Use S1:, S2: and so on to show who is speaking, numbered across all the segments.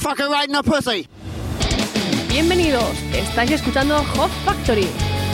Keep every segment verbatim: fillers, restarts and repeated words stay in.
S1: Fuck her right in the pussy.
S2: Bienvenidos, estáis escuchando Hot Factory.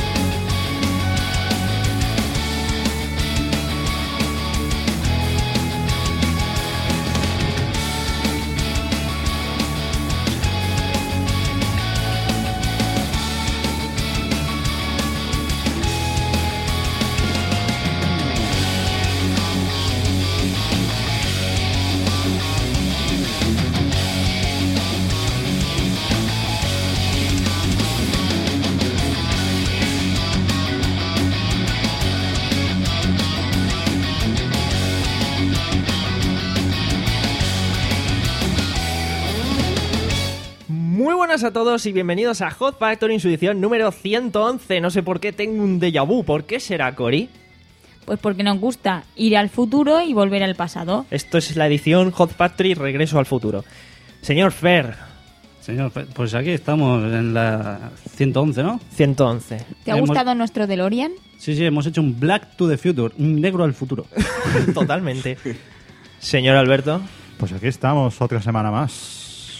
S3: Buenas a todos y bienvenidos a Hot Factory en su edición número ciento once. No sé por qué tengo un déjà vu. ¿Por qué será, Cori?
S4: Pues porque nos gusta ir al futuro y volver al pasado.
S3: Esto es la edición Hot Factory Regreso al Futuro. Señor Fer.
S5: Señor Fer, pues aquí estamos en la ciento once, ¿no?
S3: ciento once.
S4: ¿Te ha
S5: hemos...
S4: gustado nuestro DeLorean?
S5: Sí, sí, hemos hecho un Black to the Future, un negro al futuro.
S3: Totalmente. Señor Alberto.
S6: Pues aquí estamos, otra semana más.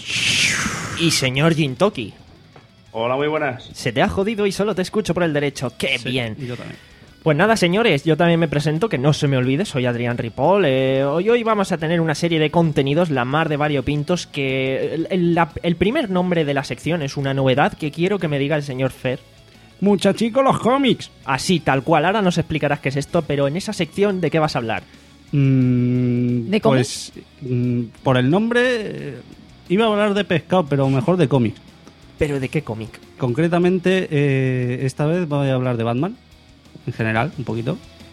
S3: Y señor Jintoki.
S7: Hola, muy buenas.
S3: Se te ha jodido y solo te escucho por el derecho. ¡Qué
S5: Sí,
S3: bien!
S5: Y yo también.
S3: Pues nada, señores, yo también me presento, que no se me olvide, soy Adrián Ripoll. Eh, hoy, hoy vamos a tener una serie de contenidos, la mar de variopintos, que el, el, la, el primer nombre de la sección es una novedad que quiero que me diga el señor Fer.
S5: Muchachico, los cómics.
S3: Así, tal cual, ahora nos explicarás qué es esto, pero en esa sección, ¿de qué vas a hablar?
S5: Mm,
S4: ¿De
S5: pues mm, por el nombre eh, iba a hablar de pescado, pero mejor de cómics.
S3: ¿Pero de qué cómic?
S5: Concretamente, eh, esta vez voy a hablar de Batman, en general, un poquito.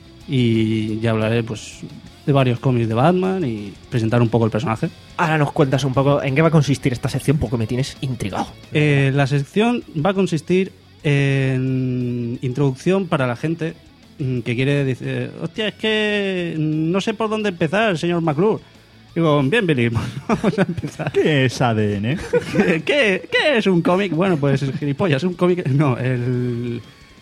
S5: Y ya hablaré pues de varios cómics de Batman y presentar un poco el personaje.
S3: Ahora nos cuentas un poco en qué va a consistir esta sección, porque me tienes intrigado.
S5: Eh, la sección va a consistir en introducción para la gente que quiere decir, hostia, es que no sé por dónde empezar, señor McClure. Digo, bien, Billy, vamos a empezar.
S6: ¿Qué es A D N?
S5: ¿Qué, qué, qué es un cómic? Bueno, pues gilipollas, un cómic... No, el...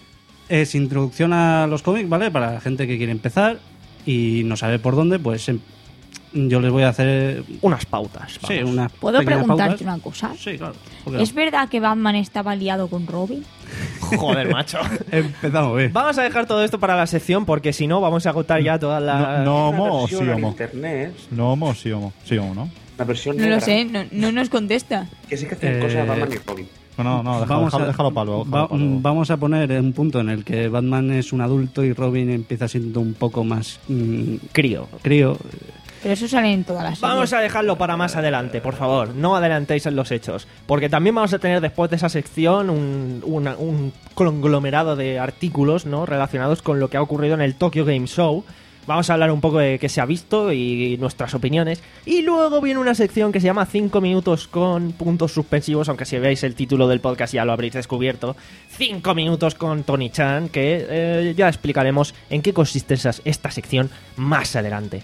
S5: es introducción a los cómics, ¿vale? Para la gente que quiere empezar y no sabe por dónde, pues em, yo les voy a hacer...
S3: Unas pautas.
S5: Sí,
S3: vamos.
S5: unas
S4: ¿Puedo
S5: pequeñas
S4: preguntarte
S5: pautas.
S4: una cosa?
S5: Sí, claro. ¿por qué no?
S4: ¿Es verdad que Batman estaba liado con Robin?
S3: Joder, macho.
S5: Empezamos bien.
S3: Vamos a dejar todo esto para la sección, porque si no vamos a agotar ya toda la...
S6: No, no
S7: Una
S6: homo o sí
S7: versión en
S6: homo.
S7: internet,
S6: No homo o sí homo. Sí homo, ¿no?
S7: la versión
S4: No
S7: negra,
S4: lo sé, no, no nos contesta.
S7: que sí que hacen
S5: Eh,
S7: cosas de Batman y Robin.
S6: No, no, no, déjalo,
S5: Vamos
S6: déjalo,
S5: a-
S6: déjalo para luego.
S5: va-
S6: déjalo pa' luego.
S5: vamos a poner un punto en el que Batman es un adulto y Robin empieza siendo un poco más mm,
S3: Crío.
S5: crío.
S4: Pero eso sale en todas las
S3: Vamos
S4: series.
S3: a dejarlo para más adelante, por favor. No adelantéis en los hechos. Porque también vamos a tener después de esa sección un, una- un conglomerado de artículos, ¿no?, relacionados con lo que ha ocurrido en el Tokyo Game Show. Vamos a hablar un poco de qué se ha visto y nuestras opiniones. Y luego viene una sección que se llama cinco minutos con puntos suspensivos, aunque si veis el título del podcast ya lo habréis descubierto. cinco minutos con Tony Chan, que eh, ya explicaremos en qué consiste esa- esta sección más adelante.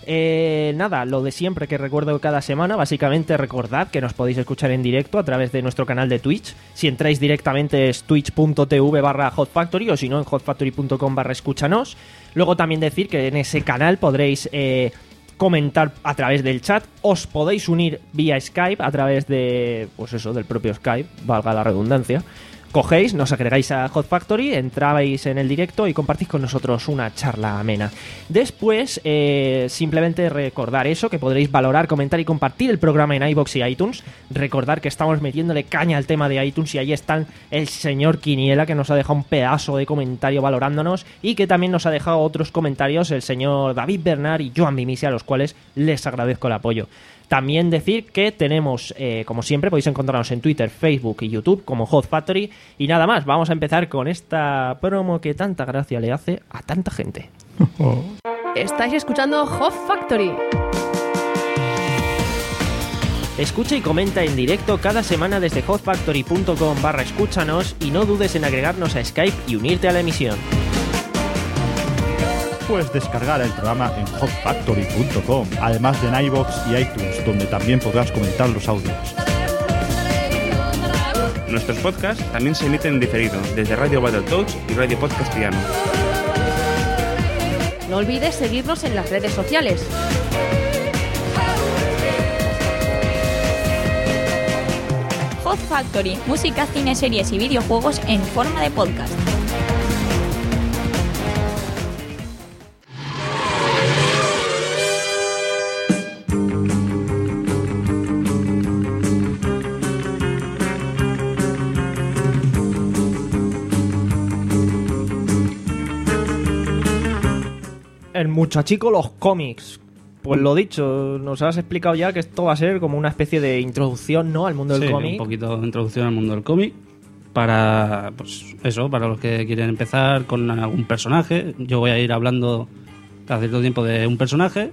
S3: Eh, nada, lo de siempre que recuerdo cada semana, básicamente recordad que nos podéis escuchar en directo a través de nuestro canal de Twitch. Si entráis directamente es twitch.tv barra hotfactory o si no en hotfactory.com barra escúchanos. Luego también decir que en ese canal podréis eh, comentar a través del chat, os podéis unir vía Skype a través de, pues eso, del propio Skype, valga la redundancia. Cogéis, nos agregáis a Hot Factory, entráis en el directo y compartís con nosotros una charla amena. Después, eh, simplemente recordar eso, que podréis valorar, comentar y compartir el programa en iVoox y iTunes. Recordar que estamos metiéndole caña al tema de iTunes y ahí están el señor Quiniela, que nos ha dejado un pedazo de comentario valorándonos, y que también nos ha dejado otros comentarios el señor David Bernard y Joan Bimisi, a los cuales les agradezco el apoyo. También decir que tenemos, eh, como siempre, podéis encontrarnos en Twitter, Facebook y YouTube como Hot Factory. Y nada más, vamos a empezar con esta promo que tanta gracia le hace a tanta gente.
S2: Estáis escuchando Hot Factory.
S3: Escucha y comenta en directo cada semana desde hotfactory.com barra escúchanos y no dudes en agregarnos a Skype y unirte a la emisión.
S6: Puedes descargar el programa en hot factory punto com, además de en iVoox y iTunes, donde también podrás comentar los audios.
S7: Nuestros podcasts también se emiten en diferido desde Radio Battletoads y Radio Podcast Piano.
S2: No olvides seguirnos en las redes sociales.
S4: Hot Factory, música, cine, series y videojuegos en forma de podcast.
S3: El muchachico, los cómics. Pues lo dicho, nos has explicado ya que esto va a ser como una especie de introducción, ¿no?, al mundo del
S5: Sí,
S3: cómic.
S5: un poquito de introducción al mundo del cómic. Para, pues eso, para los que quieren empezar con algún personaje. Yo voy a ir hablando cada cierto tiempo de un personaje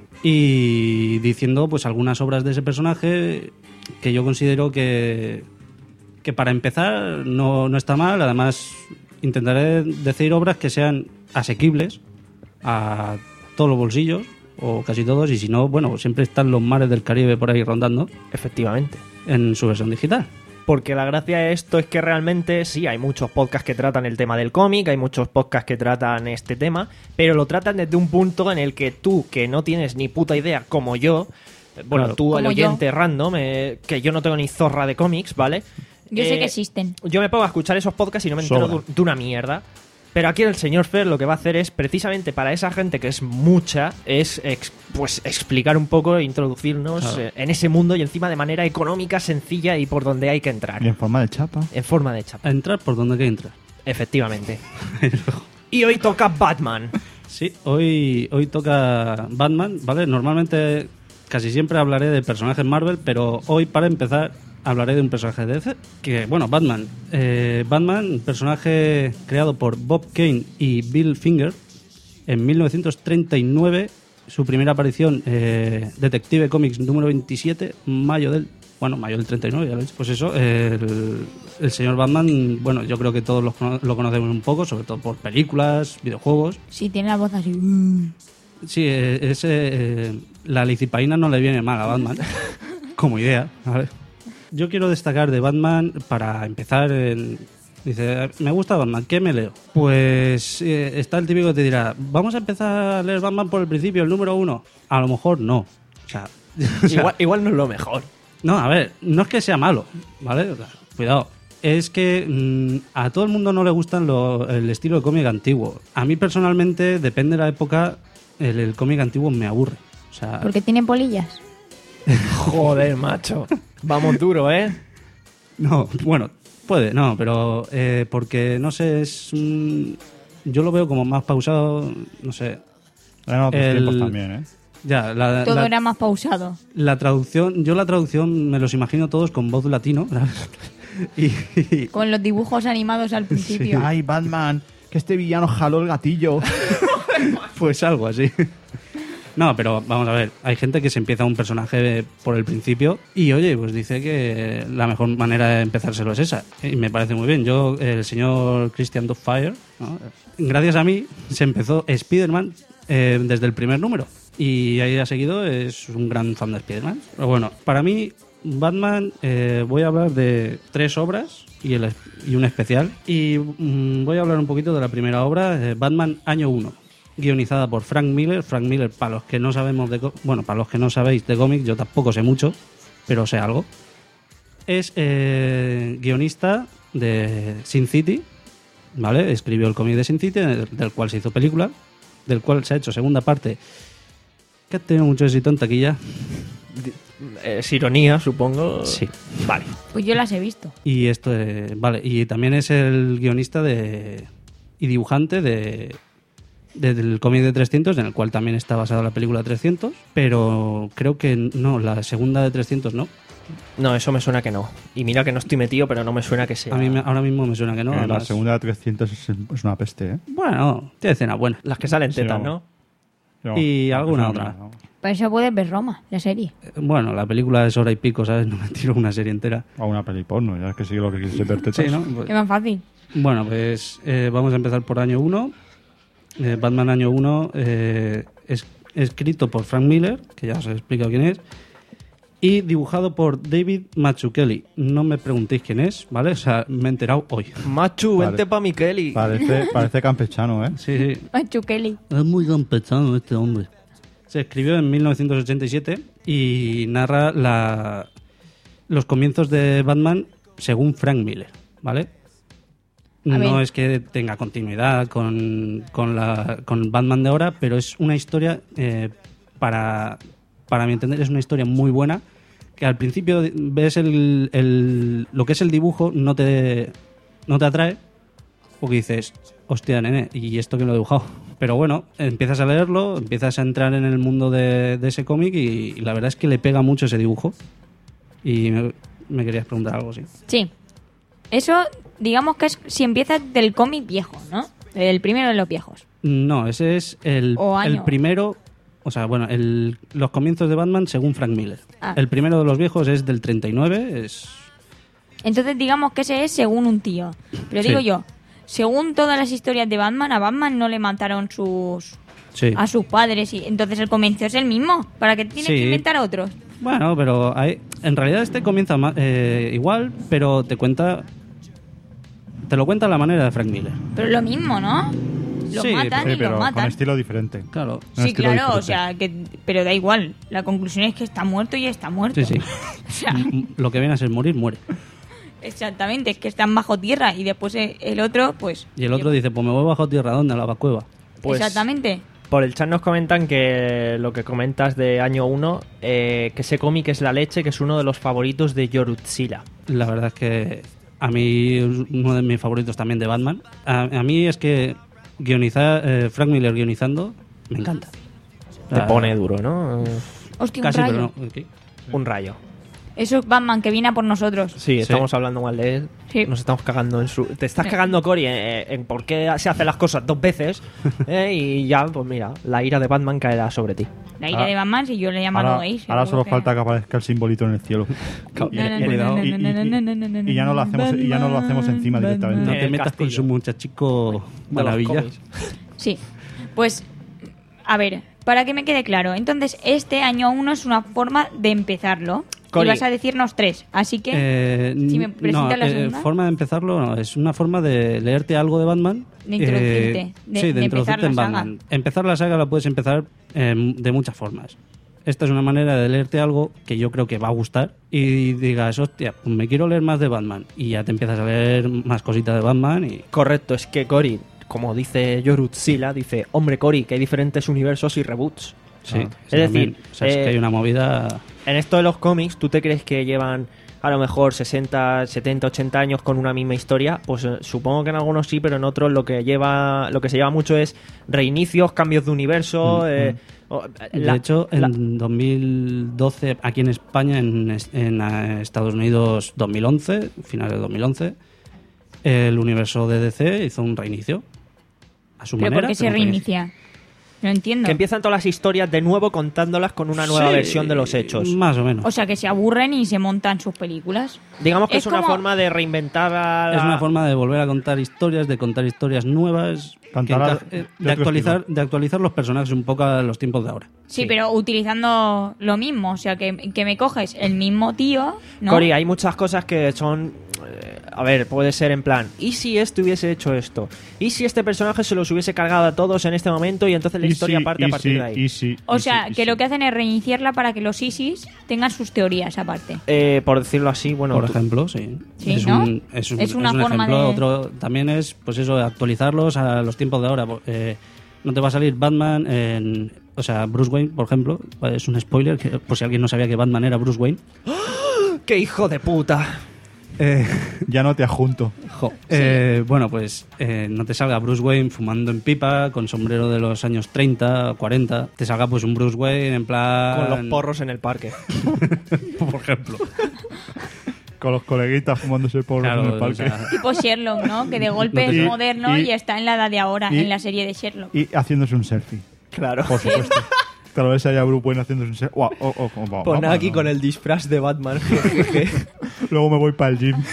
S5: y diciendo pues algunas obras de ese personaje que yo considero que, que para empezar no, no está mal. Además, intentaré decir obras que sean asequibles a todos los bolsillos, o casi todos, y si no, bueno, siempre están los mares del Caribe por ahí rondando
S3: Efectivamente.
S5: en su versión digital.
S3: Porque la gracia de esto es que realmente sí, hay muchos podcasts que tratan el tema del cómic, hay muchos podcasts que tratan este tema, pero lo tratan desde un punto en el que tú, que no tienes ni puta idea, como yo, bueno,
S5: Claro.
S3: tú, el
S4: Como
S3: oyente
S4: yo.
S3: random, eh, que yo no tengo ni zorra de cómics, ¿vale?
S4: Yo sé
S3: Eh,
S4: que existen.
S3: Yo me pongo a escuchar esos podcasts y no me entero
S6: Sobra.
S3: de de una mierda. Pero aquí el señor Fer lo que va a hacer es, precisamente para esa gente que es mucha, es ex- pues explicar un poco e introducirnos
S5: Claro.
S3: eh, en ese mundo, y encima de manera económica, sencilla y por donde hay que entrar.
S6: Y en forma de chapa.
S3: En forma de chapa.
S5: A entrar por donde hay que entrar.
S3: Efectivamente. Y hoy toca Batman.
S5: Sí, hoy, hoy toca Batman, ¿vale? Normalmente casi siempre hablaré de personajes Marvel, pero hoy, para empezar, hablaré de un personaje de D C, que, bueno, Batman. Eh, Batman, un personaje creado por Bob Kane y Bill Finger en mil novecientos treinta y nueve. Su primera aparición, eh, Detective Comics número veintisiete, mayo del... Bueno, mayo del treinta y nueve, ya lo he dicho. Pues eso, el, el señor Batman, bueno, yo creo que todos lo, cono- lo conocemos un poco, sobre todo por películas, videojuegos.
S4: Sí, tiene la voz así. "Mm".
S5: Sí, eh, ese, eh, la licipaína no le viene mal a Batman, como idea, ¿vale? Yo quiero destacar de Batman, para empezar, en- dice, me gusta Batman, ¿qué me leo? Pues eh, está el típico que te dirá, vamos a empezar a leer Batman por el principio, el número uno. A lo mejor no. O sea, o sea,
S3: Igual, igual no es lo mejor.
S5: no, a ver, no es que sea malo, ¿vale? O sea, cuidado. Es que mm, a todo el mundo no le gustan lo- el estilo de cómic antiguo. A mí personalmente, depende de la época, el, el cómic antiguo me aburre. O sea,
S4: Porque tiene polillas.
S3: Joder, macho. Vamos duro, ¿eh?
S5: no, bueno, puede, no, pero eh, porque, no sé, es un- yo lo veo como más pausado, no sé.
S6: Eran otros
S5: El-
S6: tiempos también, ¿eh?
S5: Ya, la,
S4: Todo
S5: la-
S4: era más pausado.
S5: la traducción, yo la traducción me los imagino todos con voz latino, ¿sabes? y, y-
S4: Con los dibujos animados al principio.
S6: Ay, Batman, que este villano jaló el gatillo.
S5: pues algo así. No, pero vamos a ver, hay gente que se empieza un personaje por el principio y, oye, pues dice que la mejor manera de empezárselo es esa. Y me parece muy bien. Yo, el señor Christian Doubtfire, ¿no? Gracias a mí se empezó Spider-Man eh, desde el primer número. Y ahí ha seguido, es un gran fan de Spider-Man. Pero bueno, para mí, Batman, eh, voy a hablar de tres obras y, el, y un especial. Y mm, voy a hablar un poquito de la primera obra, eh, Batman Año uno. Guionizada por Frank Miller. Frank Miller, para los que no sabemos de có- bueno, para los que no sabéis de cómics, yo tampoco sé mucho, pero sé algo. Es eh, guionista de Sin City, ¿vale? Escribió el cómic de Sin City, del, del cual se hizo película, del cual se ha hecho segunda parte, que ha tenido mucho éxito en taquilla.
S3: Es ironía, supongo.
S5: Sí.
S3: Vale.
S4: Pues yo las he visto.
S5: Y esto, eh, vale, y también es el guionista de y dibujante de de- del cómic de trescientos, en el cual también está basada la película trescientos, pero creo que no, la segunda de trescientos no.
S3: No, eso me suena que no. Y mira que no estoy metido, pero no me suena que sea.
S5: A mí me- ahora mismo me suena que no.
S6: Eh, la
S5: además-
S6: segunda de trescientos es, es una peste, ¿eh?
S5: Bueno, tiene escena buena.
S3: Las que salen
S6: Sí,
S3: tetas,
S6: vamos.
S3: ¿no?
S6: No,
S5: Y
S6: no,
S5: alguna
S6: no,
S5: otra.
S6: no, no.
S4: Para eso puedes ver Roma, la serie.
S5: Eh, Bueno, la película es hora y pico, ¿sabes? No me tiro una serie entera.
S6: O una peli porno, ya es que sí lo que quieres es ver tetas.
S5: Sí, ¿no? Pues-
S4: Es más fácil.
S5: Bueno, pues eh, vamos a empezar por año uno. Eh, Batman año uno, eh, es escrito por Frank Miller, que ya os he explicado quién es, y dibujado por David Mazzucchelli. No me preguntéis quién es, ¿vale? O sea, me he enterado hoy.
S3: Machu,
S6: Vale.
S3: vente pa' Miqueli.
S6: Parece, parece campechano, ¿eh?
S5: Sí, sí.
S4: Machu Kelly.
S5: Es muy campechano este hombre. Se escribió en mil novecientos ochenta y siete y narra la, los comienzos de Batman según Frank Miller, ¿vale?
S4: A
S5: No
S4: ver.
S5: es que tenga continuidad con, con, la, con Batman de ahora, pero es una historia, eh, para, para mi entender, es una historia muy buena, que al principio ves el, el, lo que es el dibujo, no te, no te atrae, porque dices, hostia, nene, ¿y esto quién lo ha dibujado? Pero bueno, empiezas a leerlo, empiezas a entrar en el mundo de, de ese cómic y, y la verdad es que le pega mucho ese dibujo. Y me, me querías preguntar algo, sí.
S4: Sí. Eso, digamos que es si empiezas del cómic viejo, ¿no? El primero de los viejos.
S5: No, ese es el,
S4: O año.
S5: el primero, o sea, bueno, el, los comienzos de Batman según Frank Miller.
S4: Ah.
S5: El primero de los viejos es del treinta y nueve, es...
S4: Entonces digamos que ese es según un tío. Pero digo
S5: Sí.
S4: yo, según todas las historias de Batman, a Batman no le mataron sus
S5: Sí.
S4: a sus padres y entonces el comienzo es el mismo. ¿Para qué tienes
S5: Sí.
S4: que inventar otros?
S5: Bueno, pero hay, en realidad este comienza ma- eh, igual, pero te cuenta... Te lo cuenta a la manera de Frank Miller.
S4: Pero es lo mismo, ¿no? Los
S5: Sí,
S4: matan
S6: Sí,
S4: y
S6: pero
S4: los
S6: con
S4: matan.
S6: estilo diferente.
S5: Claro.
S6: Un
S4: Sí,
S6: estilo
S4: claro, o
S6: diferente.
S4: sea, que, pero da igual. La conclusión es que está muerto y está muerto.
S5: Sí, sí.
S4: O sea,
S5: M- Lo que viene a ser morir, muere.
S4: exactamente, es que están bajo tierra y después eh, el otro, pues...
S5: Y el otro dice, pues me voy bajo tierra, ¿dónde? A la cueva.
S3: Pues,
S4: exactamente.
S3: Por el chat nos comentan que lo que comentas de año uno, eh, que ese cómic es la leche, que es uno de los favoritos de Yorutzila.
S5: La verdad es que a mí es uno de mis favoritos también de Batman. A, a mí es que guionizar, eh, Frank Miller guionizando, me encanta.
S3: Te
S5: Ah,
S3: pone duro, ¿no?
S4: Hostia, un
S5: Casi,
S4: rayo.
S5: pero no. ¿Qué?
S3: Un rayo.
S4: Eso es Batman que viene a por nosotros.
S3: Sí, estamos hablando mal de él.
S4: Sí.
S3: Nos estamos cagando en su... Te estás
S4: Sí.
S3: cagando, Cory, en, en por qué se hacen las cosas dos veces. ¿eh? Y ya, pues mira, la ira de Batman caerá sobre ti.
S4: La ira
S6: Ahora-
S4: de Batman, si yo le he llamado
S6: Ahora,
S4: gays.
S6: ahora
S4: seguro
S6: solo
S4: que-
S6: falta que aparezca el simbolito en el cielo. Y,
S4: No, no,
S6: y-
S4: no, no,
S6: y-
S4: no, no, no, no, no, no,
S6: y ya no lo hacemos, y ya no lo hacemos encima
S5: No
S6: directamente.
S3: En
S5: te
S3: el
S5: metas con
S3: castillo.
S5: su muchachico
S3: De los
S5: maravilla.
S3: cómics.
S4: Sí. Pues, a ver, para que me quede claro. Entonces, este año uno es una forma de empezarlo.
S3: Cori.
S4: Y vas a decirnos tres. Así que,
S5: Eh,
S4: si me
S5: no,
S4: presentas la
S5: eh,
S4: segunda.
S5: forma de empezarlo no, es una forma de leerte algo de Batman.
S4: De introducirte,
S5: eh,
S4: de-
S5: sí,
S4: de
S5: de,
S4: empezar
S5: introducirte
S4: la
S5: en
S4: saga.
S5: Batman. Empezar la saga la puedes empezar eh, de muchas formas. Esta es una manera de leerte algo que yo creo que va a gustar y digas, hostia, pues me quiero leer más de Batman. Y ya te empiezas a leer más cositas de Batman y...
S3: Correcto, es que Cory, como dice Yorutzila, dice, hombre, Cory, que hay diferentes universos y reboots.
S5: Sí,
S3: Ah.
S5: sí,
S3: Es
S5: también.
S3: decir,
S5: O sea, es
S3: eh,
S5: que hay una movida...
S3: en esto de los cómics, ¿tú te crees que llevan a lo mejor sesenta, setenta, ochenta años con una misma historia? Pues eh, supongo que en algunos sí, pero en otros lo que lleva lo que se lleva mucho es reinicios, cambios de universo.
S5: Mm,
S3: eh,
S5: mm.
S3: o-
S5: De
S3: la-
S5: hecho, en
S3: la-
S5: dos mil doce, aquí en España, en, es- en, eh, Estados Unidos dos mil once, finales de dos mil once, el universo de D C hizo un reinicio. A su
S4: ¿pero
S5: manera.
S4: por qué se
S5: pero un reinicio.
S4: reinicia? No entiendo.
S3: que empiezan todas las historias de nuevo contándolas con una nueva
S5: Sí,
S3: versión de los hechos.
S5: Más o menos.
S4: O sea, que se aburren y se montan sus películas.
S3: Digamos que es,
S4: es
S3: una
S4: como-
S3: forma de reinventar a la-
S5: Es una forma de volver a contar historias, de contar historias nuevas, que
S6: Cantar a-
S5: encaje-
S6: de
S5: de,
S6: otro
S5: actualizar,
S6: estilo.
S5: de actualizar los personajes un poco a los tiempos de ahora.
S4: Sí,
S3: Sí.
S4: pero utilizando lo mismo. O sea, que, que me coges el mismo tío, ¿no?
S3: Cory, hay muchas cosas que son... eh, a ver, puede ser en plan, ¿y si este hubiese hecho esto? ¿Y si este personaje se los hubiese cargado a todos en este momento y entonces la
S6: Y
S3: historia
S6: sí,
S3: parte
S6: y
S3: a partir
S6: sí,
S3: de ahí?
S6: y sí,
S4: O
S6: y
S4: sea,
S6: sí, y
S4: que
S6: sí.
S4: lo que hacen es reiniciarla para que los ISIS tengan sus teorías aparte.
S3: Eh, por decirlo así, bueno...
S5: Por
S3: tú-
S5: ejemplo, sí.
S4: Sí,
S5: es,
S4: ¿no?
S5: un, es, un,
S4: Es una
S5: es un
S4: forma
S5: ejemplo.
S4: de-
S5: Otro también es, pues eso, actualizarlos a los tiempos de ahora. Eh, no te va a salir Batman en... O sea, Bruce Wayne, por ejemplo, es un spoiler, que, por si alguien no sabía que Batman era Bruce Wayne.
S3: ¡Qué hijo de puta!
S5: Eh,
S6: Ya no te adjunto.
S5: jo, eh, bueno, pues eh, no te salga Bruce Wayne fumando en pipa, con sombrero de los años treinta, cuarenta. Te salga pues un Bruce Wayne en plan...
S3: Con los porros en el parque.
S5: por ejemplo.
S6: Con los coleguitas fumándose por
S5: Claro,
S6: en el
S5: o
S6: parque.
S5: sea,
S4: Tipo Sherlock, ¿no? Que de golpe
S5: No te-
S4: es
S6: Y-
S4: moderno y,
S6: y-
S4: está en la edad de ahora,
S6: y-
S4: en la serie de Sherlock.
S6: Y haciéndose un selfie,
S3: Claro.
S6: por supuesto. Tal vez haya Bruce Wayne haciéndose un selfie. Oh, oh, oh, oh,
S3: Pon
S6: vamos,
S3: aquí
S6: no.
S3: con el disfraz de Batman.
S6: Luego me voy para el gym.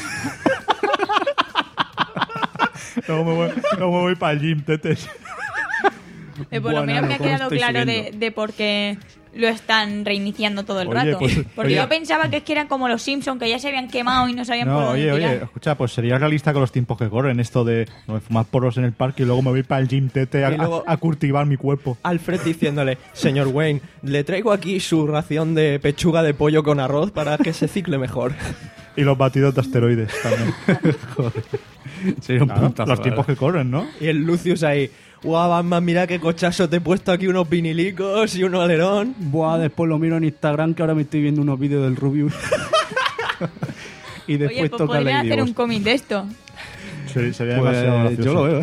S6: luego, me voy, luego me voy para el gym, tetes.
S4: Eh, por lo
S5: Buena,
S4: menos me ha
S5: ¿cómo
S4: quedado
S5: estoy
S4: claro de,
S5: subiendo?
S4: de por qué lo están reiniciando todo el
S6: Oye,
S4: rato.
S6: pues,
S4: Porque
S6: oye.
S4: yo pensaba que es que eran como los Simpsons, que ya se habían quemado y no sabían por
S6: No,
S4: dónde
S6: oye,
S4: tirar.
S6: oye, escucha, pues sería realista con los tiempos que corren esto de no, de fumar porros en el parque y luego me voy para el gym, tete, a,
S3: Y luego-
S6: a- a cultivar mi cuerpo.
S3: Alfred diciéndole, señor Wayne, le traigo aquí su ración de pechuga de pollo con arroz para que se cicle mejor.
S6: Y los batidos de asteroides también.
S5: Sería un
S6: Claro,
S5: puntazo,
S6: los tiempos
S5: ¿verdad?
S6: que corren, ¿no?
S3: Y el Lucius ahí. Guau, Batman, mira qué cochazo, te he puesto aquí unos vinilicos y un alerón.
S5: Buah, después lo miro en Instagram que ahora me estoy viendo unos vídeos del Rubius. y después
S4: Oye, pues
S5: toca
S4: podría hacer
S5: Ladybug.
S4: un cómic de esto.
S6: Sería, sería
S5: Pues,
S6: demasiado gracioso.
S5: yo lo veo.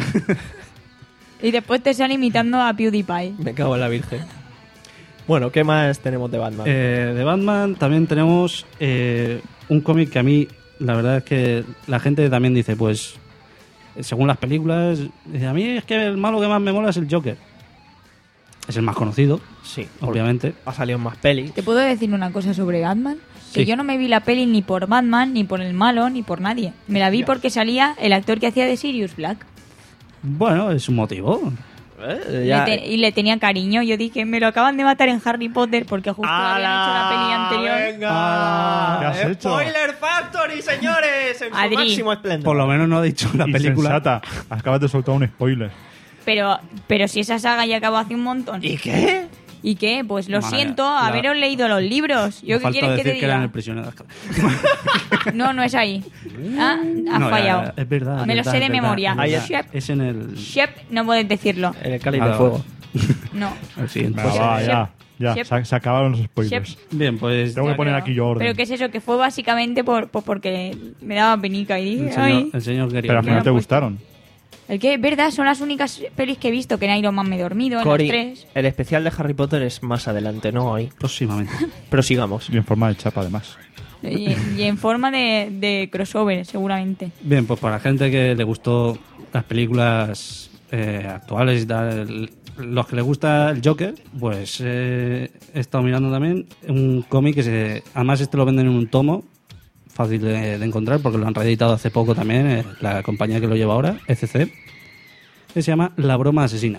S4: Y después te sale imitando a PewDiePie.
S3: Me cago en la virgen. Bueno, ¿qué más tenemos de Batman?
S5: Eh, de Batman también tenemos eh, un cómic que a mí, la verdad es que la gente también dice, pues, según las películas, dice, a mí es que el malo que más me mola es el Joker. Es el más conocido,
S3: sí,
S5: obviamente.
S3: ha salido en más pelis.
S4: ¿Te puedo decir una cosa sobre Batman?
S5: Sí.
S4: Que yo no me vi la peli ni por Batman, ni por el malo, ni por nadie. Me la vi porque salía el actor que hacía de Sirius Black.
S5: Bueno, es un motivo.
S3: Eh,
S4: Le
S3: ya-
S4: te- y le tenía cariño. Yo dije, me lo acaban de matar en Harry Potter porque justo habían hecho la peli anterior.
S3: ¡Venga!
S6: ¿Qué has hecho?
S3: ¡Spoiler Factory, señores! En su
S4: Adri.
S3: máximo esplendor.
S5: Por lo menos no ha dicho la película.
S6: Insensata. Acabas de soltar un spoiler.
S4: Pero, pero si esa saga ya acabó hace un montón.
S3: ¿Y qué?
S4: ¿Y qué? Pues lo
S5: Madre,
S4: siento,
S5: la-
S4: haberos leído los libros. ¿Yo
S5: Me
S4: qué
S5: falta
S4: quieres que
S5: decir
S4: te
S5: que era en el
S4: diga?
S5: prisionero de Azkaban.
S4: No, no es ahí. Ah, has
S5: No, ya,
S4: fallado.
S5: ya, es verdad. es
S4: Me lo
S5: verdad,
S4: sé
S5: es
S4: de
S5: verdad,
S4: memoria.
S5: es verdad.
S4: Shep,
S5: Es en el...
S4: Shep, no puedes decirlo.
S3: En el cáliz
S5: Ah,
S3: de fuego.
S4: No.
S5: el siguiente.
S6: Venga, va,
S4: Shep,
S6: ya. Ya,
S4: Shep.
S6: se, se acabaron los spoilers.
S4: Shep.
S5: Bien, pues
S6: Tengo que
S4: Ya
S6: poner
S4: creo.
S6: aquí yo orden.
S4: Pero ¿qué es eso? Que fue básicamente por, por- porque me daba penica y
S5: el
S4: dije,
S5: señor,
S4: ay,
S5: el señor Gary.
S6: Pero al final
S4: Ya,
S6: te
S4: pues,
S6: gustaron.
S4: el que es verdad, son las únicas pelis que he visto que en Iron Man me he dormido, en
S3: Cory,
S4: las tres.
S3: el especial de Harry Potter es más adelante, no hoy.
S5: Próximamente.
S3: Pero sigamos.
S6: Y en forma de chapa, además.
S4: Y, y en forma de, de crossover, seguramente.
S5: Bien, pues para la gente que le gustó las películas eh, actuales y tal, el- los que les gusta el Joker, pues eh, he estado mirando también un cómic que se, además este lo venden en un tomo, fácil de, de encontrar porque lo han reeditado hace poco también, eh, la compañía que lo lleva ahora, E C C, que se llama La broma asesina.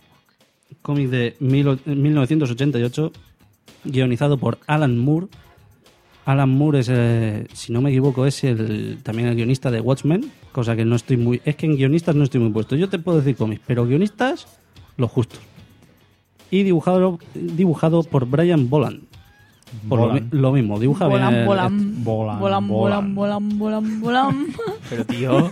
S5: Cómic de mil o- mil novecientos ochenta y ocho, guionizado por Alan Moore. Alan Moore es, eh, si no me equivoco, es el también el guionista de Watchmen, cosa que no estoy muy... Es que en guionistas no estoy muy puesto. Yo te puedo decir cómics, pero guionistas, los justos. Y dibujado, dibujado por Brian Boland. Por lo,
S6: Boland.
S5: mi- lo mismo, dibuja bien...
S4: Volan,
S5: el-
S4: volan,
S6: Bolan,
S4: volan, volan,
S6: bolan.
S4: volan, volan, volan.
S3: Pero tío,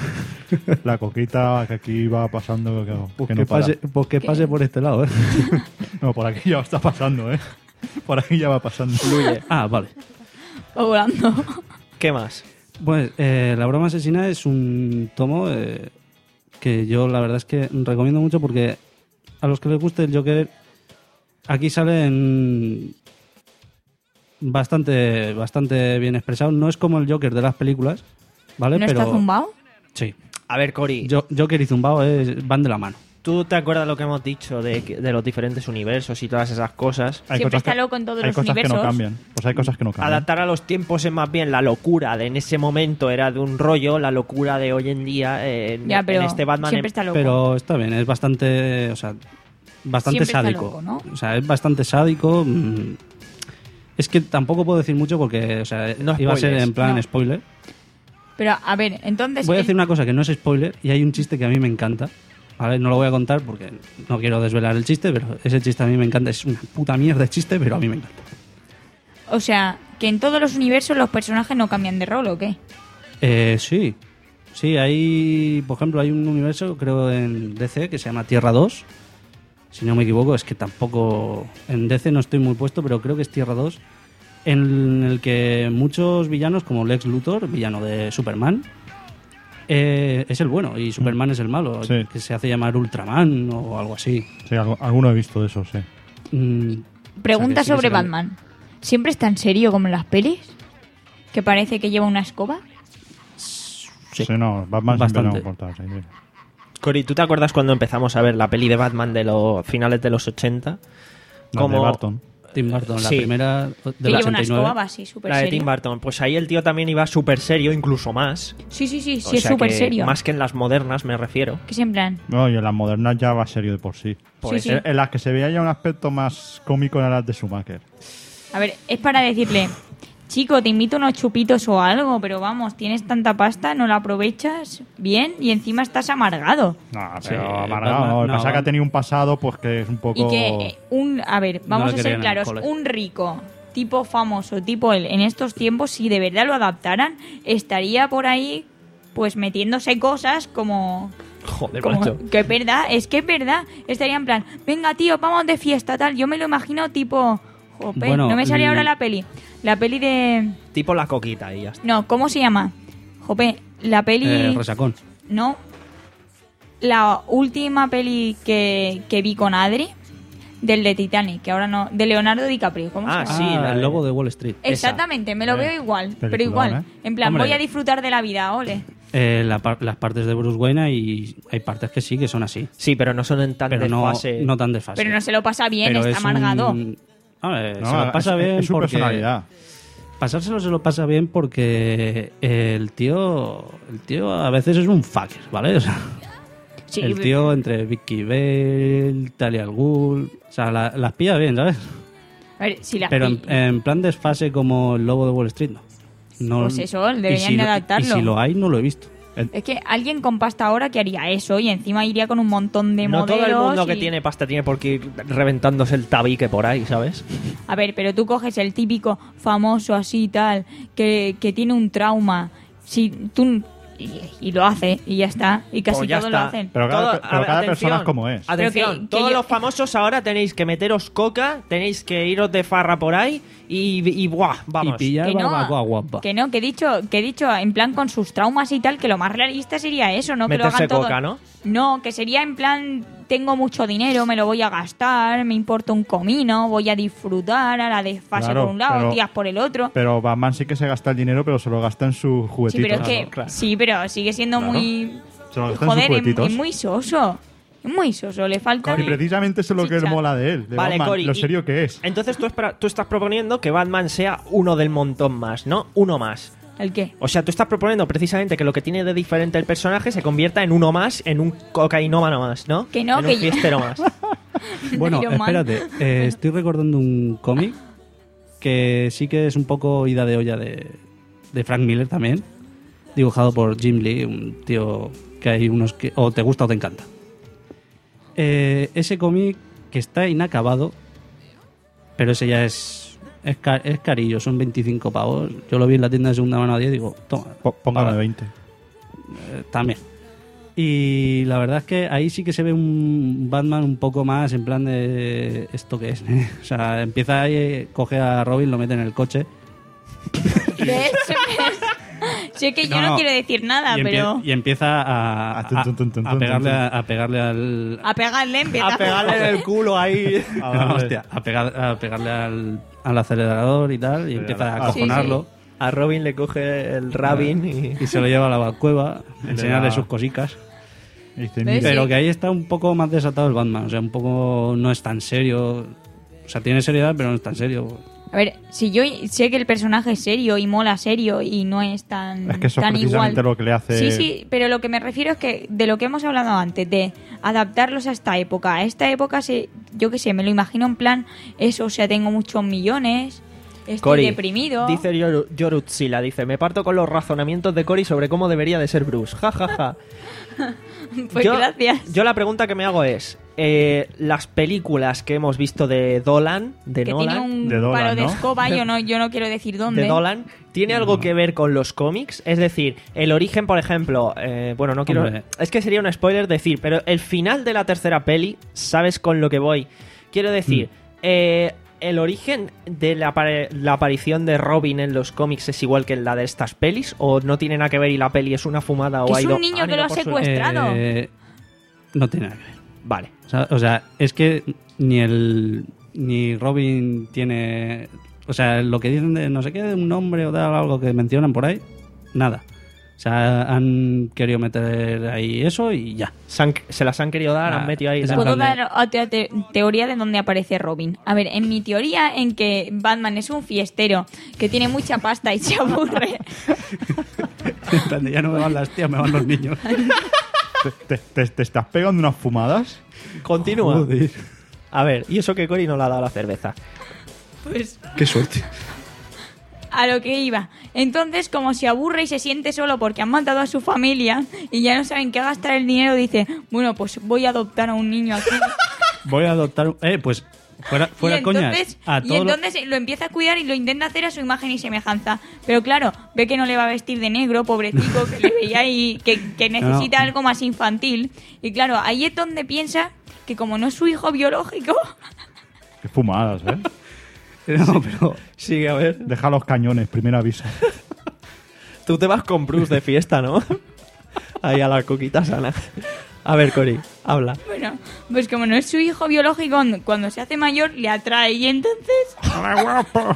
S6: La coquita que aquí va pasando. Que,
S5: Pues
S6: que
S5: que,
S6: no para.
S5: pase, pues que pase por este lado, ¿eh?
S6: No, por aquí ya está pasando, ¿eh? Por aquí ya va pasando.
S3: fluye.
S5: Ah, vale.
S4: O volando.
S3: ¿Qué más?
S5: Pues eh, La broma asesina es un tomo eh, que yo la verdad es que recomiendo mucho porque a los que les guste el Joker aquí salen bastante bastante bien expresados. No es como el Joker de las películas, ¿vale?
S4: ¿No
S5: Pero
S4: está zumbado?
S5: sí,
S3: A ver, Cory,
S5: Jo- Joker y Zumbao es- van de la mano.
S3: ¿tú te acuerdas lo que hemos dicho de, que- de los diferentes universos y todas esas cosas?
S6: Hay
S4: Siempre
S6: cosas
S4: está
S6: que-
S4: loco en todos
S6: hay
S4: los
S6: cosas que no
S4: universos.
S6: cambian. Pues hay cosas que no cambian.
S3: Adaptar a los tiempos es más bien la locura de en ese momento era de un rollo, la locura de hoy en día eh, en,
S4: Ya, pero
S3: en este Batman.
S4: siempre
S3: en-
S4: está loco.
S5: Pero está bien, es bastante, o sea, bastante
S4: Siempre está
S5: sádico.
S4: loco, ¿no?
S5: O sea, es bastante sádico. mm. Es que tampoco puedo decir mucho porque, o sea,
S3: No
S5: iba a ser
S3: spoilers.
S5: en plan
S4: No.
S5: spoiler.
S4: Pero, a ver, entonces...
S5: Voy a
S4: el-
S5: decir una cosa que no es spoiler y hay un chiste que a mí me encanta. ¿Vale? No lo voy a contar porque no quiero desvelar el chiste, pero ese chiste a mí me encanta. Es una puta mierda de chiste, pero a mí me encanta.
S4: O sea, que en todos los universos los personajes no cambian de rol, ¿o qué?
S5: Eh, sí. Sí, hay, por ejemplo, hay un universo, creo, en D C que se llama Tierra dos. Si no me equivoco, es que tampoco... En D C no estoy muy puesto, pero creo que es Tierra dos. En el que muchos villanos, como Lex Luthor, villano de Superman, eh, es el bueno y Superman es el malo,
S6: Sí.
S5: que se hace llamar Ultraman o algo así.
S6: Sí, algo- alguno he visto de eso, sí.
S5: Mm,
S4: Pregunta
S5: O sea, que sí que
S4: sobre
S5: se cambia.
S4: Batman. ¿Siempre es tan serio como en las pelis? ¿Que parece que lleva una escoba?
S5: Sí.
S6: Sí, no, Batman siempre
S5: Bastante.
S6: no importa. Sí, sí.
S3: Cory, ¿tú te acuerdas cuando empezamos a ver la peli de Batman de los finales de los ochenta?
S6: La de Barton.
S5: Tim Burton, la
S3: Sí.
S5: primera
S4: Que
S5: del
S4: lleva una
S5: ochenta y nueve.
S4: escoba, va así, súper
S3: La de
S4: serio.
S3: Tim Burton. Pues ahí el tío también iba súper serio, incluso más.
S4: Sí, sí, sí,
S3: O
S4: sí, es
S3: sea
S4: súper
S3: que
S4: serio.
S3: Más que en las modernas, me refiero.
S4: Que siempre en plan...
S6: No, y en las modernas ya va serio de por sí.
S3: Pues
S4: Sí, sí.
S6: En, en las que se veía ya un aspecto más cómico eran las de Schumacher.
S4: A ver, es para decirle... Chico, te invito unos chupitos o algo, pero vamos, tienes tanta pasta, no la aprovechas bien y encima estás amargado.
S6: No,
S5: Sí,
S6: pero amargado.
S5: Batman-
S6: no, Lo que
S5: no,
S6: pasa es que ha
S5: Batman-
S6: tenido un pasado pues que es un poco...
S4: Y que eh, un... A ver, vamos
S5: le
S4: a ser
S5: querían en el
S4: claros.
S5: cole.
S4: Un rico tipo famoso, tipo él, en estos tiempos, si de verdad lo adaptaran, estaría por ahí pues metiéndose cosas como...
S3: Joder,
S4: como
S3: macho.
S4: que es verdad, es que es verdad. Estaría en plan, venga tío, vamos de fiesta, tal. Yo me lo imagino tipo... Jope,
S5: Bueno,
S4: no me sale
S5: el-
S4: ahora la peli. La peli de...
S3: Tipo la coquita y ya está.
S4: No, ¿cómo se llama? Jope, la peli...
S5: Eh, resacón.
S4: No. La última peli que, que vi con Adri, del de Titanic, que ahora no... De Leonardo DiCaprio, ¿cómo
S3: Ah,
S4: se llama?
S3: sí,
S5: Ah,
S3: la
S5: el
S3: de-
S5: lobo de Wall Street.
S3: esa.
S4: Exactamente, me lo
S6: Eh,
S4: veo igual, pero
S6: peliculón,
S4: igual.
S6: ¿eh?
S4: En plan,
S5: Hombre.
S4: voy a disfrutar de la vida, ole.
S5: Eh, la par- las partes de Bruce Wayne y hay partes que sí que son así.
S3: Sí, pero no son en tan
S5: Pero no,
S3: desfase.
S5: no tan de fase.
S4: Pero no se lo pasa bien,
S5: Pero
S4: está
S5: es
S4: amargado.
S5: un- A ver,
S6: No,
S5: se lo pasa
S6: es,
S5: bien
S6: es su
S5: porque...
S6: personalidad.
S5: Pasárselo se lo pasa bien porque el tío el tío a veces es un fucker, ¿vale? O sea,
S4: Sí,
S5: el tío entre Vicky Bale, Talia al Ghul, o sea, la- las pilla bien, ¿sabes?
S4: A ver, si las
S5: Pero en,
S4: pi-
S5: en plan desfase como el lobo de Wall Street, no. no
S4: Pues eso,
S5: y
S4: deberían
S5: si
S4: de
S5: lo-
S4: adaptarlo.
S5: Y si lo hay, no lo he visto.
S4: Es que alguien con pasta ahora que haría eso y encima iría con un montón de
S3: No
S4: modelos.
S3: todo el mundo que
S4: y-
S3: tiene pasta tiene por qué ir reventándose el tabique por ahí, ¿sabes?
S4: A ver, pero tú coges el típico famoso así y tal, que, que tiene un trauma. Si tú y, y lo hace y ya está. Y casi
S3: Pues ya
S4: todos
S3: está.
S4: lo hacen.
S6: Pero cada,
S3: Todo-
S6: pero
S3: a ver,
S6: cada
S3: atención.
S6: persona es como es.
S3: Atención,
S4: Pero que- que
S3: todos
S4: yo-
S3: los famosos ahora tenéis que meteros coca, tenéis que iros de farra por ahí y, y buah, vamos.
S5: Y pillar
S4: Que no,
S5: barbacoa guapa.
S4: que no, que he dicho, que he dicho en plan con sus traumas y tal, que lo más realista sería eso, no que lo
S3: Meterse
S4: hagan todo.
S3: coca, ¿no?
S4: No, que sería en plan, tengo mucho dinero, me lo voy a gastar, me importa un comino, voy a disfrutar, a la desfase
S6: Claro,
S4: por un lado,
S6: pero-
S4: tías por el otro.
S6: Pero Batman sí que se gasta el dinero, pero se lo gasta en sus
S4: Sí,
S6: juguetitos.
S4: pero es que,
S3: Claro, claro.
S4: sí, pero sigue siendo
S6: Claro.
S4: muy...
S6: Se lo gastan en sus
S4: Joder, es,
S6: juguetitos.
S4: es muy soso. Es muy soso, le falta...
S6: Y precisamente eso es lo que
S4: chicha.
S6: mola de él, de
S3: Vale,
S6: Batman,
S3: Cory,
S6: lo
S3: y-
S6: serio que es.
S3: Entonces tú, espera- tú estás proponiendo que Batman sea uno del montón más, ¿no? Uno más.
S4: ¿El qué?
S3: O sea, tú estás proponiendo precisamente que lo que tiene de diferente el personaje se convierta en uno más, en un cocainómano más, ¿no?
S4: Que no,
S3: en
S4: que
S3: un
S4: yo-
S3: fiestero más.
S5: Bueno,
S4: Iron Man.
S5: espérate, eh, estoy recordando un cómic que sí que es un poco ida de olla de, de Frank Miller también, dibujado por Jim Lee, un tío que hay unos que o te gusta o te encanta. Eh, ese cómic que está inacabado, pero ese ya es, es, ca- es carillo, son veinticinco pavos. Yo lo vi en la tienda de segunda mano a diez y digo, toma,
S6: Po- Póngame
S5: paga.
S6: veinte.
S5: Eh, también. Y la verdad es que ahí sí que se ve un Batman un poco más en plan de esto que es. O sea, empieza ahí, coge a Robin, lo mete en el coche.
S4: ¿Ves? Sé que yo
S5: No,
S4: no,
S5: no.
S4: quiero decir nada,
S5: y, empie-
S4: pero...
S5: y empieza a,
S6: Ah, tun,
S5: a-
S6: tun, tun, tun,
S5: a
S6: tun,
S5: pegarle,
S6: tun.
S5: a, a pegarle al...
S4: A pegarle empieza
S3: A pegarle en el culo ahí.
S6: Ah,
S5: no,
S6: vale.
S5: hostia, a, pegar- a pegarle al, al acelerador y tal, y empieza a
S6: Ah, sí,
S5: acojonarlo.
S3: A Robin le coge el rabin y...
S5: Y se lo lleva a la cueva,
S6: Le
S5: enseñarle
S6: da-
S5: sus cosicas.
S6: Y dice,
S4: ¿Ves?
S6: mira,
S5: Pero
S4: Sí.
S5: que ahí está un poco más desatado el Batman. O sea, un poco no es tan serio. O sea, tiene seriedad, pero no es tan serio.
S4: A ver, si yo sé que el personaje es serio y mola serio y no es tan,
S6: es que eso es
S4: tan
S6: precisamente
S4: igual.
S6: lo que le hace...
S4: Sí, sí, pero lo que me refiero es que de lo que hemos hablado antes, de adaptarlos a esta época. A esta época, se, yo qué sé, me lo imagino en plan eso, o sea, tengo muchos millones, estoy
S3: Cory,
S4: deprimido.
S3: dice Yoru- Yorutzila, dice, me parto con los razonamientos de Cory sobre cómo debería de ser Bruce. Ja, ja, ja.
S4: Pues
S3: yo,
S4: gracias.
S3: Yo la pregunta que me hago es, eh, las películas que hemos visto de Dolan, de
S4: que
S3: Nolan,
S4: tiene un
S6: de Dolan,
S4: palo de
S6: ¿no?
S4: escoba, yo no, yo no quiero decir dónde.
S3: de Dolan, ¿tiene algo que ver con los cómics? Es decir, el origen, por ejemplo, eh, bueno, no quiero...
S5: Hombre.
S3: Es que sería un spoiler decir, pero el final de la tercera peli, ¿sabes con lo que voy? Quiero decir, eh, ¿el origen de la, apare- la aparición de Robin en los cómics es igual que la de estas pelis? ¿O no tiene nada que ver y la peli es una fumada
S4: Que
S3: o ha
S4: es
S3: ido...
S4: un niño
S3: han
S4: que
S3: ido
S4: lo ha
S3: por su-
S4: secuestrado.
S5: Eh, no tiene nada que ver.
S3: Vale.
S5: O sea, o sea, es que ni el ni Robin tiene... O sea, lo que dicen de no sé qué, de un nombre o de algo que mencionan por ahí, nada. O sea, han querido meter ahí eso y ya.
S3: Se, han- se las han querido dar,
S5: Ah,
S3: han metido ahí...
S5: es
S3: la-
S5: en
S4: Puedo
S5: plan de-
S4: dar otra te- teoría de dónde aparece Robin. A ver, en mi teoría en que Batman es un fiestero que tiene mucha pasta y se aburre.
S5: En plan de, ya no me van las tías, me van los niños.
S6: ¿Te, te- te estás pegando unas fumadas?
S3: Continúa.
S5: Joder,
S3: A ver, y eso que Cory no le ha dado la cerveza.
S4: Pues
S5: qué suerte.
S4: a lo que iba. Entonces, como se aburre y se siente solo porque han matado a su familia y ya no saben qué gastar el dinero, dice, bueno, pues voy a adoptar a un niño aquí.
S5: Voy a adoptar... Eh, pues Fuera, fuera
S4: y
S5: coñas.
S4: entonces,
S5: A
S4: y
S5: todo lo-
S4: entonces lo empieza a cuidar y lo intenta hacer a su imagen y semejanza. Pero claro, ve que no le va a vestir de negro, pobretico, que le veía ahí, que, que necesita
S5: No.
S4: algo más infantil. Y claro, ahí es donde piensa que como no es su hijo biológico,
S6: Qué fumadas, ¿eh?
S5: No, pero
S3: Sigue, a ver.
S6: Deja los cañones, primer aviso.
S3: Tú te vas con Bruce de fiesta, ¿no? Ahí a la coquita sana. A ver, Cori, habla.
S4: bueno, pues como no es su hijo biológico, cuando se hace mayor le atrae y entonces...
S5: ¡Hola, guapo!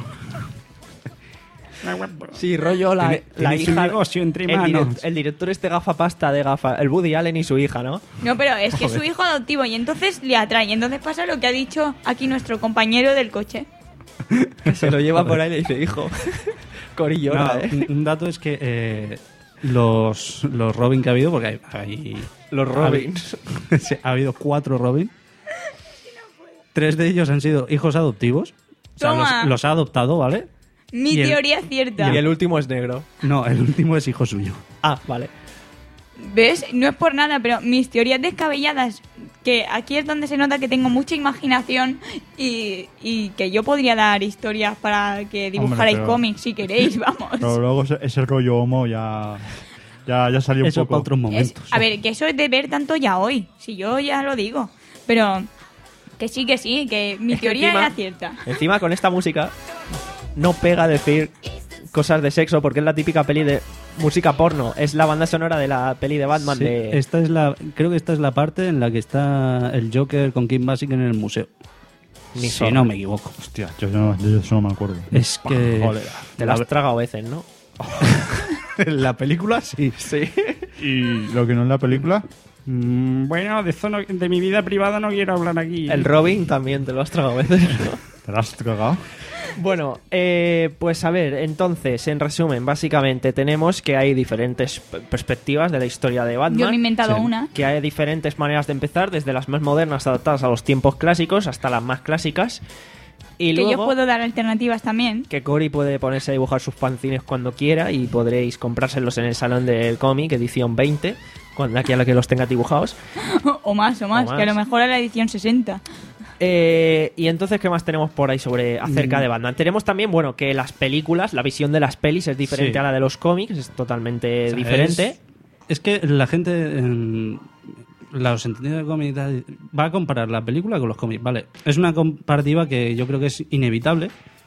S3: Sí, rollo la,
S5: Tiene-
S3: la
S5: tiene su
S3: hija...
S5: negocio entre
S3: el,
S5: manos.
S3: direct- el director este gafapasta de gafa, el Woody Allen y su hija, ¿no?
S4: No, pero es que es su hijo adoptivo y entonces le atrae. Y entonces pasa lo que ha dicho aquí nuestro compañero del coche.
S3: Que se lo lleva por ahí y le dice, hijo. Cori llora,
S5: No,
S3: ¿eh?
S5: un, un dato es que eh, los, los Robin que ha habido, porque hay, hay-
S3: Los Robins.
S5: Sí, ha habido cuatro Robin. Tres de ellos han sido hijos adoptivos. O sea,
S4: Toma.
S5: los, los ha adoptado, ¿vale?
S4: Mi
S5: Y el-
S4: teoría es cierta.
S3: Y el último es negro.
S5: No, el último es hijo suyo.
S3: Ah, vale.
S4: ¿Ves? No es por nada, pero mis teorías descabelladas, que aquí es donde se nota que tengo mucha imaginación y, y que yo podría dar historias para que dibujarais
S6: pero-
S4: cómics si queréis, vamos.
S6: Pero luego ese, ese rollo homo ya, ya, ya salió un
S5: Eso
S6: poco.
S5: para otros
S4: Es-
S5: momentos.
S4: a ver, que eso es de ver tanto ya hoy, si yo ya lo digo, pero que sí, que sí, que mi
S3: Es que
S4: teoría
S3: encima-
S4: era cierta.
S3: Encima con esta música no pega decir cosas de sexo porque es la típica peli de música porno. Es la banda sonora de la peli de Batman
S5: Sí,
S3: de...
S5: esta es la, creo que esta es la parte en la que está el Joker con Kim Basinger en el museo.
S3: Ni
S5: si
S3: zorra.
S5: no me equivoco.
S6: Hostia, yo, no, yo eso no me acuerdo.
S5: Es que
S6: Joder.
S3: Te la has tragado veces, ¿no?
S5: la película sí.
S3: Sí.
S6: ¿Y lo que no es la película?
S5: Mm, bueno, de, zona, de mi vida privada no quiero hablar aquí.
S3: El Robin también te lo has tragado veces, ¿no?
S6: ¿Te la has cagado?
S3: Bueno, eh, pues a ver, entonces, en resumen, básicamente tenemos que hay diferentes p- perspectivas de la historia de Batman.
S4: Yo me he inventado
S5: Sí.
S4: una.
S3: Que hay diferentes maneras de empezar, desde las más modernas adaptadas a los tiempos clásicos hasta las más clásicas. Y
S4: Que
S3: luego
S4: yo puedo dar alternativas también.
S3: que Cory puede ponerse a dibujar sus fanzines cuando quiera y podréis comprárselos en el salón del cómic, edición veinte, cuando aquí a la que los tenga dibujados.
S4: o más, o más,
S3: O más.
S4: que a lo mejor a la edición sesenta.
S3: Eh, y entonces, ¿qué más tenemos por ahí sobre acerca de Batman? Tenemos también, bueno, que las películas, la visión de las pelis es diferente
S5: Sí.
S3: a la de los cómics, es totalmente
S5: O sea,
S3: diferente.
S5: Es, es que la gente, en los entendidos de cómic y tal, va a comparar la película con los cómics. Vale, es una comparativa que yo creo que es inevitable,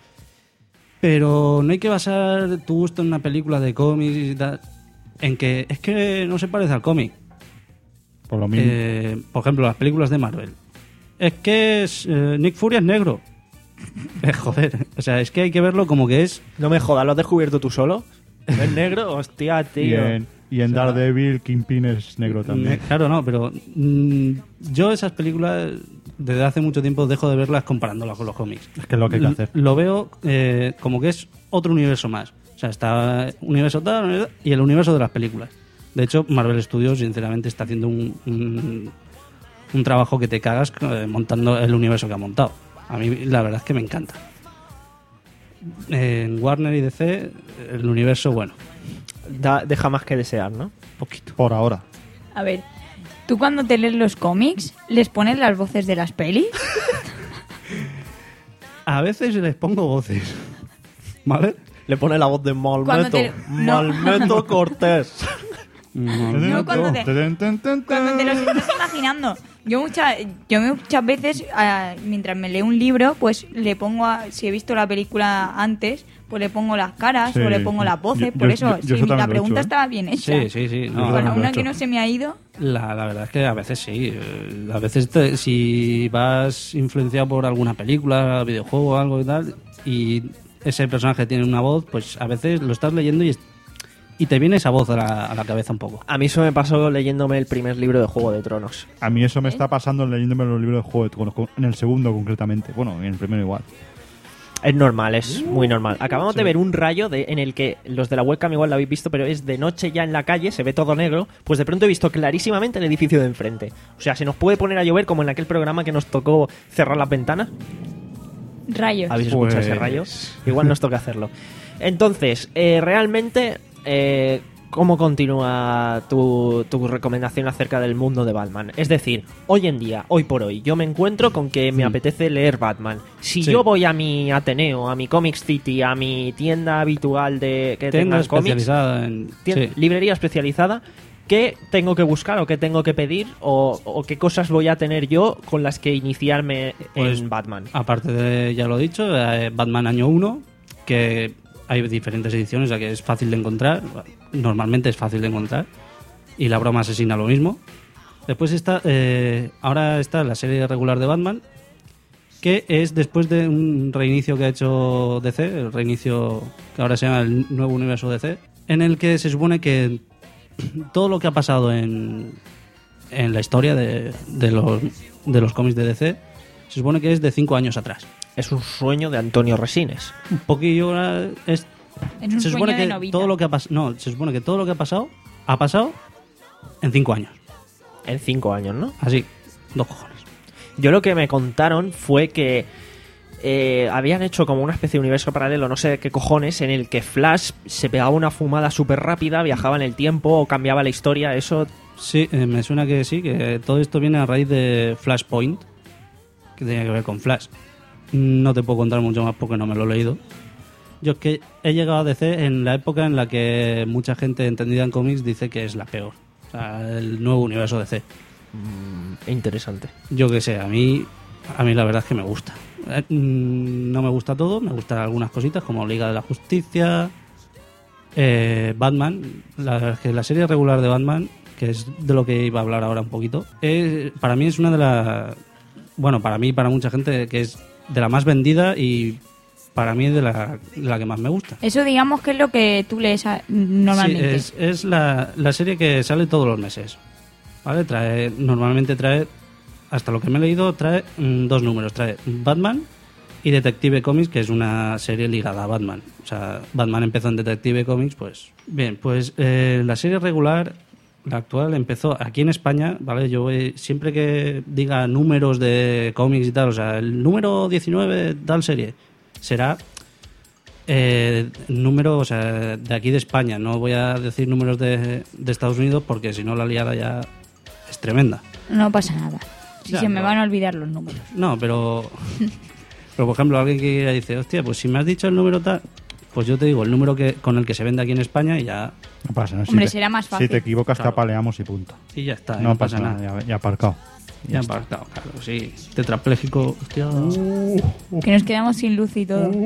S5: pero no hay que basar tu gusto en una película de cómics y tal, en que es que no se parece al cómic.
S6: Por lo mismo.
S5: Eh, por ejemplo, las películas de Marvel. Es que es, eh, Nick Fury es negro. Eh, joder, o sea, es que hay que verlo como que es.
S3: No me jodas, ¿lo has descubierto tú solo? ¿Es negro? Hostia,
S6: y
S3: tío.
S6: en, y en
S3: O sea,
S6: Daredevil, Kingpin es negro también.
S5: Eh, Claro, no, pero mm, yo esas películas desde hace mucho tiempo dejo de verlas comparándolas con los cómics.
S6: Es que es lo que hay que hacer.
S5: Lo veo eh, como que es otro universo más. O sea, está universo tal universo- y el universo de las películas. De hecho, Marvel Studios, sinceramente, está haciendo un, un, un trabajo que te cagas eh, montando el universo que ha montado. A mí, la verdad es que me encanta. En Warner y D C, el universo, bueno,
S3: da- deja más que desear, ¿no?
S5: poquito.
S6: Por ahora.
S4: A ver, ¿tú cuando te lees los cómics les pones las voces de las pelis?
S5: A veces les pongo voces. ¿Vale?
S3: Le pone la voz de
S4: Cuando
S3: Malmeto.
S4: te- no.
S3: Malmeto Cortés.
S4: No, cuando te-
S6: Ten, ten, ten,
S4: Cuando te los
S6: ten.
S4: estás imaginando. Yo, mucha, yo muchas veces, ah, mientras me leo un libro, pues le pongo, a- si he visto la película antes, pues le pongo las caras
S6: Sí.
S4: o le pongo las voces.
S6: Yo-
S4: Por
S6: yo-
S4: eso,
S6: yo- yo
S4: si
S6: eso también
S4: la
S6: lo he
S4: pregunta
S6: hecho, ¿eh?
S4: estaba bien hecha.
S5: Sí, sí, sí. no,
S6: Yo
S4: Para
S6: también lo
S4: una
S6: he
S4: que
S6: hecho.
S4: no se me ha ido.
S5: La, la verdad es que a veces sí. eh, A veces te- si vas influenciado por alguna película, videojuego o algo y tal, y ese personaje tiene una voz, pues a veces lo estás leyendo y, es- y te viene esa voz a la, a la cabeza un poco.
S3: A mí eso me pasó leyéndome el primer libro de Juego de Tronos.
S6: A mí eso me está pasando leyéndome los libros de juego, de Tronos, en el segundo concretamente. Bueno, en el primero igual.
S3: Es normal, es muy normal. Acabamos de ver un rayo de, en el que los de la webcam igual lo habéis visto, pero es de noche ya en la calle, se ve todo negro. Pues de pronto he visto clarísimamente el edificio de enfrente. O sea, se nos puede poner a llover como en aquel programa que nos tocó cerrar las ventanas.
S4: Rayos.
S3: ¿Habéis escuchado ese
S6: Pues-
S3: rayo? Igual nos toca hacerlo. Entonces, eh, realmente, eh, ¿cómo continúa tu, tu recomendación acerca del mundo de Batman? Es decir, hoy en día, hoy por hoy, yo me encuentro con que me
S5: Mm.
S3: apetece leer Batman. Si
S5: Sí.
S3: yo voy a mi Ateneo, a mi Comics City, a mi tienda habitual de que
S5: Tienda
S3: tenga cómics,
S5: especializada en...
S3: tien-
S5: sí.
S3: librería especializada, ¿qué tengo que buscar o qué tengo que pedir o, o qué cosas voy a tener yo con las que iniciarme
S5: Pues,
S3: en Batman?
S5: Aparte de, ya lo he dicho, eh, Batman Año uno, que hay diferentes ediciones, ya que es fácil de encontrar. Normalmente es fácil de encontrar. Y la broma asesina lo mismo. Después está, eh, ahora está la serie regular de Batman, que es después de un reinicio que ha hecho D C, el reinicio que ahora se llama el nuevo universo D C, en el que se supone que todo lo que ha pasado en, en la historia de, de los, de los cómics de D C se supone que es de cinco años atrás.
S3: Es un sueño de Antonio Resines.
S5: Un poquillo ahora es
S4: Es un
S5: se
S4: sueño
S5: supone
S4: de
S5: que
S4: Novita.
S5: todo lo que ha pasado no se supone que todo lo que ha pasado ha pasado en cinco años,
S3: En cinco años, ¿no?
S5: así, dos cojones.
S3: Yo lo que me contaron fue que eh, habían hecho como una especie de universo paralelo, no sé de qué cojones, en el que Flash se pegaba una fumada súper rápida, viajaba en el tiempo o cambiaba la historia. Eso
S5: Sí, eh, me suena que sí, que todo esto viene a raíz de Flashpoint, que tiene que ver con Flash. No te puedo contar mucho más porque no me lo he leído. Yo es que he llegado a D C en la época en la que mucha gente entendida en cómics dice que es la peor. O sea, el nuevo universo D C.
S3: interesante.
S5: Yo qué sé, a mí, a mí la verdad es que me gusta. Eh, mm, No me gusta todo, me gustan algunas cositas como Liga de la Justicia, eh, Batman. La verdad es que la serie regular de Batman, que es de lo que iba a hablar ahora un poquito, es, para mí es una de las... Bueno, para mí y para mucha gente que es de la más vendida y para mí es de la, de la que más me gusta.
S4: Eso digamos que es lo que tú lees a- normalmente.
S5: Sí, es, es la, la serie que sale todos los meses. ¿Vale? Trae, normalmente trae, hasta lo que me he leído, trae mm, dos números. Trae Batman y Detective Comics, que es una serie ligada a Batman. O sea, Batman empezó en Detective Comics, pues... Bien, pues eh, la serie regular, la actual, empezó aquí en España, ¿vale? Yo eh, siempre que diga números de cómics y tal, o sea, el número diecinueve de tal serie, será... Eh, número, o sea, de aquí de España. No voy a decir números de, de Estados Unidos porque si no la liada ya es tremenda.
S4: No pasa nada. Si
S5: Ya,
S4: se me
S5: no.
S4: van a olvidar los números.
S5: No, pero pero por ejemplo alguien que dice, hostia, pues si me has dicho el número tal, pues yo te digo el número que con el que se vende aquí en España y ya
S6: No pasa nada.
S4: Hombre,
S6: si te,
S4: será más
S6: Si
S4: fácil.
S6: te equivocas,
S5: Claro.
S6: te apaleamos y punto.
S5: y ya está,
S6: No, pasa nada, ya, ya aparcado.
S5: Ya apartado, claro, sí. Tetrapléjico, hostia.
S4: Que nos quedamos sin luz y todo.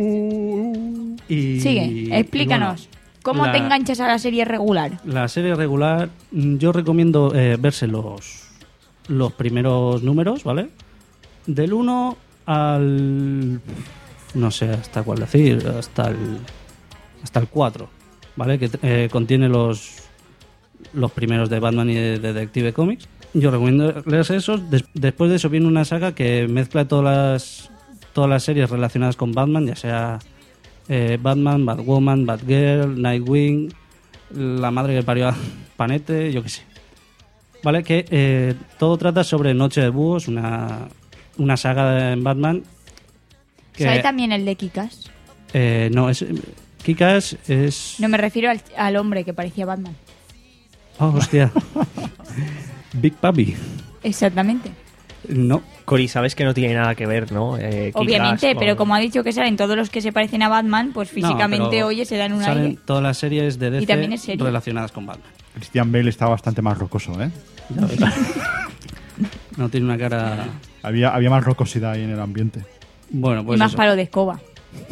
S5: Y,
S4: Sigue, explícanos.
S5: y bueno,
S4: ¿Cómo
S5: la-
S4: te enganchas a la serie regular?
S5: La serie regular, mm, yo recomiendo eh, verse los, los primeros números, ¿vale? Del uno al... no sé hasta cuál decir, hasta el, hasta el cuatro, ¿vale? Que eh, contiene los, los primeros de Batman y de Detective Comics. Yo recomiendo leerse esos. Des- después de eso viene una saga que mezcla todas las, todas las series relacionadas con Batman, ya sea eh, Batman, Batwoman, Batgirl, Nightwing, la madre que parió a Panete, yo qué sé. Vale, que eh, todo trata sobre Noche de Búhos, una, una saga en Batman. Que,
S4: ¿Sabe también el de Kikas?
S5: eh, no, es... Kikas es...
S4: No me refiero al, al hombre que parecía Batman.
S5: Oh, hostia. Big Papi.
S4: Exactamente.
S5: No.
S3: Cori, sabes que no tiene nada que ver, ¿no? Eh, Kick-Ass
S4: Obviamente,
S3: con-
S4: pero como ha dicho que salen todos los que se parecen a Batman, pues físicamente,
S5: No, pero
S4: oye, se dan un
S5: salen
S4: aire.
S5: todas las series de
S4: Y también
S5: D
S4: es
S5: C
S4: serie.
S5: relacionadas con Batman.
S6: Christian Bale está bastante más rocoso, ¿eh?
S5: Ya ves. No tiene una cara...
S6: Había, había más rocosidad ahí en el ambiente.
S5: Bueno,
S4: y
S5: pues
S4: más
S5: eso.
S4: palo de escoba.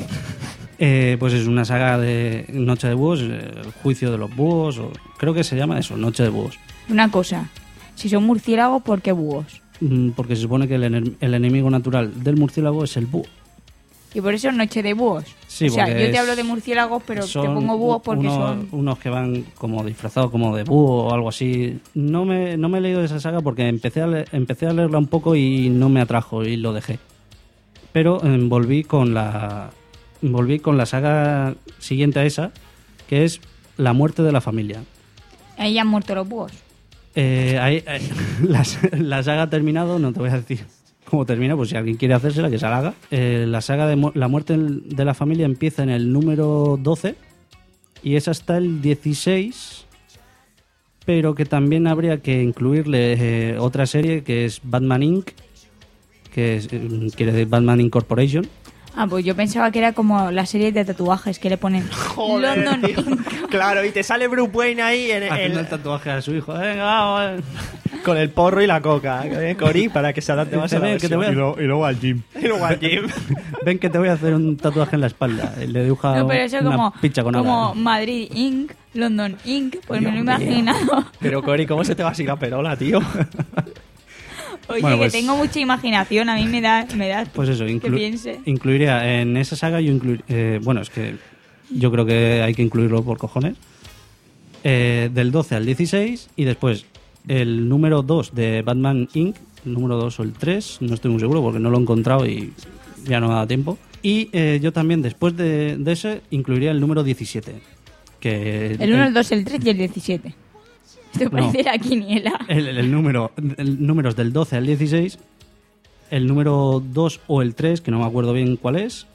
S5: Eh, pues es una saga de Noche de Búhos, eh, el juicio de los búhos, o creo que se llama eso, Noche de Búhos.
S4: Una cosa, si son murciélagos, ¿por qué búhos?
S5: Mm, Porque se supone que el, ener- el enemigo natural del murciélago es el búho.
S4: Y por eso noche de búhos.
S5: Sí,
S4: o sea,
S5: porque
S4: yo te
S5: es-
S4: hablo de murciélagos, pero te
S5: Son
S4: pongo búhos porque
S5: unos,
S4: son...
S5: unos que van como disfrazados como de búho o algo así. No me, no me he leído esa saga porque empecé a, le- empecé a leerla un poco y no me atrajo y lo dejé. Pero eh, volví con la volví con la saga siguiente a esa, que es La muerte de la familia.
S4: Ahí ya han muerto los búhos.
S5: Eh, ahí, eh, la, la saga ha terminado, no te voy a decir cómo termina, pues si alguien quiere hacérsela, que se la haga. Eh, la saga de mu- La muerte de la familia empieza en el número doce y es hasta el dieciséis, pero que también habría que incluirle eh, otra serie que es Batman incorporated, que es, eh, quiere decir Batman Incorporation.
S4: Ah, pues yo pensaba que era como la serie de tatuajes que le ponen
S3: Joder,
S4: London
S3: tío.
S4: Ink.
S3: Claro, y te sale Bruce Wayne ahí en
S5: Haciendo
S3: el-
S5: el tatuaje a su hijo. Venga, vamos.
S3: con el porro y la coca, ¿eh, Cori? Para que se adapte más a la
S5: Ven, que te
S3: versión.
S5: voy a-
S6: Y, lo- y luego al gym.
S3: Y luego al gym.
S5: Ven que te voy a hacer un tatuaje en la espalda. Y le dibuja
S4: No, pero eso
S5: una
S4: como,
S5: picha con
S4: como
S5: agua.
S4: Madrid Inc, London Inc, pues me lo he
S3: Dios mío.
S4: imaginado.
S3: Pero Cori, ¿cómo se te va así la perola, tío?
S4: Oye,
S5: Bueno, pues-
S4: que tengo mucha imaginación, a mí me da, me da
S5: Pues eso,
S4: que
S5: inclu-
S4: piense.
S5: incluiría en esa saga, yo incluir, eh, bueno, es que yo creo que hay que incluirlo por cojones, eh, del doce al dieciséis y después el número dos de Batman incorporated, el número dos o el tres, no estoy muy seguro porque no lo he encontrado y ya no me da tiempo. Y eh, yo también después de, de ese incluiría el número diecisiete. Que
S4: El uno, el dos, el tres y el diecisiete. Esto parece la quiniela.
S5: El, el número, el números del doce al dieciséis, el número dos o el tres, que no me acuerdo bien cuál es,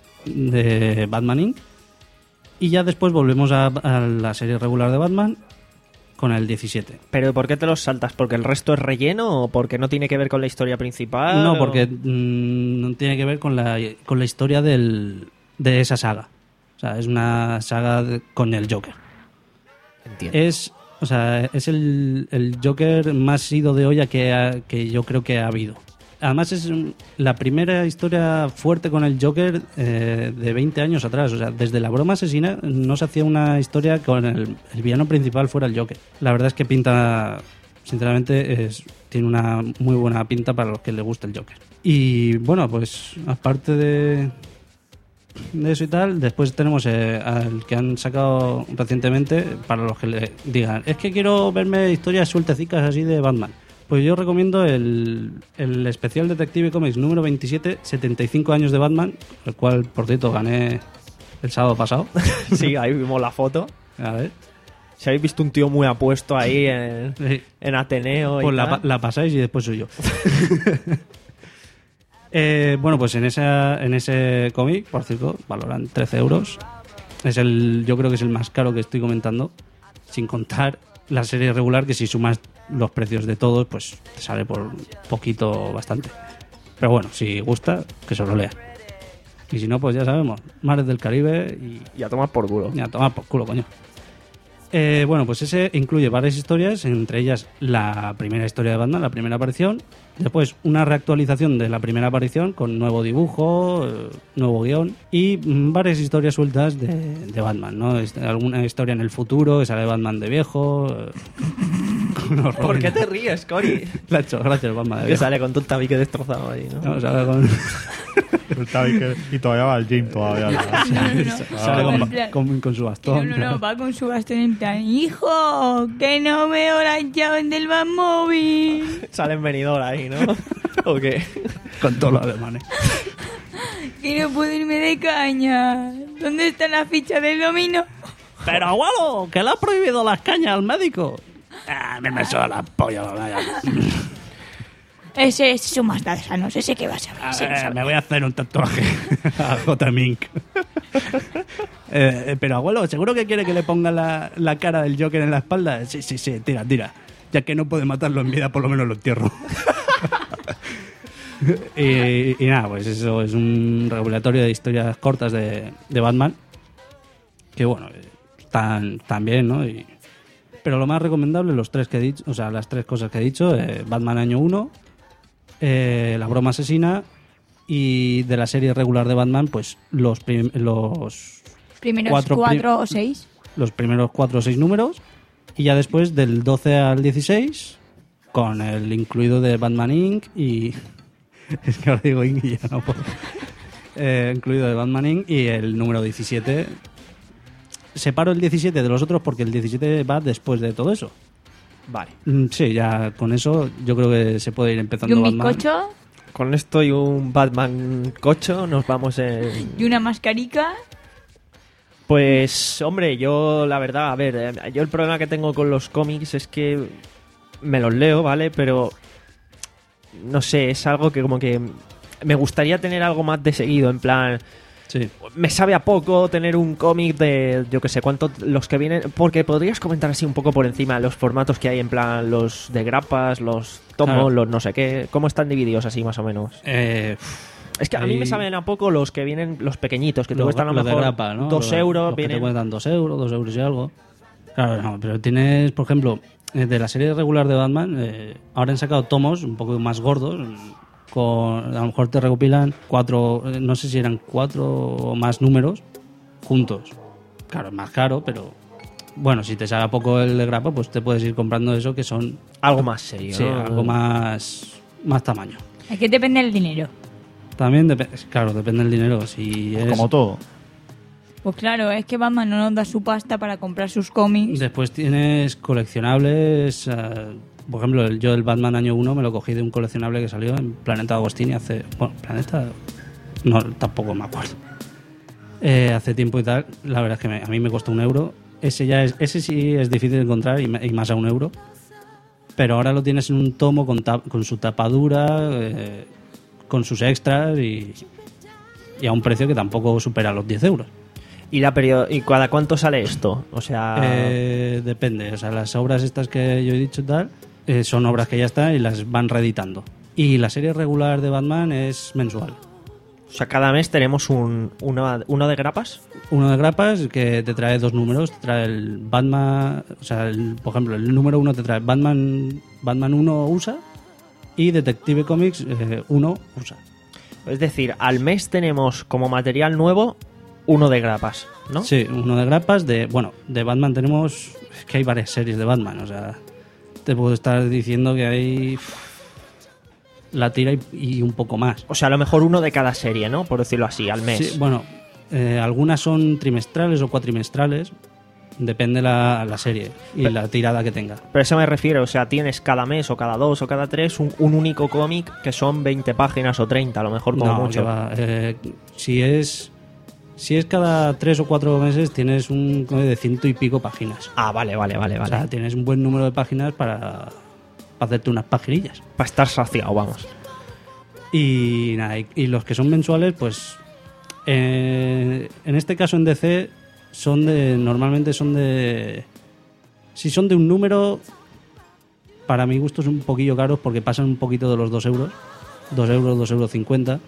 S5: de Batman incorporated. Y ya después volvemos a, a la serie regular de Batman con el diecisiete.
S3: ¿Pero por qué te los saltas? ¿Porque el resto es relleno o porque no tiene que ver con la historia principal?
S5: No,
S3: o-
S5: porque mm, no tiene que ver con la, con la historia del, de esa saga. O sea, es una saga de- con el Joker.
S3: Entiendo.
S5: Es, o sea, es el, el Joker más ido de olla que, ha- que yo creo que ha habido. Además es mm, la primera historia fuerte con el Joker eh, de veinte años atrás. O sea, desde la broma asesina no se hacía una historia con el, el villano principal fuera el Joker. La verdad es que pinta, sinceramente, es, tiene una muy buena pinta para los que le gusta el Joker. Y bueno, pues aparte de, de eso y tal, después tenemos eh, al que han sacado recientemente para los que le digan, es que quiero verme historias sueltecicas así de Batman. Pues yo recomiendo el, el especial Detective Comics número veintisiete, setenta y cinco años de Batman, el cual, por cierto, gané el sábado pasado.
S3: Sí, ahí vimos la foto.
S5: A ver,
S3: Si habéis visto un tío muy apuesto ahí en,
S5: sí.
S3: en Ateneo y
S5: Pues la,
S3: tal.
S5: pa- la pasáis y después soy yo. Eh, bueno, pues en, esa, en ese cómic, por cierto, valoran trece euros. Es el, yo creo que es el más caro que estoy comentando, sin contar la serie regular, que si sumas los precios de todos, pues te sale por poquito bastante. Pero bueno, si gusta, que se lo lea. Y si no, pues ya sabemos, Mares del Caribe y
S3: Y a tomar por culo.
S5: ya, toma por culo, coño. Eh, bueno, pues ese incluye varias historias, entre ellas la primera historia de Batman, la primera aparición. Después una reactualización de la primera aparición con nuevo dibujo, eh, nuevo guión y mm, varias historias sueltas de, de Batman, ¿no? Est- alguna historia en el futuro, que sale Batman de viejo. eh, con unos
S3: ¿Por qué
S5: Robin.
S3: te ríes, Cori?
S5: Le ha hecho gracias Batman de
S3: Que
S5: viejo.
S3: sale con todo el tabique destrozado ahí, ¿no?
S5: No, sale con,
S6: El tabique, y todavía va al gym todavía.
S4: No, no, no.
S5: sale con,
S4: En plan-
S5: con- con su
S4: No,
S5: bastón.
S4: no, no, va con su bastón en plan, hijo, que no veo las llaves del Batmóvil,
S3: Sale en venidor ahí, ¿no? ¿O qué?
S5: Con todos los alemanes.
S4: que no puedo irme de caña. ¿Dónde está la ficha del domino?
S5: Pero abuelo, que le ha prohibido las cañas al médico. Ah, me me suda la polla. vaya.
S4: Ese es un más sano, ese que vas a ver.
S5: A
S4: ese no
S5: ver,
S4: sabe.
S5: me voy a hacer un tatuaje a J. Mink. Eh, eh, pero abuelo, ¿seguro que quiere que le ponga la, la cara del Joker en la espalda? Sí, sí, sí, tira, tira. Ya que no puede matarlo en vida, por lo menos lo entierro. y, y nada, pues eso es un regulatorio de historias cortas de, de Batman. Que bueno, eh, están, están bien, ¿no? Y, pero lo más recomendable, los tres que he dicho, o sea, las tres cosas que he dicho, eh, Batman año uno, eh, La broma asesina y de la serie regular de Batman, pues los, prim- los,
S4: Primeros
S5: cuatro
S4: cuatro,
S5: prim-
S4: o seis.
S5: los primeros cuatro o seis números y ya después del doce al dieciséis con el incluido de Batman incorporated y... es que ahora digo Inc y ya no puedo. Eh, incluido de Batman incorporated y el número diecisiete. Separo el diecisiete de los otros porque el diecisiete va después de todo eso.
S3: Vale.
S5: Mm, Sí, ya con eso yo creo que se puede ir
S4: Y
S5: empezando
S4: un
S5: Batman.
S4: bizcocho
S3: Con esto y un Batman cocho nos vamos en...
S4: y una mascarica.
S3: Pues, hombre, yo la verdad, a ver, eh, yo el problema que tengo con los cómics es que me los leo, ¿vale? Pero, no sé, es algo que como que me gustaría tener algo más de seguido, en plan,
S5: Sí.
S3: Me sabe a poco tener un cómic de, yo que sé, cuánto los que vienen, porque podrías comentar así un poco por encima los formatos que hay, en plan los de grapas, los tomos,
S5: Claro.
S3: los no sé qué, cómo están divididos así más o menos.
S5: Eh,
S3: Es que a mí
S5: Ahí-
S3: me saben a poco los que vienen, los pequeñitos, que te
S5: lo,
S3: cuestan a lo
S5: lo de
S3: mejor
S5: grapa, ¿no?
S3: dos
S5: Los-
S3: euros,
S5: los que te
S3: vienen...
S5: cuestan dos euros, dos euros y algo. Claro, no, pero tienes, por ejemplo, eh, de la serie regular de Batman, eh, ahora han sacado tomos un poco más gordos, con, a lo mejor te recopilan cuatro, eh, no sé si eran cuatro o más números juntos. Claro, es más caro, pero bueno, si te sale a poco el de grapa, pues te puedes ir comprando eso que son
S3: Algo más serio,
S5: sí,
S3: ¿no?
S5: algo más, más tamaño.
S4: Es que depende del dinero.
S5: También, dep- claro, depende del dinero. Si
S6: Pues
S5: es-
S6: como todo.
S4: Pues claro, es que Batman no nos da su pasta para comprar sus cómics.
S5: Después tienes coleccionables. eh, por ejemplo, el- yo el Batman año uno me lo cogí de un coleccionable que salió en Planeta Agostini hace. Bueno, Planeta. No, tampoco me acuerdo. Eh, hace tiempo y tal. La verdad es que me- a mí me costó un euro. Ese ya es, ese sí es difícil de encontrar y, ma- y más a un euro. Pero ahora lo tienes en un tomo con, tap- con su tapadura, eh, con sus extras y, y a un precio que tampoco supera los diez euros.
S3: ¿Y, la perio- ¿Y cada cuánto sale esto? O sea...
S5: Eh, depende, o sea, las obras estas que yo he dicho y tal, eh, son obras que ya están y las van reeditando. Y la serie regular de Batman es mensual.
S3: O sea, cada mes tenemos un, uno, uno de grapas.
S5: Uno de grapas que te trae dos números, te trae el Batman, o sea, el- por ejemplo, el número uno te trae Batman, Batman uno U S A y Detective Comics eh, uno U S A.
S3: Es decir, al mes tenemos como material nuevo uno de grapas, ¿no?
S5: Sí, uno de grapas de, bueno, de Batman tenemos, es que hay varias series de Batman, o sea, te puedo estar diciendo que hay uf, la tira y, y un poco más.
S3: O sea, a lo mejor uno de cada serie, ¿no? Por decirlo así, al mes.
S5: Sí, bueno, eh, algunas son trimestrales o cuatrimestrales, depende la, la serie y
S3: Pero-
S5: la tirada que tenga.
S3: Pero a eso me refiero, o sea, tienes cada mes o cada dos o cada tres un, un único cómic que son veinte páginas o treinta, a lo mejor como
S5: No,
S3: mucho.
S5: que va, eh, si es si es cada tres o cuatro meses tienes un cómic de ciento y pico páginas.
S3: Ah, vale, vale, vale,
S5: O
S3: vale.
S5: sea, tienes un buen número de páginas para, para hacerte unas paginillas.
S3: Para estar saciado, vamos.
S5: Y nada, y, y los que son mensuales, pues eh, en este caso en D C son de normalmente son de si son de un número, para mi gusto son un poquillo caros porque pasan un poquito de los dos euros, dos euros, dos euros cincuenta.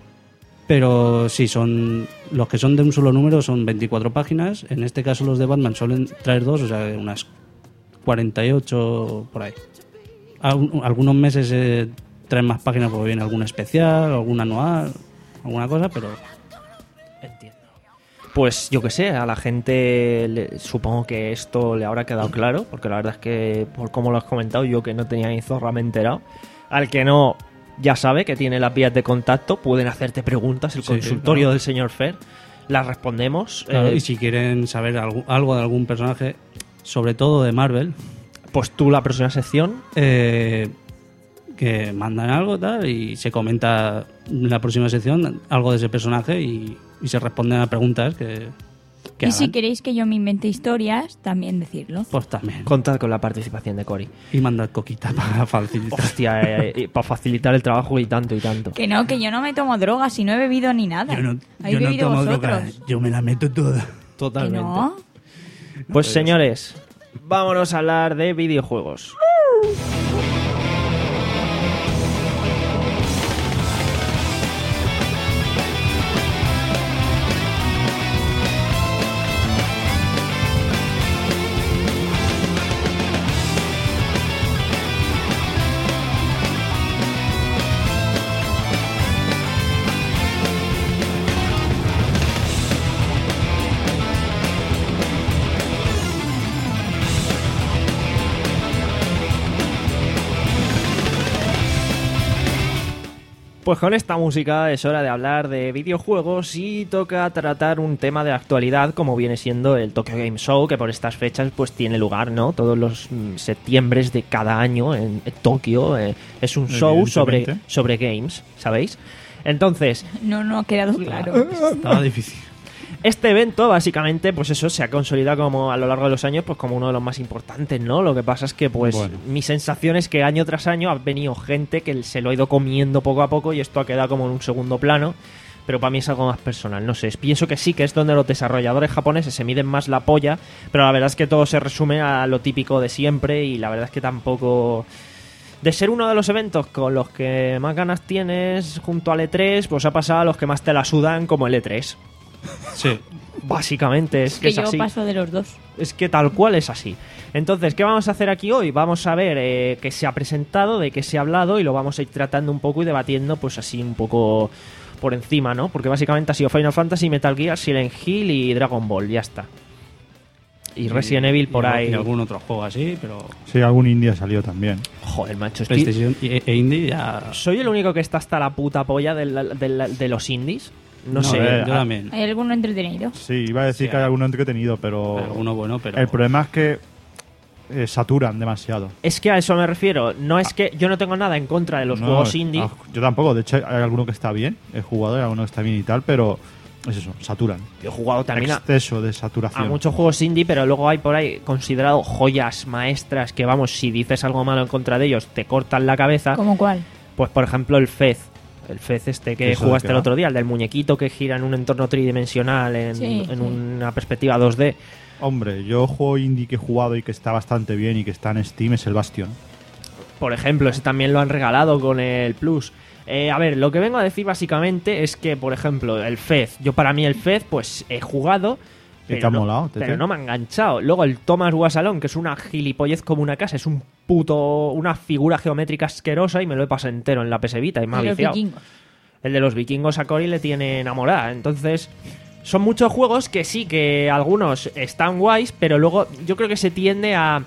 S5: Pero sí, son los que son de un solo número son veinticuatro páginas. En este caso los de Batman suelen traer dos, o sea, unas cuarenta y ocho por ahí. Algun- Algunos meses eh, traen más páginas porque viene algún especial, algún anual, alguna cosa, pero
S3: Entiendo. Pues yo que sé, a la gente le- supongo que esto le habrá quedado claro, porque la verdad es que, por como lo has comentado, yo que no tenía ni zorra me he enterado. Al que no, ya sabe que tiene las vías de contacto, pueden hacerte preguntas, el
S5: Sí,
S3: consultorio
S5: claro.
S3: del señor Fer, las respondemos.
S5: claro,
S3: eh,
S5: y si quieren saber algo, algo de algún personaje, sobre todo de Marvel,
S3: Pues tú la próxima sección,
S5: eh, que mandan algo tal y se comenta en la próxima sección algo de ese personaje y, y se responden a preguntas que, que
S4: Y si
S5: hagan.
S4: queréis que yo me invente historias, también decirlo.
S5: Pues también.
S3: contad con la participación de Cory.
S5: Y mandar coquita para facilitar.
S3: Hostia, eh, eh, para facilitar el trabajo y tanto y tanto.
S4: Que no, que yo no me tomo drogas y no he bebido ni nada.
S5: Yo no,
S4: ¿Habéis
S5: yo no
S4: bebido
S5: tomo
S4: vosotros?
S5: droga, yo me la meto toda.
S4: Que no.
S3: Pues señores, vámonos a hablar de videojuegos. Pues con esta música es hora de hablar de videojuegos y toca tratar un tema de actualidad como viene siendo el Tokyo Game Show, que por estas fechas pues tiene lugar, ¿no? Todos los mm, septiembres de cada año en, en Tokio. eh, es un show sobre,
S6: Evidentemente.
S3: sobre games, ¿sabéis? Entonces,
S4: No, no ha quedado claro.
S5: Estaba difícil.
S3: este evento, básicamente, pues eso se ha consolidado como a lo largo de los años, pues como uno de los más importantes, ¿no? Lo que pasa es que, pues,
S5: Bueno.
S3: mi sensación es que año tras año ha venido gente que se lo ha ido comiendo poco a poco y esto ha quedado como en un segundo plano. pero para mí es algo más personal, no sé, pienso que sí, que es donde los desarrolladores japoneses se miden más la polla, pero la verdad es que todo se resume a lo típico de siempre y la verdad es que tampoco... De ser uno de los eventos con los que más ganas tienes junto al E tres, pues ha pasado a los que más te la sudan como el E tres.
S5: Sí.
S3: Básicamente es que,
S4: que
S3: es
S4: yo
S3: así.
S4: paso de los dos.
S3: Es que tal cual es así. Entonces, ¿qué vamos a hacer aquí hoy? Vamos a ver eh, qué se ha presentado, de qué se ha hablado y lo vamos a ir tratando un poco y debatiendo pues así un poco por encima, ¿no? Porque básicamente ha sido Final Fantasy, Metal Gear, Silent Hill y Dragon Ball, ya está. Y Resident Evil por
S5: y,
S3: ahí.
S5: Y algún otro juego así, pero...
S6: Sí, algún indie ha salido también.
S3: Joder, macho, estoy...
S5: PlayStation e, e Indie ya...
S3: ¿Soy el único que está hasta la puta polla de, la- de, la- de los indies? No, sé.
S5: eh, yo
S6: ah,
S5: también.
S4: ¿Hay alguno entretenido?
S6: Sí, iba a decir
S5: Sí,
S6: que hay
S5: hay.
S6: alguno entretenido, pero...
S5: Alguno bueno, pero...
S6: El problema es que eh, saturan demasiado.
S3: Es que a eso me refiero. No es que yo no tengo nada en contra de los
S6: No,
S3: juegos indie.
S6: ah, Yo tampoco, de hecho hay alguno que está bien, he jugado, hay alguno que está bien y tal, pero es eso, saturan.
S3: Yo he jugado también a,
S6: Exceso de
S3: a
S6: saturación.
S3: muchos juegos indie, pero luego hay por ahí considerado joyas maestras que, vamos, si dices algo malo en contra de ellos, te cortan la cabeza.
S4: ¿Cómo cuál?
S3: Pues, por ejemplo, el Fez. El Fez este que
S6: ¿Eso de
S3: jugaste
S6: qué
S3: el
S6: va?
S3: otro día, el del muñequito que gira en un entorno tridimensional, en,
S4: Sí,
S3: en
S4: sí.
S3: una perspectiva dos D.
S6: Hombre, yo juego indie que he jugado y que está bastante bien y que está en Steam es el Bastion.
S3: Por ejemplo, ese también lo han regalado con el Plus. Eh, a ver, lo que vengo a decir básicamente es que, por ejemplo, el Fez. Yo para mí el Fez, pues he jugado...
S6: ¿Y te
S3: pero
S6: ha
S3: no,
S6: molado, Tete?
S3: pero no me ha enganchado. Luego el Thomas Wasalón, que es una gilipollez como una casa, es un puto... una figura geométrica asquerosa y me lo he pasado entero en la P S Vita y me ha
S4: Y los
S3: viciado.
S4: vikingos.
S3: El de los vikingos a Cory le tiene enamorada. Entonces, son muchos juegos que sí, que algunos están guays, pero luego yo creo que se tiende a...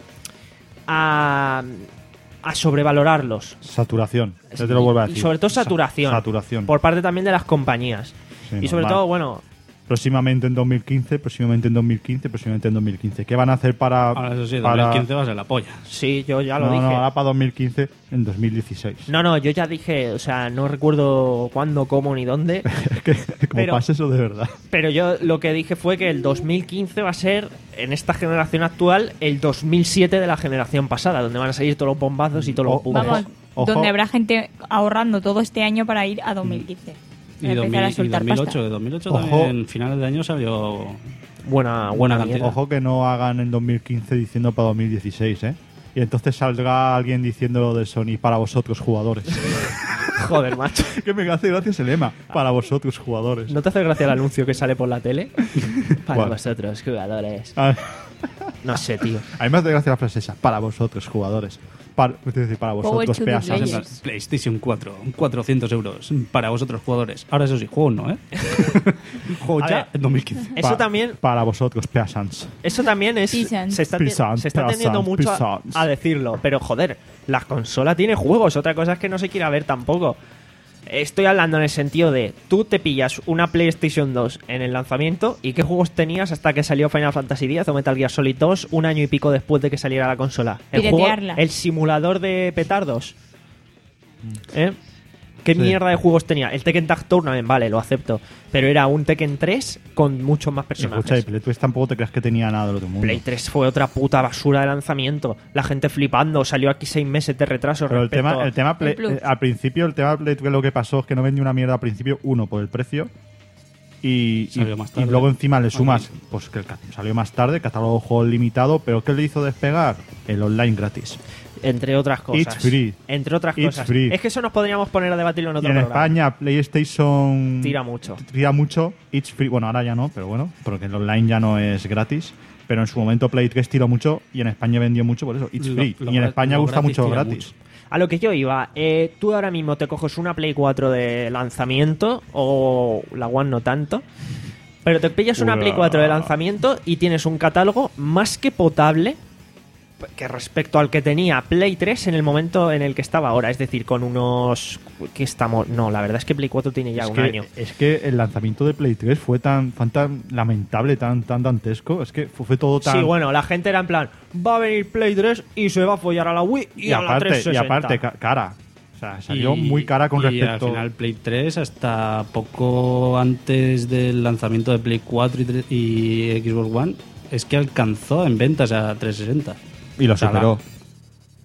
S3: a, a sobrevalorarlos.
S6: Saturación, yo te lo vuelvo a
S3: Y
S6: decir.
S3: sobre todo
S6: Sa-
S3: saturación.
S6: saturación.
S3: Por parte también de las compañías.
S6: Sí,
S3: y sobre
S6: normal.
S3: todo, bueno,
S6: Próximamente en dos mil quince, próximamente en dos mil quince, próximamente en dos mil quince. ¿Qué van a hacer para...?
S5: Ahora eso sí,
S6: para...
S5: dos mil quince va a ser la polla.
S3: sí, yo ya lo
S6: no,
S3: dije.
S6: no, ahora para dos mil quince en dos mil dieciséis.
S3: No, no, yo ya dije, o sea, no recuerdo cuándo, cómo ni dónde,
S6: Es que como
S3: Pero-
S6: pasa eso de verdad.
S3: pero yo lo que dije fue que el dos mil quince va a ser, en esta generación actual, el dos mil siete de la generación pasada, donde van a salir todos los bombazos y todos los
S6: O-
S3: pubos.
S4: Vamos,
S6: Ojo.
S4: donde habrá gente ahorrando todo este año para ir a dos mil quince.
S5: Y,
S4: Para
S5: dos mil,
S4: empezar a
S5: y
S4: soltar
S5: dos mil ocho,
S4: pasta.
S5: de dos mil ocho
S6: Ojo.
S5: también, finales de año salió...
S3: Buena, buena
S5: Buena
S3: mierda.
S5: cantidad.
S6: Ojo que no hagan en dos mil quince diciendo para dos mil dieciséis, ¿eh? Y entonces saldrá alguien diciendo lo de Sony para vosotros jugadores.
S3: Joder, macho.
S6: que me hace gracia ese lema. Para vosotros jugadores.
S3: ¿No te hace gracia el anuncio que sale por la tele? Para
S6: ¿Cuál?
S3: vosotros, jugadores.
S6: A,
S3: No sé, tío.
S6: a mí me hace gracia la frase esa. Para vosotros jugadores. Para, es decir, para
S4: Power
S6: vosotros
S4: to the
S6: peasas.
S4: players.
S5: En plan, PlayStation cuatro, cuatrocientos euros para vosotros jugadores. Ahora eso sí, juegos no, ¿eh? Juegos
S3: A
S5: ya
S3: ver.
S5: en dos mil quince.
S3: Eso
S6: Pa-
S3: también,
S6: Para vosotros peasants.
S3: eso también es...
S4: Peasants.
S3: Se está,
S6: Peasants,
S3: se está tendiendo
S6: peasants,
S3: mucho a,
S6: peasants.
S3: a decirlo. Pero, joder, la consola tiene juegos. Otra cosa es que no se quiera ver tampoco. Estoy hablando en el sentido de... Tú te pillas una PlayStation dos en el lanzamiento y ¿qué juegos tenías hasta que salió Final Fantasy diez o Metal Gear Solid dos un año y pico después de que saliera la consola? El juego,
S4: Piratearla.
S3: el simulador de petardos. ¿Eh? ¿Qué
S6: Sí.
S3: mierda de juegos tenía? El Tekken Tag Tournament, vale, lo acepto. Pero era un Tekken tres con muchos más personajes.
S6: Escucha, y Play tres tampoco te creas que tenía nada del otro mundo.
S3: Play tres fue otra puta basura de lanzamiento. La gente flipando, salió aquí seis meses de retraso.
S6: Pero el
S3: respecto
S6: tema,
S3: a-
S6: el tema Play-
S4: Plus.
S6: eh, al principio, el tema Play tres lo que pasó es que no vendió una mierda al principio, uno, por el precio. Y, y,
S5: Salió más
S6: y
S5: tarde.
S6: luego encima le
S5: Aquí.
S6: sumas, pues que el ca- salió más tarde, catálogo de juegos limitado, pero ¿qué le hizo despegar? El online gratis.
S3: Entre otras cosas.
S6: It's free.
S3: Entre otras
S6: It's
S3: cosas.
S6: free.
S3: Es que eso nos podríamos poner a debatirlo en
S6: Y
S3: otro
S6: en
S3: programa.
S6: España, PlayStation
S3: Tira mucho.
S6: Tira mucho, it's free. Bueno, ahora ya no, pero bueno, porque el online ya no es gratis. Pero en su momento Play tres tiró mucho y en España vendió mucho, por eso, it's
S5: Lo-
S6: free.
S5: lo
S6: y en
S5: gra-
S6: España
S5: lo
S6: gusta
S5: gratis
S6: mucho
S5: tira
S6: gratis.
S5: mucho.
S3: A lo que yo iba, eh, tú ahora mismo te coges una Play cuatro de lanzamiento o la One no tanto, pero te pillas una
S6: Ua.
S3: Play cuatro de lanzamiento y tienes un catálogo más que potable que respecto al que tenía Play tres en el momento en el que estaba ahora, es decir, con unos... ¿Qué estamos? No, la verdad es que Play cuatro tiene ya
S6: Es
S3: un
S6: que,
S3: año.
S6: es que el lanzamiento de Play tres fue tan, tan, tan lamentable, tan, tan dantesco. Es que fue, fue todo tan.
S3: Sí, bueno, la gente era en plan, va a venir Play tres y se va a follar a la Wii y,
S6: y
S3: a la
S6: aparte, y
S3: trescientos sesenta.
S6: aparte ca- cara. O sea, salió
S5: Y-
S6: muy cara con
S5: y
S6: respecto.
S5: al final Play tres, hasta poco antes del lanzamiento de Play cuatro y, tre- y Xbox One, es que alcanzó en ventas a trescientos sesenta.
S6: Y lo
S5: O sea,
S6: superó.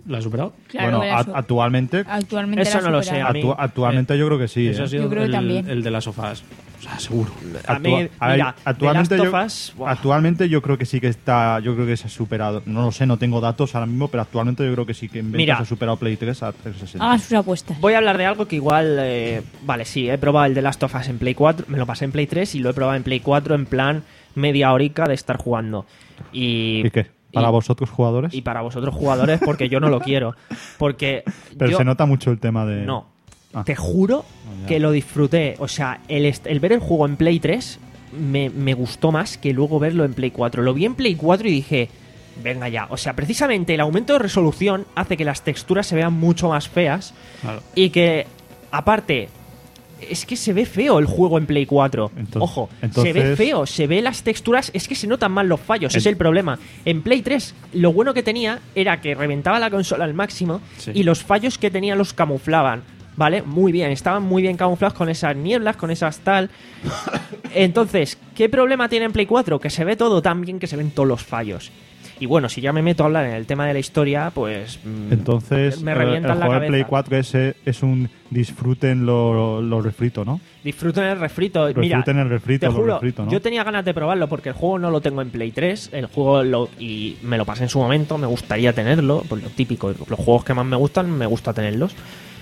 S5: ¿Lo ha superado?
S4: Claro
S6: bueno,
S4: que la
S6: a-
S4: su-
S6: actualmente,
S4: actualmente
S3: Eso
S4: la
S3: no lo
S4: supera.
S3: sé, a mí-
S6: actu- actualmente yo creo que sí.
S5: Eso
S6: ¿eh?
S5: ha sido
S4: Yo creo que
S5: el,
S4: también.
S5: el de las sofás. O sea, seguro.
S3: A mí,
S6: Actua- a ver,
S3: mira,
S6: actualmente,
S3: The
S6: yo,
S3: Last of Us, buah.
S6: actualmente yo creo que sí que está, yo creo que se ha superado. No lo sé, no tengo datos ahora mismo, pero actualmente yo creo que sí que en ventas
S3: Mira.
S6: ha superado Play tres a trescientos sesenta.
S4: Hagan sus apuestas.
S3: Voy a hablar de algo que igual... eh, vale, sí, he probado el The Last of Us en Play cuatro, me lo pasé en Play tres y lo he probado en Play cuatro en plan media horica de estar jugando. Y,
S6: ¿Y qué? ¿Para
S3: y-
S6: vosotros jugadores?
S3: Y para vosotros jugadores, porque yo no lo quiero. Porque
S6: pero
S3: yo-
S6: se nota mucho el tema de...
S3: No.
S6: Ah.
S3: Te juro
S6: ya.
S3: que lo disfruté. O sea, el, est- el ver el juego en Play tres me, me gustó más que luego verlo en Play cuatro. Lo vi en Play cuatro y dije, venga ya. O sea, precisamente el aumento de resolución hace que las texturas se vean mucho más feas
S5: Claro.
S3: y que, aparte, es que se ve feo el juego en Play cuatro.
S6: Entonces-
S3: Ojo, se ve
S6: entonces-
S3: feo, se ve las texturas, es que se notan mal los fallos,
S6: En-
S3: es el problema. En Play tres, lo bueno que tenía era que reventaba la consola al máximo
S5: Sí.
S3: y los fallos que tenía los camuflaban. ¿Vale? Muy bien, estaban muy bien camuflados con esas nieblas, con esas tal. Entonces, ¿qué problema tiene en Play cuatro? Que se ve todo tan bien que se ven todos los fallos. Y bueno, si ya me meto a hablar en el tema de la historia, pues... mm,
S6: Entonces,
S3: me
S6: eh,
S3: revientan
S6: el
S3: la
S6: juego de
S3: cabeza.
S6: Play cuatro es, eh, es un disfruten lo, lo refrito, ¿no?
S3: Disfruten el refrito. Mira,
S6: Disfruten el refrito,
S3: te
S6: lo
S3: juro,
S6: refrito, ¿no?
S3: yo tenía ganas de probarlo porque el juego no lo tengo en Play tres. El juego lo, y me lo pasé en su momento, me gustaría tenerlo. Pues lo típico, los juegos que más me gustan, me gusta tenerlos.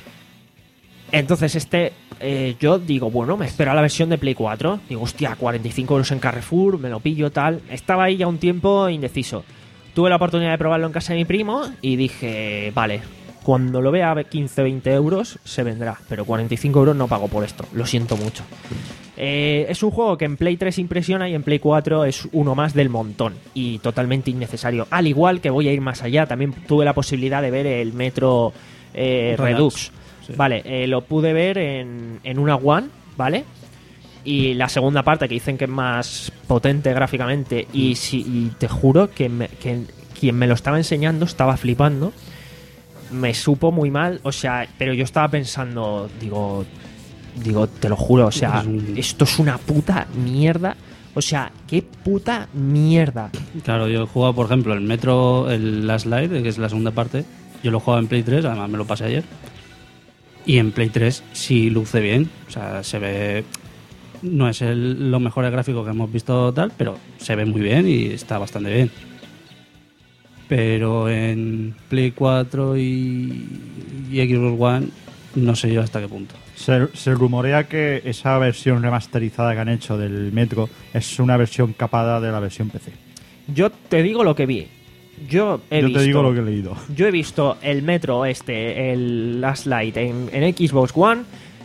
S3: Entonces este, eh, yo digo, bueno, me espero a la versión de Play cuatro. Digo, hostia, cuarenta y cinco euros en Carrefour, me lo pillo, tal. Estaba ahí ya un tiempo indeciso. Tuve la oportunidad de probarlo en casa de mi primo y dije, vale, cuando lo vea a quince, veinte euros se vendrá. Pero cuarenta y cinco euros no pago por esto, lo siento mucho. Eh, es un juego que en Play tres impresiona y en Play cuatro es uno más del montón y totalmente innecesario. Al igual que voy a ir más allá, también tuve la posibilidad de ver el Metro eh,
S5: Redux.
S3: Redux.
S5: Sí.
S3: Vale, eh, lo pude ver en, en una One, ¿vale? Y la segunda parte que dicen que es más potente gráficamente y, si, y te juro que, me- que quien me lo estaba enseñando estaba flipando. Me supo muy mal, o sea, pero yo estaba pensando, digo, digo, te lo juro, o sea,
S5: Es un-
S3: esto es una puta mierda. O sea, qué puta mierda.
S5: Claro, yo he jugado, por ejemplo, el Metro, el Last Light, que es la segunda parte. Yo lo he jugado en Play tres, además me lo pasé ayer. Y en Play tres sí luce bien. O sea, se ve... No es el, lo mejor gráfico que hemos visto tal, pero se ve muy bien y está bastante bien. Pero en Play cuatro y, y Xbox One no sé yo hasta qué punto.
S6: Se, se rumorea que esa versión remasterizada que han hecho del Metro es una versión capada de la versión P C.
S3: Yo te digo lo que vi. Yo he
S6: Yo
S3: visto,
S6: te digo lo que he leído.
S3: Yo he visto el Metro este, el Last Light en, en Xbox One.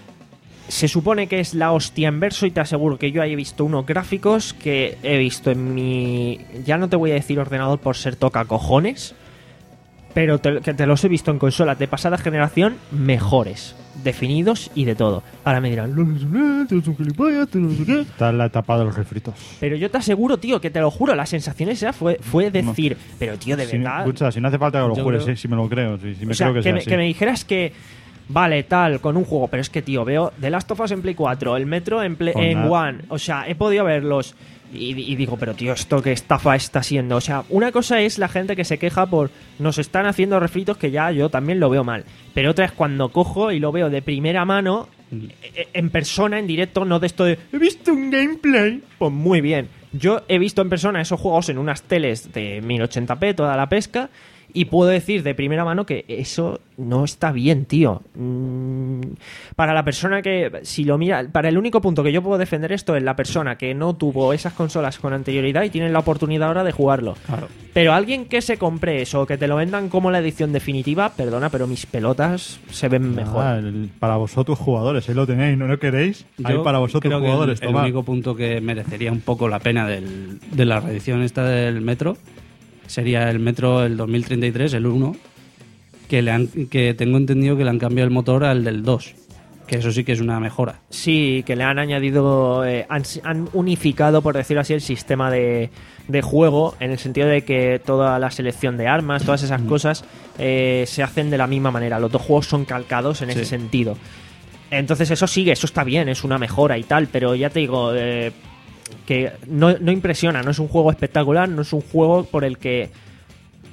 S3: Se supone que es la hostia en verso y te aseguro que yo ahí he visto unos gráficos que he visto en mi... Ya no te voy a decir ordenador por ser toca cojones, pero te- que te los he visto en consolas de pasada generación mejores, definidos y de todo. Ahora me dirán, "No, no, no, tú eres un gilipollas, tú no sé qué".
S6: Está en la etapa de los refritos.
S3: Pero yo te aseguro, tío, que te lo juro, la sensación esa fue, fue decir, pero tío, de
S6: Si,
S3: verdad...
S6: escucha, si no hace falta que lo
S5: Yo
S6: jures,
S5: creo-
S6: eh, si me lo creo. Si, si me
S3: O sea,
S6: creo que,
S3: que,
S6: sea
S3: me,
S6: así.
S3: que me dijeras que, vale, tal, con un juego, pero es que, tío, veo The Last of Us en Play cuatro, el Metro en, Play-
S6: Con
S3: en
S6: nada.
S3: One, o sea, he podido verlos y, y digo, pero tío, ¿esto qué estafa está siendo? O sea, una cosa es la gente que se queja por nos están haciendo refritos que ya yo también lo veo mal, pero otra es cuando cojo y lo veo de primera mano, e- en persona, en directo, no de esto de he visto un gameplay. Pues muy bien. Yo he visto en persona esos juegos en unas teles de mil ochenta p, toda la pesca, y puedo decir de primera mano que eso no está bien, tío. Mm, para la persona que, si lo mira, para el único punto que yo puedo defender esto es la persona que no tuvo esas consolas con anterioridad y tiene la oportunidad ahora de jugarlo.
S5: Claro.
S3: Pero alguien que se compre eso o que te lo vendan como la edición definitiva, perdona, pero mis pelotas se ven mejor.
S6: Ah, el- para vosotros jugadores, ahí lo tenéis, ¿no lo queréis? Ahí
S5: Yo
S6: para vosotros
S5: creo que
S6: jugadores,
S5: el, el
S6: tomad.
S5: único punto que merecería un poco la pena del- de la reedición esta del Metro sería el Metro el dos mil treinta y tres, el uno, que, le han, que tengo entendido que le han cambiado el motor al del dos, que eso sí que es una mejora.
S3: Sí, que le han añadido, eh, han, han unificado, por decirlo así, el sistema de, de juego, en el sentido de que toda la selección de armas, todas esas cosas, eh, se hacen de la misma manera. Los dos juegos son calcados en ese
S5: Sí.
S3: sentido. Entonces eso sigue, eso está bien, es una mejora y tal, pero ya te digo, eh, que no, no impresiona, no es un juego espectacular, no es un juego por el que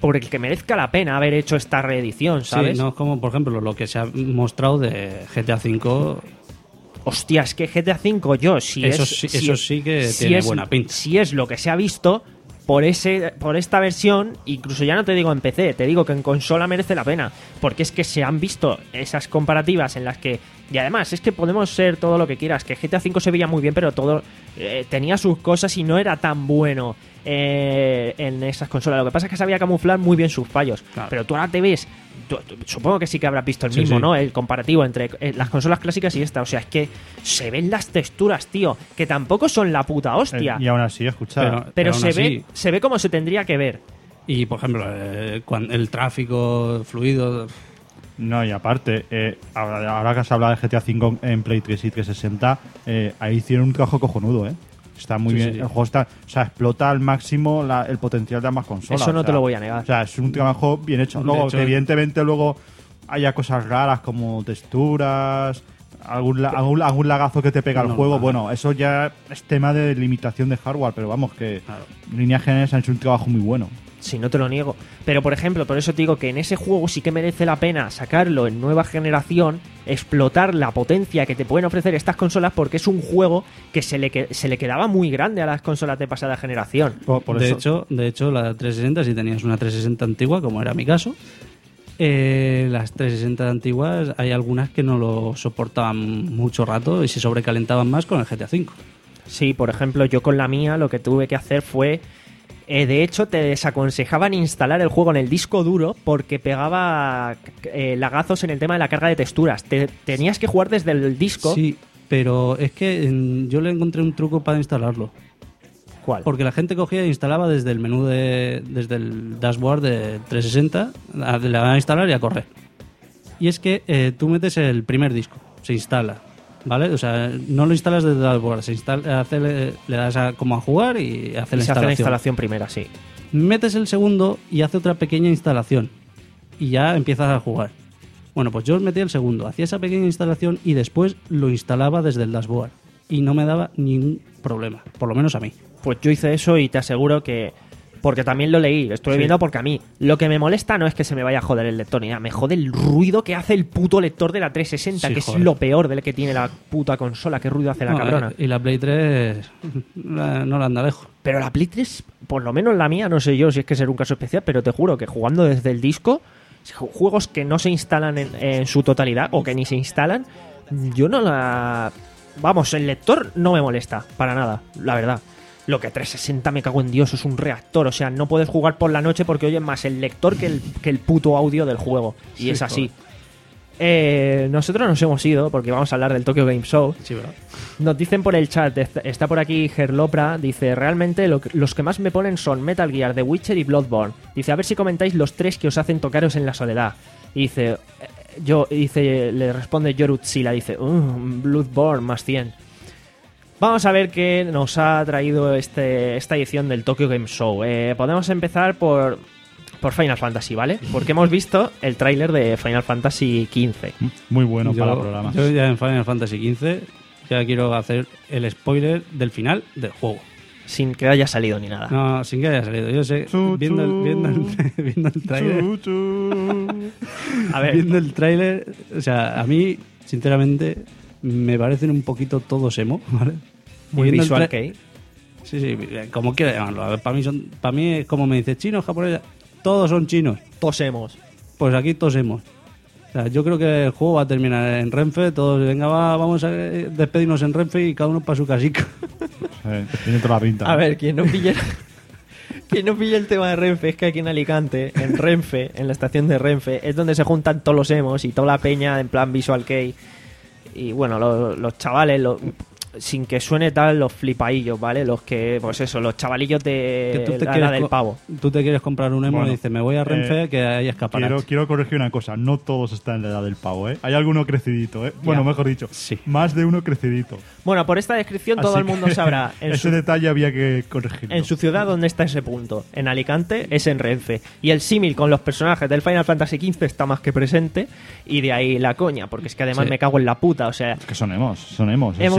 S3: por el que merezca la pena haber hecho esta reedición, ¿sabes?
S5: Sí, no es como, por ejemplo, lo que se ha mostrado de G T A cinco.
S3: Hostia, es que G T A cinco yo, si
S5: Eso
S3: es...
S5: sí-
S3: si
S5: eso
S3: es-
S5: sí que
S3: si
S5: tiene
S3: es-
S5: buena pinta.
S3: Si es lo que se ha visto, por ese por esta versión, incluso ya no te digo en P C, te digo que en consola merece la pena, porque es que se han visto esas comparativas en las que... Y además, es que podemos ser todo lo que quieras, que G T A cinco se veía muy bien, pero todo eh, tenía sus cosas y no era tan bueno eh, en esas consolas. Lo que pasa es que sabía camuflar muy bien sus fallos.
S5: Claro.
S3: Pero tú ahora te ves... tú- tú- supongo que sí que habrás visto el
S5: Sí,
S3: mismo,
S5: sí.
S3: ¿no? El comparativo entre eh, las consolas clásicas y esta. O sea, es que se ven las texturas, tío, que tampoco son la puta hostia.
S6: Eh, y aún así, escucha.
S5: Pero-
S3: pero
S5: aún
S3: se
S5: así-
S3: ve se ve como se tendría que ver.
S5: Y, por ejemplo, eh, cuan- el tráfico fluido.
S6: No, y aparte, eh, ahora, ahora que has hablado de G T A cinco en Play tres y trescientos sesenta, eh, ahí hicieron un trabajo cojonudo, ¿eh? Está muy
S5: Sí,
S6: bien.
S5: sí, sí.
S6: El juego está, o sea, explota al máximo la- el potencial de ambas consolas.
S3: Eso no
S6: o
S3: te
S6: sea,
S3: lo voy a negar.
S6: O sea, es un trabajo bien hecho.
S5: De
S6: Luego,
S5: hecho,
S6: que evidentemente luego haya cosas raras como texturas, algún, la- algún, algún lagazo que te pega el
S5: No,
S6: juego.
S5: no.
S6: Bueno, eso ya es tema de limitación de hardware, pero vamos, que
S5: Claro.
S6: en líneas generales han hecho un trabajo muy bueno.
S3: Si no te lo niego. Pero, por ejemplo, por eso te digo que en ese juego sí que merece la pena sacarlo en nueva generación, explotar la potencia que te pueden ofrecer estas consolas, porque es un juego que se le, que- se le quedaba muy grande a las consolas de pasada generación.
S6: Por, por
S5: de,
S6: eso,
S5: hecho, de hecho, la trescientos sesenta, si tenías una trescientos sesenta antigua, como era mi caso, eh, las trescientos sesenta antiguas hay algunas que no lo soportaban mucho rato y se sobrecalentaban más con el G T A cinco.
S3: Sí, por ejemplo, yo con la mía lo que tuve que hacer fue... eh, de hecho, te desaconsejaban instalar el juego en el disco duro porque pegaba eh, lagazos en el tema de la carga de texturas. Te, tenías que jugar desde el disco.
S5: Sí, pero es que en- yo le encontré un truco para instalarlo.
S3: ¿Cuál?
S5: Porque la gente cogía e instalaba desde el menú de, desde el dashboard de trescientos sesenta, a- le van a instalar y a correr. Y es que eh, tú metes el primer disco, se instala, ¿vale? O sea, no lo instalas desde el dashboard, se instala, hace, le, le das a, como a jugar y hace
S3: Y
S5: la
S3: se hace la
S5: instalación.
S3: instalación primera, sí.
S5: Metes el segundo y hace otra pequeña instalación y ya empiezas a jugar. Bueno, pues yo metí el segundo, hacía esa pequeña instalación y después lo instalaba desde el dashboard y no me daba ningún problema, por lo menos a mí.
S3: Pues yo hice eso y te aseguro que... Porque también lo leí, lo estuve
S5: Sí.
S3: viendo porque a mí lo que me molesta no es que se me vaya a joder el lector ni nada, me jode el ruido que hace el puto lector de la trescientos sesenta,
S5: Sí,
S3: que
S5: joder.
S3: es lo peor del que tiene la puta consola, qué ruido hace la
S5: No,
S3: cabrona.
S5: eh, Y la Play tres la- no la anda lejos.
S3: Pero la Play tres, por lo menos la mía, no sé yo si es que será un caso especial, pero te juro que jugando desde el disco, ju- juegos que no se instalan en, en su totalidad o que ni se instalan, yo no la... Vamos, el lector no me molesta, para nada, la verdad. Lo que trescientos sesenta, me cago en Dios, es un reactor, o sea, no puedes jugar por la noche porque oyes más el lector que el, que el puto audio del juego, y
S5: Sí,
S3: es así. Eh, nosotros nos hemos ido porque vamos a hablar del Tokyo Game Show.
S5: Sí, ¿verdad?
S3: Nos dicen por el chat, est- está por aquí Gerlopra, dice, realmente lo que- los que más me ponen son Metal Gear, The Witcher y Bloodborne. Dice, a ver si comentáis los tres que os hacen tocaros en la soledad. Y dice, eh, yo, dice, le responde Yorutsila, dice, "Uh, Bloodborne más cien. Vamos a ver qué nos ha traído este, esta edición del Tokyo Game Show. Eh, podemos empezar por, por Final Fantasy, ¿vale? Porque hemos visto el tráiler de Final Fantasy quince.
S6: muy bueno
S5: yo,
S6: para el programa.
S5: yo ya en Final Fantasy quince ya quiero hacer el spoiler del final del juego.
S3: Sin que haya salido ni nada.
S5: No, sin que haya salido. Yo sé,
S6: Chu,
S5: viendo el,
S6: chu.
S5: viendo el, viendo el tráiler,
S6: Chu, chu.
S3: A ver,
S5: viendo el tráiler, o sea, a mí, sinceramente, me parecen un poquito todos emo, ¿vale?
S3: muy
S5: Y viendo el
S3: visual
S5: tra-
S3: kei.
S5: Sí, sí, como quiera llamarlo. A ver, para mí, son, para mí es como me dice chino, japonés, todos son chinos.
S3: Tosemos.
S5: Pues aquí tosemos. O sea, yo creo que el juego va a terminar en Renfe, todos, venga, va, vamos a eh, despedirnos en Renfe y cada uno para su casica.
S6: Eh, tiene toda la pinta.
S3: A ver, quien no pille quien no pille el tema de Renfe es que aquí en Alicante, en Renfe, en la estación de Renfe, es donde se juntan todos los emos y toda la peña en plan Visual Kei. Y bueno, los, los chavales, los- sin que suene tal, los flipaillos, ¿vale? Los que, pues eso, los chavalillos de
S5: Que tú te
S3: la
S5: quieres
S3: edad del
S5: co-
S3: pavo.
S5: Tú te quieres comprar un emo
S6: Bueno,
S5: y dices, me voy a Renfe,
S6: eh,
S5: que hay escaparate.
S6: Quiero, quiero corregir una cosa, no todos están en la edad del pavo, ¿eh? Hay alguno crecidito, ¿eh? Bueno,
S3: Ya.
S6: mejor dicho,
S5: Sí.
S6: más de uno crecidito.
S3: Bueno, por esta descripción todo
S6: Así
S3: el mundo
S6: que
S3: sabrá en
S6: ese
S3: su,
S6: detalle había que corregirlo.
S3: en su ciudad dónde está ese punto. En Alicante es en Renfe. Y el símil con los personajes del Final Fantasy quince está más que presente. Y de ahí la coña, porque es que además
S5: Sí.
S3: me cago en la puta. O sea,
S6: Es que son emos, son emos.
S3: hemos
S6: sí.
S3: sustituido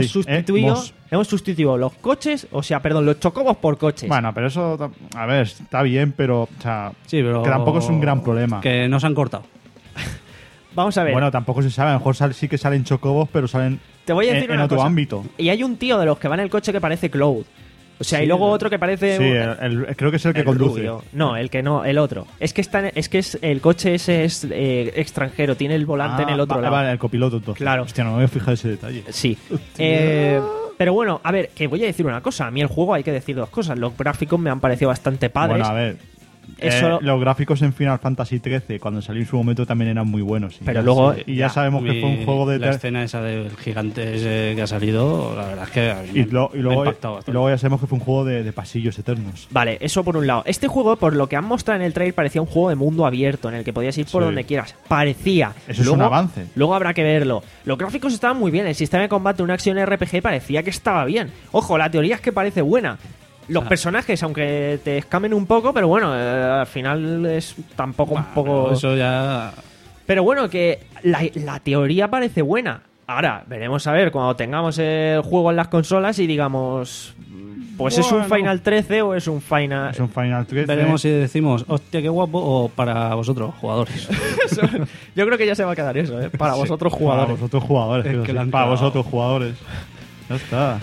S3: tú y yo
S6: Mos.
S3: hemos sustituido los coches, o sea, perdón, los chocobos por coches.
S6: Bueno, pero eso, ta- a ver, está bien, pero, o sea,
S5: Sí, pero...
S6: que tampoco es un gran problema.
S5: Que no se han cortado.
S3: Vamos a ver,
S6: Bueno, tampoco se sabe, a lo mejor sal- sí que salen chocobos, pero salen
S3: te voy a
S6: en,
S3: decir
S6: en
S3: una
S6: otro
S3: cosa.
S6: ámbito.
S3: Y hay un tío de los que va en el coche que parece Cloud. O sea,
S5: Sí,
S3: y luego
S5: el-
S3: otro que parece...
S6: Sí, el- el- creo que es el que
S3: el
S6: conduce.
S3: rubio. No, el que no, el otro. Es que está, en- es que es, el coche ese es eh, extranjero, tiene el volante
S6: Ah,
S3: en el otro
S6: vale,
S3: lado.
S6: Vale, el copiloto entonces.
S3: Claro.
S6: Hostia, no me había fijado ese detalle.
S3: Sí. Eh, pero bueno, a ver, que voy a decir una cosa. A mí el juego hay que decir dos cosas. Los gráficos me han parecido bastante padres.
S6: Bueno, a ver.
S3: Eso-
S6: eh, los gráficos en Final Fantasy trece, cuando salió en su momento, también eran muy buenos. Y
S3: Pero
S6: ya-
S3: luego-
S6: sí, y ya,
S3: ya,
S6: sabemos que fue un juego de...
S5: La
S6: ter-
S5: escena esa del gigante ese que ha salido, la verdad es que a mí
S6: y,
S5: me-
S6: lo- y
S5: me ha
S6: luego,
S5: impactado
S6: y
S5: bastante.
S6: luego ya sabemos que fue un juego de, de pasillos eternos.
S3: Vale, eso por un lado. Este juego, por lo que han mostrado en el trailer, parecía un juego de mundo abierto, en el que podías ir por
S6: Sí.
S3: donde quieras. Parecía.
S6: Eso es un avance.
S3: Luego habrá que verlo. Los gráficos estaban muy bien. El sistema de combate, una acción R P G, parecía que estaba bien. Ojo, la teoría es que parece buena. Los
S5: Ah.
S3: personajes, aunque te escamen un poco, pero bueno, eh, al final es tampoco un
S5: Bueno,
S3: poco...
S5: pero eso ya...
S3: Pero bueno, que la, la teoría parece buena. Ahora, veremos a ver cuando tengamos el juego en las consolas y digamos, pues es un
S6: Bueno.
S3: Final trece o es un Final...
S6: Es un Final trece.
S5: Veremos si decimos, hostia, qué guapo, o para vosotros, jugadores.
S3: Yo creo que ya se va a quedar eso, ¿eh? Para
S6: Sí,
S3: vosotros
S6: Para
S3: jugadores.
S6: vosotros jugadores.
S5: Es
S6: quiero
S5: que
S6: decir,
S5: lo han
S6: para
S5: clavado.
S6: vosotros jugadores. Ya está.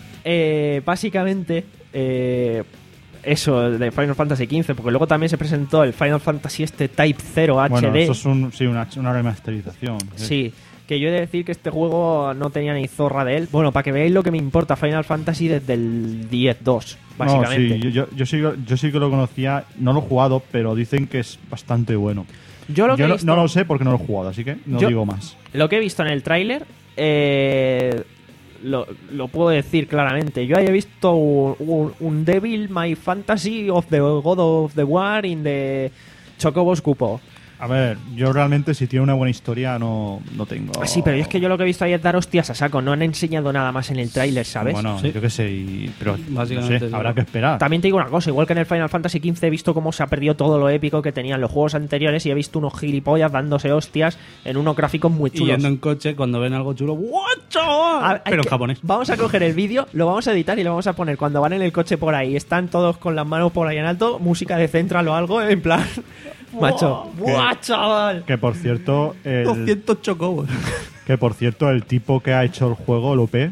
S3: Eh, básicamente, eh, eso de Final Fantasy quince, porque luego también se presentó el Final Fantasy este Type cero H D.
S6: Bueno, eso es un, sí, una, una remasterización.
S3: Sí, que yo he de decir que este juego no tenía ni zorra de él. Bueno, para que veáis lo que me importa Final Fantasy desde el diez dos, básicamente.
S6: No, sí, yo, yo, yo, sí, yo sí que lo conocía, no lo he jugado, pero dicen que es bastante bueno.
S3: Yo lo que he
S6: no,
S3: visto-
S6: no lo sé porque no lo he jugado, así que no
S3: Yo-
S6: digo más.
S3: Lo que he visto en el tráiler, eh, lo, lo puedo decir claramente. Yo he visto un, un- un Devil May Fantasy of the God of the War in the Chocobos Cupo.
S6: A ver, yo realmente si tiene una buena historia no, no tengo...
S3: Sí, pero es que yo lo que he visto ahí es dar hostias a saco. No han enseñado nada más en el tráiler, ¿sabes?
S6: Bueno,
S5: Sí.
S6: yo qué sé, y- pero
S5: Básicamente
S6: no sé,
S5: sí.
S6: habrá que esperar.
S3: También te digo una cosa, igual que en el Final Fantasy quince he visto cómo se ha perdido todo lo épico que tenían los juegos anteriores y he visto unos gilipollas dándose hostias en unos gráficos muy
S5: Y
S3: chulos.
S5: yendo en coche, cuando ven algo chulo, ¡what, chaval!
S3: A- hay
S5: Pero en
S3: que-
S5: japonés.
S3: Vamos a coger el vídeo, lo vamos a editar y lo vamos a poner cuando van en el coche por ahí. Están todos con las manos por ahí en alto, música de Central o algo, en plan. Macho, ¡buah, chaval!
S6: Que por cierto, el,
S5: doscientos chocobos.
S6: que por cierto, el tipo que ha hecho el juego, Lope,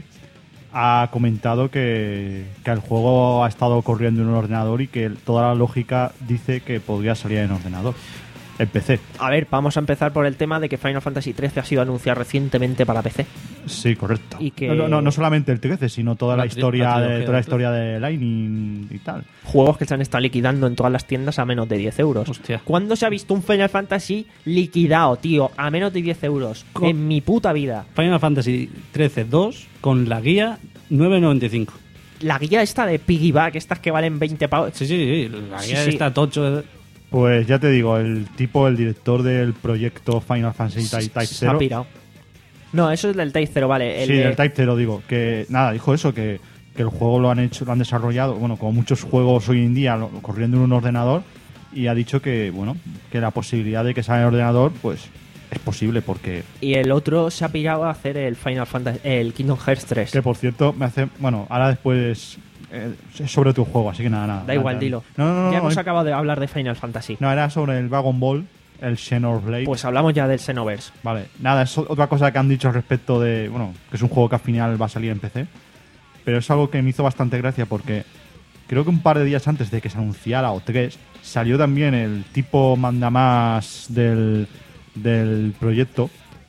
S6: ha comentado que, que el juego ha estado corriendo en un ordenador y que toda la lógica dice que podría salir en ordenador. En P C.
S3: A ver, vamos a empezar por el tema de que Final Fantasy trece ha sido anunciado recientemente para P C.
S6: Sí, correcto.
S3: Y que-
S6: no, no, no solamente el trece, sino toda la,
S5: La tri-
S6: historia
S5: la
S6: de
S5: trilogía
S6: toda la
S5: del
S6: historia de Lightning y tal.
S3: Juegos que se han estado liquidando en todas las tiendas a menos de diez euros.
S5: Hostia.
S3: ¿Cuándo se ha visto un Final Fantasy liquidado, tío? A menos de diez euros.
S5: Co-
S3: En mi puta vida.
S5: Final Fantasy trece dos con la guía nueve noventa y cinco.
S3: La guía esta de Piggyback, estas que valen veinte pavos.
S5: Sí, sí, sí. La
S3: Sí,
S5: guía
S3: sí.
S5: está tocho.
S6: Pues ya te digo, el tipo, el director del proyecto Final Fantasy Type, Type
S3: Se ha
S6: cero.
S3: pirado. No, eso es del Type cero, vale. El
S6: Sí,
S3: de-
S6: del Type cero digo. Que nada, dijo eso, que, que el juego lo han hecho, lo han desarrollado, bueno, como muchos juegos hoy en día, lo- corriendo en un ordenador, y ha dicho que, bueno, que la posibilidad de que salga en ordenador, pues es posible, porque
S3: Y el otro se ha pirado a hacer el Final Fantasy, el Kingdom Hearts tres.
S6: que por cierto me hace, bueno, ahora después eh, es sobre tu juego, así que nada, nada.
S3: Da igual,
S6: nada.
S3: dilo.
S6: No, no, no,
S3: ya
S6: no,
S3: hemos
S6: no,
S3: acabado de hablar de Final Fantasy.
S6: no, era sobre el Dragon Ball, el Xenoblade.
S3: Pues hablamos ya del Xenoverse.
S6: Vale, nada, es otra cosa que han dicho respecto de, bueno, que es un juego que al final va a salir en P C, pero es algo que me hizo bastante gracia porque creo que un par de días antes de que se anunciara, o tres, salió también el tipo mandamás del, del proyecto,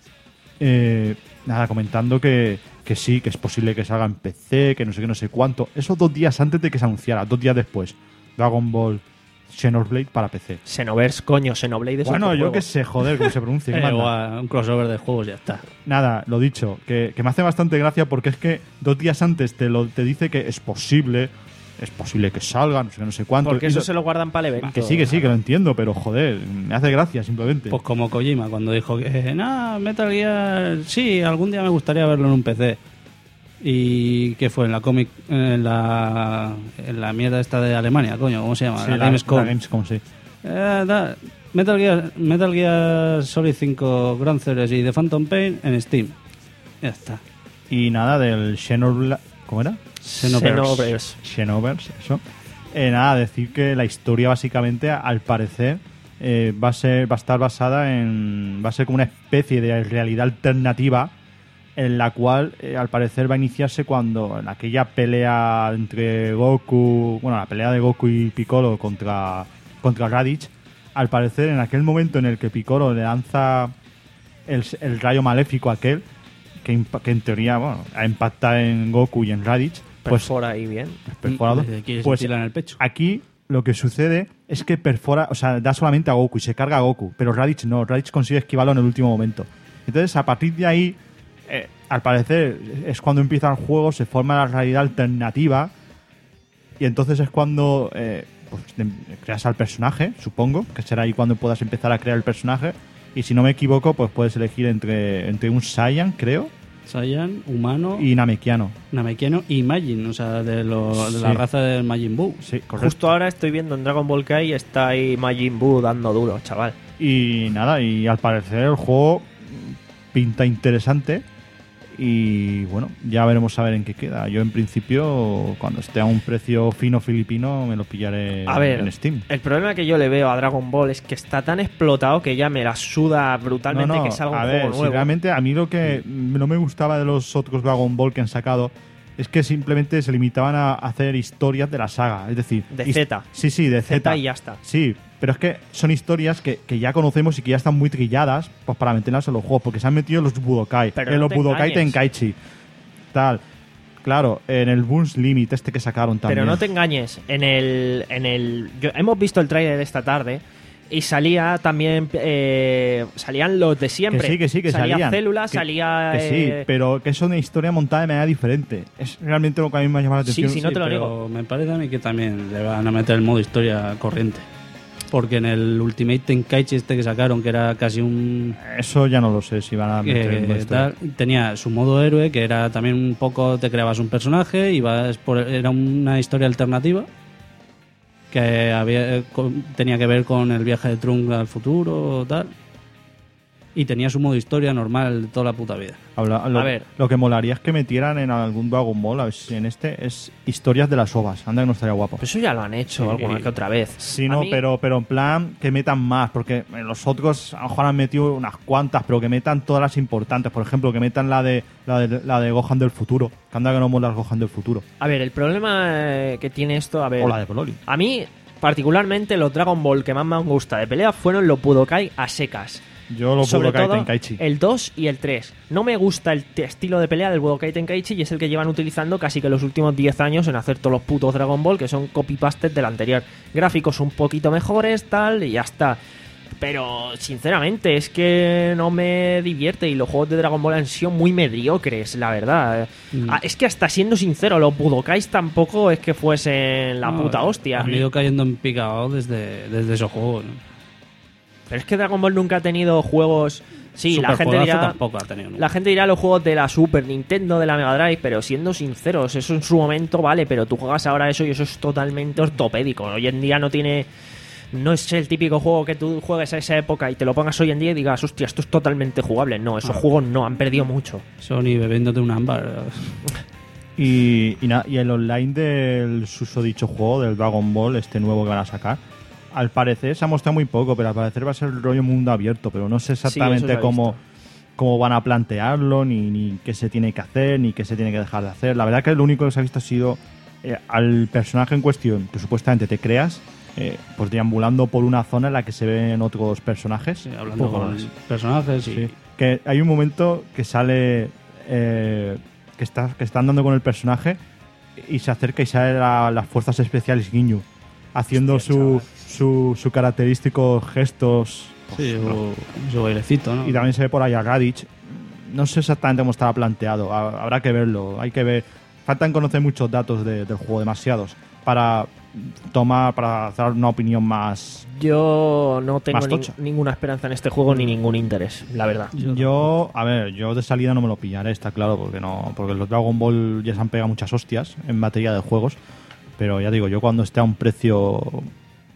S6: eh, nada, comentando que, que sí, que es posible que salga en P C, que no sé qué, no sé cuánto. Eso dos días antes de que se anunciara, dos días después. Dragon Ball Xenoblade para P C.
S3: Xenoverse, coño, Xenoblade es
S6: Bueno,
S3: otro
S6: yo
S3: juego.
S6: qué sé, joder, cómo se pronuncia. ¿qué
S5: Eh,
S6: manda?
S5: igual, un crossover de juegos, ya está.
S6: Nada, lo dicho, que, que me hace bastante gracia porque es que dos días antes te lo te dice que es posible, es posible que salga, no sé qué, no sé cuánto.
S3: Porque
S6: y
S3: eso
S6: lo-
S3: se lo guardan para el evento.
S6: Que sí, que sí, que lo entiendo, pero joder, me hace gracia simplemente.
S5: Pues como Kojima, cuando dijo que, nada, Metal Gear, sí, algún día me gustaría verlo en un P C. Y que fue en la Comic, en la, en la mierda esta de Alemania, coño, ¿cómo se llama?
S6: Sí,
S5: la,
S6: la-
S5: Gamescom.
S6: la Gamescom, sí.
S5: Eh, da- Metal Gear, Metal Gear Solid cinco Grand Series y The Phantom Pain en Steam. Ya está.
S6: Y nada, del Xenoblade... ¿Cómo era?
S5: Xenoverse.
S3: Xenoverse.
S6: Xenoverse, eso. Eh, nada, decir que la historia básicamente, al parecer, eh, va a ser, va a estar basada en... Va a ser como una especie de realidad alternativa en la cual, eh, al parecer, va a iniciarse cuando en aquella pelea entre Goku... Bueno, la pelea de Goku y Piccolo contra, contra Raditz. Al parecer, en aquel momento en el que Piccolo le lanza el, el rayo maléfico aquel, que, impa- que en teoría, bueno, impacta en Goku y en Raditz, pues
S3: Perfora ahí bien.
S6: perforado.
S5: Le quieres
S6: Pues
S5: tirar en el pecho.
S6: aquí lo que sucede es que perfora, o sea, da solamente a Goku y se carga a Goku, pero Raditz no, Raditz consigue esquivarlo en el último momento. Entonces, a partir de ahí, eh, al parecer, es cuando empieza el juego, se forma la realidad alternativa y entonces es cuando eh, pues, de- creas al personaje, supongo, que será ahí cuando puedas empezar a crear el personaje. Y si no me equivoco, pues puedes elegir entre, entre un Saiyan, creo,
S5: Saiyan, humano,
S6: y Namekiano.
S5: Namekiano y Majin, o sea, de, lo- de la
S6: Sí.
S5: raza del Majin Buu.
S6: Sí, correcto.
S3: Justo ahora estoy viendo en Dragon Ball Kai y está ahí Majin Buu dando duro, chaval.
S6: Y nada, y al parecer el juego pinta interesante. Y bueno, ya veremos a ver en qué queda. Yo en principio, cuando esté a un precio fino filipino, me lo pillaré
S3: A ver,
S6: en Steam.
S3: el problema que yo le veo a Dragon Ball es que está tan explotado que ya me la suda brutalmente
S6: No, no,
S3: que salga un
S6: a
S3: juego
S6: ver, si
S3: nuevo.
S6: realmente a mí lo que no me gustaba de los otros Dragon Ball que han sacado es que simplemente se limitaban a hacer historias de la saga. Es decir,
S3: De
S6: his-
S3: Z.
S6: Sí, sí, de Z.
S3: Z y ya está.
S6: Sí, pero es que son historias que, que ya conocemos y que ya están muy trilladas pues para meterlas en los juegos, porque se han metido en los Budokai,
S3: Pero
S6: en
S3: no
S6: los
S3: te
S6: Budokai
S3: engañes.
S6: Tenkaichi, tal. Claro, en el Boons Limit este que sacaron también.
S3: Pero no te engañes, en el, en el yo- hemos visto el tráiler de esta tarde y salía también eh, salían los de siempre.
S6: Que sí, que sí, que
S3: salía
S6: salían.
S3: Célula,
S6: Que-
S3: salía
S6: Que sí,
S3: eh,
S6: pero que es una historia montada de manera diferente. Es realmente lo que a mí me ha llamado la
S3: Sí,
S6: atención.
S3: sí, no te lo
S5: pero
S3: niego.
S5: me parece a mí que también le van a meter el modo historia corriente. Porque en el Ultimate Tenkaichi este que sacaron, que era casi un...
S6: Eso ya no lo sé si van a meter en
S5: que
S6: la historia.
S5: tal, tenía su modo héroe, que era también un poco, te creabas un personaje, ibas por, era una historia alternativa que había, con- tenía que ver con el viaje de Trunks al futuro tal, y tenía su modo historia normal de toda la puta vida.
S6: Habla- lo,
S3: A ver.
S6: lo que molaría es que metieran en algún Dragon Ball, a ver si en este, es historias de las ovas. Anda que no estaría guapo.
S3: Pues eso ya lo han hecho
S5: Sí.
S3: alguna que otra vez.
S6: Sí,
S3: A
S6: no,
S3: mí-
S6: pero, pero en plan que metan más, porque en los otros a lo mejor han metido unas cuantas, pero que metan todas las importantes. Por ejemplo, que metan la de la de, la de Gohan del futuro. Que anda que no mola el Gohan del futuro.
S3: A ver, el problema eh, que tiene esto, a ver,
S6: O la de Broly.
S3: a mí particularmente los Dragon Ball que más me han gustado de pelea fueron los Budokai a secas.
S6: Yo lo
S3: Sobre
S6: Budokai
S3: todo
S6: Tenkaichi.
S3: el dos y el tres. No me gusta el te- estilo de pelea del Budokai Tenkaichi y es el que llevan utilizando casi que los últimos diez años en hacer todos los putos Dragon Ball, que son copy-pastes del anterior. Gráficos un poquito mejores, tal, y ya está. Pero, sinceramente, es que no me divierte y los juegos de Dragon Ball han sido muy mediocres, la verdad.
S5: Mm.
S3: Ah, es que hasta siendo sincero, los Budokais tampoco es que fuesen la
S5: No,
S3: puta hostia.
S5: Han ido cayendo en picado desde, desde esos juegos, ¿no?
S3: Pero es que Dragon Ball nunca ha tenido juegos... Sí, la gente
S5: Superjuegazo
S3: dirá...
S5: tampoco ha tenido, ¿no?
S3: La gente dirá los juegos de la Super Nintendo, de la Mega Drive, pero siendo sinceros, eso en su momento vale, pero tú juegas ahora eso y eso es totalmente ortopédico. Hoy en día no tiene... No es el típico juego que tú juegues a esa época y te lo pongas hoy en día y digas, hostia, esto es totalmente jugable. No, esos
S5: Ah.
S3: juegos no, han perdido mucho.
S5: Sony bebiéndote un ámbar.
S6: Y, y, na- y el online del susodicho juego, del Dragon Ball, este nuevo que van a sacar, al parecer se ha mostrado muy poco, pero al parecer va a ser el rollo mundo abierto, pero no sé
S3: eso
S6: exactamente
S3: se ha
S6: cómo,
S3: visto.
S6: cómo van a plantearlo, ni, ni qué se tiene que hacer, ni qué se tiene que dejar de hacer. La verdad que lo único que se ha visto ha sido eh, al personaje en cuestión, que supuestamente te creas, eh, pues deambulando por una zona en la que se ven otros personajes.
S5: Sí, hablando
S6: Poco
S5: con
S6: más.
S5: personajes y...
S6: Sí. Que hay un momento que sale eh, que está que está andando con el personaje y se acerca y sale la- las fuerzas especiales Ginyu haciendo
S3: Hostia,
S6: su,
S3: chaval.
S6: su su característicos gestos
S5: Sí, su, su bailecito, ¿no?
S6: y también se ve por ahí a Raditz. No sé exactamente cómo estaba planteado, ha- habrá que verlo, hay que ver. Faltan conocer muchos datos de- del juego, demasiados, para tomar, para hacer una opinión más.
S3: Yo no tengo
S6: Más
S3: nin-
S6: tocha.
S3: ninguna esperanza en este juego ni ningún interés, la verdad.
S6: Yo, a ver, yo de salida no me lo pillaré, está claro, porque no, porque los Dragon Ball ya se han pegado muchas hostias en materia de juegos, pero ya digo, yo cuando esté a un precio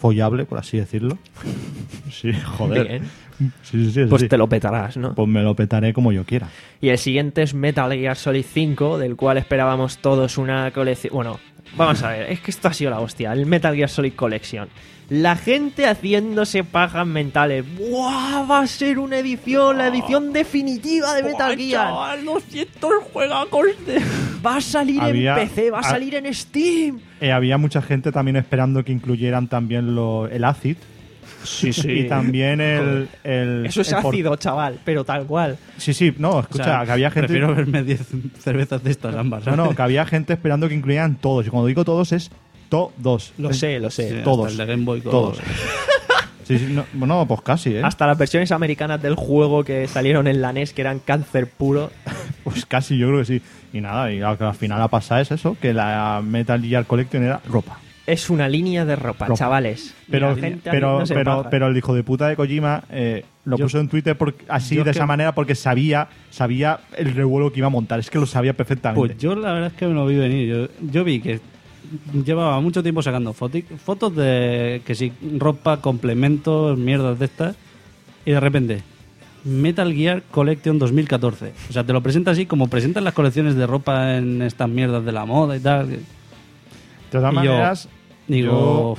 S6: follable, por así decirlo. Sí, joder.
S3: Bien.
S6: Sí, sí, sí,
S3: Pues
S6: sí.
S3: te lo petarás, ¿no?
S6: Pues me lo petaré como yo quiera.
S3: Y el siguiente es Metal Gear Solid cinco, del cual esperábamos todos una colección... Bueno, vamos a ver, es que esto ha sido la hostia, el Metal Gear Solid Collection. La gente haciéndose pajas mentales. ¡Buah! Va a ser una edición, la edición definitiva de Metal Gear.
S5: doscientos juegacos de...
S3: Va a salir
S6: Había-
S3: en P C, va a
S6: ha-
S3: salir en Steam.
S6: Eh, había mucha gente también esperando que incluyeran también lo, el ACID.
S5: Sí, sí.
S6: Y también el... el
S3: Eso es
S6: el por-
S3: ácido, chaval, pero tal cual.
S6: Sí, sí, no,
S5: O
S6: escucha,
S5: sea,
S6: que había gente...
S5: Prefiero verme diez cervezas de estas ambas.
S6: No, no, que había gente esperando que incluyeran todos. Y cuando digo todos es todos.
S3: Lo
S6: Es-
S3: sé, lo sé.
S5: Sí, hasta
S6: todos.
S5: el de Game Boy Color.
S6: Todos. Sí, sí, no, bueno, pues casi, ¿eh?
S3: Hasta las versiones americanas del juego que salieron en la N E S, que eran cáncer puro.
S6: Pues casi, yo creo que sí. Y nada, y lo que al final ha pasado es eso, que la Metal Gear Collection era ropa.
S3: Es una línea de ropa,
S6: Ropa.
S3: chavales.
S6: Pero,
S3: Y la gente
S6: pero,
S3: haciéndose
S6: pero,
S3: pajas.
S6: pero el hijo de puta de Kojima eh, lo
S5: Yo-
S6: puso en Twitter por- así,
S5: yo
S6: de
S5: que-
S6: esa manera, porque sabía sabía el revuelo que iba a montar. Es que lo sabía perfectamente.
S5: Pues yo la verdad es que me lo vi venir. Yo, yo vi que llevaba mucho tiempo sacando foti- fotos de que si ropa, complementos, mierdas de estas. Y de repente, Metal Gear Collection dos mil catorce. O sea, te lo presenta así como presentan las colecciones de ropa en estas mierdas de la moda y tal.
S6: de todas
S5: y yo-
S6: maneras,
S5: Digo,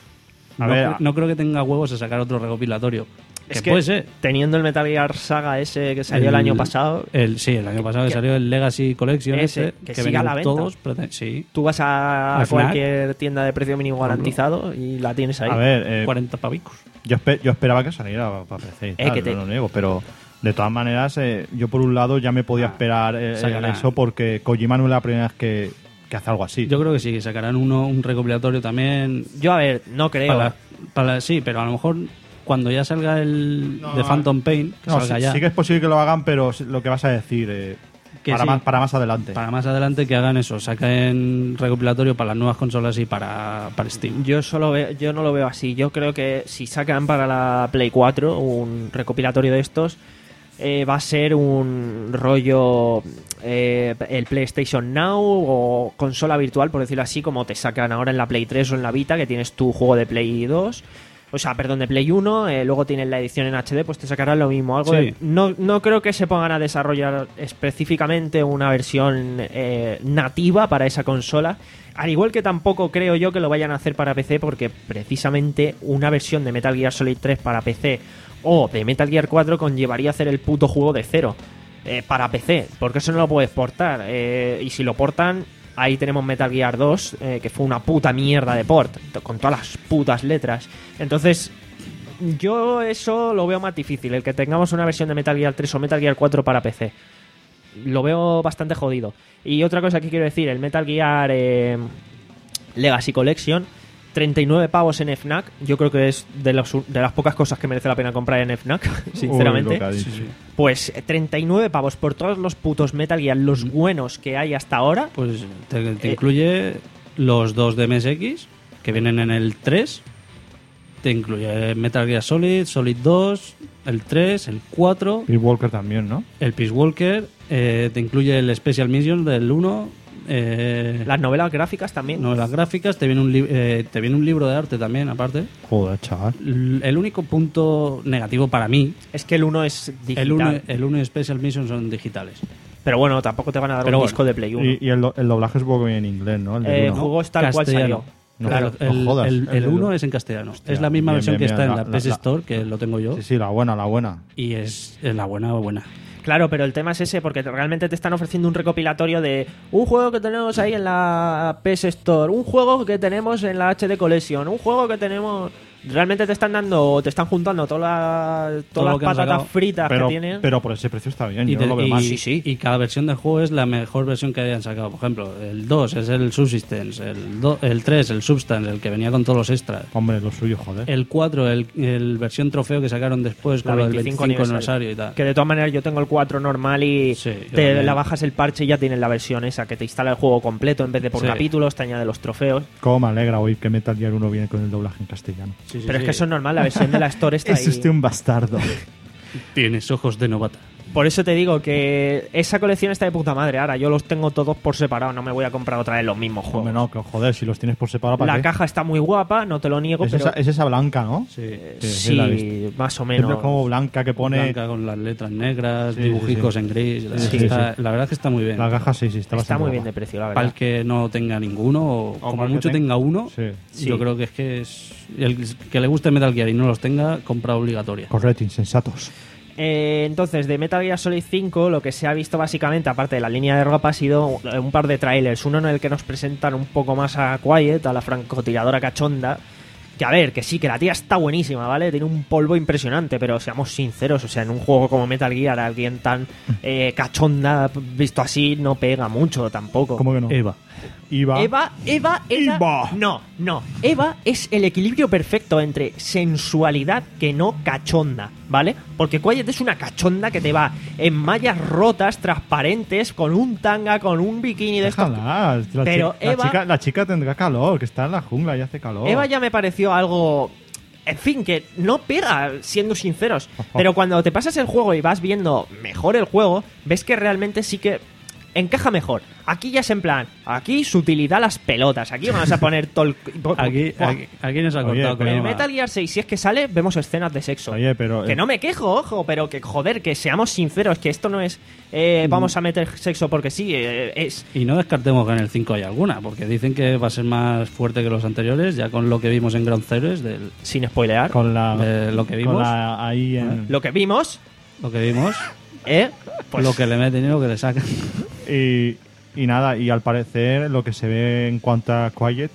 S6: A
S5: no,
S6: ver,
S5: cre- no creo que tenga huevos a sacar otro recopilatorio.
S3: Es
S5: que
S3: que
S5: puede ser.
S3: teniendo el Metal Gear Saga ese que salió el, año pasado,
S5: El, sí, el año pasado que
S3: Que-
S5: salió el Legacy Collection
S3: ese,
S5: ese,
S3: que
S5: que
S3: siga a
S5: venían
S3: la venta.
S5: todos. prete- Sí,
S3: tú vas a
S5: Al Fnac.
S3: cualquier tienda de precio mínimo garantizado y la tienes ahí.
S6: a ver, eh,
S5: cuarenta pavicos.
S6: yo, espe- yo esperaba que saliera para P C y
S3: Eh,
S6: tal,
S3: que te-
S6: no lo niego, pero de todas maneras, eh, yo por un lado ya me podía esperar eh,
S5: sacará.
S6: eso, porque Kojima no es la primera vez que, que hace algo así.
S5: Yo creo que sí, que sacarán uno, un recopilatorio también.
S3: Yo, a ver, no creo.
S5: Para, para- sí, pero a lo mejor cuando ya salga el
S6: No,
S5: de Phantom Pain, que
S6: No,
S5: salga
S6: sí,
S5: ya,
S6: sí que es posible que lo hagan, pero lo que vas a decir, eh,
S5: Que
S6: para,
S5: sí.
S6: más, para más adelante.
S5: para más adelante que hagan eso, saquen recopilatorio para las nuevas consolas y para, para Steam.
S3: Yo solo veo, yo no lo veo así. Yo creo que si sacan para la Play cuatro un recopilatorio de estos, eh, va a ser un rollo eh, el PlayStation Now o consola virtual, por decirlo así, como te sacan ahora en la Play tres o en la Vita, que tienes tu juego de Play dos. O sea, perdón, de Play uno, eh, luego tienes la edición en H D, pues te sacarán lo mismo. Algo
S5: Sí.
S3: de- no, no creo que se pongan a desarrollar específicamente una versión eh, nativa para esa consola. Al igual que tampoco creo yo que lo vayan a hacer para P C, porque precisamente una versión de Metal Gear Solid tres para P C o de Metal Gear cuatro conllevaría hacer el puto juego de cero eh, para P C, porque eso no lo puedes portar. eh, y si lo portan, ahí tenemos Metal Gear dos, eh, que fue una puta mierda de port, to- con todas las putas letras. Entonces, yo eso lo veo más difícil, el que tengamos una versión de Metal Gear tres o Metal Gear cuatro para P C. Lo veo bastante jodido. Y otra cosa que quiero decir, el Metal Gear eh, Legacy Collection, treinta y nueve pavos en Fnac. Yo creo que es de, los, de las pocas cosas que merece la pena comprar en Fnac, sinceramente.
S6: Uy, lo que ha dicho.
S3: Pues eh, treinta y nueve pavos por todos los putos Metal Gear, los buenos que hay hasta ahora.
S5: Pues te, te
S3: Eh.
S5: incluye los dos de M S X, que vienen en el tres. Te incluye Metal Gear Solid, Solid dos, el tres, el cuatro,
S6: Peace Walker también, ¿no?
S5: el Peace Walker. eh, te incluye el Special Mission del uno. Eh,
S3: Las novelas gráficas también.
S5: novelas gráficas. Te viene, un li- eh, te viene un libro de arte también, aparte.
S6: Joder, chaval.
S5: L- El único punto negativo para mí,
S3: Es que el uno es digital.
S5: el uno, el uno y Special Mission son digitales.
S3: Pero bueno, tampoco te van a dar
S5: Pero
S3: un
S5: bueno.
S3: disco de Play uno.
S6: Y, y el, do- el doblaje es poco bien en inglés, ¿no? El del
S3: Eh, el
S6: uno.
S3: juego es tal cual
S5: Castellano.
S3: salió.
S6: No,
S3: Claro.
S6: no
S5: el,
S6: jodas,
S5: el,
S6: el
S5: el
S6: del-
S5: uno es en castellano.
S6: Hostia,
S5: es la misma
S6: bien,
S5: versión
S6: bien,
S5: que
S6: bien.
S5: está en
S6: La-
S5: la,
S6: la-
S5: P S
S6: la-
S5: Store, que lo tengo yo.
S6: Sí, sí, la buena, la buena.
S5: Y es es la buena, buena.
S3: Claro, pero el tema es ese, porque realmente te están ofreciendo un recopilatorio de un juego que tenemos ahí en la P S Store, un juego que tenemos en la H D Collection, un juego que tenemos... Realmente te están dando, te están juntando todas las,
S5: Todo
S3: todas
S5: lo que
S3: las
S5: han
S3: patatas
S5: sacado.
S3: fritas
S6: Pero,
S3: que tienen.
S6: pero por ese precio está bien,
S5: Y,
S6: yo
S5: te-
S6: no lo veo
S5: y-
S6: mal.
S3: Sí, sí.
S5: y cada versión del juego es la mejor versión que hayan sacado. Por ejemplo, el dos es el Subsistence, el, do- el tres el Substance, el que venía con todos los extras.
S6: Hombre, lo suyo, joder.
S5: El cuatro el, el versión trofeo que sacaron después
S3: La
S5: con el
S3: veinticinco
S5: veinticinco
S3: aniversario.
S5: aniversario y tal.
S3: Que de todas maneras yo tengo el cuatro normal y
S5: Sí, yo
S3: te
S5: también.
S3: la bajas el parche y ya tienes la versión esa, que te instala el juego completo en vez de por
S5: Sí.
S3: capítulos, te añade los trofeos.
S6: Cómo me alegra oír que Metal Gear uno viene con el doblaje en castellano.
S5: Sí, sí,
S3: Pero
S5: sí.
S3: es que eso es normal, la versión de la Store está
S6: Es
S3: ahí.
S6: usted un bastardo.
S5: Tienes ojos de novata.
S3: Por eso te digo que esa colección está de puta madre. Ahora, yo los tengo todos por separado, no me voy a comprar otra vez los mismos juegos.
S6: Hombre, no, que joder, si los tienes por separado, ¿para
S3: La
S6: qué?
S3: caja está muy guapa, no te lo niego,
S6: Es,
S3: pero...
S6: esa, es esa blanca, ¿no?
S5: Sí.
S6: Sí, sí,
S3: sí,
S6: la he visto.
S3: más o
S6: Siempre
S3: menos.
S6: como blanca que pone...
S5: Blanca con las letras negras,
S6: Sí,
S5: dibujicos
S6: sí, sí.
S5: en gris. La,
S6: Sí,
S5: verdad
S6: sí,
S5: está-
S6: sí.
S5: la verdad es que está muy bien.
S6: La caja sí, sí, está
S3: Está
S6: bastante
S3: muy bien
S6: guapa.
S3: de precio, la
S5: Para
S3: verdad.
S5: el que no tenga ninguno, o como
S6: para el que
S5: mucho
S6: tenga-
S5: tenga uno,
S6: Sí.
S3: Sí.
S5: yo creo que es que es el que le guste Metal Gear y no los tenga, compra obligatoria.
S6: Correcto, insensatos.
S3: Eh, entonces, de Metal Gear Solid cinco, lo que se ha visto básicamente, aparte de la línea de ropa, ha sido un par de trailers. Uno en el que nos presentan un poco más a Quiet, a la francotiradora cachonda. Que a ver, que sí, que la tía está buenísima, ¿vale? Tiene un polvo impresionante, pero seamos sinceros, o sea, en un juego como Metal Gear, alguien tan eh, cachonda, visto así, no pega mucho tampoco.
S6: ¿Cómo que no?
S5: Eva.
S6: Iba.
S3: Eva, Eva, Eva,
S6: Eva.
S3: no, no. Eva es el equilibrio perfecto entre sensualidad que no cachonda, ¿vale? Porque Quiet es una cachonda que te va en mallas rotas, transparentes, con un tanga, con un bikini de estos.
S6: Déjala, la,
S3: Pero
S6: chi- la
S3: Eva-
S6: chica, la chica tendrá calor, que está en la jungla y hace calor.
S3: Eva ya me pareció algo... En fin, que no pega, siendo sinceros. Pero cuando te pasas el juego y vas viendo mejor el juego, ves que realmente sí que encaja mejor. Aquí ya es en plan, aquí su utilidad las pelotas. Aquí vamos a poner todo el...
S5: Aquí,
S3: Buah.
S5: aquí, aquí nos ha
S6: Oye,
S5: cortado con
S6: pero-
S3: En
S5: Eva.
S3: Metal Gear seis, si es que sale, vemos escenas de sexo.
S6: Oye, pero...
S3: Que no me quejo, ojo, pero que joder, que seamos sinceros, que esto no es eh, vamos a meter sexo porque sí, eh, es...
S5: Y no descartemos que en el cinco hay alguna, porque dicen que va a ser más fuerte que los anteriores, ya con lo que vimos en Ground Zeroes, del,
S3: Sin spoilear,
S6: Con la...
S5: de lo que vimos,
S6: Con la ahí en...
S3: lo que vimos,
S5: lo que vimos,
S3: ¿eh? Pues
S5: lo que le meten y lo que le sacan.
S6: Y, y nada, y al parecer lo que se ve en cuanto a Quiet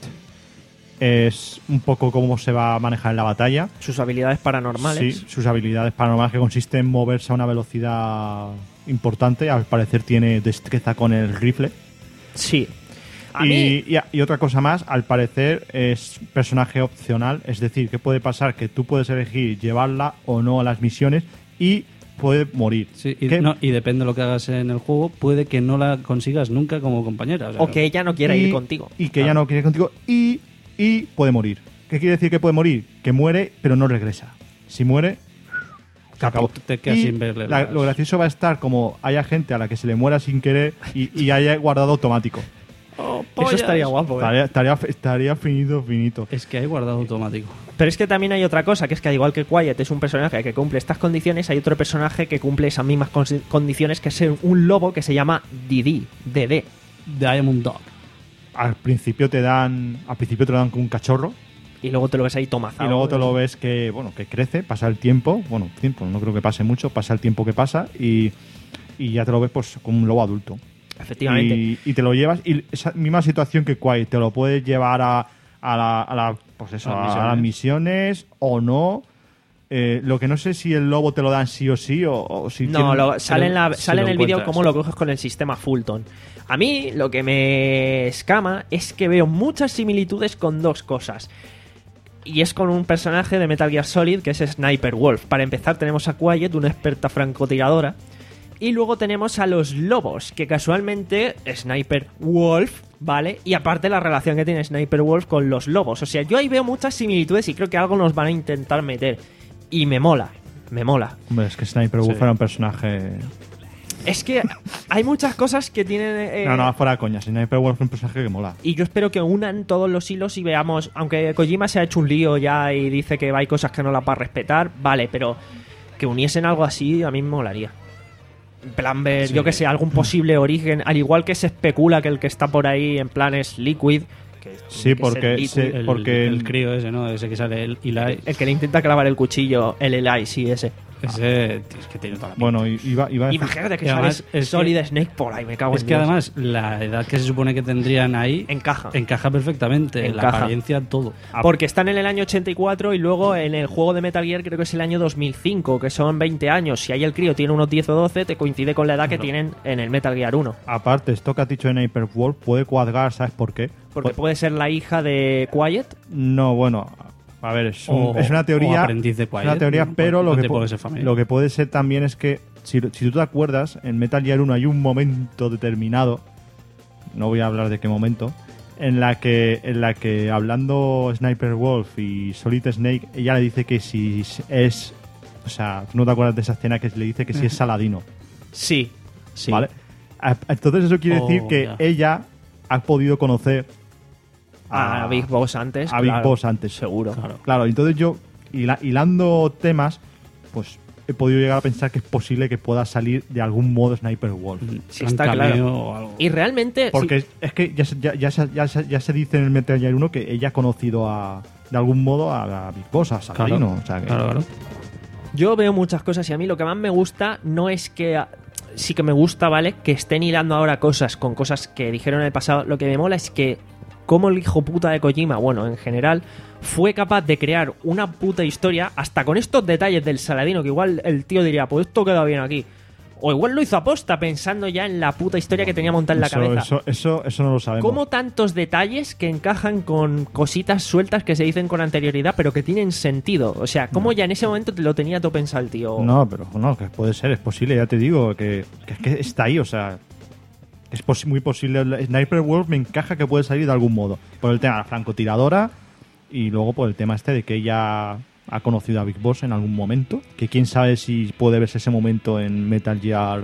S6: es un poco cómo se va a manejar en la batalla.
S3: sus habilidades paranormales.
S6: Sí, sus habilidades paranormales, que consiste en moverse a una velocidad importante. Al parecer tiene destreza con el rifle.
S3: Sí. A
S6: y,
S3: mí,
S6: y- y otra cosa más, al parecer es personaje opcional. Es decir, que puede pasar que tú puedes elegir llevarla o no a las misiones y puede morir.
S5: Sí, y,
S6: ¿Qué?
S5: no, y depende de lo que hagas en el juego, puede que no la consigas nunca como compañera. O sea,
S3: o que ella no quiera
S6: y,
S3: ir contigo.
S6: Y que ella no quiere ir contigo y, y puede morir. ¿Qué quiere decir que puede morir? Que muere, pero no regresa. Si muere, se acabó.
S5: te quedas
S6: Y
S5: sin verle
S6: la-
S5: las-
S6: lo gracioso va a estar como haya gente a la que se le muera sin querer y, y haya guardado automático.
S3: Eso estaría guapo, ¿eh?
S6: Estaría, estaría, estaría finito, finito.
S5: Es que hay guardado automático.
S3: Pero es que también hay otra cosa, que es que al igual que Quiet es un personaje que cumple estas condiciones, hay otro personaje que cumple esas mismas con- condiciones, que es un lobo que se llama Didi, Dede.
S5: Diamond Dog.
S6: Al principio te dan, al principio te lo dan con un cachorro
S3: Y luego te lo ves ahí tomazado.
S6: y luego te lo ves que, bueno, que crece, pasa el tiempo, bueno, tiempo, no creo que pase mucho, pasa el tiempo que pasa y, y ya te lo ves pues como un lobo adulto.
S3: Efectivamente.
S6: Y, y te lo llevas y esa misma situación que Quiet, te lo puedes llevar a, a la, a la- pues eso,
S5: A las
S6: a las misiones o no. Eh, lo que no sé si el lobo te lo dan sí o sí o, o si
S3: No,
S6: tienen-
S3: lo- sale en, la,
S5: si
S3: sale
S5: lo
S3: en el vídeo
S5: encuentras.
S3: cómo lo coges con el sistema Fulton. A mí lo que me escama es que veo muchas similitudes con dos cosas. Y es con un personaje de Metal Gear Solid que es Sniper Wolf. Para empezar tenemos a Quiet, una experta francotiradora. Y luego tenemos a los lobos, que casualmente Sniper Wolf, ¿vale? Y aparte la relación que tiene Sniper Wolf con los lobos. O sea, yo ahí veo muchas similitudes y creo que algo nos van a intentar meter. Y me mola, me mola.
S6: Hombre, es que Sniper Wolf
S5: Sí.
S6: era un personaje...
S3: Es que hay muchas cosas que tienen... eh,
S6: No, no, fuera de coña. Sniper Wolf es un personaje que mola.
S3: Y yo espero que unan todos los hilos y veamos, aunque Kojima se ha hecho un lío ya y dice que hay cosas que no las va a respetar, vale, pero que uniesen algo así a mí me molaría. En plan, ver,
S5: Sí.
S3: yo que sé, algún posible origen, al igual que se especula que el que está por ahí en plan es Liquid. Que,
S6: Sí,
S3: que es
S6: porque
S3: el,
S6: se-
S3: Liquid,
S5: El,
S6: porque
S5: el
S6: el-
S5: crío ese, ¿no? Ese que sale el Eli.
S3: el que le intenta clavar el cuchillo, el Eli, sí, ese.
S5: Ese, tío, es que tiene toda la pinta.
S6: Bueno, i- iba, iba a decir-
S3: Imagínate que
S5: Y además,
S3: sales
S5: es que-
S3: Solid Snake por ahí, me cago
S5: Es
S3: en
S5: que
S3: Dios.
S5: además la edad que se supone que tendrían ahí
S3: encaja.
S5: encaja perfectamente. La
S3: Encaja.
S5: apariencia, todo.
S3: Porque están en el año ochenta y cuatro y luego en el juego de Metal Gear creo que es el año dos mil cinco, que son veinte años. Si ahí el crío tiene unos diez o doce, te coincide con la edad que
S5: Claro.
S3: tienen en el Metal Gear uno.
S6: Aparte, esto que has dicho de Sniper Wolf puede cuadrar, ¿sabes por qué?
S3: Porque
S6: Pues-
S3: puede ser la hija de Quiet.
S6: No, bueno, a ver, es, un-
S5: O-
S6: es una
S5: o
S6: teoría.
S5: aprendiz de
S6: es
S5: Quiet,
S6: una teoría,
S5: ¿no?
S6: pero lo
S5: Puede-
S6: que, pu-
S5: puede ser familiar.
S6: lo que puede ser también es que, si, si tú te acuerdas, en Metal Gear uno hay un momento determinado, no voy a hablar de qué momento, en la que, en la que hablando Sniper Wolf y Solid Snake, ella le dice que si es. O sea, tú no te acuerdas de esa escena que le dice que si es Saladino.
S3: Sí, sí.
S6: ¿Vale? A- Entonces eso quiere
S5: Oh,
S6: decir que
S5: ya.
S6: ella ha podido conocer
S3: A Big Boss antes.
S6: a Big
S3: claro,
S6: Boss antes.
S3: Seguro.
S5: Claro.
S6: Claro, entonces yo, hila- hilando temas, pues he podido llegar a pensar que es posible que pueda salir de algún modo Sniper Wolf.
S3: Sí,
S5: Un
S3: está
S5: cameo
S3: claro.
S5: o algo.
S3: Y realmente...
S6: Porque
S3: sí,
S6: es que ya, se- ya, ya, se- ya, se- ya se dice en el Metal Gear uno que ella ha conocido a, de algún modo a, a Big Boss, a Saladino.
S5: Claro,
S6: O sea que-
S5: claro, claro.
S3: yo veo muchas cosas y a mí lo que más me gusta no es que... Sí que me gusta, ¿vale? Que estén hilando ahora cosas con cosas que dijeron en el pasado. Lo que me mola es que como el hijo puta de Kojima, bueno, en general, fue capaz de crear una puta historia hasta con estos detalles del Saladino, que igual el tío diría, pues esto queda bien aquí. O igual lo hizo aposta pensando ya en la puta historia que tenía montada en la
S6: eso,
S3: cabeza.
S6: Eso, eso, eso no lo sabemos.
S3: ¿Cómo tantos detalles que encajan con cositas sueltas que se dicen con anterioridad, pero que tienen sentido? O sea, ¿cómo ya en ese momento te lo tenía todo pensado el tío?
S6: No, pero no, que puede ser, es posible, ya te digo, que, que es que está ahí, o sea, es posi- muy posible. El Sniper Wolf me encaja que puede salir de algún modo. Por el tema de la francotiradora y luego por el tema este de que ella ha conocido a Big Boss en algún momento, que quién sabe si puede verse ese momento en Metal Gear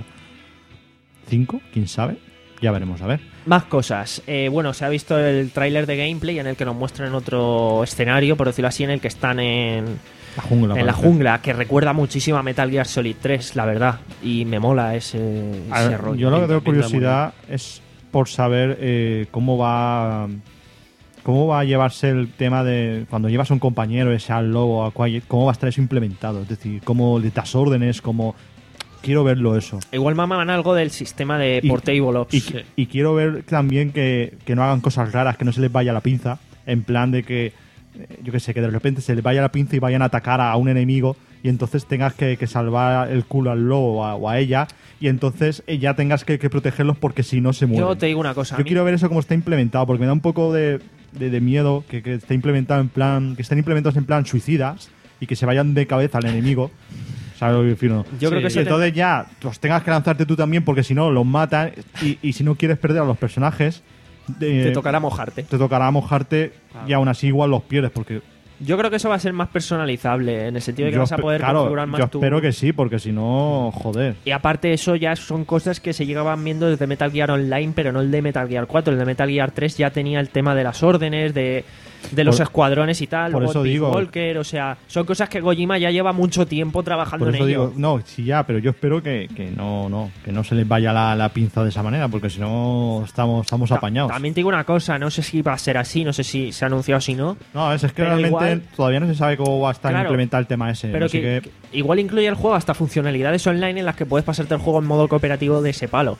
S6: cinco, quién sabe, ya veremos, a ver.
S3: Más cosas. Eh, bueno, se ha visto el tráiler de gameplay en el que nos muestran otro escenario, por decirlo así, en el que están en,
S6: La jungla.
S3: en la
S6: parece.
S3: jungla, que recuerda muchísimo a Metal Gear Solid tres, la verdad. Y me mola ese,
S6: A
S3: ese
S6: ver,
S3: rollo.
S6: yo lo que tengo
S5: Pinta muy
S6: curiosidad es por saber eh, cómo va cómo va a llevarse el tema de cuando llevas a un compañero, ese al lobo, a Quiet, cómo va a estar eso implementado, es decir, cómo le das órdenes, cómo quiero verlo eso.
S3: Igual maman algo del sistema de
S6: Y-
S3: Portable Ops.
S6: Y, y quiero ver también que, que no hagan cosas raras, que no se les vaya la pinza, en plan de que, eh, yo qué sé, que de repente se les vaya la pinza y vayan a atacar a un enemigo y entonces tengas que, que salvar el culo al lobo o a, o a ella y entonces eh, ya tengas que, que protegerlos porque si no se mueren.
S3: Yo te digo una cosa. a
S6: Yo
S3: mí-
S6: quiero ver eso cómo está implementado, porque me da un poco de, de, de miedo que, que esté implementado en plan, que estén implementados en plan suicidas y que se vayan de cabeza al enemigo. ¿Sabes lo que refiero?
S3: Yo creo que
S6: Y
S3: eso te-
S6: entonces ya pues tengas que lanzarte tú también, porque si no los matan y, y si no quieres perder a los personajes, de-
S3: te tocará mojarte.
S6: te tocará mojarte y aún así igual los pierdes, porque
S3: Yo creo que eso va a ser más personalizable, en el sentido de que
S6: yo
S3: vas a
S6: espe-
S3: poder
S6: claro,
S3: configurar más
S6: yo
S3: tu...
S6: espero que sí, porque si no, joder.
S3: Y aparte eso ya son cosas que se llegaban viendo desde Metal Gear Online, pero no el de Metal Gear cuatro. El de Metal Gear tres ya tenía el tema de las órdenes, de, de los
S6: Por-
S3: escuadrones y tal.
S6: por
S3: luego
S6: eso
S3: Peace
S6: digo-
S3: Walker, o sea, son cosas que Kojima ya lleva mucho tiempo trabajando
S6: Por
S3: en
S6: eso
S3: ello.
S6: digo, no, sí ya, pero yo espero que, que no, no, que no se les vaya la, la pinza de esa manera, porque si no estamos, estamos
S3: Ta-
S6: apañados.
S3: También te digo una cosa, no sé si va a ser así, no sé si se ha anunciado o si no,
S6: No, es, es que
S3: Pero
S6: realmente
S3: igual-
S6: todavía no se sabe cómo va a estar
S3: Claro,
S6: implementado el tema ese.
S3: pero
S6: así
S3: que,
S6: que-
S3: que igual incluye el juego hasta funcionalidades online en las que puedes pasarte el juego en modo cooperativo de ese palo.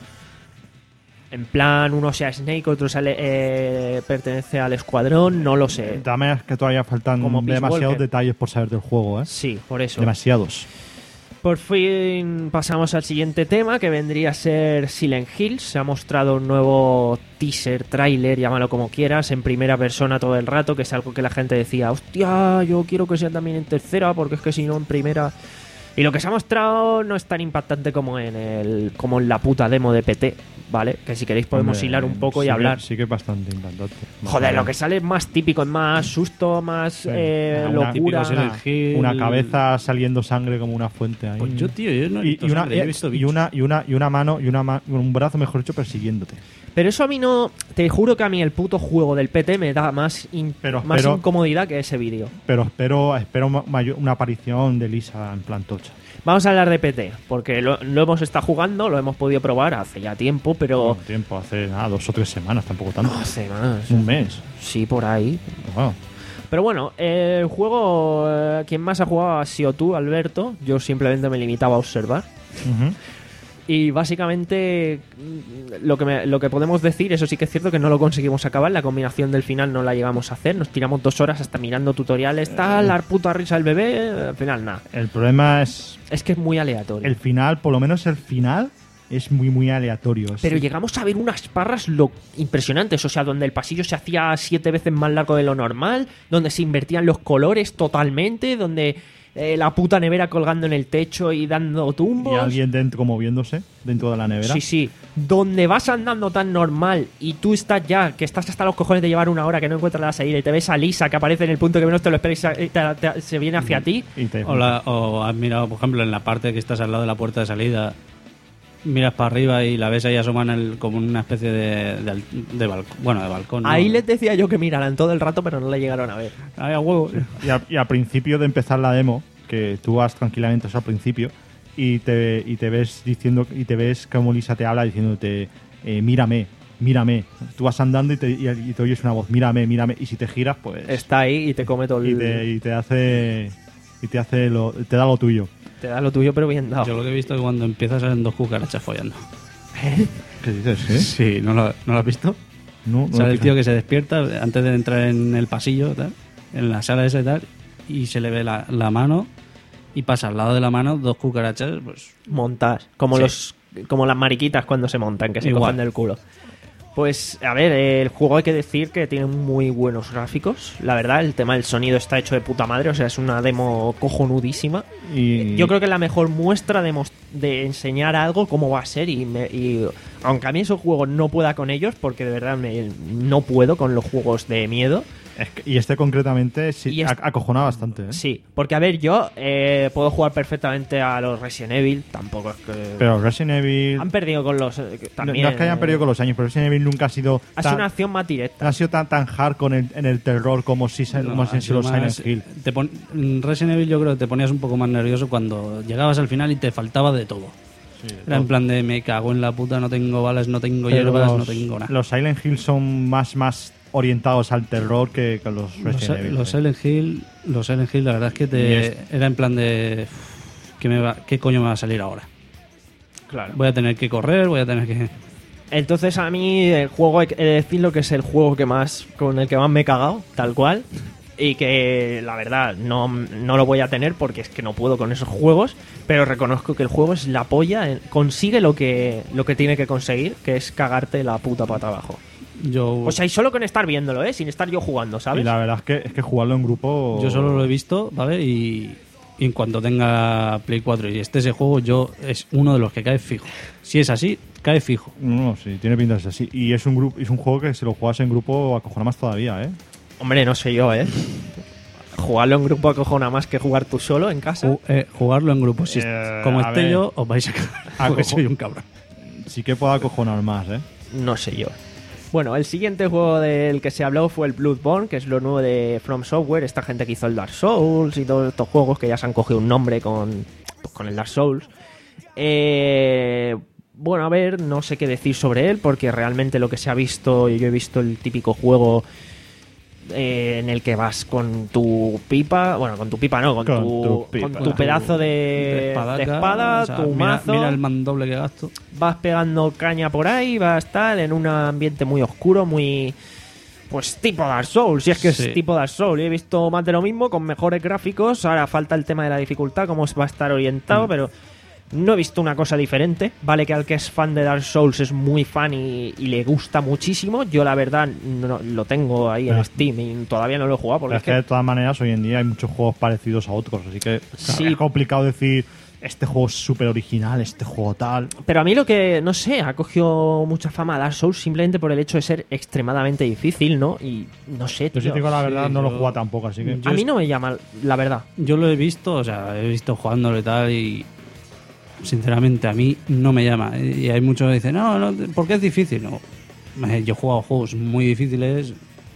S3: En plan, uno sea Snake, otro sale, eh, pertenece al escuadrón, no lo sé.
S6: Dame es que todavía faltan
S3: Como Peace
S6: demasiados
S3: Walker.
S6: detalles por saber del juego, ¿eh?
S3: Sí, por eso.
S6: Demasiados.
S3: Por fin pasamos al siguiente tema, que vendría a ser Silent Hill. Se ha mostrado un nuevo teaser, tráiler, llámalo como quieras, en primera persona todo el rato, que es algo que la gente decía, hostia, yo quiero que sea también en tercera, porque es que si no en primera... Y lo que se ha mostrado no es tan impactante como en el como en la puta demo de P T, ¿vale? Que si queréis podemos
S6: Hombre,
S3: hilar un poco
S6: sí
S3: y
S6: que-
S3: hablar.
S6: Sí que es bastante impactante.
S3: Joder, lo que sale es más típico, es más susto, más eh,
S6: Una-
S3: locura.
S5: típico Silent Hill.
S6: Una cabeza saliendo sangre como una fuente ahí.
S5: Pues yo, tío, yo no he
S6: y,
S5: visto
S6: y una,
S5: sangre, yo he visto
S6: y
S5: bichos.
S6: una y una y una mano y una ma- un brazo mejor hecho persiguiéndote.
S3: Pero eso a mí no... Te juro que a mí el puto juego del P T me da más, in-
S6: Pero
S3: más
S6: espero-
S3: incomodidad que ese vídeo.
S6: Pero espero espero ma- mayor- una aparición de Lisa en plan tocha.
S3: Vamos a hablar de P T, porque lo, lo hemos estado jugando, lo hemos podido probar hace ya tiempo, pero...
S6: Bueno, tiempo, hace nada, dos o tres semanas, tampoco tanto.
S3: Hace más.
S6: Un mes.
S3: Sí, por ahí.
S6: Wow.
S3: Pero bueno, eh, el juego, eh, quien más ha jugado ha sido tú, Alberto. Yo simplemente me limitaba a observar.
S6: Ujú.
S3: Y básicamente mm, lo que, me- lo que podemos decir, eso sí que es cierto que no lo conseguimos acabar, la combinación del final no la llegamos a hacer, nos tiramos dos horas hasta mirando tutoriales, tal, la puta risa del bebé, al final nada.
S6: El problema es
S3: Es que es muy aleatorio.
S6: el final, por lo menos el final es muy muy aleatorio. Es-
S3: Pero llegamos a ver unas parras lo impresionantes, o sea, donde el pasillo se hacía siete veces más largo de lo normal, donde se invertían los colores totalmente, donde eh, la puta nevera colgando en el techo y dando
S6: y
S3: tumbos.
S6: alguien dentro como moviéndose dentro de la nevera.
S3: Sí, sí. Donde vas andando tan normal y tú estás ya, que estás hasta los cojones de llevar una hora que no encuentras la salida y te ves a Lisa que aparece en el punto que menos te lo esperas y te- te- se viene hacia ti.
S6: Y te-
S5: O, la- o has mirado, por ejemplo, en la parte que estás al lado de la puerta de salida miras para arriba y la ves ahí asomar en el, como una especie de, de, al- de balcón. Bueno, de balcón. ¿no?
S3: Ahí les decía yo que miraran todo el rato, pero no le llegaron a ver.
S5: Ahí a huevo.
S6: Y, a- y al principio de empezar la demo, que tú vas tranquilamente eso al principio y te, y te ves diciendo y te ves como Lisa te habla diciéndote eh, mírame, mírame. Tú vas andando y te, y, y te oyes una voz, mírame, mírame. Y si te giras, pues
S3: Está ahí y te come todo el...
S6: y te, y te hace y te hace lo, te da lo tuyo.
S3: Te da lo tuyo, pero bien dado.
S5: Yo lo que he visto es que cuando empiezas salen dos cucarachas follando.
S6: ¿Qué dices? ¿Eh?
S5: Sí, ¿no lo, ¿no lo has visto?
S6: No, no
S5: Sale el
S6: te-
S5: tío que se despierta antes de entrar en el pasillo, tal, en la sala esa y tal, y se le ve la, la mano y pasa al lado de la mano dos cucarachas, pues
S3: Montas. Como
S5: Sí.
S3: los como las mariquitas cuando se montan, que se
S5: Igual.
S3: cogen del culo. Pues, a ver, eh, el juego hay que decir que tiene muy buenos gráficos. La verdad, el tema del sonido está hecho de puta madre. O sea, es una demo cojonudísima.
S6: y
S3: Yo creo que es la mejor muestra de, mos- de enseñar algo cómo va a ser. Y, me- y aunque a mí esos juegos no pueda con ellos, porque de verdad me- no puedo con los juegos de miedo.
S6: es que- y este concretamente sí,
S3: Y este-
S6: ac- acojona bastante, ¿eh?
S3: Sí, porque a ver, yo eh, puedo jugar perfectamente a los Resident Evil. Tampoco es que.
S6: Pero Resident Evil
S3: Han perdido con los. eh, que
S6: no,
S3: también,
S6: no es que hayan
S3: eh,
S6: perdido con los años, pero Resident Evil nunca ha sido
S3: Ha
S6: tan,
S3: sido una acción más directa.
S6: no ha sido tan, tan hard con el, en el terror como si
S5: no,
S6: como si
S5: ha sido
S6: los
S5: más-
S6: Silent Hill.
S5: te pon- en Resident Evil yo creo que te ponías un poco más nervioso cuando llegabas al final y te faltaba de todo. Era en plan de me cago en la puta, no tengo balas, no tengo
S6: Pero
S5: hierbas,
S6: los,
S5: no tengo nada.
S6: los Silent Hill son más, más orientados al terror que, que los
S5: Los,
S6: Resident Evil.
S5: los
S6: ¿eh?
S5: Silent Hill, los Silent Hill, la verdad es que
S6: Y
S5: te
S6: es-
S5: era en plan de "Uf, ¿qué, me va, ¿qué coño me va a salir ahora?
S3: Claro.
S5: Voy a tener que correr, voy a tener que...
S3: Entonces a mí el juego, he de decirlo que es el juego que más con el que más me he cagado, tal cual. Y que la verdad no, no lo voy a tener porque es que no puedo con esos juegos. Pero reconozco que el juego es la polla. eh, Consigue lo que, lo que tiene que conseguir, que es cagarte la puta pata abajo.
S5: Yo,
S3: O sea, y solo con estar viéndolo, ¿eh? Sin estar yo jugando,
S6: Y
S3: ¿sabes?
S6: la verdad es que, es que jugarlo en grupo...
S5: yo solo lo he visto, ¿vale? Y, y en cuanto tenga Play cuatro y esté ese juego, yo es uno de los que cae fijo. Si es así, cae fijo.
S6: No, no, sí, tiene pinta de ser así. Y es un, grupo, es un juego que si lo juegas en grupo acojona más todavía, ¿eh?
S3: Hombre, no sé yo, ¿eh? Jugarlo en grupo acojona más que jugar tú solo en casa.
S5: Ju- eh, jugarlo en grupo. Si
S6: Eh,
S5: como
S6: a
S5: esté
S6: ver.
S5: yo, os vais a cagar.
S6: A
S5: Porque
S6: cojo-
S5: soy un cabrón.
S6: Sí que puede acojonar más, ¿eh?
S3: No sé yo. Bueno, el siguiente juego del que se habló fue el Bloodborne, que es lo nuevo de From Software, esta gente que hizo el Dark Souls y todos estos juegos que ya se han cogido un nombre con, pues, con el Dark Souls. Eh, bueno, a ver, no sé qué decir sobre él, porque realmente lo que se ha visto, yo he visto el típico juego eh, en el que vas con tu pipa, bueno, con tu pipa no, con,
S6: Con
S3: tu,
S6: tu pipa.
S3: con tu pedazo de, de
S5: espadaca,
S3: espada,
S5: o sea,
S3: tu
S5: mira,
S3: mazo.
S5: Mira el mandoble que gasto.
S3: Vas pegando caña por ahí, vas a estar en un ambiente muy oscuro, muy... Pues tipo Dark Souls, si es que
S5: Sí.
S3: es tipo Dark Souls. He visto más de lo mismo, con mejores gráficos. Ahora falta el tema de la dificultad, cómo va a estar orientado,
S5: Mm.
S3: pero no he visto una cosa diferente. Vale que al que es fan de Dark Souls es muy fan y, y le gusta muchísimo. Yo la verdad no, lo tengo ahí en
S6: Ah.
S3: Steam y todavía no lo he jugado porque
S6: Pero es que de todas maneras hoy en día hay muchos juegos parecidos a otros, así que
S3: Sí.
S6: es complicado decir este juego es súper original, este juego tal.
S3: Pero a mí lo que, no sé, ha cogido mucha fama a Dark Souls simplemente por el hecho de ser extremadamente difícil, ¿no? Y no sé,
S6: Yo si
S3: tío.
S6: te digo la verdad,
S5: sí,
S6: no lo
S5: yo-
S6: he jugado tampoco, así que...
S5: yo
S3: A mí
S5: es-
S3: no me llama, la verdad.
S5: Yo lo he visto, o sea, he visto jugándolo y tal y sinceramente a mí no me llama. Y hay muchos que dicen, no, no, ¿por qué es difícil? No, Eh, yo he jugado juegos muy difíciles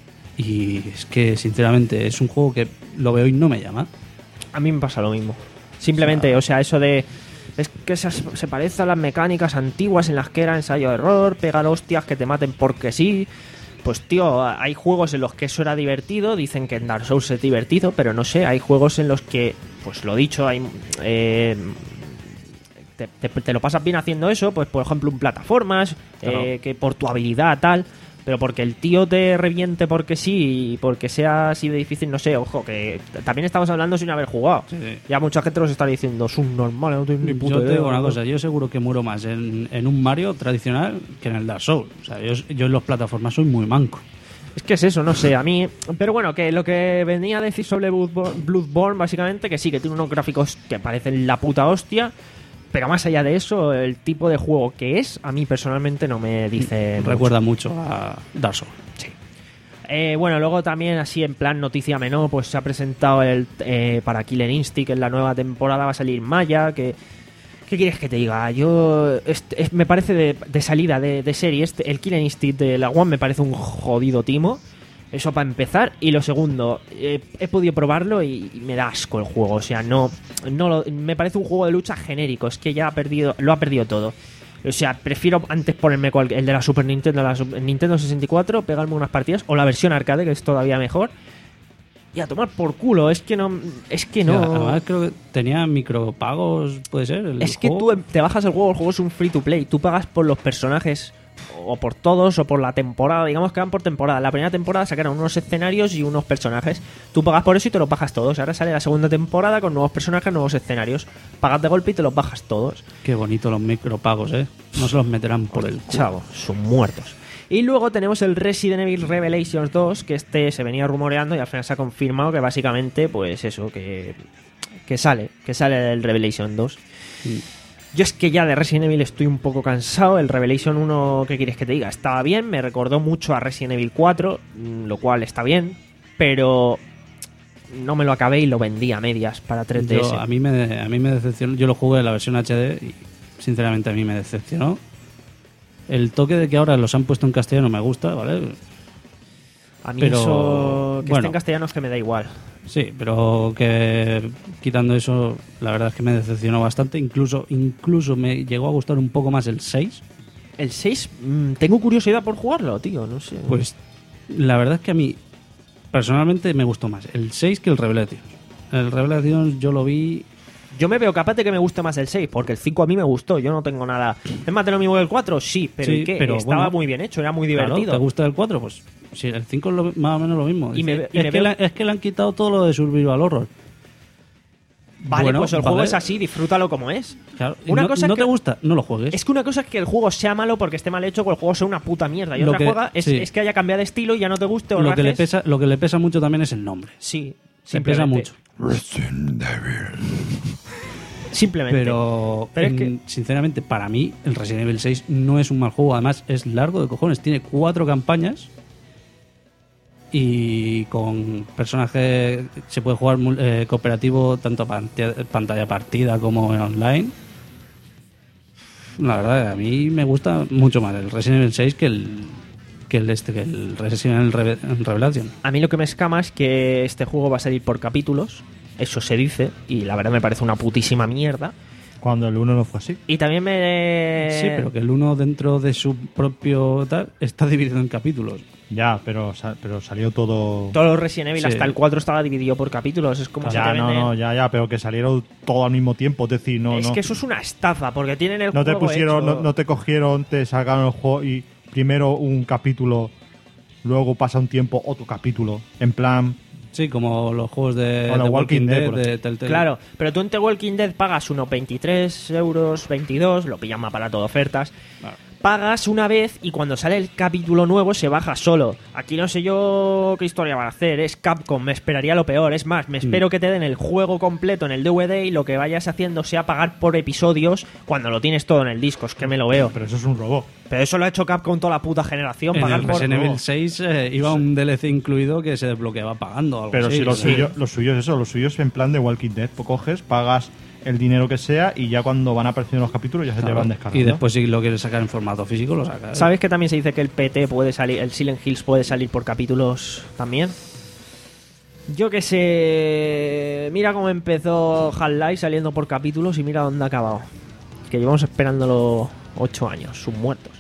S5: y es que sinceramente es un juego que lo veo y no me llama.
S3: A mí me pasa lo mismo. Simplemente, o sea, eso de... Es que se, se parece a las mecánicas antiguas en las que era ensayo-error, pegar hostias que te maten porque sí. Pues tío, hay juegos en los que eso era divertido, dicen que en Dark Souls es divertido, pero no sé, hay juegos en los que, pues lo dicho, hay... eh, te, te- te lo pasas bien haciendo eso, pues por ejemplo en plataformas,
S6: Claro.
S3: eh, que por tu habilidad tal, pero porque el tío te reviente porque sí y porque sea así de difícil, no sé, ojo, que t- también estamos hablando sin haber jugado.
S5: Sí, sí.
S3: Ya mucha gente nos está diciendo, es un normal, no tengo ni puta
S5: Yo te
S3: idea".
S5: digo una cosa, yo seguro que muero más en, en un Mario tradicional que en el Dark Souls. O sea, yo, yo en las plataformas soy muy manco.
S3: Es que es eso, no sé, a mí... Pero bueno, que lo que venía a decir sobre Bloodborne, Bloodborne, básicamente, que sí, que tiene unos gráficos que parecen la puta hostia, pero más allá de eso, el tipo de juego que es, a mí personalmente no me dice mucho.
S5: Recuerda mucho a Dark Souls.
S3: Eh, bueno, luego también, así en plan noticia menor, pues se ha presentado el eh, para Killer Instinct en la nueva temporada, va a salir Maya, que... ¿Qué quieres que te diga? Yo este, es- me parece de, de salida de, de serie este, el Killer Instinct de la One me parece un jodido timo. Eso para empezar. Y lo segundo, eh, he podido probarlo y, y me da asco el juego. O sea, no, no lo- me parece un juego de lucha genérico. Es que ya ha perdido, lo ha perdido todo. O sea, prefiero antes ponerme cual- el de la Super Nintendo, la Sup- Nintendo sesenta y cuatro, pegarme unas partidas, o la versión arcade, que es todavía mejor. Y a tomar por culo. Es que no, es que no.
S5: O sea, además creo que tenía micropagos, puede ser. El
S3: Es que
S5: juego.
S3: tú em- te bajas el juego, el juego es un free to play. Tú pagas por los personajes, o por todos, o por la temporada. Digamos que van por temporada. La primera temporada sacaron unos escenarios y unos personajes. Tú pagas por eso y te los bajas todos. Ahora sale la segunda temporada con nuevos personajes, nuevos escenarios. Pagas de golpe y te los bajas todos.
S5: Qué bonito los micropagos, ¿eh? No se los meterán por el culo.
S3: Chavo, son muertos. Y luego tenemos el Resident Evil Revelations dos, que este se venía rumoreando y al final se ha confirmado que básicamente, pues eso, que, que sale, que sale el Revelation dos. Yo es que ya de Resident Evil estoy un poco cansado. El Revelation uno, ¿qué quieres que te diga? Estaba bien, me recordó mucho a Resident Evil cuatro, mm, lo cual está bien, pero no me lo acabé y lo vendí a medias para tres D S.
S5: Yo, a, mí me, a mí me decepcionó. Yo lo jugué en la versión H D y sinceramente a mí me decepcionó. El toque de que ahora los han puesto en castellano me gusta, ¿vale?
S3: A mí
S5: pero,
S3: eso, que esté
S5: bueno.
S3: en castellano es que me da igual.
S5: Sí, pero que quitando eso, la verdad es que me decepcionó bastante. Incluso, incluso me llegó a gustar un poco más el seis.
S3: El seis, mm, tengo curiosidad por jugarlo, tío, no sé.
S5: Pues la verdad es que a mí personalmente me gustó más el seis que el Revelations. El Revelations yo lo vi.
S3: Yo me veo capaz de que me guste más el seis, porque el cinco a mí me gustó, yo no tengo nada. ¿Es más de lo mismo que el cuatro? Sí, pero
S5: Sí,
S3: ¿y qué?
S5: pero
S3: Estaba
S5: bueno,
S3: muy bien hecho, era muy
S5: Claro,
S3: divertido.
S5: ¿te gusta el cuatro? Pues sí, el cinco es lo- más o menos lo mismo.
S3: Y me-
S5: Dice,
S3: y
S5: es,
S3: me
S5: que
S3: veo-
S5: le, es que le han quitado todo lo de Survival Horror.
S3: Vale,
S5: Bueno,
S3: pues el juego
S5: vale.
S3: es así, disfrútalo como es.
S5: Claro, y
S3: Una
S5: no,
S3: cosa
S5: no
S3: que-
S5: te gusta, no lo juegues.
S3: Es que una cosa es que el juego sea malo porque esté mal hecho, o el juego sea una puta mierda. Y
S5: Lo
S3: otra
S5: que-
S3: juega es,
S5: sí.
S3: es que haya cambiado de estilo y ya no te guste o
S5: lo, que le
S3: rajes.
S5: pesa, lo que le pesa mucho también es el nombre.
S3: Sí,
S5: Se pesa
S3: simplemente.
S5: mucho.
S3: Simplemente.
S5: Pero,
S3: Pero es
S5: en-
S3: que-
S5: sinceramente, para mí, el Resident Evil seis no es un mal juego. Además, es largo de cojones. Tiene cuatro campañas. Y con personajes se puede jugar mul- eh, cooperativo tanto a pantalla, pantalla partida como en online. La verdad, a mí me gusta mucho más el Resident Evil seis que el que el este que el Resident Evil Reve- Revelation.
S3: A mí lo que me escama es que este juego va a salir por capítulos. Eso se dice, y la verdad me parece una putísima mierda.
S6: Cuando el uno no fue así.
S3: Y también me...
S5: Sí, pero que el uno dentro de su propio tal está dividido en capítulos.
S6: Ya, pero, sa- pero salió todo...
S3: Todos los Resident Evil
S5: Sí.
S3: hasta el cuatro estaba dividido por capítulos. Es como si
S6: Ya,
S3: te
S6: no,
S3: venden-
S6: no, ya, ya, pero que salieron todo al mismo tiempo. Es decir, no,
S3: es
S6: no,
S3: que eso es una estafa, porque tienen el
S6: no te
S3: juego
S6: pusieron,
S3: hecho-
S6: no, no te cogieron, te sacaron el juego y primero un capítulo, luego pasa un tiempo otro capítulo. En plan,
S5: Sí, como los juegos de,
S6: O la
S5: de
S6: Walking Dead, por
S5: de Telltale.
S3: Claro, pero tú en The Walking Dead pagas unos veintitrés euros, veintidós, lo pillan más barato de ofertas.
S5: Claro.
S3: Pagas una vez y cuando sale el capítulo nuevo se baja solo. Aquí no sé yo qué historia van a hacer, es Capcom, me esperaría lo peor. Es más, me espero
S5: Mm.
S3: que te den el juego completo en el D V D y lo que vayas haciendo sea pagar por episodios cuando lo tienes todo en el disco, es que me lo veo.
S6: pero eso es un robot.
S3: Pero eso lo ha hecho Capcom toda la puta generación,
S5: En
S3: pagar
S5: el
S3: por...
S5: Resident Evil seis eh, iba un D L C incluido que se desbloqueaba pagando. Algo
S6: Pero
S5: así,
S6: si lo
S5: ¿verdad?
S6: suyo, lo suyo es eso, lo suyo es en plan de Walking Dead. Pues coges, pagas el dinero que sea y ya cuando van apareciendo los capítulos ya se te
S5: Claro.
S6: van descargando.
S5: Y después si lo quieres sacar en formato físico lo sacas.
S3: ¿Sabes que también se dice que el P T puede salir, el Silent Hills puede salir por capítulos también? Yo que sé, mira cómo empezó Half-Life saliendo por capítulos y mira dónde ha acabado. Que llevamos esperándolo ocho años, sus muertos.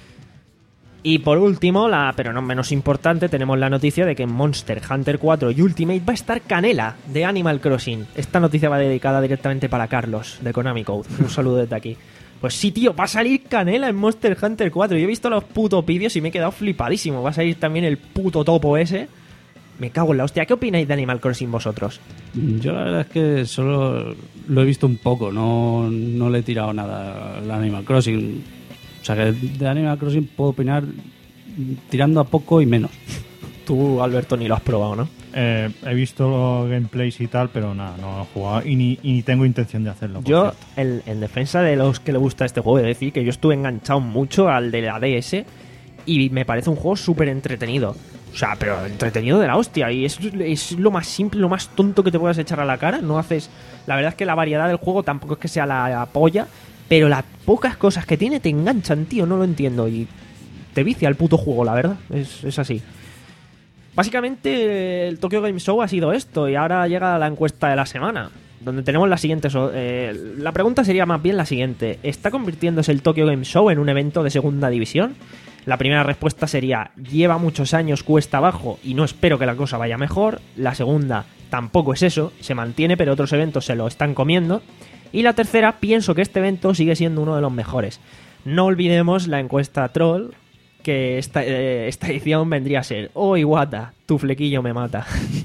S3: Y por último, la, pero no menos importante, tenemos la noticia de que en Monster Hunter cuatro y Ultimate va a estar Canela de Animal Crossing. Esta noticia va dedicada directamente para Carlos, de Konami Code. Un saludo desde aquí. Pues sí, tío, va a salir Canela en Monster Hunter cuatro. Yo he visto los putos vídeos y me he quedado flipadísimo. Va a salir también el puto topo ese. Me cago en la hostia. ¿Qué opináis de Animal Crossing vosotros?
S5: Yo la verdad es que solo lo he visto un poco, no, no le he tirado nada al Animal Crossing. O sea que de Animal Crossing puedo opinar tirando a poco y menos.
S3: Tú, Alberto, ni lo has probado, ¿no?
S6: Eh, he visto los gameplays y tal, pero nada, no lo he jugado y ni, y ni tengo intención de hacerlo. por
S3: Yo,
S6: cierto.
S3: en, en defensa de los que le gusta este juego, he de decir que yo estuve enganchado mucho al de la D S y me parece un juego súper entretenido. O sea, pero entretenido de la hostia. Y es, es lo más simple, lo más tonto que te puedas echar a la cara. No haces... La verdad es que la variedad del juego tampoco es que sea la, la polla, pero las pocas cosas que tiene te enganchan, tío, no lo entiendo. Y te vicia el puto juego, la verdad. Es, es así. Básicamente, el Tokyo Game Show ha sido esto, y ahora llega la encuesta de la semana, donde tenemos las siguientes... Eh, la pregunta sería más bien la siguiente. ¿Está convirtiéndose el Tokyo Game Show en un evento de segunda división? La primera respuesta sería: lleva muchos años cuesta abajo y no espero que la cosa vaya mejor. La segunda: tampoco es eso, se mantiene, pero otros eventos se lo están comiendo. Y la tercera: pienso que este evento sigue siendo uno de los mejores. No olvidemos la encuesta troll, que esta, eh, esta edición vendría a ser: oh, Iwata, tu flequillo me mata.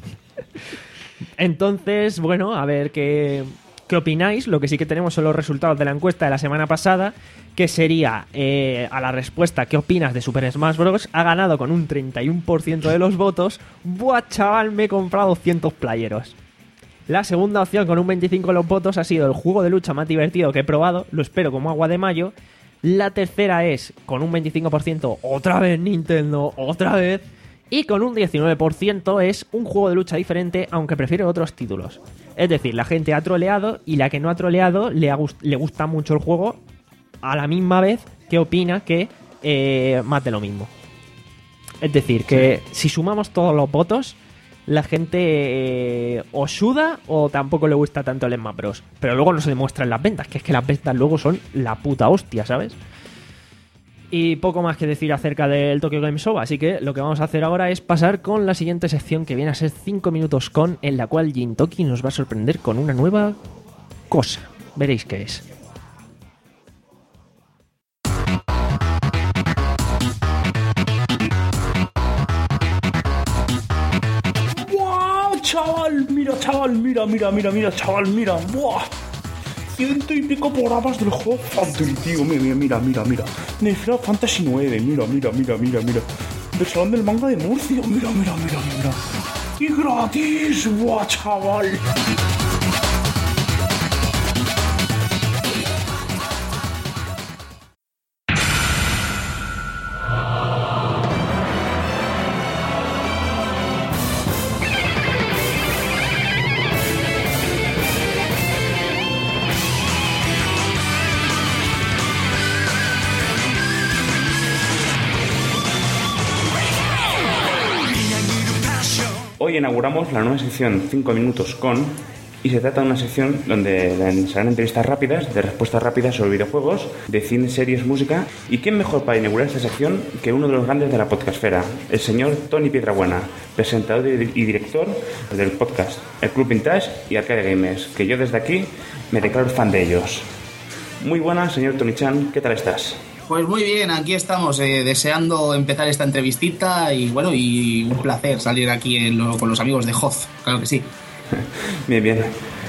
S3: Entonces, bueno, a ver qué, qué opináis. Lo que sí que tenemos son los resultados de la encuesta de la semana pasada, que sería, eh, a la respuesta ¿qué opinas de Super Smash Bros? Ha ganado con un treinta y uno por ciento de los votos: buah, chaval, me he comprado doscientos playeros. La segunda opción, con un veinticinco por ciento de los votos, ha sido: el juego de lucha más divertido que he probado, lo espero como agua de mayo. La tercera es, con un veinticinco por ciento, otra vez Nintendo, otra vez. Y con un diecinueve por ciento es un juego de lucha diferente, aunque prefiero otros títulos. Es decir, la gente ha troleado, y la que no ha troleado le, ha gust- le gusta mucho el juego, a la misma vez que opina que eh, más de lo mismo. Es decir, que si sumamos todos los votos, la gente eh, o suda o tampoco le gusta tanto el Smash Bros. Pero luego no se demuestra en las ventas, que es que las ventas luego son la puta hostia, ¿sabes? Y poco más que decir acerca del Tokyo Game Show, así que lo que vamos a hacer ahora es pasar con la siguiente sección, que viene a ser cinco minutos con, en la cual Gintoki nos va a sorprender con una nueva cosa. Veréis qué es.
S1: ¡Wow, chaval! Mira, chaval, mira, mira, mira, mira, chaval, mira. ¡Buah! Ciento y pico programas del Hot Factory, tío. Mira, mira, mira, mira. De Final Fantasy nueve, mira, mira, mira, mira, mira. Del Salón del Manga de Murcia, mira, mira, mira, mira. Y gratis, ¡buah, chaval!
S7: Hoy inauguramos la nueva sección cinco minutos con, y se trata de una sección donde serán entrevistas rápidas, de respuestas rápidas sobre videojuegos, de cine, series, música. ¿Y quién mejor para inaugurar esta sección que uno de los grandes de la podcastfera, el señor Tony Piedrabuena, presentador y director del podcast El Club Vintage y Arcade Gamers, que yo desde aquí me declaro fan de ellos? Muy buenas, señor Tony Chan, ¿qué tal estás?
S8: Pues muy bien, aquí estamos eh, deseando empezar esta entrevistita y bueno, y un placer salir aquí en lo, con los amigos de Hoth, claro que sí.
S7: Bien, bien.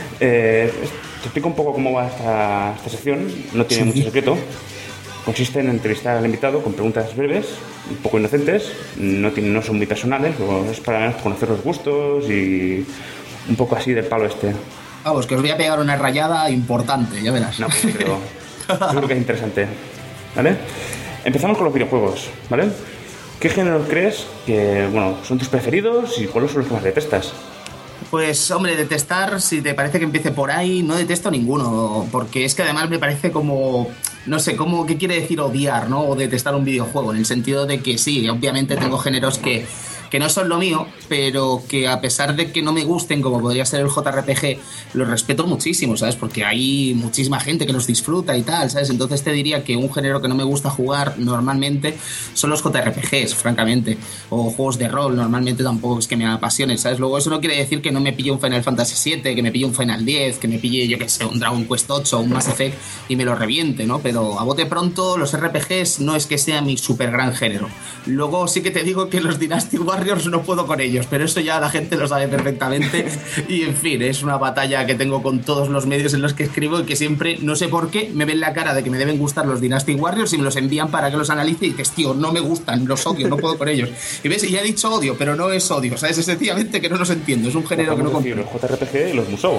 S7: Eh, te explico un poco cómo va esta, esta sección, no tiene sí. mucho secreto. Consiste en entrevistar al invitado con preguntas breves, un poco inocentes, no, tiene, no son muy personales, es para conocer los gustos y un poco así del palo este.
S8: Vamos, que os voy a pegar una rayada importante, ya verás.
S7: No, pues creo, creo que es interesante. ¿Vale? Empezamos con los videojuegos, ¿vale? ¿Qué géneros crees que, bueno, son tus preferidos y cuáles son los que más detestas?
S8: Pues, hombre, detestar, si te parece que empiece por ahí, no detesto ninguno, porque es que además me parece como, no sé, como, ¿qué quiere decir odiar, no? O detestar un videojuego, en el sentido de que sí, obviamente tengo géneros que, que no son lo mío, pero que a pesar de que no me gusten, como podría ser el J R P G, los respeto muchísimo, ¿sabes? Porque hay muchísima gente que los disfruta y tal, ¿sabes? Entonces te diría que un género que no me gusta jugar normalmente son los J R P Gs, francamente, o juegos de rol, normalmente tampoco es que me apasionen, ¿sabes? Luego eso no quiere decir que no me pille un Final Fantasy siete, que me pille un Final diez, que me pille, yo qué sé, un Dragon Quest ocho o un Mass Effect y me lo reviente, ¿no? Pero a bote pronto los R P Gs no es que sea mi super gran género. Luego sí que te digo que los Dynasty Warriors no puedo con ellos, pero eso ya la gente lo sabe perfectamente y en fin, es una batalla que tengo con todos los medios en los que escribo y que siempre, no sé por qué, me ven la cara de que me deben gustar los Dynasty Warriors y me los envían para que los analice y dices, tío, no me gustan, los odio, no puedo con ellos. Y ves, ya he dicho odio, pero no es odio, ¿sabes? Es sencillamente que no los entiendo, es un género que no confío.
S7: Los J R P G y los Musou.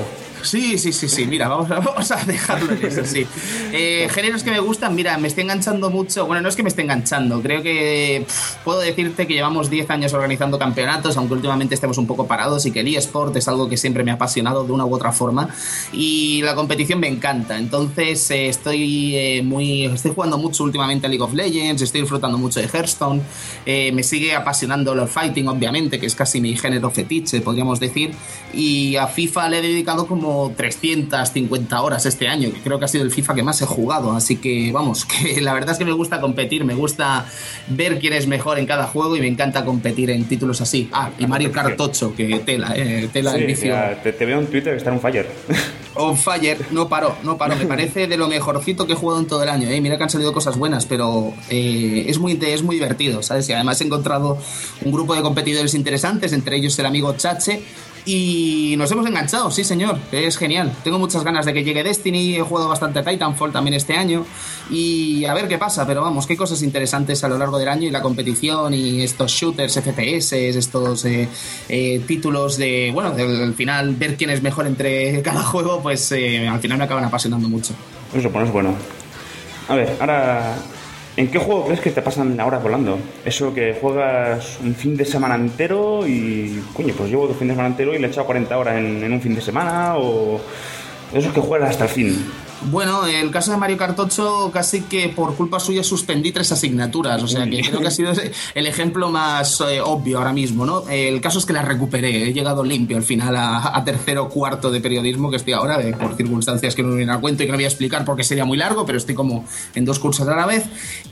S8: Sí, sí, sí, sí, mira, vamos a, vamos a dejarlo en eso, sí. Eh, géneros que me gustan, mira, me estoy enganchando mucho. Bueno, no es que me esté enganchando, creo que pff, puedo decirte que llevamos diez años organizando campeonatos, aunque últimamente estemos un poco parados, y que el eSport es algo que siempre me ha apasionado de una u otra forma, y la competición me encanta. Entonces eh, estoy eh, muy estoy jugando mucho últimamente a League of Legends, estoy disfrutando mucho de Hearthstone, eh, me sigue apasionando el fighting, obviamente, que es casi mi género fetiche, podríamos decir, y a FIFA le he dedicado como trescientas cincuenta horas este año, que creo que ha sido el FIFA que más he jugado, así que vamos, que la verdad es que me gusta competir, me gusta ver quién es mejor en cada juego y me encanta competir en títulos así. Ah, y Mario Kart ocho, que tela, eh, tela
S7: sí,
S8: el vicio.
S7: Te, te veo en Twitter que está en fire.
S8: On fire, no paro, no paro, me parece de lo mejorcito que he jugado en todo el año, ¿eh? Mira que han salido cosas buenas, pero eh, es, muy, es muy divertido, ¿sabes? Y además he encontrado un grupo de competidores interesantes, entre ellos el amigo Chache, y nos hemos enganchado, sí señor, es genial. Tengo muchas ganas de que llegue Destiny, he jugado bastante a Titanfall también este año, y a ver qué pasa, pero vamos, qué cosas interesantes a lo largo del año, y la competición y estos shooters, F P S, estos eh, eh, títulos de, bueno, del, al final ver quién es mejor entre cada juego, pues eh, al final me acaban apasionando mucho.
S7: Eso bueno, es bueno. A ver, ahora, ¿en qué juego crees que te pasan la hora volando? Eso que juegas un fin de semana entero y, coño, pues llevo dos fines de semana entero y le he echado cuarenta horas en, en un fin de semana, o esos que juegas hasta el fin.
S8: Bueno, el caso de Mario Kart ocho, casi que por culpa suya suspendí tres asignaturas, o sea que creo que ha sido el ejemplo más eh, obvio ahora mismo, ¿no? El caso es que las recuperé, he llegado limpio al final a, a tercero o cuarto de periodismo que estoy ahora, eh, por circunstancias que no me vienen a cuento y que no voy a explicar porque sería muy largo, pero estoy como en dos cursos a la vez.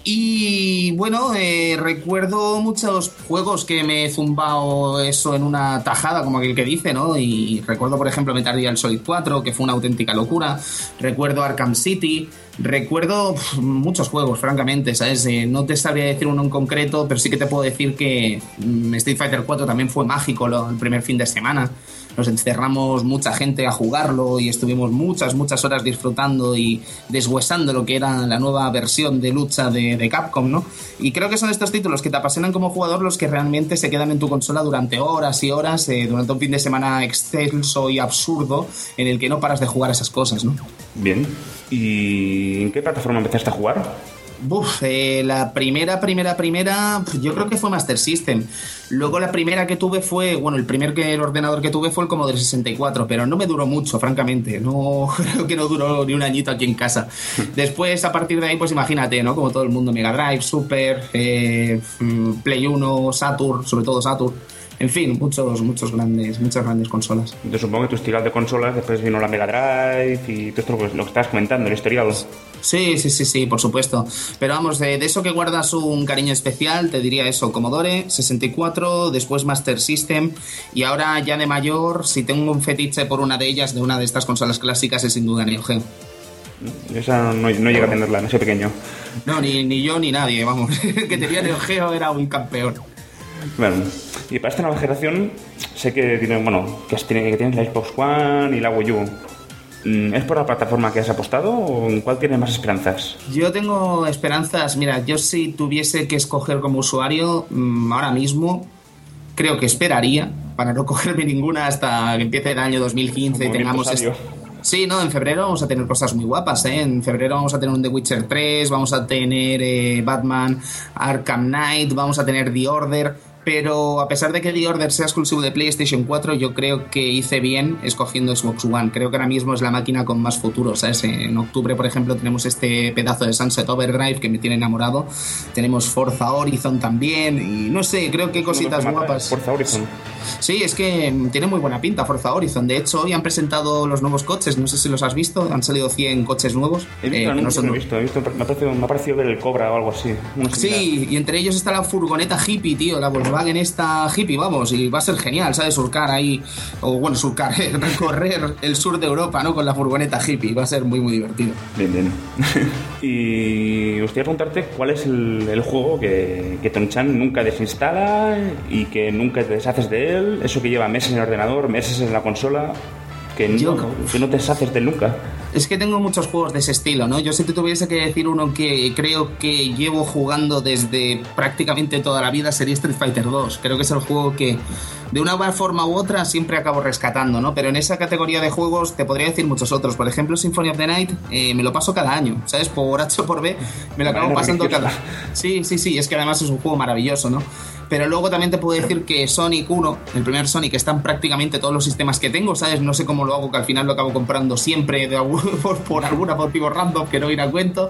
S8: Y bueno, eh, recuerdo muchos juegos que me he zumbado eso en una tajada, como aquel que dice, ¿no? Y recuerdo, por ejemplo, Metal Gear Solid cuatro, que fue una auténtica locura. Recuerdo Arkham City, recuerdo pff, muchos juegos, francamente, ¿sabes? Eh, no te sabría decir uno en concreto, pero sí que te puedo decir que mm, Street Fighter cuatro también fue mágico lo, el primer fin de semana. Nos encerramos mucha gente a jugarlo y estuvimos muchas, muchas horas disfrutando y deshuesando lo que era la nueva versión de lucha de, de Capcom, ¿no? Y creo que son estos títulos que te apasionan como jugador los que realmente se quedan en tu consola durante horas y horas, eh, durante un fin de semana excelso y absurdo en el que no paras de jugar esas cosas, ¿no?
S7: Bien. ¿Y en qué plataforma empezaste a jugar?
S8: Buf, eh, la primera, primera, primera, yo creo que fue Master System. Luego la primera que tuve fue, bueno, el primer que el ordenador que tuve fue el Commodore sesenta y cuatro, pero no me duró mucho, francamente. No, creo que no duró ni un añito aquí en casa. Después, a partir de ahí, pues imagínate, ¿no? Como todo el mundo, Mega Drive, Super, eh, Play uno, Saturn, sobre todo Saturn. En fin, muchos, muchos grandes, muchas grandes consolas.
S7: Yo supongo que tu historial de consolas, después vino la Mega Drive y todo esto lo que estás comentando, el historial.
S8: Sí, sí, sí, sí, por supuesto. Pero vamos, de, de eso que guardas un cariño especial, te diría eso, Commodore sesenta y cuatro, después Master System, y ahora ya de mayor, si tengo un fetiche por una de ellas, de una de estas consolas clásicas, es sin duda Neo Geo.
S7: Esa no, no llega a tenerla, no soy pequeño.
S8: No, ni, ni yo ni nadie, vamos. Que tenía Neo Geo era un campeón.
S7: Bueno, y para esta nueva generación sé que tienes, bueno, que tienes, que tienes la Xbox One y la Wii U. ¿Es por la plataforma que has apostado o en cuál tienes más esperanzas?
S8: Yo tengo esperanzas, mira, yo si tuviese que escoger como usuario, ahora mismo creo que esperaría para no cogerme ninguna hasta que empiece el año dos mil quince y tengamos esto. Sí, no, en febrero vamos a tener cosas muy guapas, ¿eh? En febrero vamos a tener un The Witcher tres, vamos a tener eh, Batman Arkham Knight, vamos a tener The Order. Pero a pesar de que The Order sea exclusivo de PlayStation cuatro, yo creo que hice bien escogiendo Xbox One. Creo que ahora mismo es la máquina con más futuro, ¿sabes? En octubre, por ejemplo, tenemos este pedazo de Sunset Overdrive que me tiene enamorado. Tenemos Forza Horizon también. Y no sé, creo que cositas guapas.
S7: Forza Horizon.
S8: Sí, es que tiene muy buena pinta Forza Horizon. De hecho, hoy han presentado los nuevos coches. No sé si los has visto. Han salido cien coches nuevos.
S7: He visto, eh, no, no son... he visto, he visto. Me ha parecido, me ha parecido ver el Cobra o algo así.
S8: Sí, y entre ellos está la furgoneta hippie, tío. La Volkswagen esta hippie, vamos. Y va a ser genial, ¿sabes? Surcar ahí. O bueno, surcar, eh, recorrer el sur de Europa, ¿no? Con la furgoneta hippie. Va a ser muy, muy divertido.
S7: Bien, bien. Y me gustaría preguntarte cuál es el, el juego que, que Tonchan nunca desinstala y que nunca te deshaces de él. Eso que lleva meses en el ordenador, meses en la consola, que no, Yo... que no te deshaces de él nunca.
S8: Es que tengo muchos juegos de ese estilo, ¿no? Yo si te tuviese que decir uno que creo que llevo jugando desde prácticamente toda la vida sería Street Fighter dos. Creo que es el juego que de una forma u otra siempre acabo rescatando, ¿no? Pero en esa categoría de juegos te podría decir muchos otros. Por ejemplo, Symphony of the Night eh, me lo paso cada año, ¿sabes? Por H o por B me lo acabo
S7: Bueno,
S8: pasando
S7: religiosa.
S8: cada... Sí, sí, sí, es que además es un juego maravilloso, ¿no? Pero luego también te puedo decir que Sonic uno, el primer Sonic, está en prácticamente todos los sistemas que tengo, ¿sabes? No sé cómo lo hago, que al final lo acabo comprando siempre de algún, por, por alguna motivo random que no viene a cuento.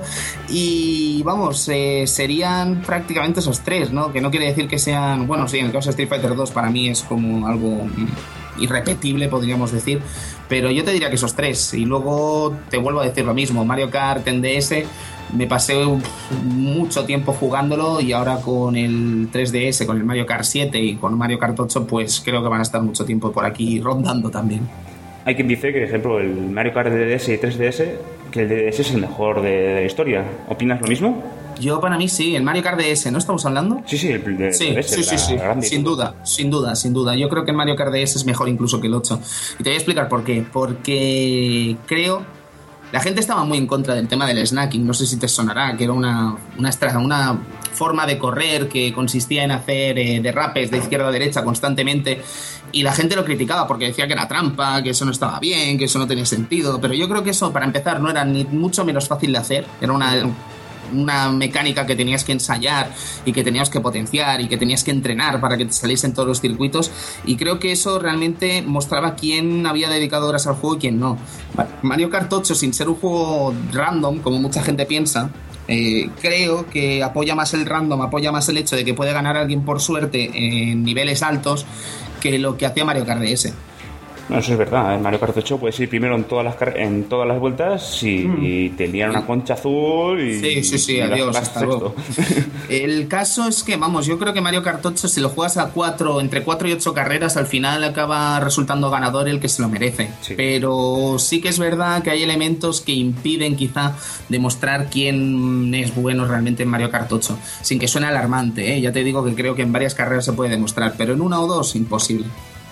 S8: Y vamos, eh, serían prácticamente esos tres, ¿no? Que no quiere decir que sean... Bueno, sí, en el caso de Street Fighter dos para mí es como algo irrepetible, podríamos decir. Pero yo te diría que esos tres. Y luego te vuelvo a decir lo mismo. Mario Kart en D S... Me pasé uf, mucho tiempo jugándolo y ahora con el tres D S, con el Mario Kart siete y con Mario Kart ocho, pues creo que van a estar mucho tiempo por aquí rondando también.
S7: Hay quien dice que, por ejemplo, el Mario Kart de D S y tres D S, que el D D S es el mejor de, de la historia. ¿Opinas lo mismo?
S8: Yo para mí sí, el Mario Kart D S, ¿no estamos hablando?
S7: Sí, sí, el de
S8: Sí,
S7: D S,
S8: sí, sí,
S7: la
S8: sí.
S7: grande.
S8: Sin duda, sin duda, sin duda. Yo creo que el Mario Kart D S es mejor incluso que el ocho. Y te voy a explicar por qué. Porque creo... La gente estaba muy en contra del tema del snacking, no sé si te sonará, que era una, una, estra- una forma de correr que consistía en hacer eh, derrapes de izquierda a derecha constantemente, y la gente lo criticaba porque decía que era trampa, que eso no estaba bien, que eso no tenía sentido, pero yo creo que eso, para empezar, no era ni mucho menos fácil de hacer, era una... una mecánica que tenías que ensayar y que tenías que potenciar y que tenías que entrenar para que te saliesen todos los circuitos, y creo que eso realmente mostraba quién había dedicado horas al juego y quién no. Mario Kart ocho, sin ser un juego random como mucha gente piensa, eh, creo que apoya más el random, apoya más el hecho de que puede ganar alguien por suerte en niveles altos que lo que hacía Mario Kart D S.
S7: No, eso es verdad. En Mario Kart ocho puedes ir primero en todas las car- en todas las vueltas y, mm. y te lían una concha azul y...
S8: Sí, sí, sí,
S7: y
S8: adiós,
S7: las-
S8: hasta luego. El caso es que, vamos, yo creo que Mario Kart ocho, si lo juegas a cuatro, entre cuatro y ocho carreras, al final acaba resultando ganador el que se lo merece.
S7: Sí.
S8: Pero sí que es verdad que hay elementos que impiden quizá demostrar quién es bueno realmente en Mario Kart ocho. Sin que suene alarmante, ¿eh? Ya te digo que creo que en varias carreras se puede demostrar, pero en una o dos, imposible.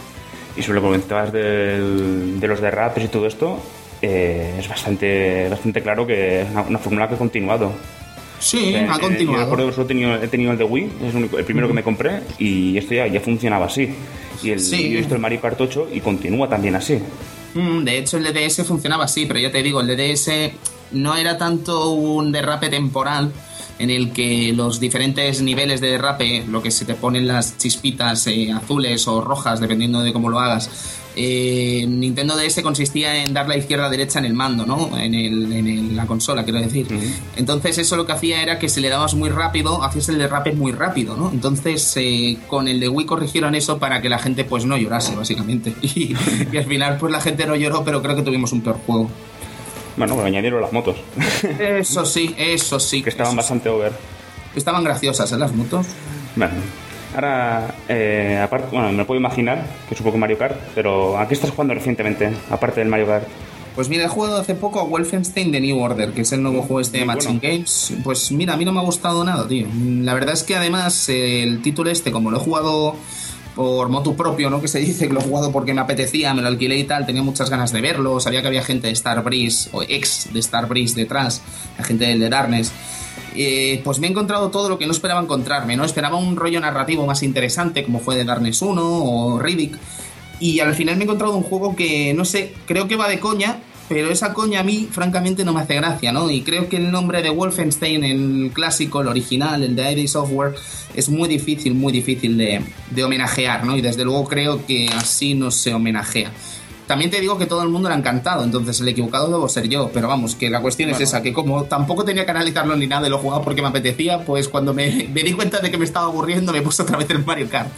S7: Y sobre lo que comentabas del- de los derrapes y todo esto, eh, es bastante bastante claro que es una, una fórmula que ha continuado.
S8: Sí,
S7: Eh,
S8: ha
S7: eh,
S8: continuado.
S7: Yo recuerdo que solo he tenido, he tenido el de Wii, es el, único- el primero que me compré, y esto ya, ya funcionaba así. Y el,
S8: Sí.
S7: yo he visto el Mario Kart ocho y continúa también así.
S8: Mm, De hecho, el D D S funcionaba así, pero ya te digo, el D D S no era tanto un derrape temporal en el que los diferentes niveles de derrape, lo que se te ponen las chispitas eh, azules o rojas, dependiendo de cómo lo hagas. Eh, Nintendo D S consistía en darle a izquierda a derecha en el mando, ¿no? En, el, en el- la consola, quiero decir.
S7: Ujú.
S8: Entonces eso lo que hacía era que si le dabas muy rápido, hacías el derrape muy rápido, ¿no? Entonces eh, con el de Wii corrigieron eso para que la gente pues no llorase, básicamente. Y, y al final pues la gente no lloró, pero creo que tuvimos un peor juego.
S7: Bueno, me añadieron las motos,
S8: Eso sí, eso sí.
S7: que estaban
S8: eso sí.
S7: bastante over.
S8: Estaban graciosas, ¿eh? Las motos.
S7: Bueno, ahora, eh, aparte, bueno, me puedo imaginar que es un poco Mario Kart, pero ¿a qué estás jugando recientemente, aparte del Mario Kart?
S8: Pues mira, he jugado hace poco a Wolfenstein The New Order, que es el nuevo juego este de
S7: Muy
S8: Machine
S7: bueno.
S8: Games. Pues mira, a mí no me ha gustado nada, tío. La verdad es que además eh, el título este, como lo he jugado por motu propio, ¿no? Que se dice que lo he jugado porque me apetecía, me lo alquilé y tal, tenía muchas ganas de verlo, sabía que había gente de Starbreeze, o ex de Starbreeze detrás, la gente del de Darkness. Eh, pues me he encontrado todo lo que no esperaba encontrarme, ¿no? Esperaba un rollo narrativo más interesante, como fue de Darkness uno o Riddick. Y al final me he encontrado un juego que, no sé, creo que va de coña, pero esa coña a mí, francamente, no me hace gracia, ¿no? Y creo que el nombre de Wolfenstein, el clásico, el original, el de I D Software, es muy difícil, muy difícil de, de homenajear, ¿no? Y desde luego creo que así no se homenajea. También te digo que todo el mundo le ha encantado, entonces el equivocado debo ser yo, pero vamos, que la cuestión
S7: Bueno.
S8: es esa, que como tampoco tenía que analizarlo ni nada y lo jugaba porque me apetecía, pues cuando me, me di cuenta de que me estaba aburriendo me puse otra vez el Mario Kart.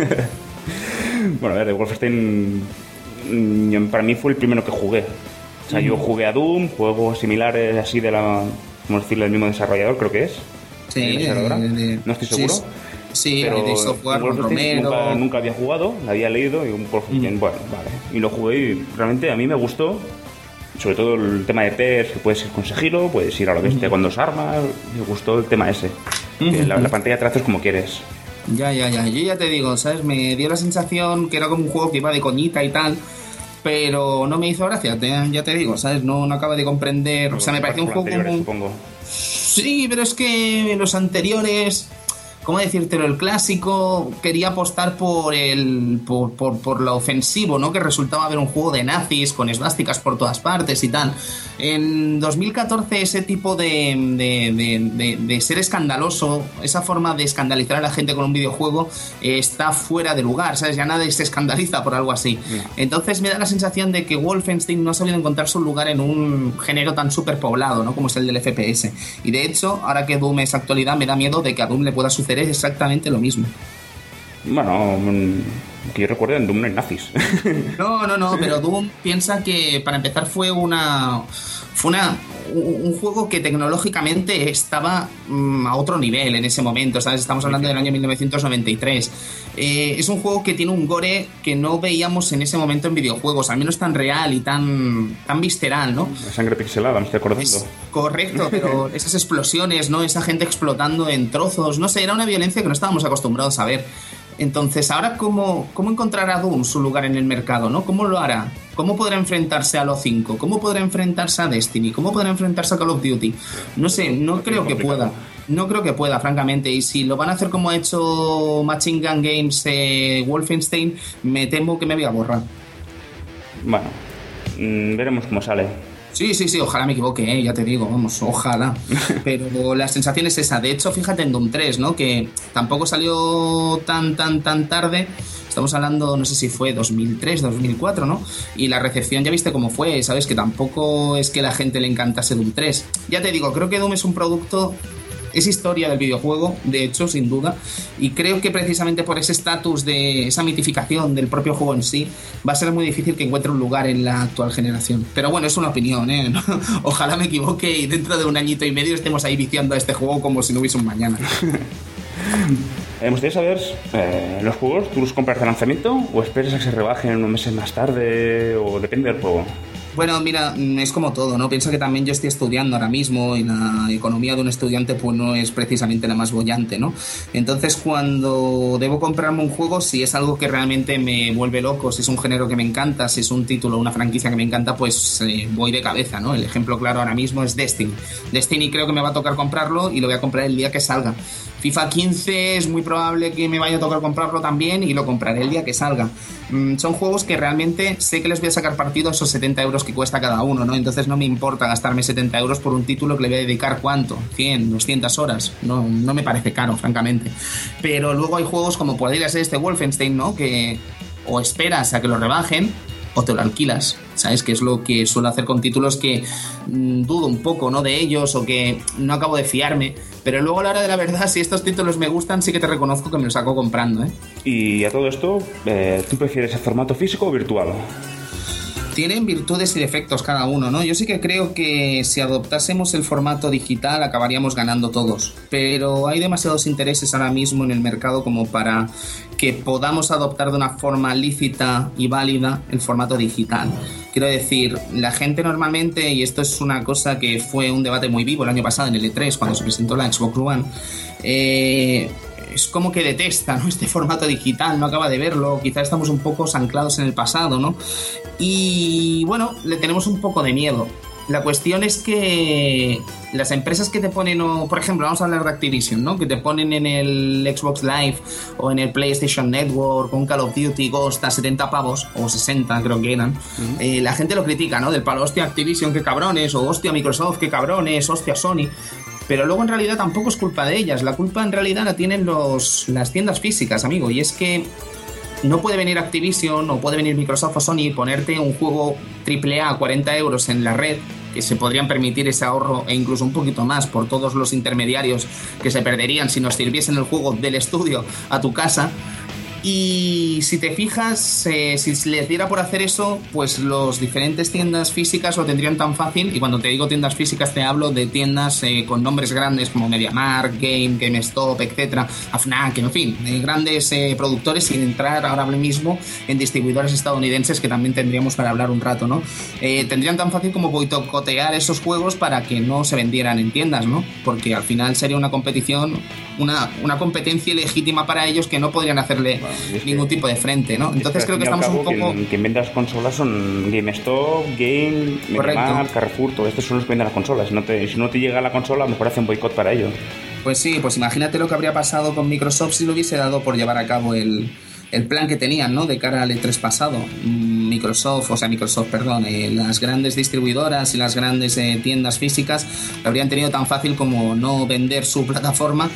S7: Bueno, a ver, de Wolfenstein mm, para mí fue el primero que jugué. O sea, yo jugué a Doom, juegos similares así de la, ¿cómo decirlo?, del mismo desarrollador, creo que es.
S8: Sí,
S7: ¿Eh, desarrolladora?
S8: de- de-
S7: No estoy
S8: sí,
S7: seguro.
S8: Sí,
S7: Pero
S8: I D Software, con
S7: Wolfenstein
S8: Romero.
S7: nunca, nunca había jugado, la había leído y un Wolfenstein, bueno, vale. Y lo jugué y realmente a mí me gustó, sobre todo el tema de pers, que puedes ir con sigilo, puedes ir a la bestia con dos armas, me gustó el tema ese. Que la, la pantalla trazo es como quieres.
S8: Ya, ya, ya. Yo ya te digo, ¿sabes? Me dio la sensación que era como un juego que iba de coñita y tal. pero no me hizo gracia, te, ya te digo, ¿sabes? No, no acabo de comprender, o sea, me pareció un juego como...
S7: Supongo.
S8: Sí, pero es que los anteriores... ¿Cómo decírtelo? El clásico quería apostar por el por, por, por lo ofensivo, ¿no? Que resultaba ver un juego de nazis con esvásticas por todas partes y tal. En dos mil catorce ese tipo de, de, de, de, de ser escandaloso, esa forma de escandalizar a la gente con un videojuego eh, está fuera de lugar, ¿sabes? Ya nadie se escandaliza por algo así. Entonces me da la sensación de que Wolfenstein no ha sabido encontrar su lugar en un género tan superpoblado, ¿no? Como es el del F P S. Y de hecho, ahora que Doom es actualidad, me da miedo de que a Doom le pueda suceder es exactamente lo mismo.
S7: Bueno, que yo recuerdo en Doom no hay nazis.
S8: No, no, no, pero Doom piensa que para empezar fue una fue una un juego que tecnológicamente estaba mmm, a otro nivel en ese momento, ¿sabes? Estamos hablando del año mil novecientos noventa y tres. Eh, es un juego que tiene un gore que no veíamos en ese momento en videojuegos, al menos tan real y tan, tan visceral, ¿no?
S7: La sangre pixelada, me estoy acordando. Es
S8: correcto, pero esas explosiones, ¿no? Esa gente explotando en trozos, no sé, era una violencia que no estábamos acostumbrados a ver. Entonces, ahora, ¿cómo, cómo encontrará Doom su lugar en el mercado, ¿no? ¿Cómo lo hará? ¿Cómo podrá enfrentarse a Halo cinco? ¿Cómo podrá enfrentarse a Destiny? ¿Cómo podrá enfrentarse a Call of Duty? No sé, no creo que pueda. No creo que pueda, francamente. Y si lo van a hacer como ha hecho Machine Gun Games eh, Wolfenstein, me temo que me voy a borrar.
S7: Bueno, mmm, veremos cómo sale.
S8: Sí, sí, sí, ojalá me equivoque, ¿eh? Ya te digo, vamos, ojalá. Pero la sensación es esa. De hecho, fíjate en Doom tres, ¿no? Que tampoco salió tan, tan, tan tarde. Estamos hablando, no sé si fue dos mil tres, dos mil cuatro, ¿no? Y la recepción ya viste cómo fue, ¿sabes? Que tampoco es que a la gente le encantase Doom tres. Ya te digo, creo que Doom es un producto... Es historia del videojuego, de hecho, sin duda, y creo que precisamente por ese estatus de esa mitificación del propio juego en sí, va a ser muy difícil que encuentre un lugar en la actual generación. Pero bueno, es una opinión, ¿eh? Ojalá me equivoque y dentro de un añito y medio estemos ahí viciando a este juego como si no hubiese un mañana.
S7: Me gustaría saber, eh, ¿los juegos tú los compras de lanzamiento o esperas a que se rebajen unos meses más tarde o depende del juego?
S8: Bueno, mira, es como todo, ¿no? Piensa que también yo estoy estudiando ahora mismo y la economía de un estudiante pues no es precisamente la más bollante, ¿no? Entonces, cuando debo comprarme un juego, si es algo que realmente me vuelve loco, si es un género que me encanta, si es un título, una franquicia que me encanta, pues eh, voy de cabeza, ¿no? El ejemplo claro ahora mismo es Destiny. Destiny creo que me va a tocar comprarlo y lo voy a comprar el día que salga. FIFA quince es muy probable que me vaya a tocar comprarlo también y lo compraré el día que salga. Mm, son juegos que realmente sé que les voy a sacar partido a esos setenta euros que cuesta cada uno, ¿no? Entonces no me importa gastarme setenta euros por un título que le voy a dedicar, ¿cuánto? cien, doscientas horas. No, no me parece caro, francamente. Pero luego hay juegos como podría ser este Wolfenstein, ¿no? Que o esperas a que lo rebajen o te lo alquilas, ¿sabes? Que es lo que suelo hacer con títulos que mmm, dudo un poco, ¿no? De ellos o que no acabo de fiarme. Pero luego a la hora de la verdad, si estos títulos me gustan, sí que te reconozco que me los saco comprando, ¿eh?
S7: Y a todo esto, eh, ¿tú prefieres el formato físico o virtual?
S8: Tienen virtudes y defectos cada uno, ¿no? Yo sí que creo que si adoptásemos el formato digital acabaríamos ganando todos, pero hay demasiados intereses ahora mismo en el mercado como para que podamos adoptar de una forma lícita y válida el formato digital. Quiero decir, la gente normalmente, y esto es una cosa que fue un debate muy vivo el año pasado en el E tres cuando se presentó la Xbox One, eh... es como que detesta, ¿no? Este formato digital, no acaba de verlo, quizás estamos un poco anclados en el pasado, ¿no? Y bueno, le tenemos un poco de miedo. La cuestión es que las empresas que te ponen, o por ejemplo, vamos a hablar de Activision, ¿no? Que te ponen en el Xbox Live o en el PlayStation Network o un Call of Duty Ghost a setenta pavos, o sesenta creo que eran. Uh-huh. Eh, la gente lo critica, ¿no? Del palo, hostia Activision, qué cabrones, o hostia Microsoft, qué cabrones, hostia Sony. Pero luego en realidad tampoco es culpa de ellas, la culpa en realidad la tienen los, las tiendas físicas, amigo, y es que no puede venir Activision o puede venir Microsoft o Sony y ponerte un juego triple A a cuarenta euros en la red, que se podrían permitir ese ahorro e incluso un poquito más por todos los intermediarios que se perderían si nos sirviesen el juego del estudio a tu casa. Y si te fijas, eh, si les diera por hacer eso, pues los diferentes tiendas físicas lo tendrían tan fácil. Y cuando te digo tiendas físicas te hablo de tiendas eh, con nombres grandes como MediaMarkt, Game, GameStop, etcétera, Fnac, en fin, eh, grandes eh, productores, sin entrar ahora mismo en distribuidores estadounidenses que también tendríamos para hablar un rato, ¿no? Eh, tendrían tan fácil como boicotear esos juegos para que no se vendieran en tiendas, ¿no? Porque al final sería una competición, una, una competencia ilegítima para ellos que no podrían hacerle
S7: es
S8: ningún
S7: que,
S8: tipo de frente, ¿no? Entonces
S7: es que,
S8: creo que
S7: al fin y
S8: estamos
S7: al
S8: un
S7: cabo,
S8: poco...
S7: Quien, quien vende las consolas son GameStop, Game, MediaMarkt, Carrefour, todos estos son los que venden las consolas. Si no te, si no te llega la consola, a lo mejor hacen boicot para ello.
S8: Pues sí, pues imagínate lo que habría pasado con Microsoft si lo hubiese dado por llevar a cabo el, el plan que tenían, ¿no? De cara al E tres pasado. Microsoft, o sea, Microsoft, perdón, eh, las grandes distribuidoras y las grandes eh, tiendas físicas lo habrían tenido tan fácil como no vender su plataforma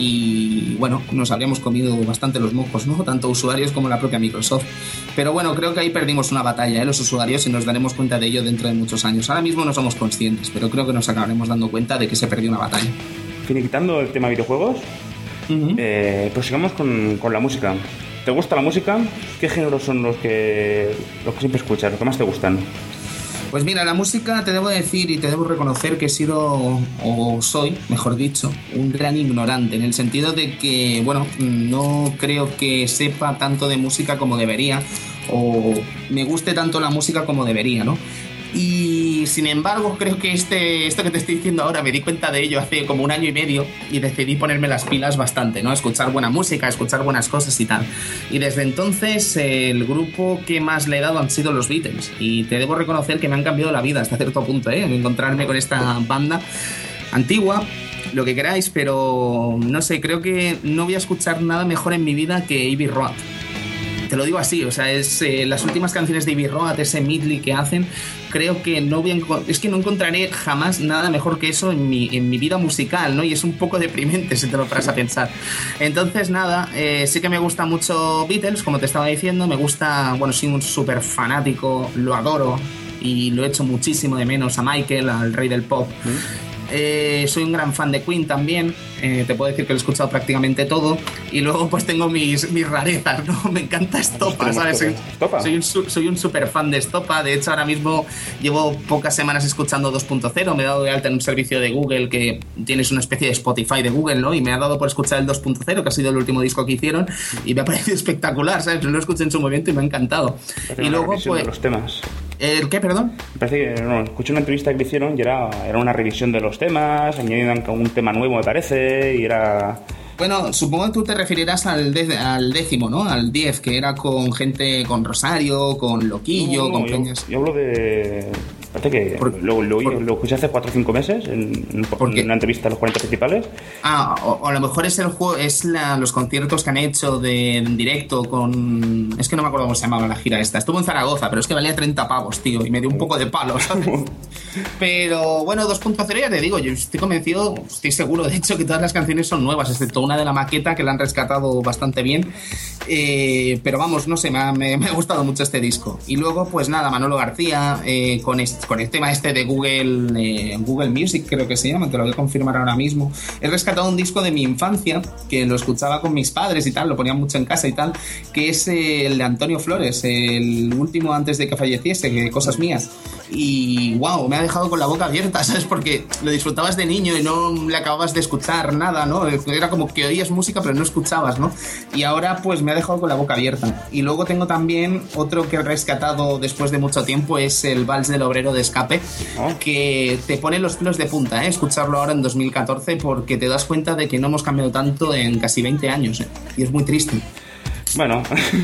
S8: y, bueno, nos habríamos comido bastante los mocos, ¿no? Tanto usuarios como la propia Microsoft. Pero bueno, creo que ahí perdimos una batalla, ¿eh? Los usuarios, y nos daremos cuenta de ello dentro de muchos años. Ahora mismo no somos conscientes, pero creo que nos acabaremos dando cuenta de que se perdió una batalla.
S7: Finiquitando el tema videojuegos, uh-huh. eh, pues sigamos con, con la música. ¿Te gusta la música? ¿Qué géneros son los que, los que siempre escuchas, los que más te gustan?
S8: Pues mira, la música te debo decir y te debo reconocer que he sido, o soy, mejor dicho, un gran ignorante, en el sentido de que, bueno, no creo que sepa tanto de música como debería, o me guste tanto la música como debería, ¿no? Y sin embargo creo que este, esto que te estoy diciendo ahora me di cuenta de ello hace como un año y medio y decidí ponerme las pilas bastante, ¿no? Escuchar buena música, escuchar buenas cosas y tal. Y desde entonces eh, el grupo que más le he dado han sido los Beatles, y te debo reconocer que me han cambiado la vida hasta cierto punto, ¿eh? Encontrarme con esta banda antigua, lo que queráis, pero no sé, creo que no voy a escuchar nada mejor en mi vida que Abbey Road. Te lo digo así, o sea, es eh, las últimas canciones de Abbey Road, ese medley que hacen, creo que no voy a enco- es que no encontraré jamás nada mejor que eso en mi, en mi vida musical, ¿no? Y es un poco deprimente si te lo paras a pensar. Entonces, nada, eh, sí que me gusta mucho Beatles, como te estaba diciendo, me gusta, bueno, soy un súper fanático, lo adoro y lo echo muchísimo de menos a Michael, al rey del pop. ¿Mm? Eh, soy un gran fan de Queen también, eh, te puedo decir que lo he escuchado prácticamente todo, y luego pues tengo mis, mis rarezas, ¿no? Me encanta Estopa, ¿sabes? Soy, soy, un, soy un súper fan de Estopa. De hecho ahora mismo llevo pocas semanas escuchando dos punto cero, me he dado de alta en un servicio de Google que tienes una especie de Spotify de Google, ¿no? Y me ha dado por escuchar el dos punto cero, que ha sido el último disco que hicieron, y me ha parecido espectacular, ¿sabes? Lo escuché en su momento y me ha encantado.
S7: Y luego pues... de los temas.
S8: ¿El qué, perdón?
S7: Me parece que no, escuché una entrevista que le hicieron y era, era una revisión de los temas, añadían un tema nuevo, me parece, y era...
S8: Bueno, supongo que tú te referirás al, de, al décimo, ¿no? Al diez, que era con gente, con Rosario, con Loquillo,
S7: no,
S8: con
S7: yo,
S8: peñas.
S7: Yo hablo de... Parece que por, lo, lo, por, lo escuché hace cuatro o cinco meses en, en, en una entrevista a los cuarenta principales.
S8: Ah, o, o a lo mejor es el juego, es la, los conciertos que han hecho de, en directo con... Es que no me acuerdo cómo se llamaba la gira esta. Estuvo en Zaragoza, pero es que valía treinta pavos, tío, y me dio un poco de palo, ¿sabes? Pero bueno, dos punto cero ya te digo, yo estoy convencido, estoy seguro, de hecho, que todas las canciones son nuevas, excepto una de la maqueta que la han rescatado bastante bien. Eh, pero vamos, no sé, me ha, me, me ha gustado mucho este disco. Y luego, pues nada, Manolo García, eh, con este con el tema este de Google eh, Google Music, creo que se llama, te lo voy a confirmar ahora mismo. He rescatado un disco de mi infancia que lo escuchaba con mis padres y tal, lo ponían mucho en casa y tal, que es eh, el de Antonio Flores, el último antes de que falleciese, que Cosas Mías. Y wow, me ha dejado con la boca abierta, ¿sabes? Porque lo disfrutabas de niño y no le acababas de escuchar nada, ¿no? Era como que oías música pero no escuchabas, ¿no? Y ahora pues me ha dejado con la boca abierta. Y luego tengo también otro que he rescatado después de mucho tiempo, es el Vals del Obrero de Escape, que te pone los pelos de punta, ¿eh? Escucharlo ahora en dos mil catorce, porque te das cuenta de que no hemos cambiado tanto en casi veinte años, ¿eh? Y es muy triste.
S7: Bueno,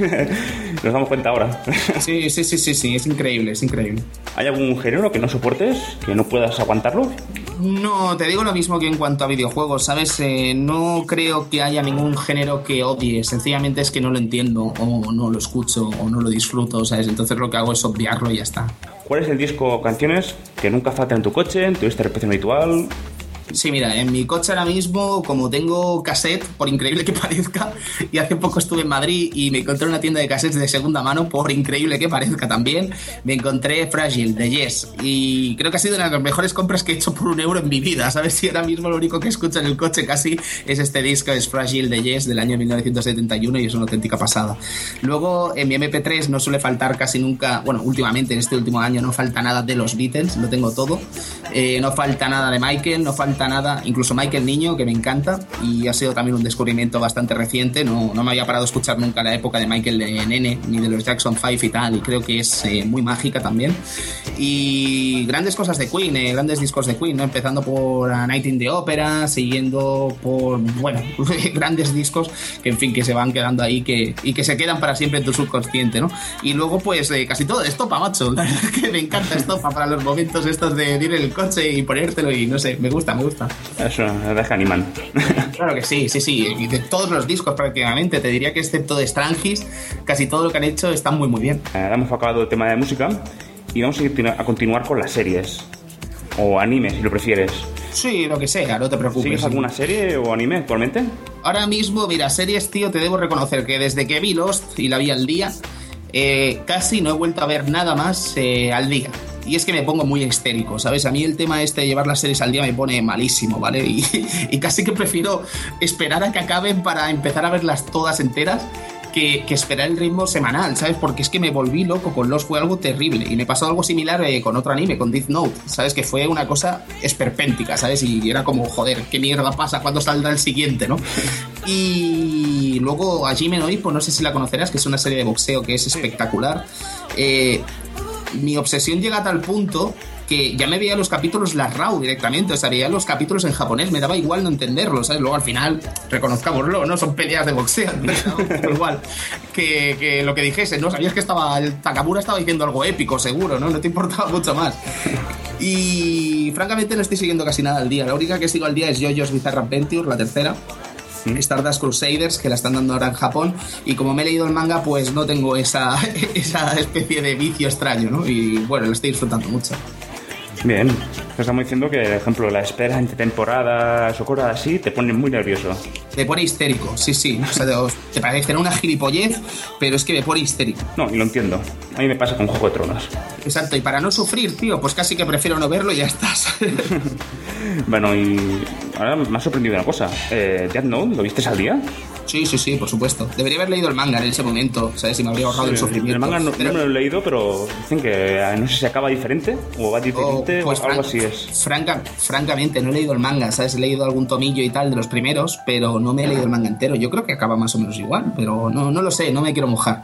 S7: nos damos cuenta ahora.
S8: Sí, sí, sí, sí, sí, es increíble, es increíble.
S7: ¿Hay algún género que no soportes, que no puedas aguantarlo?
S8: No, te digo lo mismo que en cuanto a videojuegos, ¿sabes? Eh, no creo que haya ningún género que odie, sencillamente es que no lo entiendo, o no lo escucho, o no lo disfruto, ¿sabes? Entonces lo que hago es obviarlo y ya está.
S7: ¿Cuál es el disco o canciones que nunca faltan en tu coche, en tu repetición habitual?
S8: Sí, mira, en mi coche ahora mismo, como tengo cassette, por increíble que parezca, y hace poco estuve en Madrid y me encontré una tienda de cassettes de segunda mano, por increíble que parezca también, me encontré Fragile de Yes, y creo que ha sido una de las mejores compras que he hecho por un euro en mi vida, ¿sabes? Si ahora mismo lo único que escucho en el coche casi es este disco, es Fragile de Yes, del año mil novecientos setenta y uno, y es una auténtica pasada. Luego, en mi eme pe tres no suele faltar casi nunca, bueno, últimamente, en este último año no falta nada de los Beatles, lo tengo todo, eh, no falta nada de Michael, no falta falta nada, incluso Michael Niño, que me encanta, y ha sido también un descubrimiento bastante reciente. No, no me había parado a escuchar nunca la época de Michael de nene, ni de los Jackson five y tal, y creo que es eh, muy mágica también. Y grandes cosas de Queen, eh, grandes discos de Queen, ¿no? Empezando por A Night in the Opera, siguiendo por, bueno, grandes discos que, en fin, que se van quedando ahí que, y que se quedan para siempre en tu subconsciente, ¿no? Y luego, pues, eh, casi todo de Estopa, macho. La verdad que me encanta Estopa para los momentos estos de ir en el coche y ponértelo y, no sé, me gusta, me gusta.
S7: Eso, la verdad que animan.
S8: Claro que sí, sí, sí. Y de todos los discos prácticamente, te diría que excepto de Strangis, casi todo lo que han hecho está muy, muy bien.
S7: Ahora hemos acabado el tema de música y vamos a continuar con las series. O anime, si lo prefieres.
S8: Sí, lo que sea, no te preocupes.
S7: ¿Sigues alguna serie o anime actualmente?
S8: Ahora mismo, mira, series, tío, te debo reconocer que desde que vi Lost y la vi al día, eh, casi no he vuelto a ver nada más eh, al día. Y es que me pongo muy histérico, ¿sabes? A mí el tema este de llevar las series al día me pone malísimo, ¿vale? Y, y casi que prefiero esperar a que acaben para empezar a verlas todas enteras que, que esperar el ritmo semanal, ¿sabes? Porque es que me volví loco con Lost, fue algo terrible. Y me pasó algo similar eh, con otro anime, con Death Note, ¿sabes? Que fue una cosa esperpéntica, ¿sabes? Y era como, joder, ¿qué mierda pasa? ¿Cuándo saldrá el siguiente, no? Y luego Hajime no Ippo, no sé si la conocerás, que es una serie de boxeo que es espectacular. Eh... Mi obsesión llega a tal punto que ya me veía los capítulos las RAW directamente, o sea, veía los capítulos en japonés, me daba igual no entenderlos, ¿sabes? Luego al final, reconozcámoslo, ¿no? Son peleas de boxeo, ¿no? Igual que, que lo que dijese, ¿no? Sabías que estaba, el Takamura estaba diciendo algo épico, seguro, ¿no? No te importaba mucho más. Y francamente no estoy siguiendo casi nada al día, la única que sigo al día es JoJo's Bizarre Adventure, la tercera. Stardust Crusaders, que la están dando ahora en Japón, y como me he leído el manga, pues no tengo esa, esa especie de vicio extraño, ¿no? Y bueno, lo estoy disfrutando mucho.
S7: Bien, estamos diciendo que, por ejemplo, la espera entre temporadas o cosas así te pone muy nervioso.
S8: Te pone histérico, sí, sí. O sea, te parece tener una gilipollez, pero es que me pone histérico.
S7: No, y lo entiendo. A mí me pasa con Juego de Tronos.
S8: Exacto, y para no sufrir, tío, pues casi que prefiero no verlo y ya estás.
S7: Bueno, y ahora me ha sorprendido una cosa. Eh, ¿Death Note lo viste al día?
S8: Sí, sí, sí, por supuesto. Debería haber leído el manga en ese momento, ¿sabes? Si me habría ahorrado sí, el sufrimiento.
S7: El manga no,
S8: pero...
S7: no me lo he leído, pero dicen que no sé si acaba diferente o va diferente oh, pues o algo fran- así es.
S8: Franca, francamente, no he leído el manga, ¿sabes? He leído algún tomillo y tal de los primeros, pero no me he leído el manga entero. Yo creo que acaba más o menos igual, pero no, no lo sé, no me quiero mojar.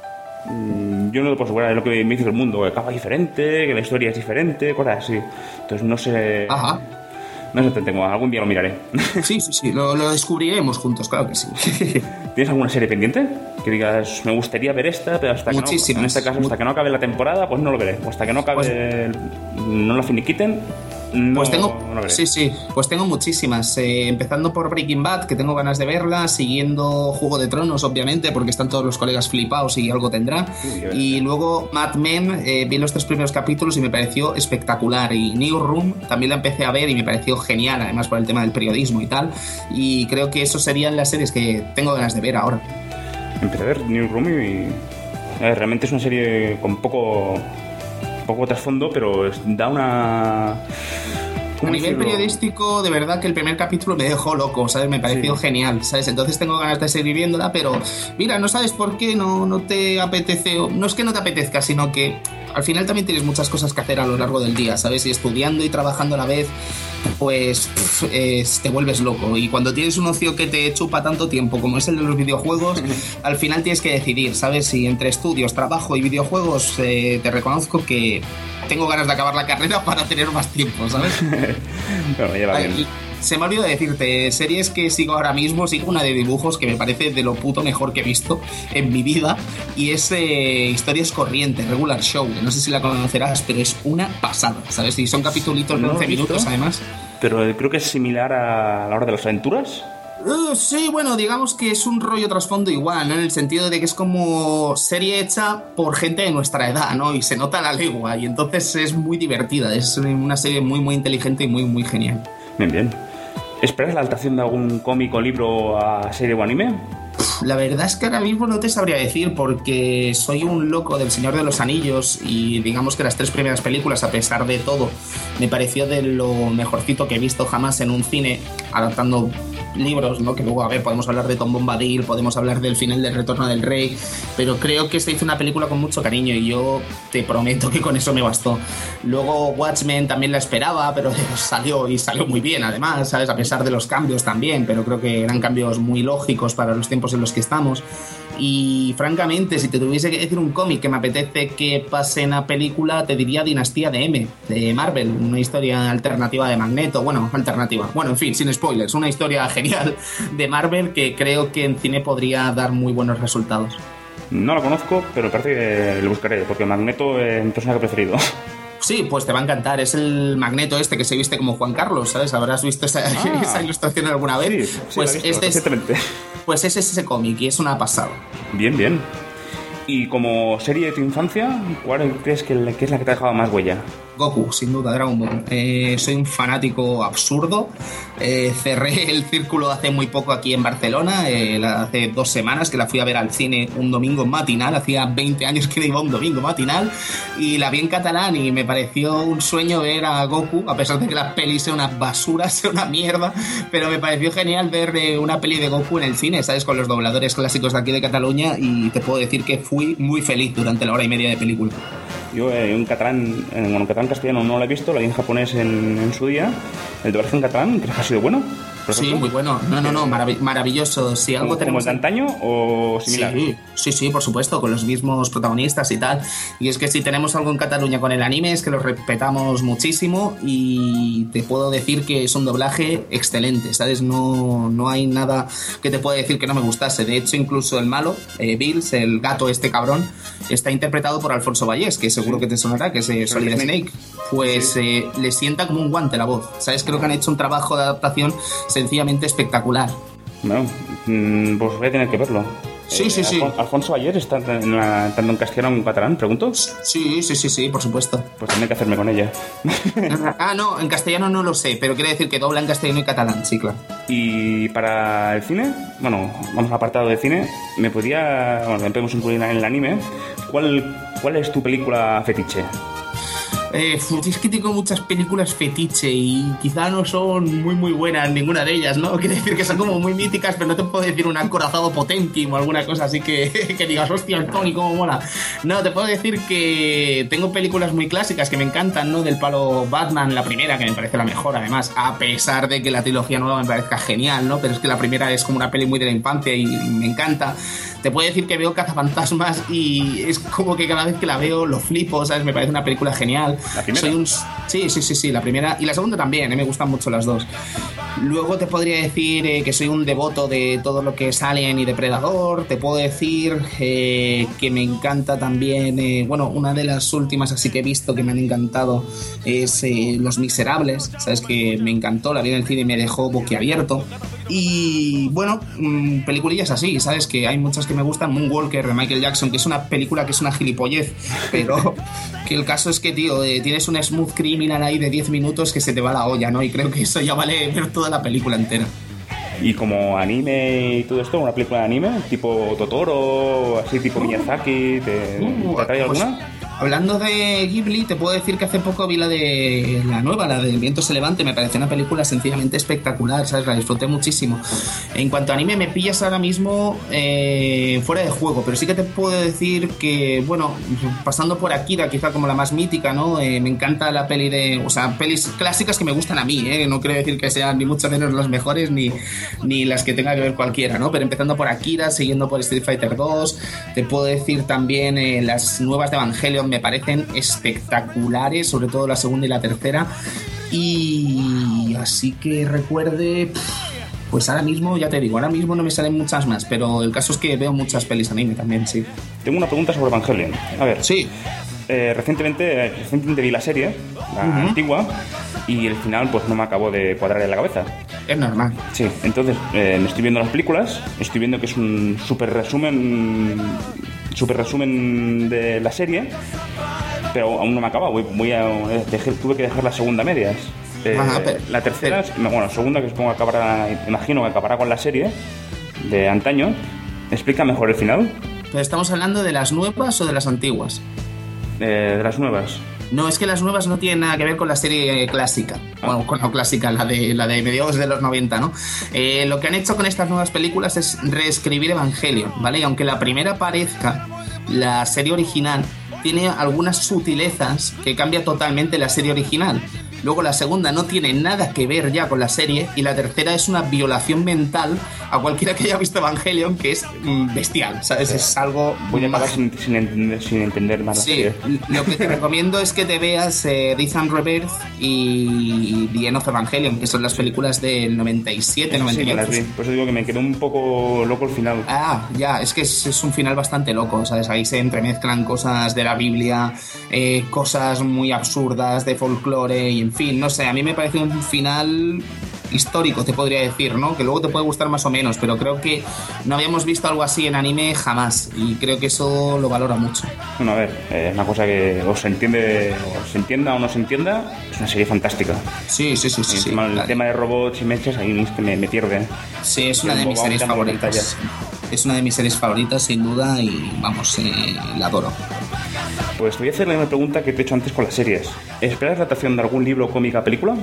S7: Mm, yo no lo puedo asegurar, es lo que me dice el mundo, que acaba diferente, que la historia es diferente, cosas así. Entonces no sé...
S8: Ajá.
S7: No sé, te tengo, algún día lo miraré.
S8: Sí, sí, sí, lo, lo descubriremos juntos, claro que sí.
S7: ¿Tienes alguna serie pendiente? Que digas, me gustaría ver esta, pero hasta
S8: Muchísimas.
S7: que no, en este caso, hasta que no acabe la temporada, pues no lo veré. Hasta que no acabe, pues, no la finiquiten, no,
S8: pues tengo,
S7: no lo veré. Sí,
S8: sí, pues tengo muchísimas. Eh, empezando por Breaking Bad, que tengo ganas de verla, siguiendo Juego de Tronos, obviamente, porque están todos los colegas flipados y algo tendrá. Sí, y luego Mad Men, eh, vi los tres primeros capítulos y me pareció espectacular. Y Newsroom también la empecé a ver y me pareció genial, además por el tema del periodismo y tal. Y creo que eso serían las series que tengo ganas de ver ahora.
S7: Empecé a ver Newsroom y eh, realmente es una serie con poco poco trasfondo, pero da una...
S8: A nivel decirlo? periodístico, de verdad que el primer capítulo me dejó loco, ¿sabes? Me pareció sí. genial, ¿sabes? Entonces tengo ganas de seguir viéndola, pero mira, no sabes por qué, no, no te apetece, no es que no te apetezca, sino que al final también tienes muchas cosas que hacer a lo largo del día, ¿sabes? Y estudiando y trabajando a la vez, pues pff, eh, te vuelves loco. Y cuando tienes un ocio que te chupa tanto tiempo como es el de los videojuegos, al final tienes que decidir, ¿sabes? Si entre estudios, trabajo y videojuegos, eh, te reconozco que tengo ganas de acabar la carrera para tener más tiempo, ¿sabes?
S7: Bueno, lleva bien.
S8: Ay, se me olvidó decirte, series que sigo ahora mismo, sigo una de dibujos que me parece de lo puto mejor que he visto en mi vida, y es eh, Historias Corrientes, Regular Show, no sé si la conocerás, pero es una pasada, ¿sabes? Y son capitulitos de once minutos, además.
S7: Pero creo que es similar a La Hora de las Aventuras.
S8: Uh, sí, bueno, digamos que es un rollo trasfondo igual, ¿no? En el sentido de que es como serie hecha por gente de nuestra edad, ¿no? Y se nota la legua, y entonces es muy divertida, es una serie muy, muy inteligente y muy, muy genial.
S7: Bien, bien. ¿Esperas la adaptación de algún cómic o libro a serie o anime?
S8: La verdad es que ahora mismo no te sabría decir, porque soy un loco del Señor de los Anillos y digamos que las tres primeras películas, a pesar de todo, me pareció de lo mejorcito que he visto jamás en un cine, adaptando libros, ¿no? Que luego, a ver, podemos hablar de Tom Bombadil, podemos hablar del final del Retorno del Rey, pero creo que se hizo una película con mucho cariño y yo te prometo que con eso me bastó. Luego Watchmen también la esperaba, pero salió y salió muy bien además, ¿sabes? A pesar de los cambios también, pero creo que eran cambios muy lógicos para los tiempos en los que estamos. Y francamente, si te tuviese que decir un cómic que me apetece que pase en la película, te diría Dinastía de M, de Marvel, una historia alternativa de Magneto, bueno, alternativa, bueno, en fin, sin spoilers, una historia genial de Marvel que creo que en cine podría dar muy buenos resultados.
S7: No la conozco, pero parece que lo buscaré, porque Magneto es mi personaje preferido.
S8: Sí, pues te va a encantar. Es el Magneto este que se viste como Juan Carlos, ¿sabes? Habrás visto esa, ah, esa ilustración alguna vez.
S7: Sí, sí,
S8: pues,
S7: la he visto,
S8: este es, pues ese es ese cómic y es una pasada.
S7: Bien, bien. Y como serie de tu infancia, ¿cuál crees que, que es la que te ha dejado más huella?
S8: Goku, sin duda, Dragon Ball. Eh, soy un fanático absurdo. Eh, cerré el círculo hace muy poco aquí en Barcelona, eh, la, hace dos semanas que la fui a ver al cine un domingo matinal. Hacía veinte años que no iba un domingo matinal y la vi en catalán y me pareció un sueño ver a Goku, a pesar de que la peli sea una basura, sea una mierda, pero me pareció genial ver eh, una peli de Goku en el cine, ¿sabes? Con los dobladores clásicos de aquí de Cataluña, y te puedo decir que fui muy feliz durante la hora y media de película.
S7: Yo eh, en catalán, en, bueno, en catalán castellano no lo he visto, lo vi en japonés en, en su día. El doblaje en catalán, ¿crees que ha sido bueno?
S8: Sí, muy bueno. No, no, no, marav- maravilloso. Si algo
S7: ¿Como,
S8: tenemos...
S7: como el de antaño o similar?
S8: Sí, sí, sí, por supuesto, con los mismos protagonistas y tal. Y es que si tenemos algo en Cataluña con el anime es que lo respetamos muchísimo y te puedo decir que es un doblaje excelente, ¿sabes? No, no hay nada que te pueda decir que no me gustase. De hecho, incluso el malo, eh, Bills, el gato este cabrón, está interpretado por Alfonso Vallés, que seguro que te sonará, que es eh, Solid Snake. Pues eh, le sienta como un guante la voz, ¿sabes? Creo que han hecho un trabajo de adaptación sencillamente espectacular.
S7: Bueno, pues voy a tener que verlo.
S8: Sí,
S7: eh,
S8: sí, sí.
S7: Alfon- Alfonso Ayer está en la, tanto en castellano como en catalán, pregunto.
S8: Sí, sí, sí, sí, por supuesto.
S7: Pues tendré que hacerme con ella.
S8: Ah, no, en castellano no lo sé, pero quiere decir que dobla en castellano y catalán, sí, claro.
S7: Y para el cine, bueno, vamos al apartado de cine, me podría, bueno, podemos incluir en el anime. ¿Cuál, cuál es tu película fetiche?
S8: Eh, es que tengo muchas películas fetiche y quizá no son muy muy buenas ninguna de ellas, ¿no? Quiere decir que son como muy míticas, pero no te puedo decir un acorazado Potemkin o alguna cosa así que, que digas, hostia, el Tony, cómo mola. No, te puedo decir que tengo películas muy clásicas que me encantan, ¿no? Del palo Batman, la primera, que me parece la mejor además, a pesar de que la trilogía nueva me parezca genial, ¿no? Pero es que la primera es como una peli muy de la infancia y me encanta. Te puedo decir que veo Cazafantasmas y es como que cada vez que la veo lo flipo, ¿sabes? Me parece una película genial.
S7: ¿La primera?
S8: Soy un... Sí, sí, sí, sí, la primera. Y la segunda también, ¿eh? Me gustan mucho las dos. Luego te podría decir eh, que soy un devoto de todo lo que es Alien y Depredador. Te puedo decir eh, que me encanta también... Eh, bueno, una de las últimas así que he visto que me han encantado es eh, Los Miserables. ¿Sabes? Que me encantó, la vi en el cine y me dejó boquiabierto. Y bueno, mmm, peliculillas así, ¿sabes? Que hay muchas que me gustan. Moonwalker de Michael Jackson, que es una película que es una gilipollez, pero que el caso es que, tío, eh, tienes un smooth criminal ahí de diez minutos que se te va la olla, ¿no? Y creo que eso ya vale ver toda la película entera.
S7: Y como anime y todo esto, una película de anime, tipo Totoro, así tipo Miyazaki, ¿te,
S8: Uh,
S7: ¿te atrae
S8: pues,
S7: alguna?
S8: Hablando de Ghibli, te puedo decir que hace poco vi la de la nueva, la del Viento se levante. Me pareció una película sencillamente espectacular, ¿sabes? La disfruté muchísimo. En cuanto a anime, me pillas ahora mismo eh, fuera de juego, pero sí que te puedo decir que, bueno, pasando por Akira, quizá como la más mítica, ¿no? Eh, me encanta la peli de... O sea, pelis clásicas que me gustan a mí, ¿eh? No quiero decir que sean ni mucho menos las mejores ni, ni las que tenga que ver cualquiera, ¿no? Pero empezando por Akira, siguiendo por Street Fighter dos, te puedo decir también eh, las nuevas de Evangelion me parecen espectaculares, sobre todo la segunda y la tercera. Y así que recuerde, pues ahora mismo, ya te digo, ahora mismo no me salen muchas más, pero el caso es que veo muchas pelis anime también, sí.
S7: Tengo una pregunta sobre Evangelion. A ver.
S8: Sí.
S7: Eh, recientemente, recientemente vi la serie, la
S8: Uh-huh.
S7: antigua, y el final pues no me acabó de cuadrar en la cabeza.
S8: Es normal.
S7: Sí, entonces eh, me estoy viendo las películas, estoy viendo que es un super resumen, super resumen de la serie, pero aún no me acaba. Voy, voy a, dejé, tuve que dejar la segunda a medias. Eh,
S8: Ajá, pero-
S7: la tercera, bueno, la segunda que supongo que acabará, imagino que acabará con la serie de antaño. ¿Explica mejor el final?
S8: ¿Pero estamos hablando de las nuevas o de las antiguas?
S7: Eh, de las nuevas.
S8: No, es que las nuevas no tienen nada que ver con la serie clásica. Bueno, con la clásica, la de, la de mediados de los noventa, ¿no? Eh, lo que han hecho con estas nuevas películas es reescribir Evangelion, ¿vale? Y aunque la primera parezca la serie original, tiene algunas sutilezas que cambia totalmente la serie original. Luego la segunda no tiene nada que ver ya con la serie, y la tercera es una violación mental a cualquiera que haya visto Evangelion, que es mm, bestial, ¿sabes? Es algo...
S7: Voy a acabar sin, sin, entender, sin entender más.
S8: Sí, lo que te recomiendo es que te veas eh, Death and Rebirth y The End of Evangelion, que son las películas del noventa y siete, noventa y ocho.
S7: Sí, me las vi. Por eso digo que me quedó un poco loco el final.
S8: Ah, ya, es que es, es un final bastante loco, ¿sabes? Ahí se entremezclan cosas de la Biblia, eh, cosas muy absurdas de folclore y en fin, no sé, a mí me parece un final histórico, te podría decir, ¿no? Que luego te puede gustar más o menos, pero creo que no habíamos visto algo así en anime jamás, y creo que eso lo valora mucho.
S7: Bueno, a ver, es eh, una cosa que o se entiende, o se entienda o no se entienda, es una serie fantástica.
S8: Sí, sí, sí, sí. sí,
S7: el
S8: vale.
S7: tema de robots y mechas ahí es que me, me pierde.
S8: Sí, es una de mis series favoritas. Es una de mis series favoritas, sin duda, y vamos, eh, la adoro.
S7: Pues te voy a hacer la misma pregunta que te he hecho antes con las series. ¿Esperas la adaptación de algún libro, cómica, película?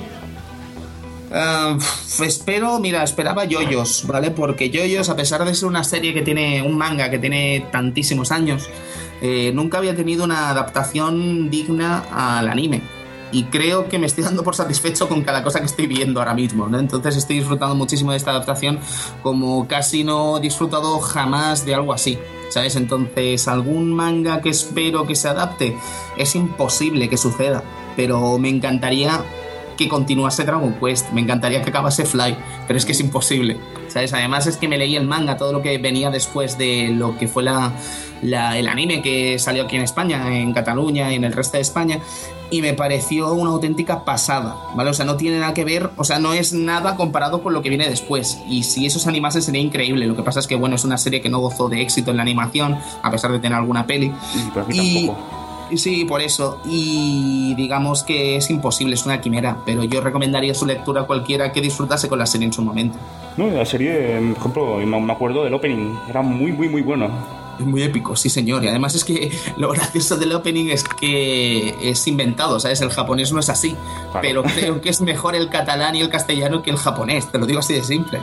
S8: Uh, espero, mira, esperaba Yoyos, ¿vale? Porque Yoyos, a pesar de ser una serie que tiene un manga que tiene tantísimos años, eh, nunca había tenido una adaptación digna al anime. Y creo que me estoy dando por satisfecho con cada cosa que estoy viendo ahora mismo, ¿no? Entonces estoy disfrutando muchísimo de esta adaptación, como casi no he disfrutado jamás de algo así, ¿sabes? Entonces, algún manga que espero que se adapte, es imposible que suceda, pero me encantaría que continuase Dragon Quest, me encantaría que acabase Fly, pero es que es imposible, ¿sabes? Además es que me leí el manga, todo lo que venía después de lo que fue la, la, el anime que salió aquí en España, en Cataluña y en el resto de España, y me pareció una auténtica pasada, ¿vale? O sea, no tiene nada que ver, o sea, no es nada comparado con lo que viene después, y si eso se animase sería increíble. Lo que pasa es que, bueno, es una serie que no gozó de éxito en la animación, a pesar de tener alguna peli,
S7: Sí, pero aquí
S8: y...
S7: tampoco.
S8: Sí, por eso. Y digamos que es imposible, es una quimera. Pero yo recomendaría su lectura a cualquiera que disfrutase con la serie en su momento.
S7: No, la serie, por ejemplo, me acuerdo del opening. Era muy, muy, muy bueno.
S8: Es muy épico, sí señor. Y además es que lo gracioso del opening es que es inventado, ¿sabes? El japonés no es así.
S7: Claro.
S8: Pero creo que es mejor el catalán y el castellano que el japonés. Te lo digo así de simple.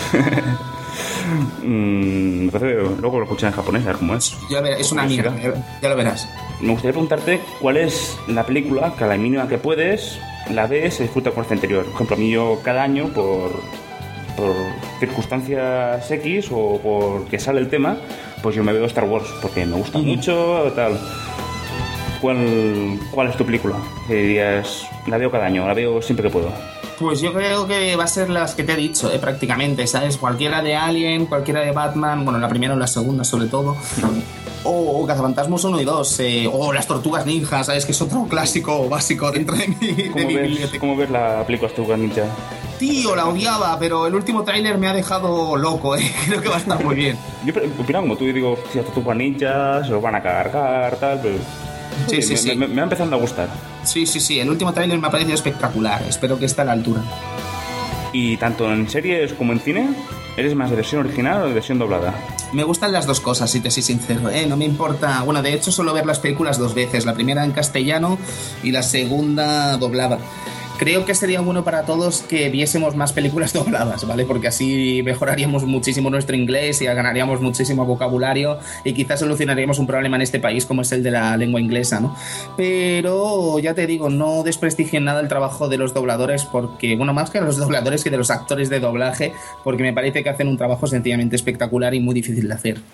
S7: mm, entonces, luego lo escuché en japonés, a ver cómo es.
S8: Ya verás, es una mierda, ya lo verás.
S7: Me gustaría preguntarte cuál es la película que a la mínima que puedes la ves y disfruta con el anterior. Por ejemplo, a mí yo cada año, por, por circunstancias X o porque sale el tema, pues yo me veo Star Wars porque me gusta uh-huh. mucho, tal. ¿Cuál, ¿Cuál es tu película? Que dirías, la veo cada año, la veo siempre que puedo.
S8: Pues yo creo que va a ser las que te he dicho, eh, prácticamente, ¿sabes? Cualquiera de Alien, cualquiera de Batman, bueno, la primera o la segunda sobre todo. O oh, Cazafantasmas uno y dos, eh, o oh, Las Tortugas Ninja, ¿sabes? Que es otro clásico básico dentro de mi, de
S7: ¿Cómo,
S8: mi
S7: ves,
S8: biblioteca.
S7: ¿Cómo ves la película Las Tortugas Ninja?
S8: Tío, la odiaba, pero el último tráiler me ha dejado loco, ¿eh? Creo que va a estar muy bien.
S7: Yo opinaba como tú y digo, si las Tortugas Ninja se los van a cargar, tal, pero...
S8: Sí,
S7: Oye,
S8: sí,
S7: me,
S8: sí.
S7: Me, me va empezando a gustar.
S8: Sí, sí, sí. El último tráiler me ha parecido espectacular. Espero que esté a la altura.
S7: Y tanto en series como en cine, ¿eres más de versión original o de versión doblada?
S8: Me gustan las dos cosas, si te soy sincero, ¿eh? No me importa... Bueno, de hecho suelo ver las películas dos veces. La primera en castellano y la segunda doblada. Creo que sería bueno para todos que viésemos más películas dobladas, ¿vale? Porque así mejoraríamos muchísimo nuestro inglés y ganaríamos muchísimo vocabulario y quizás solucionaríamos un problema en este país como es el de la lengua inglesa, ¿no? Pero ya te digo, no desprestigien nada el trabajo de los dobladores porque, bueno, más que de los dobladores que de los actores de doblaje, porque me parece que hacen un trabajo sencillamente espectacular y muy difícil de hacer.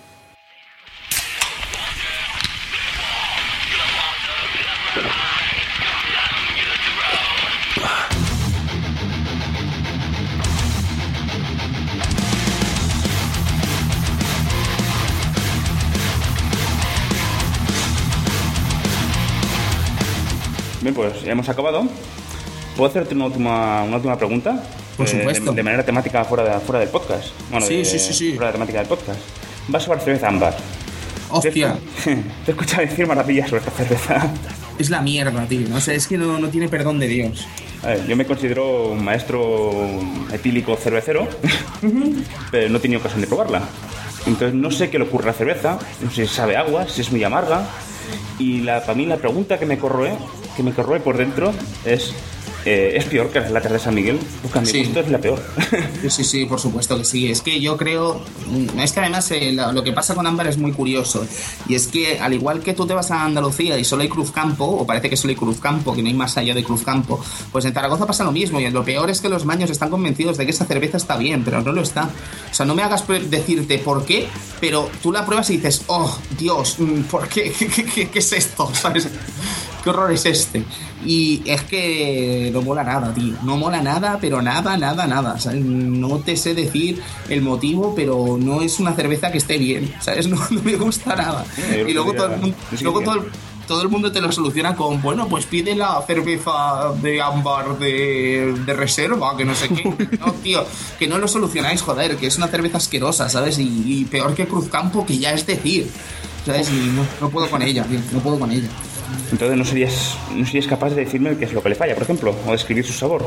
S7: Bien, pues ya hemos acabado. ¿Puedo hacerte una última, una última pregunta?
S8: Por supuesto.
S7: Eh, de, de manera temática fuera, de, fuera del podcast. Bueno,
S8: sí,
S7: de,
S8: sí, sí, sí.
S7: Fuera de la temática del podcast. Vas a sobre cerveza ámbar.
S8: Hostia.
S7: Te he escuchado decir maravillas sobre esta cerveza.
S8: Es la mierda, tío. No sé, es que no, no tiene perdón de Dios.
S7: A ver, yo me considero un maestro etílico cervecero, pero no he tenido ocasión de probarla. Entonces no sé qué le ocurre a la cerveza, no sé si sabe agua, si es muy amarga. Y la, para mí la pregunta que me corroe que me corroe por dentro es... Eh, es peor que las latas de San Miguel, porque a mi
S8: Sí.
S7: gusto es la peor.
S8: Sí, sí, sí, por supuesto que sí. Es que yo creo... Es que además eh, lo, lo que pasa con Ámbar es muy curioso. Y es que al igual que tú te vas a Andalucía y solo hay Cruzcampo, o parece que solo hay Cruzcampo, que no hay más allá de Cruzcampo, pues en Zaragoza pasa lo mismo. Y lo peor es que los maños están convencidos de que esa cerveza está bien, pero no lo está. O sea, no me hagas decirte por qué, pero tú la pruebas y dices, oh, Dios, ¿por qué? ¿Qué, qué, qué, qué es esto? ¿Sabes? ¿Qué horror es este? Y es que no mola nada, tío. No mola nada, pero nada, nada, nada. ¿Sabes? No te sé decir el motivo, pero no es una cerveza que esté bien. ¿Sabes? No, no me gusta nada. Y luego, todo el, mundo, luego todo, el, todo el mundo te lo soluciona con, bueno, pues pide la cerveza de ámbar de, de reserva, que no sé qué. No, tío, que no lo solucionáis, joder, que es una cerveza asquerosa, ¿sabes? Y, y peor que Cruzcampo, que ya es decir. ¿Sabes? Y no, no puedo con ella, tío. No puedo con ella.
S7: Entonces no serías, no serías capaz de decirme qué es lo que le falla, por ejemplo, o describir su sabor.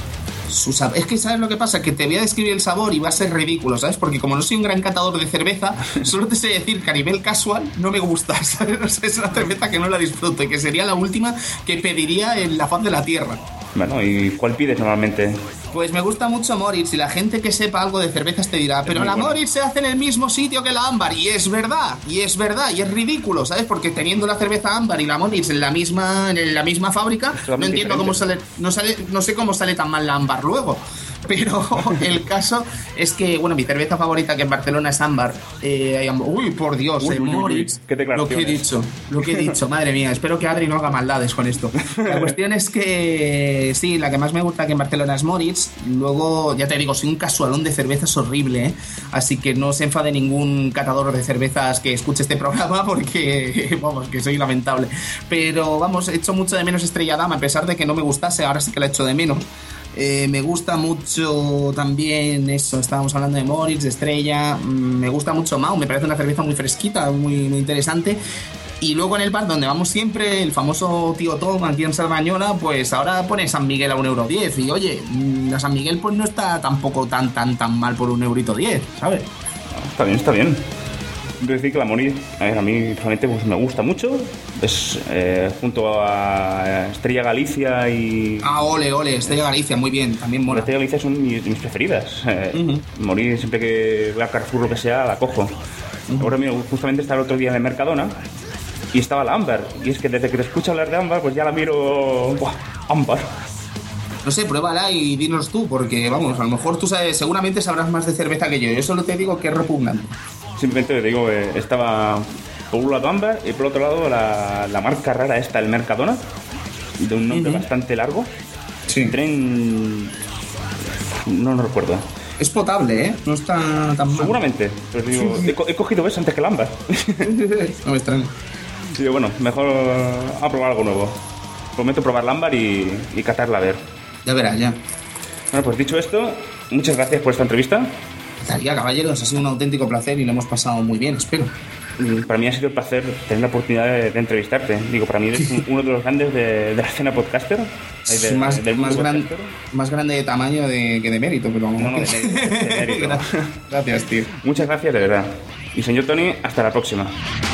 S8: Su sab- es que ¿sabes lo que pasa? Que te voy a describir el sabor y va a ser ridículo, ¿sabes? Porque como no soy un gran catador de cerveza, solo te sé decir que a nivel casual no me gusta, ¿sabes? O sea, es una cerveza que no la disfruto y que sería la última que pediría en la faz de la tierra.
S7: Bueno, ¿y cuál pides normalmente?
S8: Pues me gusta mucho Moritz y la gente que sepa algo de cervezas te dirá, pero
S7: muy
S8: la
S7: buena.
S8: Moritz se hace en el mismo sitio que la ámbar y es verdad, y es verdad, y es ridículo, ¿sabes? Porque teniendo la cerveza ámbar y la Moritz en la misma en la misma fábrica, no
S7: Totalmente
S8: entiendo cómo sale
S7: diferente.
S8: no sale no sé cómo sale tan mal la ámbar luego. Pero el caso es que, bueno, mi cerveza favorita que en Barcelona es ámbar. Eh, uy, por Dios,
S7: Uy,
S8: eh,
S7: uy, uy, uy,
S8: Moritz.
S7: qué
S8: Lo que he
S7: declaraciones.
S8: dicho, lo que he dicho, madre mía. Espero que Adri no haga maldades con esto. La cuestión es que, sí, la que más me gusta aquí en Barcelona es Moritz. Luego, ya te digo, soy un casualón de cervezas horrible, ¿eh? Así que no se enfade ningún catador de cervezas que escuche este programa porque, vamos, que soy lamentable. Pero, vamos, he hecho mucho de menos Estrella Damm, a pesar de que no me gustase, ahora sí que la echo de menos. Eh, me gusta mucho también eso, estábamos hablando de Moritz, de Estrella. mm, Me gusta mucho Mau, me parece una cerveza muy fresquita, muy, muy interesante. Y luego en el bar donde vamos siempre, el famoso Tío Tom aquí en Sardañola, pues ahora pone San Miguel a un euro diez. Y oye, mm, la San Miguel pues no está tampoco tan tan tan mal por un eurito diez, ¿sabes?
S7: Está bien, está bien. Quiero decir que la Moritz, a ver, a mí realmente pues, me gusta mucho. Es eh, junto a Estrella Galicia y...
S8: Ah, ole, ole, Estrella Galicia, muy bien, también
S7: La
S8: mola.
S7: Estrella Galicia son mis, mis preferidas. Eh,
S8: Ujú.
S7: Moritz, siempre que voy a Carrefour o lo que sea, la cojo. Ahora mismo, justamente estaba el otro día en el Mercadona y estaba la ámbar. Y es que desde que te escucho hablar de ámbar, pues ya la miro... ¡Buah! Ámbar.
S8: No sé, pruébala y dinos tú, porque vamos, a lo mejor tú sabes, seguramente sabrás más de cerveza que yo. Yo solo te digo que es repugnante.
S7: Simplemente te digo, eh, estaba por un lado ámbar y por otro lado la, la marca rara esta, el Mercadona, de un nombre
S8: Ujú.
S7: bastante largo.
S8: Sí.
S7: Tren... No lo recuerdo.
S8: Es potable, ¿eh? No está tan mal.
S7: Seguramente. Pero digo, he, co- he cogido eso antes que el ámbar.
S8: No me extraña.
S7: Y digo, bueno, mejor a probar algo nuevo. Prometo probar el ámbar y, y catarla a ver.
S8: Ya verás, ya.
S7: Bueno, pues dicho esto, muchas gracias por esta entrevista.
S8: Estaría, caballeros, ha sido un auténtico placer y lo hemos pasado muy bien, espero.
S7: Y para mí ha sido un placer tener la oportunidad de, de entrevistarte. Digo, para mí eres un- uno de los grandes de, de la escena podcaster. ahí de-
S8: más,
S7: del mundo
S8: más, gran-
S7: podcaster.
S8: más grande de tamaño de, que de mérito, pero vamos.
S7: No, no, de mérito, de mérito.
S8: Gracias, gracias, tío.
S7: Muchas gracias, de verdad. Y señor Tony, hasta la próxima.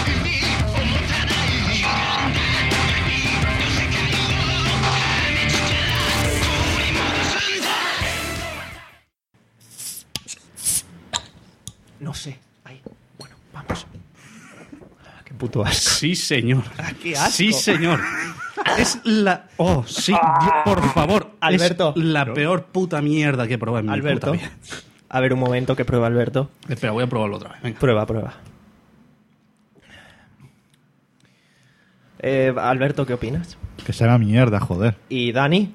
S3: No sé. Ay, bueno, vamos. Ah, qué puto asco.
S5: Sí, señor.
S3: Ah, qué asco.
S5: Sí, señor. Es la... Oh, sí, Dios, por favor.
S3: Alberto.
S5: Es la peor puta mierda que he probado en mi
S3: Alberto.
S5: puta vida.
S3: A ver, un momento que prueba Alberto.
S5: Espera, voy a probarlo otra vez. Venga.
S3: Prueba, prueba. Eh, Alberto, ¿qué opinas?
S6: Que se haga mierda, joder.
S3: ¿Y Dani?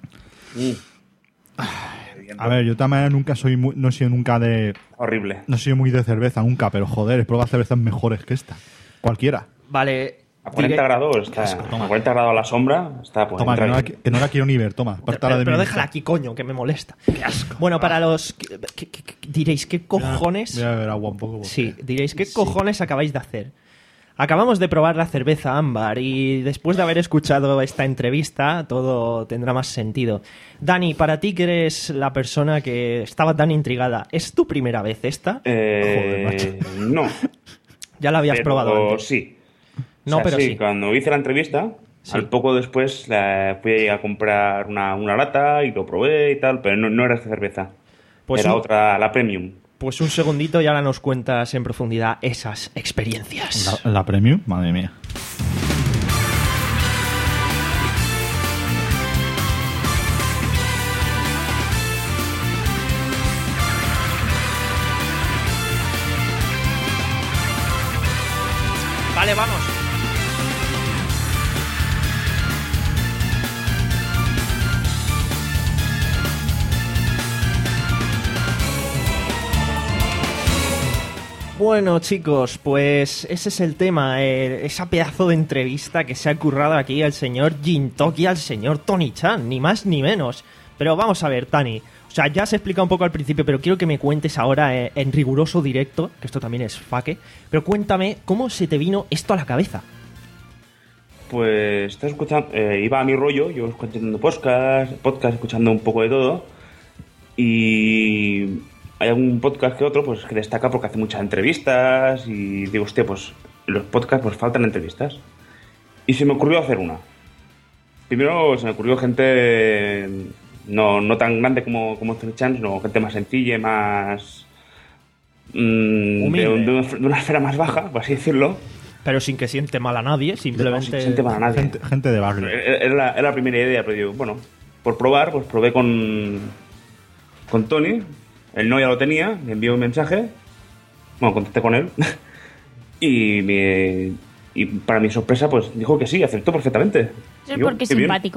S6: A ver, yo de todas maneras nunca soy muy, no he sido nunca de...
S7: Horrible.
S6: No he sido muy de cerveza nunca, pero joder, he probado cervezas mejores que esta. Cualquiera.
S3: Vale.
S7: A cuarenta
S3: diré-
S7: grados está. A cuarenta grados a la sombra está pues,
S6: Toma, que no, la,
S7: entra-
S6: que no la quiero ni ver, toma.
S3: Pero,
S6: Aparta la de
S3: pero
S6: mi
S3: déjala
S6: lista.
S3: aquí, coño, que me molesta. Qué asco. Bueno, para los... que- que- que- que- diréis, ¿qué cojones...?
S6: Voy a beber agua un poco. porque-
S3: Sí, diréis, ¿qué cojones acabáis de hacer? Acabamos de probar la cerveza ámbar y después de haber escuchado esta entrevista, todo tendrá más sentido. Dani, para ti que eres la persona que estaba tan intrigada, ¿es tu primera vez esta?
S7: Eh,
S3: Joder, macho.
S7: no.
S3: Ya la habías
S7: pero
S3: probado antes.
S7: Sí.
S3: No,
S7: O sea,
S3: pero sí.
S7: Cuando hice la entrevista,
S3: Sí.
S7: Al poco después la, fui a comprar una, una lata y lo probé y tal, pero no, no era esta cerveza.
S3: Pues
S7: era
S3: un-
S7: otra, la Premium.
S3: Pues un segundito y ahora nos cuentas en profundidad esas experiencias.
S6: La, la Premium, madre mía.
S3: Vale, vamos. Bueno, chicos, pues ese es el tema, eh, esa pedazo de entrevista que se ha currado aquí al señor Gintoki, al señor Tony-chan, ni más ni menos. Pero vamos a ver, Tani, o sea, ya se explica un poco al principio, pero quiero que me cuentes ahora eh, en riguroso directo, que esto también es faque, pero cuéntame cómo se te vino esto a la cabeza.
S7: Pues estás escuchando, eh, iba a mi rollo, yo escuchando podcast, podcast, escuchando un poco de todo, y hay algún podcast que otro pues que destaca porque hace muchas entrevistas y digo, hostia, pues en los podcasts pues faltan entrevistas. Y se me ocurrió hacer una. Primero se me ocurrió gente no, no tan grande como, como Tony-chan, sino gente más sencilla, más mm, de,
S3: Humilde.
S7: de una, de una esfera más baja, por así decirlo.
S3: Pero sin que siente mal a nadie, simplemente...
S7: Sin gente para nadie.
S6: Gente, gente de barrio.
S7: Era la, era la primera idea, pero digo, bueno, por probar, pues probé con, con Tony. Él no ya lo tenía, me envió un mensaje. Bueno, contacté con él. y, me, y para mi sorpresa, pues dijo que sí, aceptó perfectamente.
S4: Eso es
S7: Digo,
S4: porque es
S7: qué bien.
S4: simpático.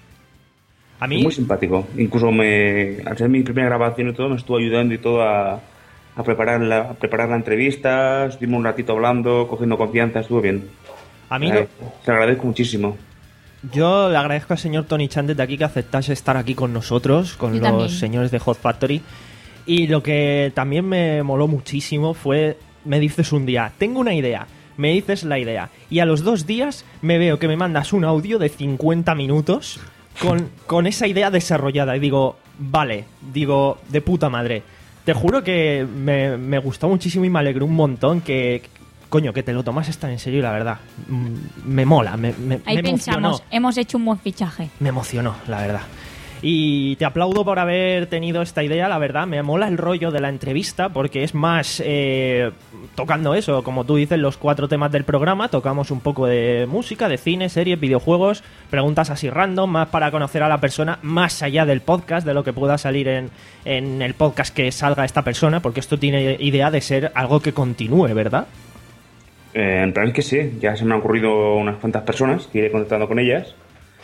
S3: A
S7: Es
S3: mí,
S7: muy simpático. Incluso me, al ser mi primera grabación y todo, me estuvo ayudando y todo a, a, preparar, la, a preparar la entrevista. Estuvimos un ratito hablando, cogiendo confianza, estuvo bien.
S3: a mí
S7: Eh,
S3: lo-
S7: Te agradezco muchísimo.
S3: yo le agradezco al señor Tony-chan desde aquí que aceptase estar aquí con nosotros, con
S4: Yo
S3: los
S4: también.
S3: señores de Hot Factory. Y lo que también me moló muchísimo fue, me dices un día, tengo una idea, me dices la idea, y a los dos días me veo que me mandas un audio de cincuenta minutos con, con esa idea desarrollada. Y digo, vale, digo, de puta madre. Te juro que me, me gustó muchísimo y me alegró un montón que, coño, que te lo tomas tan en serio, la verdad. Mm, Me mola, me, me,
S4: Ahí
S3: me emocionó.
S4: pensamos, hemos hecho un buen fichaje.
S3: Me emocionó, la verdad. Y te aplaudo por haber tenido esta idea, la verdad. Me mola el rollo de la entrevista porque es más eh, tocando eso, como tú dices, los cuatro temas del programa. Tocamos un poco de música, de cine, series, videojuegos, preguntas así random, más para conocer a la persona más allá del podcast, de lo que pueda salir en, en el podcast que salga esta persona, porque esto tiene idea de ser algo que continúe, ¿verdad?
S7: Eh, en plan es que sí, ya se me han ocurrido unas cuantas personas que iré contactando con ellas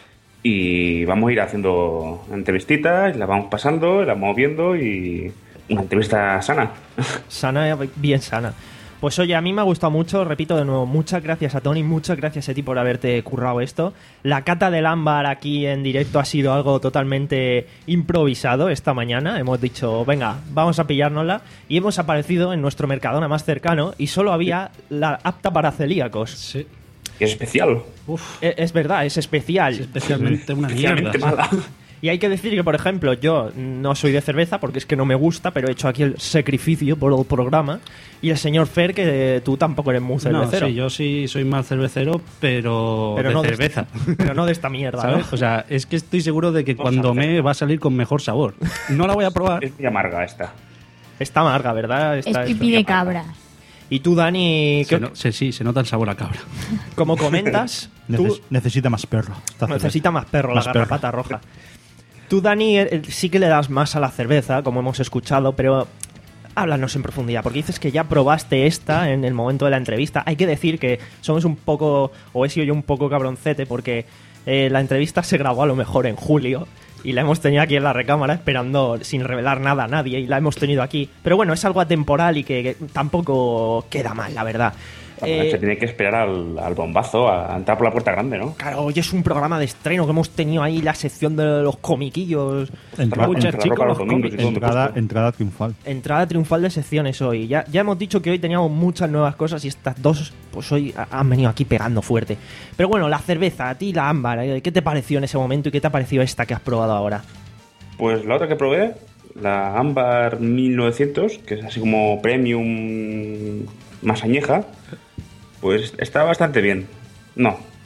S7: y vamos a ir haciendo entrevistitas, las vamos pasando, las vamos viendo y una entrevista sana.
S3: Sana, bien sana. Pues oye, a mí me ha gustado mucho, repito de nuevo, muchas gracias a Tony, muchas gracias a ti por haberte currado esto. La cata del ámbar aquí en directo ha sido algo totalmente improvisado esta mañana. Hemos dicho, venga, vamos a pillárnosla y hemos aparecido en nuestro Mercadona más cercano y solo había la apta para celíacos.
S5: Sí.
S7: Y es especial.
S5: Uf,
S3: E- Es verdad, es especial.
S5: es especialmente una mierda.
S7: Especialmente mala.
S3: Y hay que decir que, por ejemplo, yo no soy de cerveza porque es que no me gusta, pero he hecho aquí el sacrificio por el programa. Y el señor Fer, que tú tampoco eres muy
S5: No,
S3: cervecero.
S5: sí, yo sí soy más cervecero, pero,
S3: pero
S5: de
S3: no
S5: cerveza.
S3: De esta, pero no de esta mierda,
S5: ¿Sabes?
S3: ¿no?
S5: O sea, es que estoy seguro de que
S7: Vamos
S5: cuando
S7: a hacer.
S5: me va a salir con mejor sabor. No la voy a probar.
S7: Es muy amarga esta.
S3: Está amarga, ¿verdad?
S4: Es
S3: Está
S4: pipí de cabra.
S3: Y tú, Dani,
S5: Se
S3: ¿qué-
S5: no- se- sí, se nota el sabor a cabra.
S3: como comentas, tú
S6: Neces- necesita más perro. esta cerveza.
S3: necesita más perro,
S6: Más
S3: la
S6: perro.
S3: garrapata roja. Tú, Dani, eh, sí que le das más a la cerveza, como hemos escuchado, pero háblanos en profundidad, porque dices que ya probaste esta en el momento de la entrevista. Hay que decir que somos un poco, o he sido yo un poco cabroncete, porque eh, la entrevista se grabó a lo mejor en julio y la hemos tenido aquí en la recámara esperando sin revelar nada a nadie y la hemos tenido aquí. Pero bueno, es algo atemporal y que, que tampoco queda mal, la verdad. Eh,
S7: Se tiene que esperar al, al bombazo, a entrar por la puerta grande, ¿no?
S3: Claro, hoy es un programa de estreno que hemos tenido ahí la sección de los comiquillos.
S6: Entra-
S7: Escucha,
S6: entra-
S7: chicos, los
S6: entrada-
S7: domingos y todo,
S6: entrada,
S7: puesto.
S6: entrada triunfal.
S3: Entrada triunfal de secciones hoy. Ya, ya hemos dicho que hoy teníamos muchas nuevas cosas y estas dos, pues hoy ha- han venido aquí pegando fuerte. Pero bueno, la cerveza, a ti la ámbar, ¿eh? ¿Qué te pareció en ese momento y qué te ha parecido esta que has probado ahora?
S7: Pues la otra que probé, la Ámbar mil novecientos, que es así como premium más añeja, pues está bastante bien. No,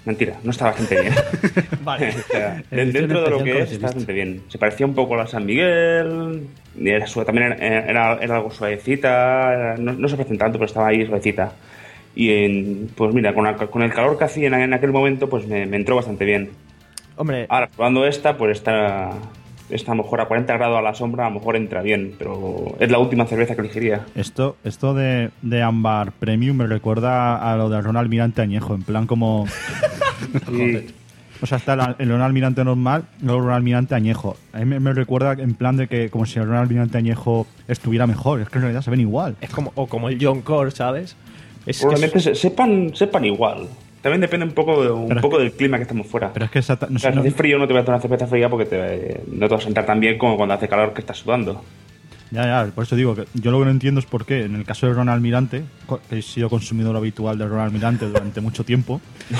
S7: Mentira, no está bastante bien.
S3: Vale.
S7: O sea, de-
S5: Edición
S7: dentro de lo
S5: especial
S7: que es,
S5: coleccionista.
S7: está bastante bien. Se parecía un poco a la San Miguel, y era suave, también era, era, era algo suavecita, era- no, no se parecen tanto, pero estaba ahí suavecita. Y en- pues mira, con, la- con el calor que hacía en, en aquel momento, pues me, me entró bastante bien.
S3: Hombre,
S7: Ahora, probando esta, pues está, está a lo mejor a cuarenta grados a la sombra, a lo mejor entra bien, pero es la última cerveza que elegiría.
S6: Esto, esto de, de ámbar premium me recuerda a lo del Ron Almirante añejo, en plan como...
S7: Y-
S6: O sea, está la- el Ron Almirante normal y luego el Ron Almirante añejo. A mí me, me recuerda en plan de que como si el Ron Almirante añejo estuviera mejor. Es que en realidad se ven igual.
S3: es como, o como el John Core, ¿sabes? Es que
S7: Probablemente
S3: es-
S7: se- sepan, sepan igual. También depende un poco, de- un
S6: Pero es
S7: poco
S6: que-
S7: del clima que estamos fuera.
S6: Pero es que exacta- no
S7: O sea,
S6: sé,
S7: si
S6: no-
S7: hace frío no te voy a tomar una cerveza fría porque te, no te vas a sentar tan bien como cuando hace calor que estás sudando.
S6: Ya, ya, por eso digo que yo lo que no entiendo es por qué en el caso del Ron Almirante, co- que he sido consumidor habitual del Ron Almirante durante mucho tiempo,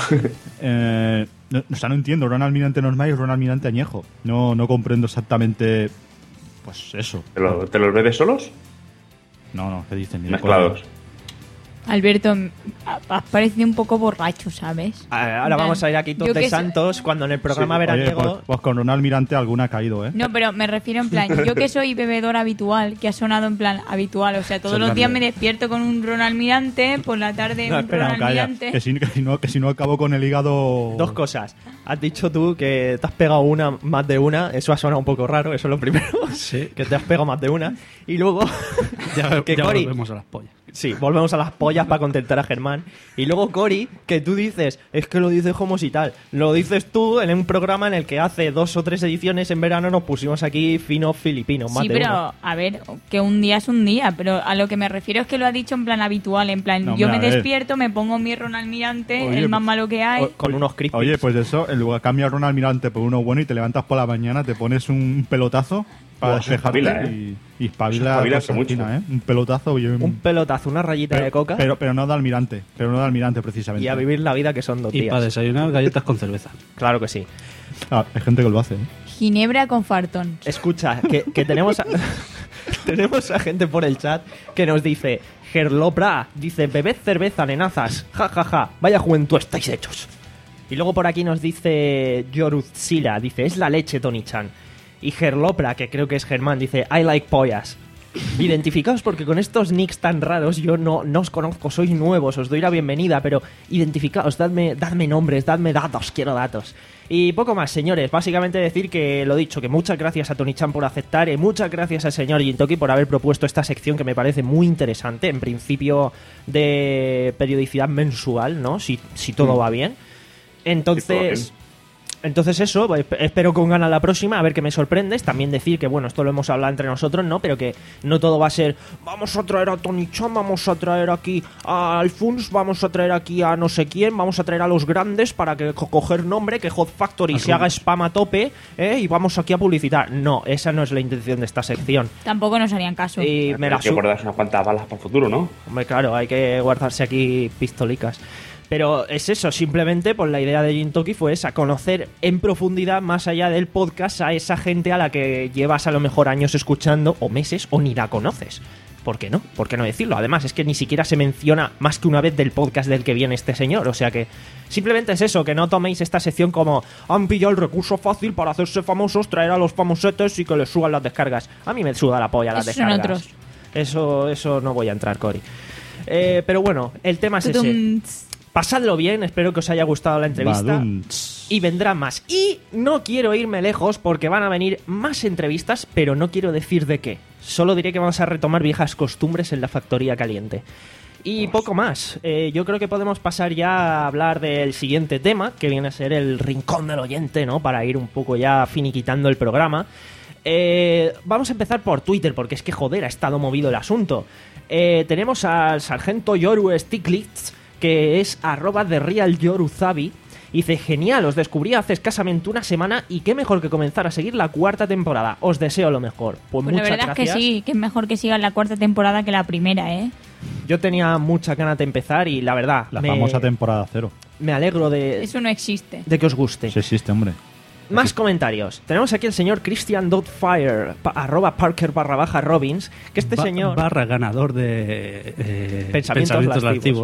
S6: eh, no, o sea, no entiendo Ron Almirante normal y Ron Almirante añejo. No, no comprendo exactamente, pues eso.
S7: ¿Te, lo- te los bebes solos?
S6: No, no, ¿qué dicen? Ni de
S7: Mezclados.
S4: Alberto, m- has parecido un poco borracho, ¿sabes?
S3: A- Ahora vamos a ir aquí todos
S4: Yo
S3: de
S4: que sé-
S3: santos cuando en el programa
S6: coña. Oye,
S3: veraniego...
S6: pues, pues con Ron Almirante alguna ha caído, ¿eh?
S4: No, pero me refiero en plan, yo que soy bebedor habitual, que ha sonado en plan habitual, o sea, todos
S6: Eso
S4: los días
S6: también.
S4: me despierto con un Ron Almirante, por la tarde
S3: No,
S4: un
S3: espera,
S4: Ron
S6: No, calla,
S4: Almirante.
S6: que si, que, si no, que si no acabo con el hígado...
S3: Dos cosas. Has dicho tú que te has pegado una, más de una. Eso ha sonado un poco raro, eso es lo primero.
S5: Sí.
S3: Que te has pegado más de una. Y luego,
S5: Ya,
S3: que
S5: ya
S3: Cori,
S5: volvemos a las pollas.
S3: sí, volvemos a las pollas para contentar a Germán. Y luego Cori, que tú dices, es que lo dices como si tal. Lo dices tú en un programa en el que hace dos o tres ediciones en verano nos pusimos aquí finos filipinos. Más
S4: Sí,
S3: de
S4: pero
S3: uno.
S4: a ver, que un día es un día, pero a lo que me refiero es que lo ha dicho en plan habitual, en plan,
S6: No,
S4: yo
S6: hombre,
S4: me
S6: a ver.
S4: despierto, me pongo mi Ron Almirante,
S6: Oye,
S4: el más
S6: pues-
S4: malo que hay.
S3: O- con unos crispies.
S6: Oye, pues de eso, en lugar de cambiar Ron Almirante por uno bueno y te levantas por la mañana, te pones un pelotazo para
S7: Buah, eso
S6: despejarte
S7: espabila,
S6: y, y espabila,
S7: Eso espabila
S6: cosas
S7: mucho.
S6: finas, ¿eh? Un pelotazo y un...
S3: Un pelotazo, una rayita
S6: pero,
S3: de coca
S6: Pero, pero no de Almirante, pero no de Almirante precisamente.
S3: y a vivir la vida que son dos
S5: Y
S3: días.
S5: para desayunar galletas con cerveza.
S3: Claro que sí.
S6: Ah, hay gente que lo hace, ¿eh?
S4: Ginebra con fartón.
S3: Escucha, que, que tenemos, a, tenemos a gente por el chat que nos dice, Gerlopra, dice, bebed cerveza, nenazas, ja, ja, ja, vaya juventud estáis hechos. Y luego por aquí nos dice Yorutzila, dice, es la leche, Tony-chan. Y Gerlopra, que creo que es Germán, dice, I like pollas. Identificaos porque con estos nicks tan raros yo no, no os conozco, sois nuevos, os doy la bienvenida, pero identificaos, dadme, dadme nombres, dadme datos, quiero datos. Y poco más, señores, básicamente decir que lo dicho, que muchas gracias a Tony-chan por aceptar y muchas gracias al señor Jintoki por haber propuesto esta sección que me parece muy interesante, en principio de periodicidad mensual, ¿no? Si, si todo va bien. Entonces... Entonces eso, pues, espero con ganas la próxima, a ver qué me sorprendes. También decir que, bueno, esto lo hemos hablado entre nosotros, ¿no? Pero que no todo va a ser, vamos a traer a Tony Chan, vamos a traer aquí a Alphonse, vamos a traer aquí a no sé quién, vamos a traer a los grandes para que co- coger nombre, que Hot Factory se haga spam a tope, ¿eh? Y vamos aquí a publicitar. No, esa no es la intención de esta sección.
S4: Tampoco nos harían caso.
S3: Y me la
S7: Hay que
S3: su-
S7: guardarse unas cuantas balas para el futuro, ¿no?
S3: Hombre, claro, hay que guardarse aquí pistolicas. Pero es eso, simplemente pues la idea de Jintoki fue esa, conocer en profundidad, más allá del podcast, a esa gente a la que llevas a lo mejor años escuchando, o meses, o ni la conoces. ¿Por qué no? ¿Por qué no decirlo? Además, es que ni siquiera se menciona más que una vez del podcast del que viene este señor. O sea que simplemente es eso, que no toméis esta sección como han pillado el recurso fácil para hacerse famosos, traer a los famosetes y que les suban las descargas. A mí me suda la polla las
S4: Esos son
S3: descargas.
S4: otros.
S3: Eso, eso no voy a entrar, Cory. Eh, pero bueno, el tema es ese.
S4: Tudum.
S3: Pasadlo bien, espero que os haya gustado la entrevista.
S6: Badum.
S3: Y vendrán más. Y no quiero irme lejos porque van a venir más entrevistas, pero no quiero decir de qué. Solo diré que vamos a retomar viejas costumbres en la factoría caliente. Y poco más. Eh, yo creo que podemos pasar ya a hablar del siguiente tema, que viene a ser el rincón del oyente, ¿no? Para ir un poco ya finiquitando el programa. Eh, vamos a empezar por Twitter, porque es que joder, ha estado movido el asunto. Eh, tenemos al sargento Yoru Stiglitz, que es arroba de Real Yoruzabi. Dice, genial, os descubrí hace escasamente una semana y qué mejor que comenzar a seguir la cuarta temporada. Os deseo lo mejor. Pues,
S4: Pues la
S3: muchas
S4: verdad
S3: gracias.
S4: es que sí, que es mejor que sigan la cuarta temporada que la primera, ¿eh?
S3: Yo tenía mucha ganas de empezar y la verdad,
S6: La
S3: me,
S6: famosa temporada cero.
S3: me alegro de,
S4: Eso no existe.
S3: de que os guste.
S6: Sí existe, hombre.
S3: Más comentarios. Tenemos aquí el señor Christian Dotfire, pa- arroba Parker barra baja Robbins, que este
S5: Ba-
S3: señor...
S5: Barra ganador de eh,
S3: Pensamientos
S5: pensamientos,
S3: lascivos.
S5: lascivos.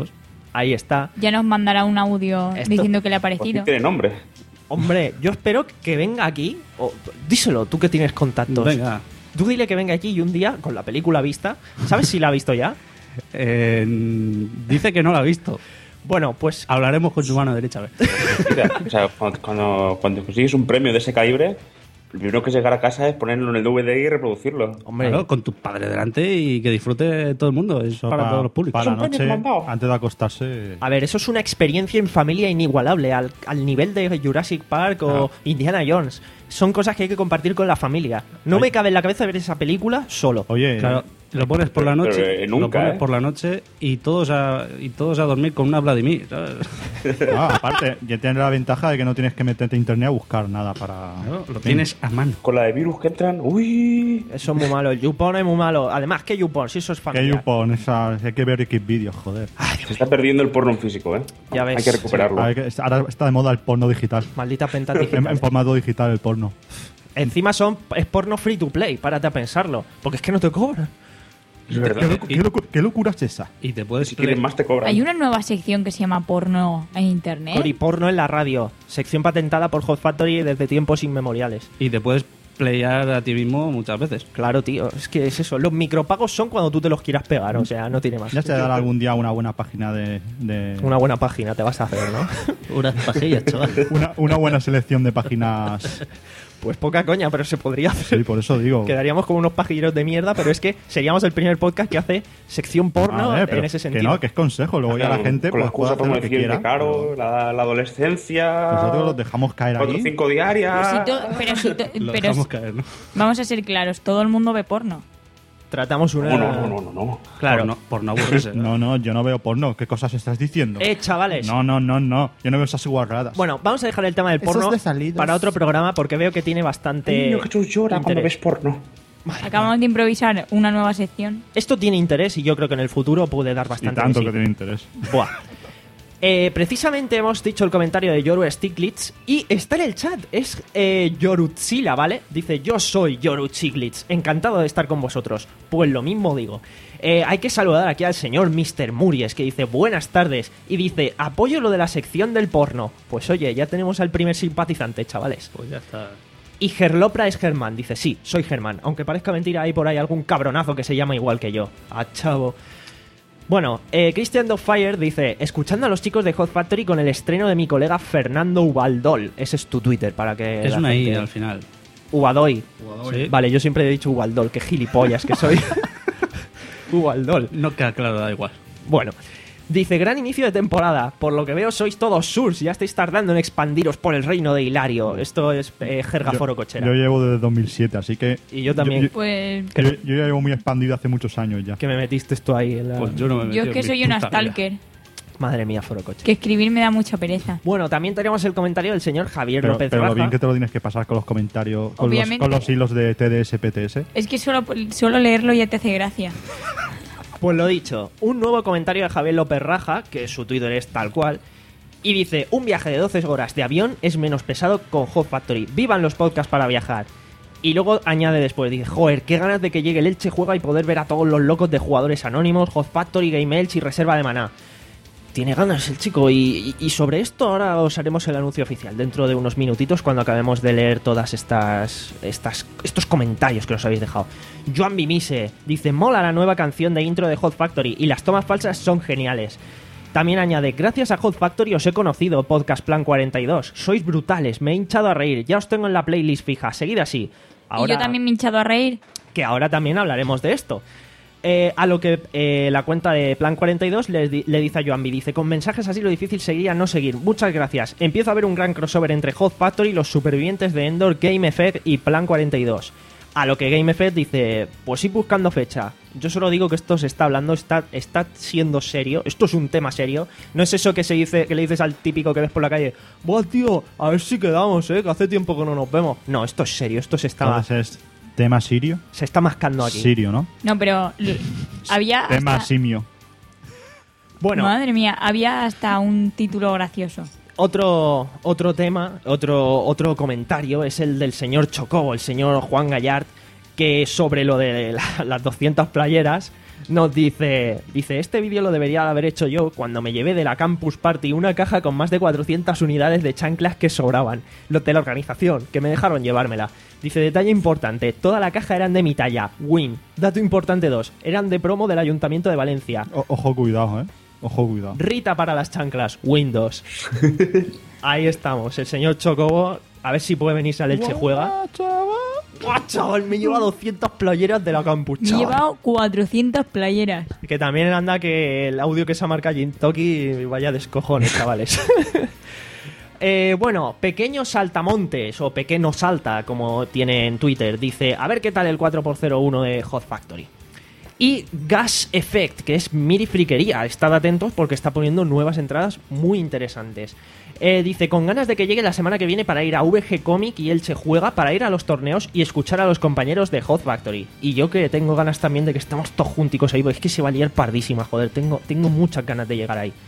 S3: Ahí está.
S4: Ya nos mandará un audio
S3: Esto-
S4: diciendo que le ha
S7: Pues sí
S4: parecido.
S7: tiene nombre.
S3: Hombre, yo espero que venga aquí. O, díselo, tú que tienes contactos.
S5: Venga.
S3: Tú dile que venga aquí y un día, con la película vista, ¿sabes si la ha visto ya?
S5: Eh, dice que no la ha visto.
S3: Bueno, pues
S5: Hablaremos con su mano derecha. A ver.
S7: Mira, o sea, cuando, cuando, cuando consigues un premio de ese calibre, lo primero que es llegar a casa es ponerlo en el D V D y reproducirlo.
S3: hombre,
S5: Claro, con tu padre delante y que disfrute todo el mundo. Es
S6: Eso
S5: para
S6: pa-
S5: todos los públicos.
S6: Para la
S7: Son premios
S6: noche,
S7: que me han dado.
S6: antes de acostarse.
S3: a ver, eso es una experiencia en familia inigualable, al, al nivel de Jurassic Park o Indiana Jones. Son cosas que hay que compartir con la familia. No
S6: Ay.
S3: me cabe en la cabeza ver esa película solo.
S6: Oye,
S5: Claro, lo pones por la
S7: Pero,
S5: noche,
S7: pero, eh, nunca,
S5: lo pones
S7: ¿eh?
S5: por la noche y todos a, y todos a dormir con una Vladimir. ¿sabes?
S6: ah, aparte, ya tienes la ventaja de que no tienes que meterte a internet a buscar nada para.
S5: Claro, lo tienes a mano.
S7: Con la de virus que entran, uy.
S3: Eso es muy malo. El YouPorn es muy malo. Además, ¿qué YouPorn? Si eso es
S6: Que
S3: familiar.
S6: YouPorn, esa, hay que ver X vídeos, joder.
S7: Se está perdiendo el porno en físico, ¿eh?
S3: Ya ves.
S7: Hay que recuperarlo.
S6: Hay que- ahora está de moda el porno digital.
S3: Maldita penta
S6: En,
S3: digital.
S6: en formato digital el porno.
S3: Encima son es porno free to play, párate a pensarlo. Porque es que no te cobran.
S7: Es
S6: ¿Qué,
S7: verdad.
S6: locu- qué locu- qué locura es esa?
S5: Y te puedes
S7: Si quieres
S5: play-
S7: más te cobran.
S4: Hay una nueva sección que se llama porno en internet.
S3: Cori porno en la radio. Sección patentada por Hot Factory desde tiempos inmemoriales.
S5: y te puedes playar a ti mismo muchas veces.
S3: Claro, tío. Es que es eso. Los micropagos son cuando tú te los quieras pegar. O sea, no tiene más.
S6: Ya se dará algún día una buena página de. de-
S3: Una buena página te vas a hacer, ¿no?
S5: Unas pajillas, chaval.
S6: una, una buena selección de páginas.
S3: Pues poca coña, pero se podría hacer.
S6: Sí, por eso digo.
S3: Quedaríamos como unos pajilleros de mierda, pero es que seríamos el primer podcast que hace sección porno
S6: A ver, pero
S3: en ese
S6: que
S3: sentido.
S6: no, que es consejo. Luego ya la gente
S7: con la
S6: pues, puede
S7: excusa
S6: hacer
S7: como
S6: lo que
S7: decir
S6: quiera.
S7: de caro,
S6: pero
S7: la, la adolescencia.
S6: Nosotros los dejamos caer
S7: cuatro o
S6: ahí.
S7: cinco diarias.
S4: Si to- pero si to-
S5: Lo
S4: pero
S5: dejamos
S4: si-
S5: caer, ¿no?
S4: vamos a ser claros, todo el mundo ve porno.
S3: Tratamos una...
S7: No, no, no, no, no.
S3: Claro.
S5: Por no, por no aburrirse.
S6: No, no, yo no veo porno. ¿Qué cosas estás diciendo?
S3: Eh, chavales.
S6: No, no, no, no. Yo no veo esas guarradas.
S3: Bueno, vamos a dejar el tema del
S6: Esos
S3: porno
S6: de salidos.
S3: para otro programa porque veo que tiene bastante
S7: Niño, que tú llora cuando
S3: interés.
S7: ves porno.
S4: Acabamos de improvisar una nueva sección.
S3: Esto tiene interés y yo creo que en el futuro puede dar
S6: y
S3: bastante
S6: tanto
S3: de sí.
S6: que tiene interés.
S3: Buah. Eh, precisamente hemos dicho el comentario de Yoru Stiglitz y está en el chat, es eh, Yorutzila, ¿vale? Dice, yo soy Yoru Stiglitz, encantado de estar con vosotros. Pues lo mismo digo. Eh, hay que saludar aquí al señor mister Muries, que dice, buenas tardes, y dice, apoyo lo de la sección del porno. Pues oye, ya tenemos al primer simpatizante, chavales.
S5: Pues ya está.
S3: Y Gerlopra es Germán, dice, sí, soy Germán, aunque parezca mentira, hay por ahí algún cabronazo que se llama igual que yo. Ah, chavo. Bueno, eh, Christian Dogfire dice, escuchando a los chicos de Hot Factory con el estreno de mi colega Fernando Ubaldol. Ese es tu Twitter, para que
S5: Es
S3: la
S5: una I
S3: gente-
S5: al final.
S3: Ubadoy.
S5: Sí.
S3: Vale, yo siempre he dicho Ubaldol, qué gilipollas que soy. Ubaldol.
S5: No queda claro, da igual.
S3: Bueno, dice, gran inicio de temporada. Por lo que veo sois todos surs, ya estáis tardando en expandiros por el reino de Hilario. Esto es eh, jerga foro cochera.
S6: Yo llevo desde dos mil siete, así que.
S3: Y yo también.
S6: Yo,
S4: Pues
S6: yo- yo ya llevo muy expandido hace muchos años ya.
S3: Que me metiste esto ahí en la...
S5: Pues yo no me he
S4: yo
S5: metido
S4: es que
S5: en
S4: soy
S5: mi
S4: una
S5: puta vida.
S4: stalker,
S3: Madre mía, foro coche.
S4: que escribir me da mucha pereza.
S3: Bueno, también tenemos el comentario del señor Javier
S6: Pero,
S3: López
S6: pero lo
S3: Rafa.
S6: bien que te lo tienes que pasar con los comentarios, con los,
S4: Obviamente.
S6: con los hilos de T D S P T S.
S4: Es que solo, solo leerlo ya te hace gracia.
S3: Pues lo dicho, un nuevo comentario de Javier López Raja, que su Twitter es tal cual, y dice, un viaje de doce horas de avión es menos pesado con Hot Factory. ¡Vivan los podcasts para viajar! Y luego añade después, dice, joder, qué ganas de que llegue el Elche Juega y poder ver a todos los locos de jugadores anónimos, Hot Factory, Game Elche y Reserva de Maná. Tiene ganas el chico y, y, y sobre esto ahora os haremos el anuncio oficial dentro de unos minutitos cuando acabemos de leer todas estas, estas estos comentarios que nos habéis dejado. Joan Bimise dice, mola la nueva canción de intro de Hot Factory y las tomas falsas son geniales. También añade, gracias a Hot Factory os he conocido, Podcast Plan cuarenta y dos. Sois brutales, me he hinchado a reír, ya os tengo en la playlist fija, seguid así. Ahora,
S4: Y yo también me he hinchado a reír.
S3: que ahora también hablaremos de esto. Eh, a lo que eh, la cuenta de Plan cuarenta y dos le, di- le dice a Joanby, dice, con mensajes así lo difícil sería no seguir. Muchas gracias. Empiezo a ver un gran crossover entre Hot Factory, los supervivientes de Endor, Game Effect y Plan cuarenta y dos. A lo que Game Effect dice, pues ir buscando fecha. Yo solo digo que esto se está hablando, está, está siendo serio. Esto es un tema serio. No es eso que se dice, que le dices al típico que ves por la calle, buah, tío, a ver si quedamos, eh, que hace tiempo que no nos vemos. No, esto es serio, esto se está,
S6: Entonces es tema sirio.
S3: se está mascando aquí.
S6: Sirio, ¿no?
S4: No, pero l- había
S6: Tema
S4: hasta-
S6: simio.
S3: Bueno,
S4: Madre mía, había hasta un título gracioso.
S3: Otro, otro tema, otro, otro comentario es el del señor Chocobo, el señor Juan Gallard, que sobre lo de la- las doscientas playeras nos dice, dice, este vídeo lo debería haber hecho yo cuando me llevé de la Campus Party una caja con más de cuatrocientas unidades de chanclas que sobraban, los de la organización, que me dejaron llevármela. Dice, detalle importante, toda la caja eran de mi talla, win. Dato importante dos, eran de promo del Ayuntamiento de Valencia.
S6: O- ojo, cuidado, ¿eh? Ojo, cuidado.
S3: Rita para las chanclas, Windows. Ahí estamos, el señor Chocobo, a ver si puede venirse al Elche Juega. ¡Guau, chaval! Me lleva doscientas playeras de la Campus,
S4: Me he
S3: chaval.
S4: llevado cuatrocientas playeras.
S3: Que también anda que el audio que se marca Jintoki vaya descojones, chavales. Eh, bueno, Pequeño Saltamontes, o Pequeño Salta, como tiene en Twitter, dice, a ver qué tal el cuatro por cero uno de Hot Factory. Y Gas Effect, que es Miri Friquería, estad atentos porque está poniendo nuevas entradas muy interesantes. Eh, dice, con ganas de que llegue la semana que viene para ir a V G Comic y Elche Juega, para ir a los torneos y escuchar a los compañeros de Hot Factory. Y yo que tengo ganas también de que estemos todos junticos ahí, porque es que se va a liar pardísima, joder, tengo, tengo muchas ganas de llegar ahí.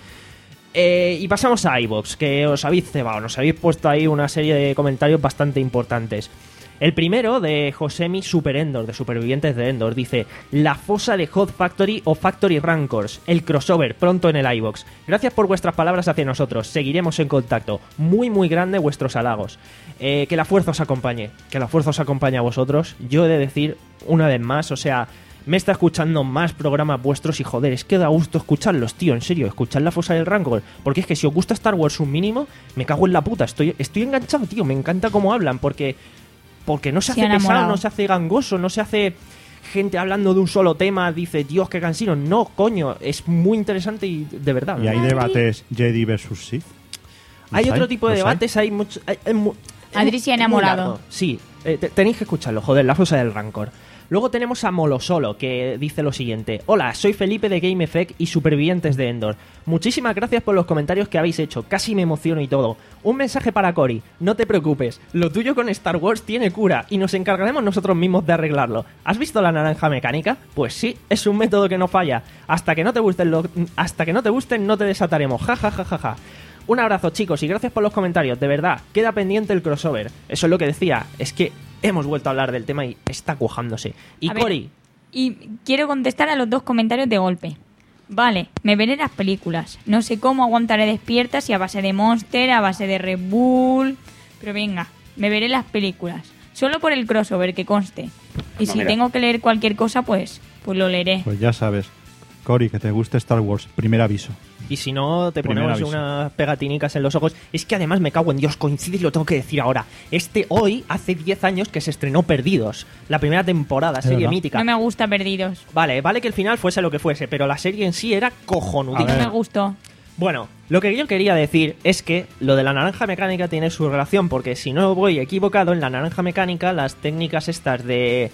S3: Eh, y pasamos a iVoox, que os habéis cebado, nos habéis puesto ahí una serie de comentarios bastante importantes. El primero, de Josemi Super Endor, de Supervivientes de Endor, dice: La fosa de Hot Factory o Factory Rancors, el crossover, pronto en el iVoox. Gracias por vuestras palabras hacia nosotros, seguiremos en contacto. Muy muy grande vuestros halagos. Eh, que la fuerza os acompañe, que la fuerza os acompañe a vosotros. Yo he de decir, una vez más, o sea... Me está escuchando más programas vuestros y joder, es que da gusto escucharlos, tío, en serio, escuchar la fosa del Rancor. Porque es que si os gusta Star Wars un mínimo, me cago en la puta, estoy, estoy enganchado, tío, me encanta cómo hablan, porque, porque no se
S4: Se
S3: hace
S4: han
S3: pesado,
S4: enamorado.
S3: no se hace gangoso, no se hace gente hablando de un solo tema, dice, Dios, qué cansino. No, coño, es muy interesante y de verdad.
S6: Y hay debates Jedi versus Sith.
S3: Hay
S6: ¿Los
S3: otro
S6: hay?
S3: tipo de
S6: ¿Los hay?
S3: debates, hay mucho... hay- hay mu-
S4: Adri
S3: es
S4: se ha
S3: muy
S4: enamorado.
S3: largo. Sí, eh, te- tenéis que escucharlo, joder, la fosa del Rancor. Luego tenemos a Molosolo, que dice lo siguiente: Hola, soy Felipe de Game Effect y Supervivientes de Endor. Muchísimas gracias por los comentarios que habéis hecho, casi me emociono y todo. Un mensaje para Cory: no te preocupes, lo tuyo con Star Wars tiene cura y nos encargaremos nosotros mismos de arreglarlo. ¿Has visto la naranja mecánica? Pues sí, es un método que no falla. Hasta que no te gusten, lo- hasta que no te gusten no te desataremos. Ja, ja, ja, ja, ja. Un abrazo, chicos, y gracias por los comentarios. De verdad, queda pendiente el crossover. Eso es lo que decía, es que hemos vuelto a hablar del tema y está cuajándose. Y
S4: A ver,
S3: Cory,
S4: Y quiero contestar a los dos comentarios de golpe. Vale, me veré las películas. No sé cómo aguantaré despierta, si a base de Monster, a base de Red Bull. Pero venga, me veré las películas. Solo por el crossover, que conste. Y
S7: No,
S4: si
S7: mira.
S4: tengo que leer cualquier cosa, pues, pues lo leeré.
S6: Pues ya sabes. Cory, que te guste Star Wars. Primer aviso.
S3: y si no, te
S6: Primer
S3: ponemos
S6: aviso.
S3: unas pegatinicas en los ojos. Es que además me cago en Dios, coincide y lo tengo que decir ahora. Este hoy, hace diez años que se estrenó Perdidos, la primera temporada,
S6: Es
S3: serie
S6: verdad.
S3: mítica.
S4: No me gusta Perdidos.
S3: Vale, vale que el final fuese lo que fuese, pero la serie en sí era cojonudita.
S4: No
S6: ver.
S4: me gustó.
S3: Bueno, lo que yo quería decir es que lo de la naranja mecánica tiene su relación, porque si no voy equivocado, en la naranja mecánica las técnicas estas de,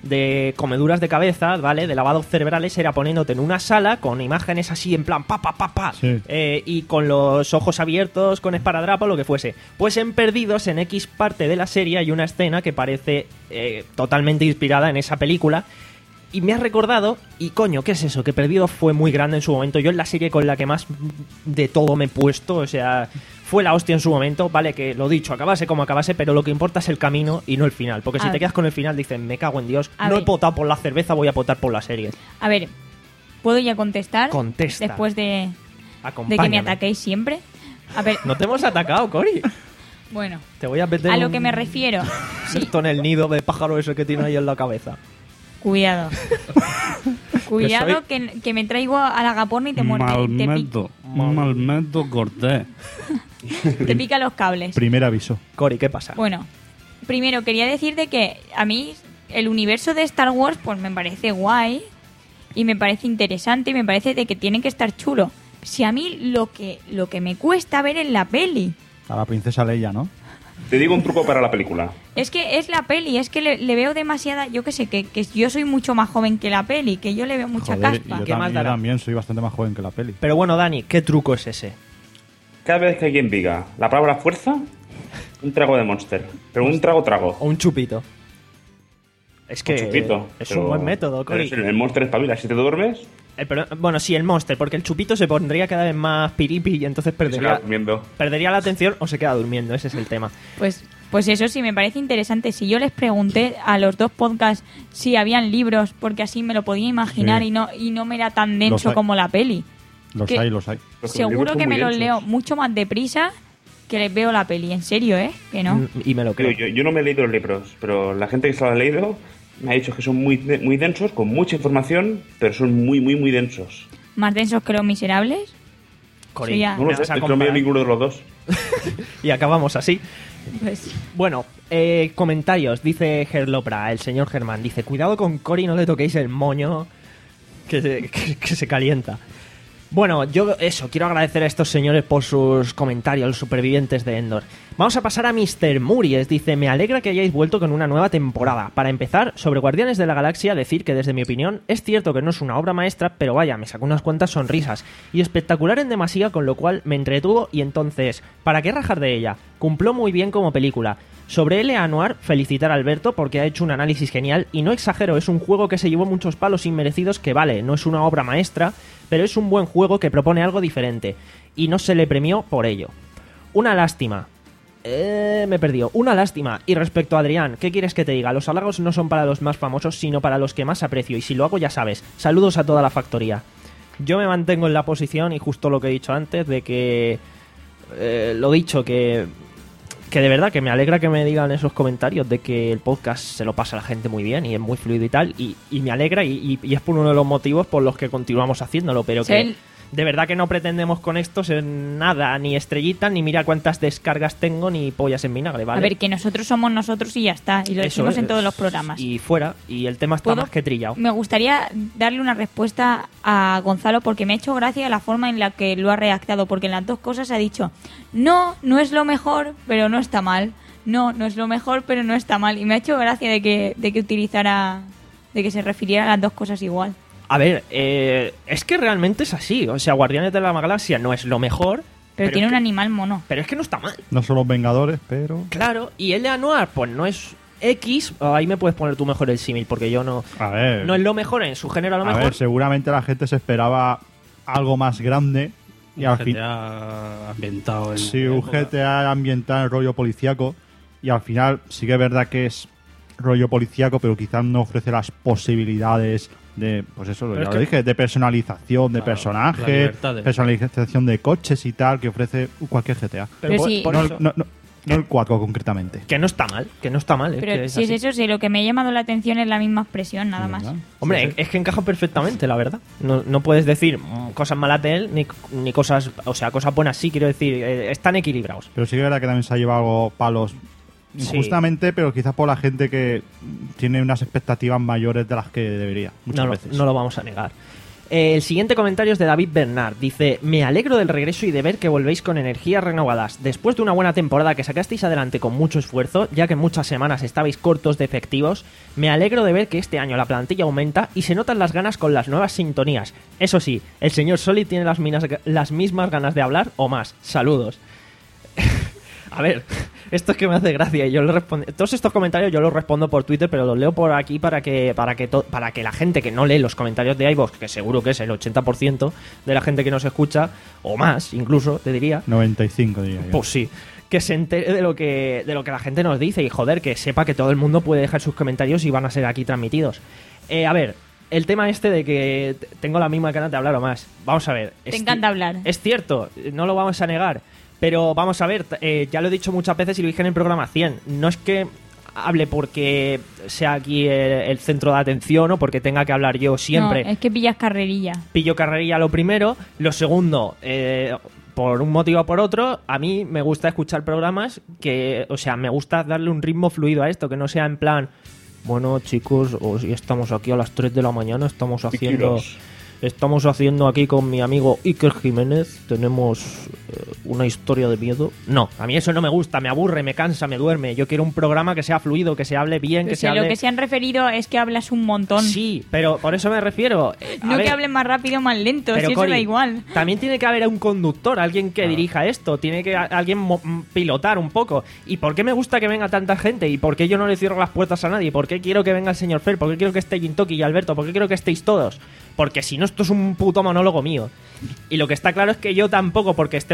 S3: de comeduras de cabeza, ¿vale? De lavados cerebrales, era poniéndote en una sala con imágenes así en plan pa, pa, pa, pa,
S6: Sí.
S3: eh, y con los ojos abiertos, con esparadrapo, lo que fuese. Pues en Perdidos, en X parte de la serie, hay una escena que parece eh, totalmente inspirada en esa película. Y me ha recordado, y coño, ¿qué es eso? Que Perdidos fue muy grande en su momento. Yo es la serie con la que más de todo me he puesto, o sea, fue la hostia en su momento, vale, que lo dicho, acabase como acabase, pero lo que importa es el camino y no el final. Porque
S4: A
S3: si te
S4: ver.
S3: quedas con el final, dices, me cago en Dios,
S4: A
S3: no
S4: ver.
S3: he votado por la cerveza, voy a votar por la serie.
S4: A ver, ¿puedo ya contestar?
S3: Contesta.
S4: Después de, de
S3: Acompáñame.
S4: que me ataquéis siempre. A ver,
S3: No te hemos atacado, Cory.
S4: bueno,
S3: Te voy a meter
S4: a lo
S3: un-
S4: que me refiero. Sí,
S3: esto en el nido de pájaro ese que tiene ahí en la cabeza.
S4: cuidado. Cuidado
S3: Que
S4: que, que me traigo a la gaporna y te muerde. Te, pi-
S5: Malmeto. Malmeto corté.
S4: te pica los cables.
S6: Primer aviso.
S3: Cory, ¿qué pasa?
S4: Bueno, primero quería decirte que a mí el universo de Star Wars pues me parece guay y me parece interesante y me parece de que tiene que estar chulo. Si a mí lo que lo que me cuesta ver en la peli
S6: A la princesa Leia, ¿no?
S7: Te digo un truco para la película.
S4: es que es la peli, es que le, le veo demasiada, yo que sé, que, que yo soy mucho más joven que la peli, que yo le veo mucha
S6: Joder,
S4: caspa.
S6: yo,
S3: ¿Qué
S6: tam-
S3: más
S6: yo
S3: dará?
S6: también soy bastante más joven que la peli.
S3: Pero bueno, Dani, ¿qué truco es ese?
S7: Cada vez que alguien diga la palabra fuerza, un trago de Monster. Pero un trago trago.
S3: O un chupito. Es que
S7: Un chupito.
S3: es
S7: pero-
S3: un buen método,
S7: pero
S3: Cory.
S7: es- El Monster espabila. Si te duermes,
S3: El pro- bueno, sí, el Monster, porque el chupito se pondría cada vez más piripi y entonces
S7: se
S3: perdería,
S7: queda durmiendo.
S3: perdería la atención o se queda durmiendo, ese es el tema.
S4: Pues Pues eso sí, me parece interesante. Si yo les pregunté a los dos podcasts si habían libros, porque así me lo podía imaginar
S6: Sí.
S4: y no y no me era tan
S6: Los
S4: denso
S6: hay.
S4: como la peli.
S6: Los
S4: ¿Qué?
S6: hay, los hay.
S7: Los libros
S4: Seguro
S7: son
S4: que
S7: muy
S4: me los
S7: densos.
S4: leo mucho más deprisa que les veo la peli. En serio, ¿eh? Que no.
S3: Mm, Y me lo creo.
S7: Yo, yo, yo no me he leído los libros, pero la gente que se lo ha leído me ha dicho que son muy, de- muy densos, con mucha información, pero son muy, muy, muy densos.
S4: Más densos que los miserables.
S3: Corín,
S4: Sí, ya.
S7: No
S3: me
S7: lo
S3: vas
S7: sé,
S3: a
S7: es que no me he
S3: comparar.
S7: leído ninguno de los dos.
S3: Y acabamos así.
S4: Pues,
S3: Bueno, eh, comentarios. Dice Gerlopra, el señor Germán. Dice, cuidado con Cory, no le toquéis el moño que se, que, que se calienta. Bueno, yo eso, quiero agradecer a estos señores por sus comentarios, los supervivientes de Endor. Vamos a pasar a mister Muries. Dice, me alegra que hayáis vuelto con una nueva temporada. Para empezar, sobre Guardianes de la Galaxia, decir que desde mi opinión es cierto que no es una obra maestra, pero vaya, me sacó unas cuantas sonrisas. Y espectacular en demasía, con lo cual me entretuvo y entonces, ¿para qué rajar de ella? Cumplió muy bien como película. Sobre L A. Noir, felicitar a Alberto porque ha hecho un análisis genial y no exagero, es un juego que se llevó muchos palos inmerecidos que vale, no es una obra maestra, pero es un buen juego que propone algo diferente y no se le premió por ello. Una lástima. Eh, me he perdido. Una lástima. Y respecto a Adrián, ¿qué quieres que te diga? Los halagos no son para los más famosos, sino para los que más aprecio y si lo hago ya sabes. Saludos a toda la factoría. Yo me mantengo en la posición y justo lo que he dicho antes de que... Eh, lo dicho, que... Que de verdad que me alegra que me digan esos comentarios de que el podcast se lo pasa a la gente muy bien y es muy fluido y tal. Y, y me alegra y, y- y es por uno de los motivos por los que continuamos haciéndolo. Pero
S4: Sí.
S3: que de verdad que no pretendemos con esto ser nada, ni estrellita, ni mira cuántas descargas tengo, ni pollas en vinagre, ¿vale?
S4: A ver, que nosotros somos nosotros y ya está. Y lo
S3: Eso
S4: decimos
S3: es.
S4: en todos los programas.
S3: Y fuera, y el tema está
S4: ¿Puedo?
S3: más que trillado.
S4: Me gustaría darle una respuesta a Gonzalo porque me ha hecho gracia la forma en la que lo ha redactado, porque en las dos cosas ha dicho, no, no es lo mejor, pero no está mal. No, no es lo mejor, pero no está mal. Y me ha hecho gracia de que, de que utilizara, de que se refiriera a las dos cosas igual.
S3: A ver, eh, es que realmente es así. O sea, Guardianes de la Galaxia no es lo mejor,
S4: Pero, tiene
S3: es
S4: un
S3: que-
S4: animal mono.
S3: pero es que no está mal.
S6: No son los Vengadores, pero...
S3: Claro, y L A. Noir, pues no es X, ahí me puedes poner tú mejor el símil, porque yo no...
S6: A ver...
S3: No es lo mejor en su género a lo
S6: a
S3: mejor.
S6: ver, seguramente la gente se esperaba algo más grande y al
S5: G
S6: fin...
S5: T A ambientado en...
S6: Sí, un
S5: época-
S6: G T A ambientado en rollo policíaco y al final sí que es verdad que es rollo policíaco, pero quizás no ofrece las posibilidades de, pues eso,
S3: Pero
S6: ya
S3: es
S6: lo
S3: que-
S6: dije, de personalización de
S5: Claro, la
S6: personajes,
S5: libertad de-
S6: personalización de coches y tal, que ofrece cualquier G T A.
S3: Pero
S4: Pero
S3: por-
S4: sí.
S3: por
S6: No,
S3: eso-
S6: el- no, no, no el cuatro concretamente.
S3: Que no está mal, que no está mal. Es
S4: Pero
S3: que es
S4: si es
S3: así.
S4: eso, sí, lo que me ha llamado la atención es la misma expresión, nada más.
S6: ¿Verdad?
S3: Hombre,
S6: Sí, sí.
S3: es que encaja perfectamente, la verdad. No, no puedes decir mm, cosas malas de él, ni, ni cosas, o sea, cosas buenas sí, quiero decir, eh, están equilibrados.
S6: Pero sí que es verdad que también se ha llevado palos
S3: Sí.
S6: injustamente, pero quizás por la gente que tiene unas expectativas mayores de las que debería. Muchas
S3: No, lo-
S6: veces.
S3: no lo vamos a negar. Eh, el siguiente comentario es de David Bernard. Dice, me alegro del regreso y de ver que volvéis con energías renovadas. Después de una buena temporada que sacasteis adelante con mucho esfuerzo, ya que muchas semanas estabais cortos de efectivos, me alegro de ver que este año la plantilla aumenta y se notan las ganas con las nuevas sintonías. Eso sí, el señor Solid tiene las, minas- las mismas ganas de hablar o más. Saludos. A ver, esto es que me hace gracia y yo le respondo. Todos estos comentarios yo los respondo por Twitter, pero los leo por aquí para que para que to- para que la gente que no lee los comentarios de iVoox, que seguro que es el ochenta por ciento de la gente que nos escucha, o más incluso, te diría,
S6: noventa y cinco diría yo.
S3: pues sí, que se entere de lo que de lo que la gente nos dice y joder, que sepa que todo el mundo puede dejar sus comentarios y van a ser aquí transmitidos. Eh, a ver, el tema este de que t- tengo la misma ganas de hablar o más. Vamos a ver.
S4: Te
S3: es
S4: encanta
S3: ci-
S4: hablar.
S3: Es cierto, no lo vamos a negar. Pero vamos a ver, t- eh, ya lo he dicho muchas veces y lo dije en el programa cien. No es que hable porque sea aquí el, el centro de atención o porque tenga que hablar yo siempre.
S4: No, es que pillas carrerilla.
S3: Pillo carrerilla lo primero. Lo segundo, eh, por un motivo o por otro, a mí me gusta escuchar programas que, o sea, me gusta darle un ritmo fluido a esto, que no sea en plan, bueno chicos, hoy estamos aquí a las tres de la mañana, estamos haciendo...
S7: Piquiros.
S3: Estamos haciendo aquí con mi amigo Iker Jiménez. Tenemos eh, una historia de miedo. No, a mí eso no me gusta, me aburre, me cansa, me duerme. Yo quiero un programa que sea fluido, que se hable bien,
S4: Pero
S3: que
S4: si
S3: se
S4: a
S3: hable...
S4: lo que se han referido es que hablas un montón.
S3: Sí, pero por eso me refiero. eh, a
S4: No
S3: ver,
S4: que hables más rápido o más lento,
S3: pero,
S4: si eso
S3: Cori,
S4: da igual.
S3: También tiene que haber un conductor, alguien que dirija esto, tiene que a- alguien mo- m- pilotar un poco. ¿Y por qué me gusta que venga tanta gente? ¿Y por qué yo no le cierro las puertas a nadie? ¿Por qué quiero que venga el señor Fer? ¿Por qué quiero que esté Gintoki y Alberto? ¿Por qué quiero que estéis todos? Porque si no, esto es un puto monólogo mío. Y lo que está claro es que yo tampoco, porque estemos tú y yo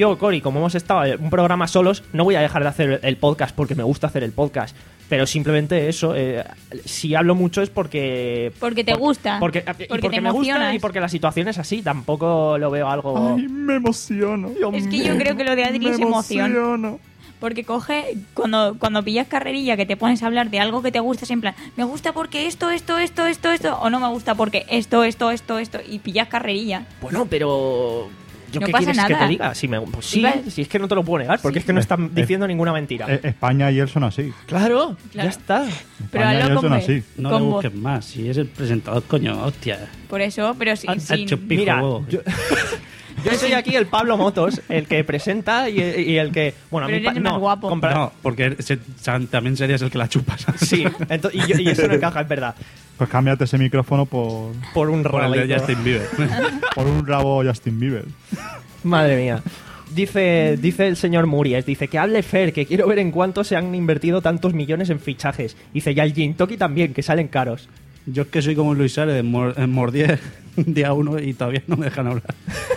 S3: yo, Cory, como hemos estado en un programa solos, no voy a dejar de hacer el podcast porque me gusta hacer el podcast. Pero simplemente eso, eh, si hablo mucho es porque...
S4: Porque te
S3: por-
S4: gusta.
S3: Porque,
S4: Porque
S3: y porque
S4: te
S3: me gusta
S4: emocionas.
S3: y porque la situación es así. Tampoco lo veo algo...
S6: Ay, me emociono.
S4: Es que yo creo que lo de Adri
S6: me
S4: es emoción.
S6: emociono.
S4: Porque coge, cuando, cuando pillas carrerilla, que te pones a hablar de algo que te gusta, es en plan, me gusta porque esto, esto, esto, esto, esto, o no me gusta porque esto, esto, esto, esto, y pillas carrerilla.
S3: Bueno, pero... ¿Yo
S4: No
S3: qué
S4: pasa
S3: quieres que
S4: nada.
S3: te diga? Si, me, pues sí,
S4: Iba-
S3: si es que no te lo puedo negar, porque es que no están
S6: Eh,
S3: diciendo ninguna mentira.
S6: Eh, España y él son así.
S3: claro,
S4: Claro.
S3: ya está.
S4: Pero
S6: España y
S4: hazlo
S6: él
S4: con
S6: son
S4: B.
S6: así.
S5: No
S4: Con
S5: le
S4: voz.
S5: busques más, si es el presentador, coño, hostia.
S4: Por eso, pero si,
S5: Ha- ha
S4: sin-
S5: hecho pijo,
S3: Mira,
S5: huevo.
S3: yo, yo soy aquí el Pablo Motos, el que presenta y, y el que... Bueno,
S4: Pero
S3: a mí
S4: eres
S3: pa-
S4: más
S3: no,
S4: guapo.
S3: compra-
S5: No, porque se- sa- también serías el que la chupas.
S3: Sí, ento- y, yo- y eso no encaja, es verdad.
S6: Pues cámbiate ese micrófono por,
S3: Por un
S5: Por el de
S3: rabito.
S5: Justin Bieber.
S6: por un rabo Justin Bieber.
S3: Madre mía. Dice, dice el señor Muries, dice que hable Fer, que quiero ver en cuánto se han invertido tantos millones en fichajes. Dice, y al Gintoki también, que salen caros.
S5: Yo es que soy como Luis Suárez, mor- eh, mordí día uno y todavía no me dejan hablar.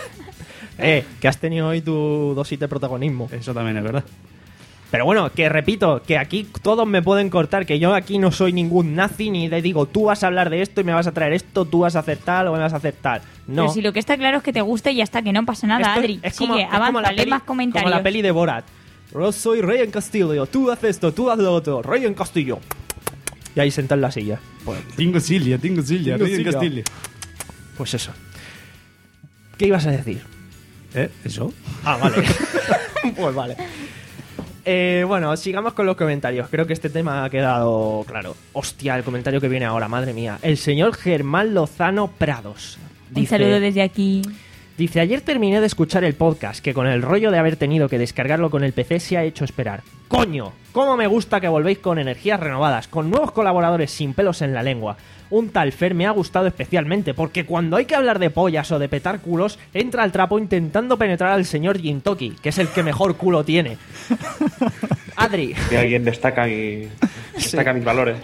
S3: Eh, que has tenido hoy tu dosis de protagonismo.
S5: Eso también es verdad.
S3: Pero bueno, que repito, que aquí todos me pueden cortar, que yo aquí no soy ningún nazi, ni le digo, tú vas a hablar de esto y me vas a traer esto, tú vas a hacer tal o me vas a hacer tal. No.
S4: pero si lo que está claro es que te gusta y ya está, que no pasa nada,
S3: Esto
S4: Adri.
S3: es como-
S4: Sigue,
S3: es como
S4: avanza,
S3: la
S4: lee
S3: peli-
S4: más comentarios.
S3: Como la peli de Borat. Yo soy rey en Castillo, tú haces esto, tú haces lo otro, rey en Castillo. Y ahí sentado en la silla. Pues,
S5: Tengo Silvia, tengo Silvia,
S3: Tengo
S5: Rey en
S3: Silvia.
S5: Castilla.
S3: pues eso. ¿Qué ibas a decir?
S5: ¿Eh? ¿Eso?
S3: Ah, vale. Pues vale. Eh, bueno, sigamos con los comentarios. Creo que este tema ha quedado claro. Hostia, el comentario que viene ahora, madre mía. El señor Germán Lozano Prados.
S4: Un saludo desde aquí.
S3: Dice, ayer terminé de escuchar el podcast, que con el rollo de haber tenido que descargarlo con el P C se ha hecho esperar. ¡Coño! ¿Cómo me gusta que volvéis con energías renovadas, con nuevos colaboradores sin pelos en la lengua? Un tal Fer me ha gustado especialmente, porque cuando hay que hablar de pollas o de petar culos, entra al trapo intentando penetrar al señor Gintoki, que es el que mejor culo tiene. Adri.
S7: Que alguien destaca, mi, destaca mis valores.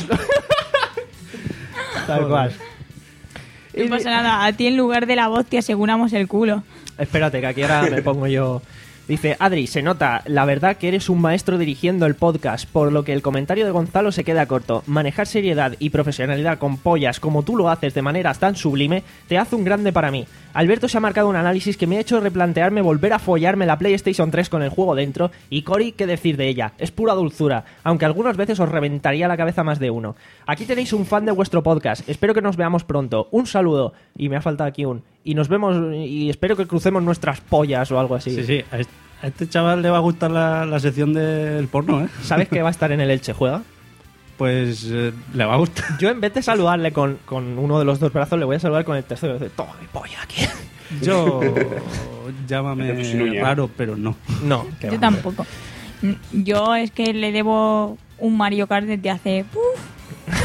S3: Tal cual.
S4: No pasa nada, a ti en lugar de la voz te aseguramos el culo.
S3: Espérate, que aquí ahora me pongo yo... Dice, Adri, se nota, la verdad que eres un maestro dirigiendo el podcast, por lo que el comentario de Gonzalo se queda corto. Manejar seriedad y profesionalidad con pollas como tú lo haces de manera tan sublime, te hace un grande para mí. Alberto se ha marcado un análisis que me ha hecho replantearme volver a follarme la PlayStation tres con el juego dentro, y Cory, ¿qué decir de ella? Es pura dulzura, aunque algunas veces os reventaría la cabeza más de uno. Aquí tenéis un fan de vuestro podcast, espero que nos veamos pronto. Un saludo, y me ha faltado aquí un... Y nos vemos, y espero que crucemos nuestras pollas o algo así.
S5: Sí, sí. A este, a este chaval le va a gustar la, la sección del porno, ¿eh?
S3: ¿Sabes que va a estar en el Elche Juega?
S5: Pues eh, le va a gustar.
S3: Yo en vez de saludarle con, con uno de los dos brazos, le voy a saludar con el tercero. Y decir, toma mi polla aquí.
S5: Yo... Llámame
S7: Sin uña.
S5: raro, pero no.
S3: No, que
S4: Yo
S3: va.
S4: tampoco. Mm, Yo es que le debo un Mario Kart desde hace... uf,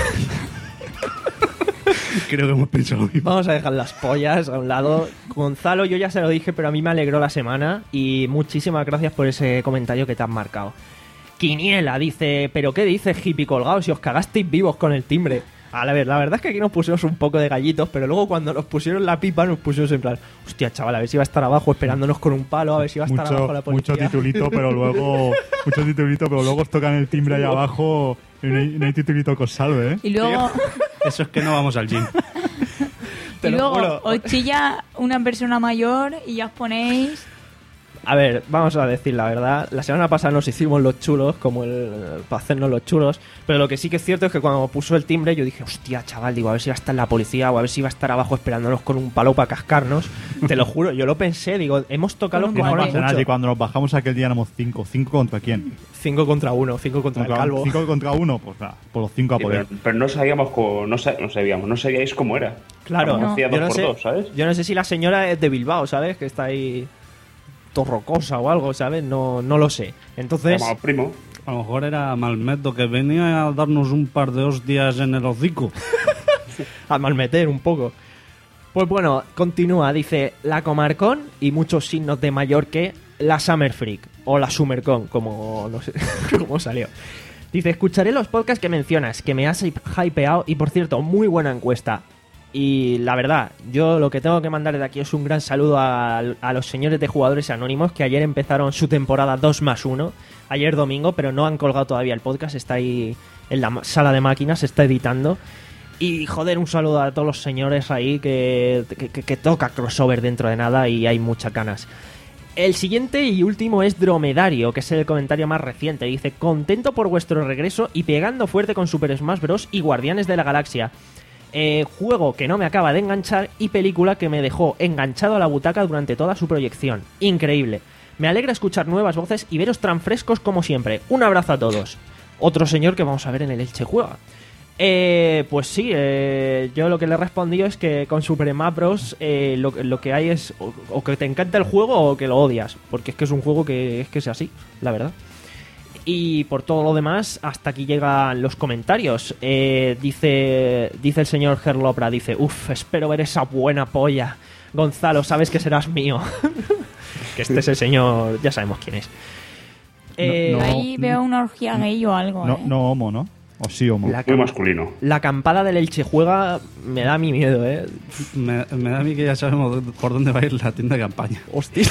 S5: Creo que hemos pensado lo mismo.
S3: Vamos a dejar las pollas a un lado. Gonzalo, yo ya se lo dije, pero a mí me alegró la semana. Y muchísimas gracias por ese comentario que te han marcado. Quiniela dice, ¿pero qué dices, hippie colgado? Si os cagasteis vivos con el timbre. A la, ver, la verdad es que aquí nos pusimos un poco de gallitos, pero luego cuando nos pusieron la pipa nos pusimos en plan, hostia, chaval, a ver si va a estar abajo esperándonos con un palo, a ver si va a estar abajo la
S6: Mucho, mucho
S3: policía.
S6: titulito, pero luego mucho titulito, pero luego os tocan el timbre ahí abajo y no hay, no hay titulito que os salve, ¿eh?
S4: Y luego,
S5: Eso es que no vamos al gym.
S3: Te
S4: y
S3: lo
S4: luego
S3: juro.
S4: os chilla una persona mayor y ya os ponéis...
S3: A ver, vamos a decir la verdad. La semana pasada nos hicimos los chulos, como el, para hacernos los chulos. Pero lo que sí que es cierto es que cuando puso el timbre, yo dije, hostia, chaval, digo, a ver si va a estar la policía o a ver si va a estar abajo esperándonos con un palo para cascarnos. Te lo juro, yo lo pensé, digo, hemos tocado los
S4: Con un
S6: Que no
S3: cojones
S6: pasa nada,
S3: mucho.
S6: y cuando nos bajamos aquel día éramos cinco. ¿Cinco contra quién?
S3: Cinco contra uno, cinco contra el
S6: Contra-
S3: calvo.
S6: ¿Cinco contra uno? Pues nada, por los cinco a
S7: Sí,
S6: poder.
S7: pero, pero no sabíamos cómo, no, sa- no sabíamos, no sabíais cómo era.
S3: Claro,
S7: Como hacía
S3: yo
S7: dos
S3: no,
S7: por
S3: sé,
S7: dos, ¿sabes?
S3: yo no sé si la señora es de Bilbao, ¿sabes? Que está ahí torrocosa o algo, ¿sabes? No, no lo sé. Entonces,
S7: Llamado primo.
S5: A lo mejor era Malmeto que venía a darnos un par de hostias en el hocico.
S3: a malmeter un poco. Pues bueno, continúa, dice la Comarcon y muchos signos de mayor que la Summer Freak o la Summercon, como no sé cómo salió. Dice, escucharé los podcasts que mencionas, que me has hypeado y por cierto, muy buena encuesta. Y la verdad, yo lo que tengo que mandar de aquí es un gran saludo a, a los señores de Jugadores Anónimos, que ayer empezaron su temporada dos más uno, ayer domingo, pero no han colgado todavía el podcast, está ahí en la sala de máquinas, se está editando. Y joder, un saludo a todos los señores ahí que, que, que, que toca crossover dentro de nada y hay muchas ganas. El siguiente y último es Dromedario, que es el comentario más reciente. Dice: contento por vuestro regreso y pegando fuerte con Super Smash Bros. Y Guardianes de la Galaxia. Eh, juego que no me acaba de enganchar y película que me dejó enganchado a la butaca durante toda su proyección. Increíble. Me alegra escuchar nuevas voces y veros tan frescos como siempre. Un abrazo a todos. Otro señor que vamos a ver en el Elche Juega. Eh, pues sí, eh, yo lo que le he respondido es que con Super Smash Bros. Eh, lo, lo que hay es o, o que te encanta el juego o que lo odias. Porque es que es un juego que es que es así, la verdad. Y por todo lo demás, hasta aquí llegan los comentarios. Eh, dice dice el señor Gerlopra, dice: uff, espero ver esa buena polla. Gonzalo, sabes que serás mío. Que este es el señor, ya sabemos quién es. Eh,
S6: No,
S4: Ahí veo una orgía gay o algo,
S6: No,
S4: ¿eh?
S6: no homo, ¿no? O sí homo.
S3: La,
S7: Muy masculino.
S3: la acampada del Elche Juega me da mi miedo, ¿eh?
S5: Me, me da a mí que ya sabemos por dónde va a ir la tienda de campaña.
S3: Hostia.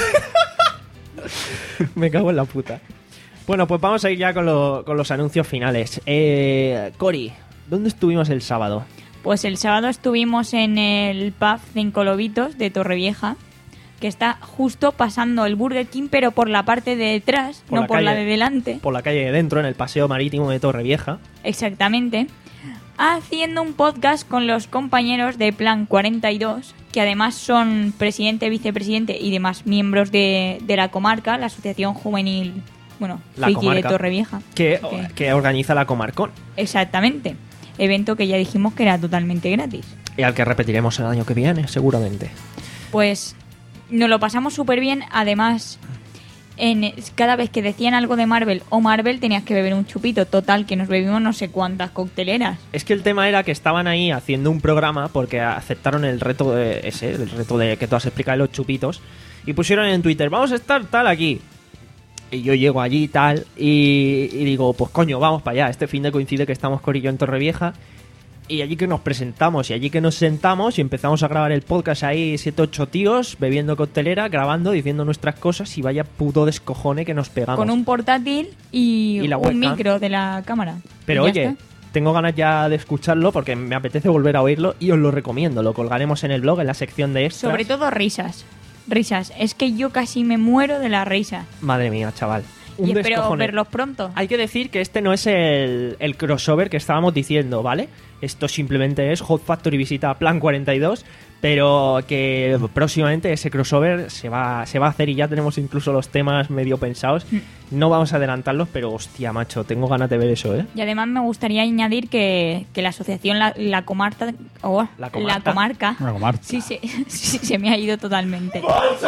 S3: Me cago en la puta. Bueno, pues vamos a ir ya con, lo- con los anuncios finales. Eh, Cori, ¿dónde estuvimos el sábado?
S4: Pues el sábado estuvimos en el pub Cinco Lobitos de Torrevieja, que está justo pasando el Burger King, pero por la parte de detrás,
S3: Por
S4: no
S3: la
S4: por la
S3: calle.
S4: de delante.
S3: Por la calle de dentro, en el paseo marítimo de Torrevieja.
S4: Exactamente. Haciendo un podcast con los compañeros de Plan cuarenta y dos, que además son presidente, vicepresidente y demás miembros de, de la comarca, la Asociación Juvenil, bueno,
S3: La
S4: Friki de
S3: comarca.
S4: Torrevieja.
S3: Que,
S4: Ok.
S3: que organiza la Comarcón.
S4: Exactamente. Evento que ya dijimos que era totalmente gratis.
S3: Y al que repetiremos el año que viene, seguramente.
S4: Pues nos lo pasamos súper bien. Además, en, cada vez que decían algo de Marvel o Marvel tenías que beber un chupito. Total, que nos bebimos no sé cuántas cocteleras.
S3: Es que el tema era que estaban ahí haciendo un programa porque aceptaron el reto de ese, el reto de que tú has explicado de los chupitos. Y pusieron en Twitter: vamos a estar tal aquí. Y yo llego allí y tal, y, y digo, pues coño, vamos para allá. Este fin de coincide que estamos Corillo en Torrevieja. Y allí que nos presentamos, y allí que nos sentamos y empezamos a grabar el podcast ahí, siete, ocho tíos, bebiendo coctelera, grabando, diciendo nuestras cosas, y vaya puto descojone que nos pegamos.
S4: Con un portátil y,
S3: Y la
S4: un
S3: webcam.
S4: micro de la cámara.
S3: Pero
S4: Y ya
S3: oye,
S4: está.
S3: tengo ganas ya de escucharlo porque me apetece volver a oírlo y os lo recomiendo. Lo colgaremos en el blog, en la sección de extras.
S4: Sobre todo risas. Risas. Es que yo casi me muero de la risa.
S3: Madre mía, chaval. Un
S4: Y espero
S3: descojone.
S4: verlos pronto.
S3: Hay que decir que este no es el, el crossover que estábamos diciendo, ¿vale? Esto simplemente es Hot Factory visita Plan cuarenta y dos, pero que próximamente ese crossover se va, se va a hacer y ya tenemos incluso los temas medio pensados. No vamos a adelantarlos, pero hostia, macho, tengo ganas de ver eso, ¿eh?
S4: Y además me gustaría añadir que, que la asociación, la, la comarca... oh,
S3: La comarca.
S4: La comarca.
S6: La comarca.
S4: Sí, sí, sí, se me ha ido totalmente.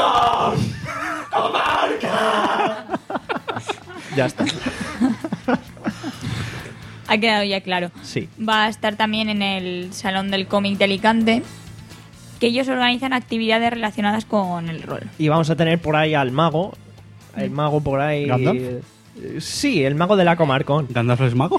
S3: Ya está.
S4: Ha quedado ya claro.
S3: Sí.
S4: Va a estar también en el Salón del Cómic de Alicante, que ellos organizan actividades relacionadas con el rol.
S3: Y vamos a tener por ahí al mago. El mago por ahí.
S6: ¿Gandalf?
S3: Eh, Sí, el mago de la Comarcón.
S5: ¿Gandalf es mago?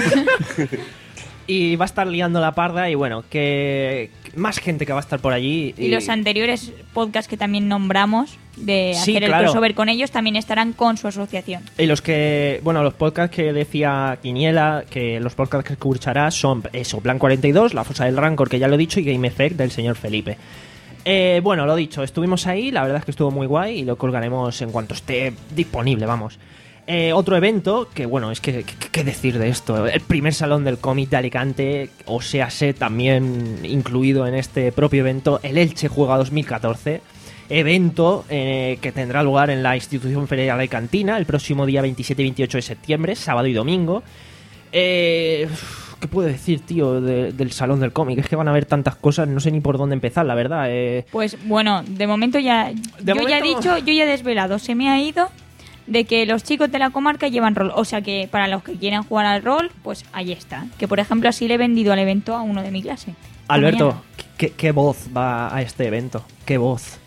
S3: Y va a estar liando la parda y bueno, que que más gente que va a estar por allí.
S4: Y los anteriores podcasts que también nombramos de
S3: Sí,
S4: hacer el
S3: claro.
S4: crossover con ellos también estarán con su asociación.
S3: Y los que, bueno, los podcasts que decía Quiniela, que los podcasts que escucharás son eso, Plan cuarenta y dos, La Fosa del Rancor, que ya lo he dicho, y Game Effect del señor Felipe. Eh, bueno, lo dicho, estuvimos ahí, la verdad es que estuvo muy guay y lo colgaremos en cuanto esté disponible, vamos. Eh, otro evento, que bueno, es que, que- ¿qué decir de esto? El primer salón del cómic de Alicante, o sea, sé también incluido en este propio evento, el Elche Juega dos mil catorce. Evento eh, que tendrá lugar en la institución ferial alicantina el próximo día veintisiete y veintiocho de septiembre, sábado y domingo. Eh, ¿Qué puedo decir, tío, de- del salón del cómic? Es que van a haber tantas cosas, no sé ni por dónde empezar, la verdad. Eh,
S4: Pues bueno, de momento ya...
S3: De
S4: yo ya he
S3: momento-
S4: dicho, yo ya he desvelado, se me ha ido de que los chicos de la comarca llevan rol. O sea que para los que quieran jugar al rol, pues ahí está. Que por ejemplo así le he vendido al evento a uno de mi clase.
S3: Alberto,
S4: Mañana.
S3: ¿qué, qué voz va a este evento? ¿Qué voz?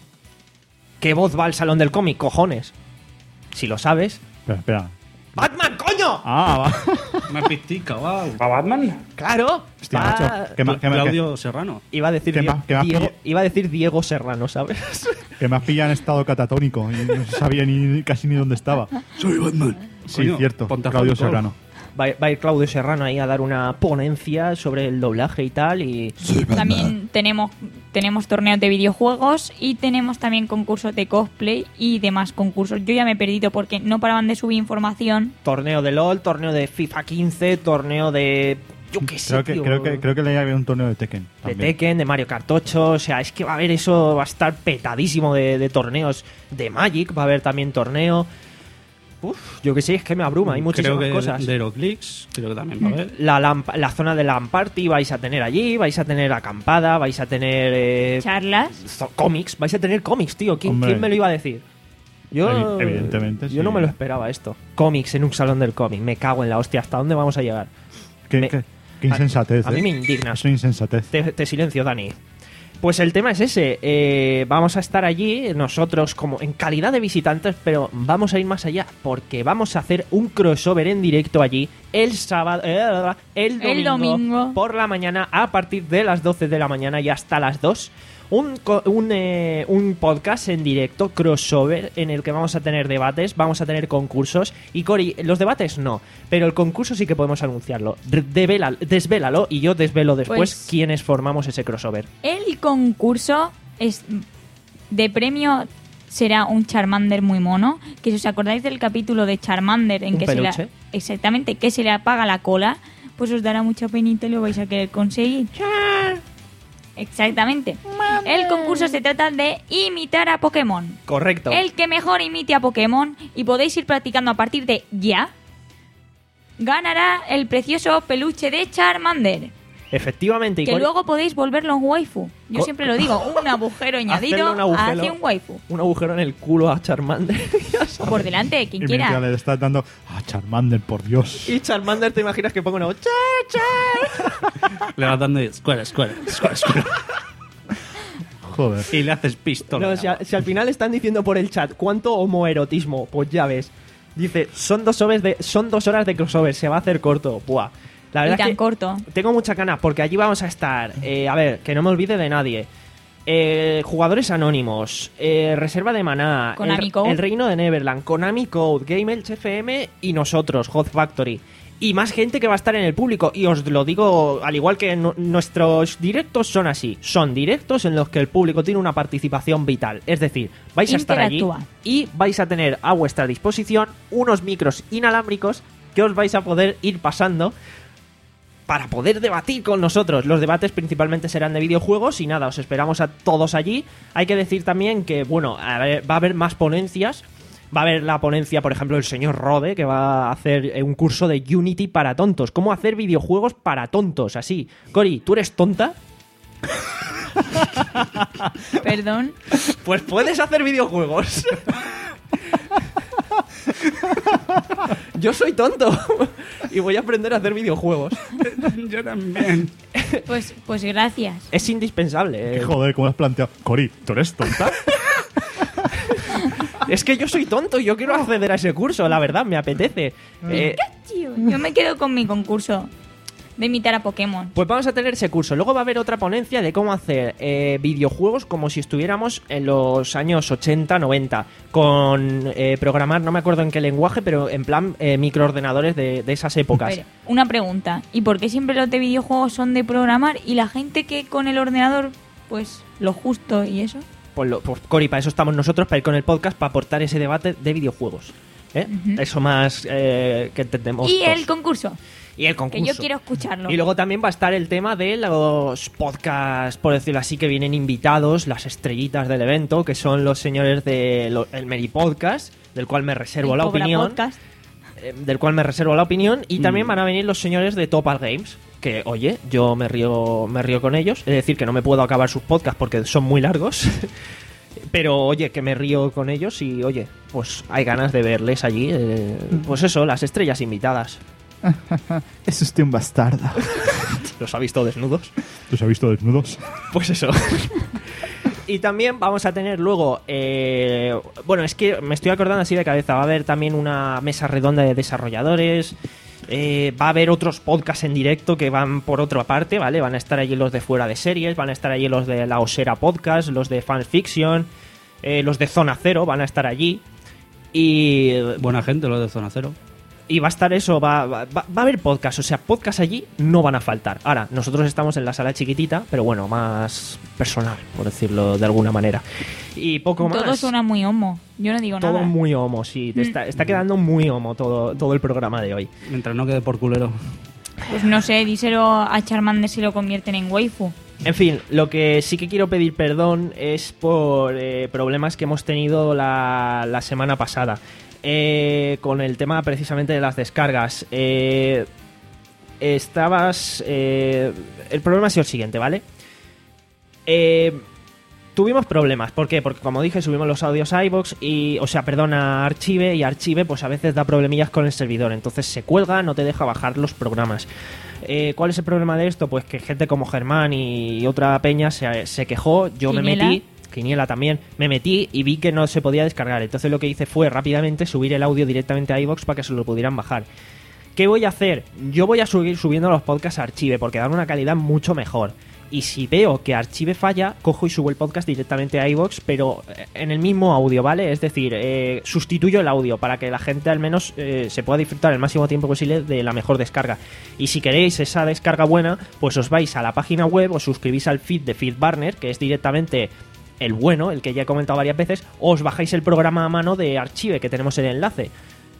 S3: ¿Qué voz va al salón del cómic, cojones? Si lo sabes...
S6: Espera, espera.
S3: ¡Batman, coño!
S6: Ah, va.
S5: Una pistica, wow.
S7: ¿A Batman?
S3: Claro.
S6: Hostia,
S3: va-
S6: macho. ¿Qué, ma- qué ma-
S5: Claudio Serrano.
S3: Iba a decir
S6: ¿Qué
S3: Diego,
S6: más- qué más
S3: Diego-
S6: pilla?
S3: iba a decir Diego Serrano, ¿sabes?
S6: que me has pillado en estado catatónico y no sabía ni casi ni dónde estaba.
S5: Soy Batman.
S6: Sí, cierto. Claudio Serrano.
S3: Va, va a ir Claudio Serrano ahí a dar una ponencia sobre el doblaje y tal y
S4: También tenemos, tenemos torneos de videojuegos y tenemos también concursos de cosplay y demás concursos. Yo ya me he perdido porque no paraban de subir información.
S3: torneo de LOL, torneo de FIFA quince, torneo de... Yo qué sé,
S6: Creo que,
S3: tío,
S6: creo que, creo que le había un torneo de Tekken.
S3: de
S6: también.
S3: Tekken, de Mario Kart ocho, o sea, es que va a haber eso, va a estar petadísimo de, de torneos de Magic, va a haber también torneo... Uf, yo qué sé, es que me abruma, hay muchísimas
S5: creo que
S3: cosas.
S5: de Heroclix, creo que también va a haber.
S3: La, lamp- la zona de LAN Party vais a tener allí, vais a tener acampada, vais a tener eh,
S4: Charlas.
S3: zo- cómics, vais a tener cómics, tío. ¿Quién,
S6: Hombre.
S3: quién me lo iba a decir? Yo,
S6: Evi- evidentemente,
S3: Yo
S6: sí.
S3: no me lo esperaba esto. Cómics en un salón del cómic, me cago en la hostia. ¿Hasta dónde vamos a llegar?
S6: Qué,
S3: Me-
S6: qué- qué insensatez.
S3: A mí
S6: eh.
S3: me indigna.
S6: Es una insensatez.
S3: Te, te silencio, Dani. Pues el tema es ese. eh, vamos a estar allí nosotros como en calidad de visitantes, pero vamos a ir más allá porque vamos a hacer un crossover en directo allí el sábado, eh, el domingo,
S4: El domingo.
S3: por la mañana a partir de las doce de la mañana y hasta las dos. Un, co- un, eh, un podcast en directo, crossover, en el que vamos a tener debates, vamos a tener concursos. Y Cori, los debates no, pero el concurso sí que podemos anunciarlo. Re- devela- desvélalo y yo desvelo después
S4: Pues-
S3: quiénes formamos ese crossover.
S4: El concurso es de premio será un Charmander muy mono. Que si os acordáis del capítulo de Charmander en
S3: Un
S4: que se
S3: peluche.
S4: le, exactamente, que se le apaga la cola, pues os dará mucha penita y lo vais a querer conseguir. Exactamente. El concurso se trata de imitar a Pokémon.
S3: Correcto.
S4: El que mejor imite a Pokémon y podéis ir practicando a partir de ya, ganará el precioso peluche de Charmander.
S3: Efectivamente. Y
S4: Que
S3: Cori-
S4: luego podéis volverlo un waifu. Yo
S3: Co-
S4: siempre lo digo, un agujero
S3: Hacerle
S4: añadido
S3: un agujero-
S4: hacia un waifu.
S3: un agujero en el culo a Charmander. Ya sabes.
S4: Por delante, quien
S6: Y mientras
S4: quiera.
S6: le estás dando. ¡Ah, Charmander, por Dios!
S3: Y Charmander, ¿te imaginas que ponga una voz? "Cha, cha"?
S5: Le vas dando escuela, escuela, escuela, escuela.
S6: Joder.
S5: Y le haces pistola.
S3: No, si, a- si al final están diciendo por el chat cuánto homoerotismo, pues ya ves. Dice, son dos horas de, son dos horas de crossover, se va a hacer corto. Buah. La
S4: Y
S3: verdad
S4: tan
S3: es que
S4: corto.
S3: tengo mucha ganas porque allí vamos a estar. eh, a ver, que no me olvide de nadie. Eh, jugadores anónimos, eh, Reserva de Maná,
S4: Konami
S3: el,
S4: Code.
S3: el Reino de Neverland, Konami Code, Game Elch F M y nosotros, Hot Factory. Y más gente que va a estar en el público. Y os lo digo, al igual que nu- nuestros directos son así. Son directos en los que el público tiene una participación vital. Es decir, vais a estar allí
S4: Interactúa.
S3: y vais a tener a vuestra disposición unos micros inalámbricos que os vais a poder ir pasando para poder debatir con nosotros. Los debates principalmente serán de videojuegos y nada, os esperamos a todos allí. Hay que decir también que, bueno, a ver, va a haber más ponencias. Va a haber la ponencia, por ejemplo, el señor Rode, que va a hacer eh, un curso de Unity para tontos. ¿Cómo hacer videojuegos para tontos? Así. Cori, ¿tú eres tonta?
S4: Perdón.
S3: Pues puedes hacer videojuegos. Yo soy tonto y voy a aprender a hacer videojuegos.
S5: Yo también.
S4: Pues, pues gracias.
S3: Es indispensable. eh.
S6: Qué joder, ¿cómo has planteado? Cori, ¿tú eres tonta?
S3: Es que yo soy tonto y yo quiero acceder a ese curso, la verdad, me apetece. Eh,
S4: Tío, yo me quedo con mi concurso de imitar a Pokémon.
S3: Pues vamos a tener ese curso. Luego va a haber otra ponencia de cómo hacer eh, videojuegos como si estuviéramos en los años ochenta, noventa. Con eh, programar, no me acuerdo en qué lenguaje, pero en plan eh, microordenadores de, de esas épocas.
S4: Pero, una pregunta. ¿Y por qué siempre los de videojuegos son de programar y la gente que con el ordenador, pues lo justo y eso?
S3: Pues, lo, pues Cori, para eso estamos nosotros, para ir con el podcast, para aportar ese debate de videojuegos. ¿Eh?
S4: Ujú.
S3: Eso más eh, que entendemos
S4: Y
S3: todos.
S4: el concurso,
S3: Y el
S4: que
S3: concurso.
S4: yo quiero escucharlo.
S3: Y luego también va a estar el tema de los podcasts, por decirlo así, que vienen invitados, las estrellitas del evento, que son los señores del Meri Podcast, del cual me reservo
S4: El
S3: la
S4: Cobra
S3: opinión.
S4: Podcast.
S3: eh, Del cual me reservo la opinión. Y
S6: Mm.
S3: también van a venir los señores de Topal Games. Que, oye, yo me río, me río con ellos. Es decir, que no me puedo acabar sus podcasts porque son muy largos. Pero, oye, que me río con ellos y, oye, pues hay ganas de verles allí. eh, pues eso, las estrellas invitadas.
S6: Es usted un bastardo.
S3: ¿Los ha visto desnudos?
S6: ¿Los ha visto desnudos?
S3: Pues eso. Y también vamos a tener luego, eh, bueno, es que me estoy acordando así de cabeza, va a haber también una mesa redonda de desarrolladores, eh, va a haber otros podcasts en directo que van por otra parte, ¿vale? Van a estar allí los de Fuera de Series, van a estar allí los de La Osera Podcast, los de Fanfiction, eh, los de Zona Cero van a estar allí. Y
S5: Buena gente, los de Zona Cero.
S3: Y va a estar eso, va, va, va a haber podcast, o sea, podcast allí no van a faltar. Ahora, nosotros estamos en la sala chiquitita, pero bueno, más personal, por decirlo de alguna manera. Y poco más.
S4: Todo suena muy homo. Yo no digo
S3: Todo
S4: nada.
S3: muy homo, sí. Está, está quedando muy homo todo, todo el programa de hoy.
S5: Mientras no quede por culero.
S4: Pues no sé, díselo a Charmander si lo convierten en waifu.
S3: En fin, lo que sí que quiero pedir perdón es por eh, problemas que hemos tenido la, la semana pasada. Eh, con el tema precisamente de las descargas. Eh, estabas... Eh, el problema ha sido el siguiente, ¿vale? Eh, tuvimos problemas. ¿Por qué? Porque como dije, subimos los audios a iVoox y... O sea, perdón, a Archive, y Archive pues a veces da problemillas con el servidor. Entonces se cuelga, no te deja bajar los programas. Eh, ¿Cuál es el problema de esto? Pues que gente como Germán y otra peña se, se quejó. Yo me
S4: ¿Quiniela?
S3: metí... Quiniela también, me metí y vi que no se podía descargar. Entonces lo que hice fue rápidamente subir el audio directamente a iVoox para que se lo pudieran bajar. ¿Qué voy a hacer? Yo voy a seguir subiendo los podcasts a Archive porque dan una calidad mucho mejor. Y si veo que Archive falla, cojo y subo el podcast directamente a iVoox, pero en el mismo audio, ¿vale? Es decir, eh, sustituyo el audio para que la gente al menos eh, se pueda disfrutar el máximo tiempo posible de la mejor descarga. Y si queréis esa descarga buena, pues os vais a la página web, os suscribís al feed de FeedBurner, que es directamente... el bueno, el que ya he comentado varias veces, os bajáis el programa a mano de Archive, que tenemos el enlace.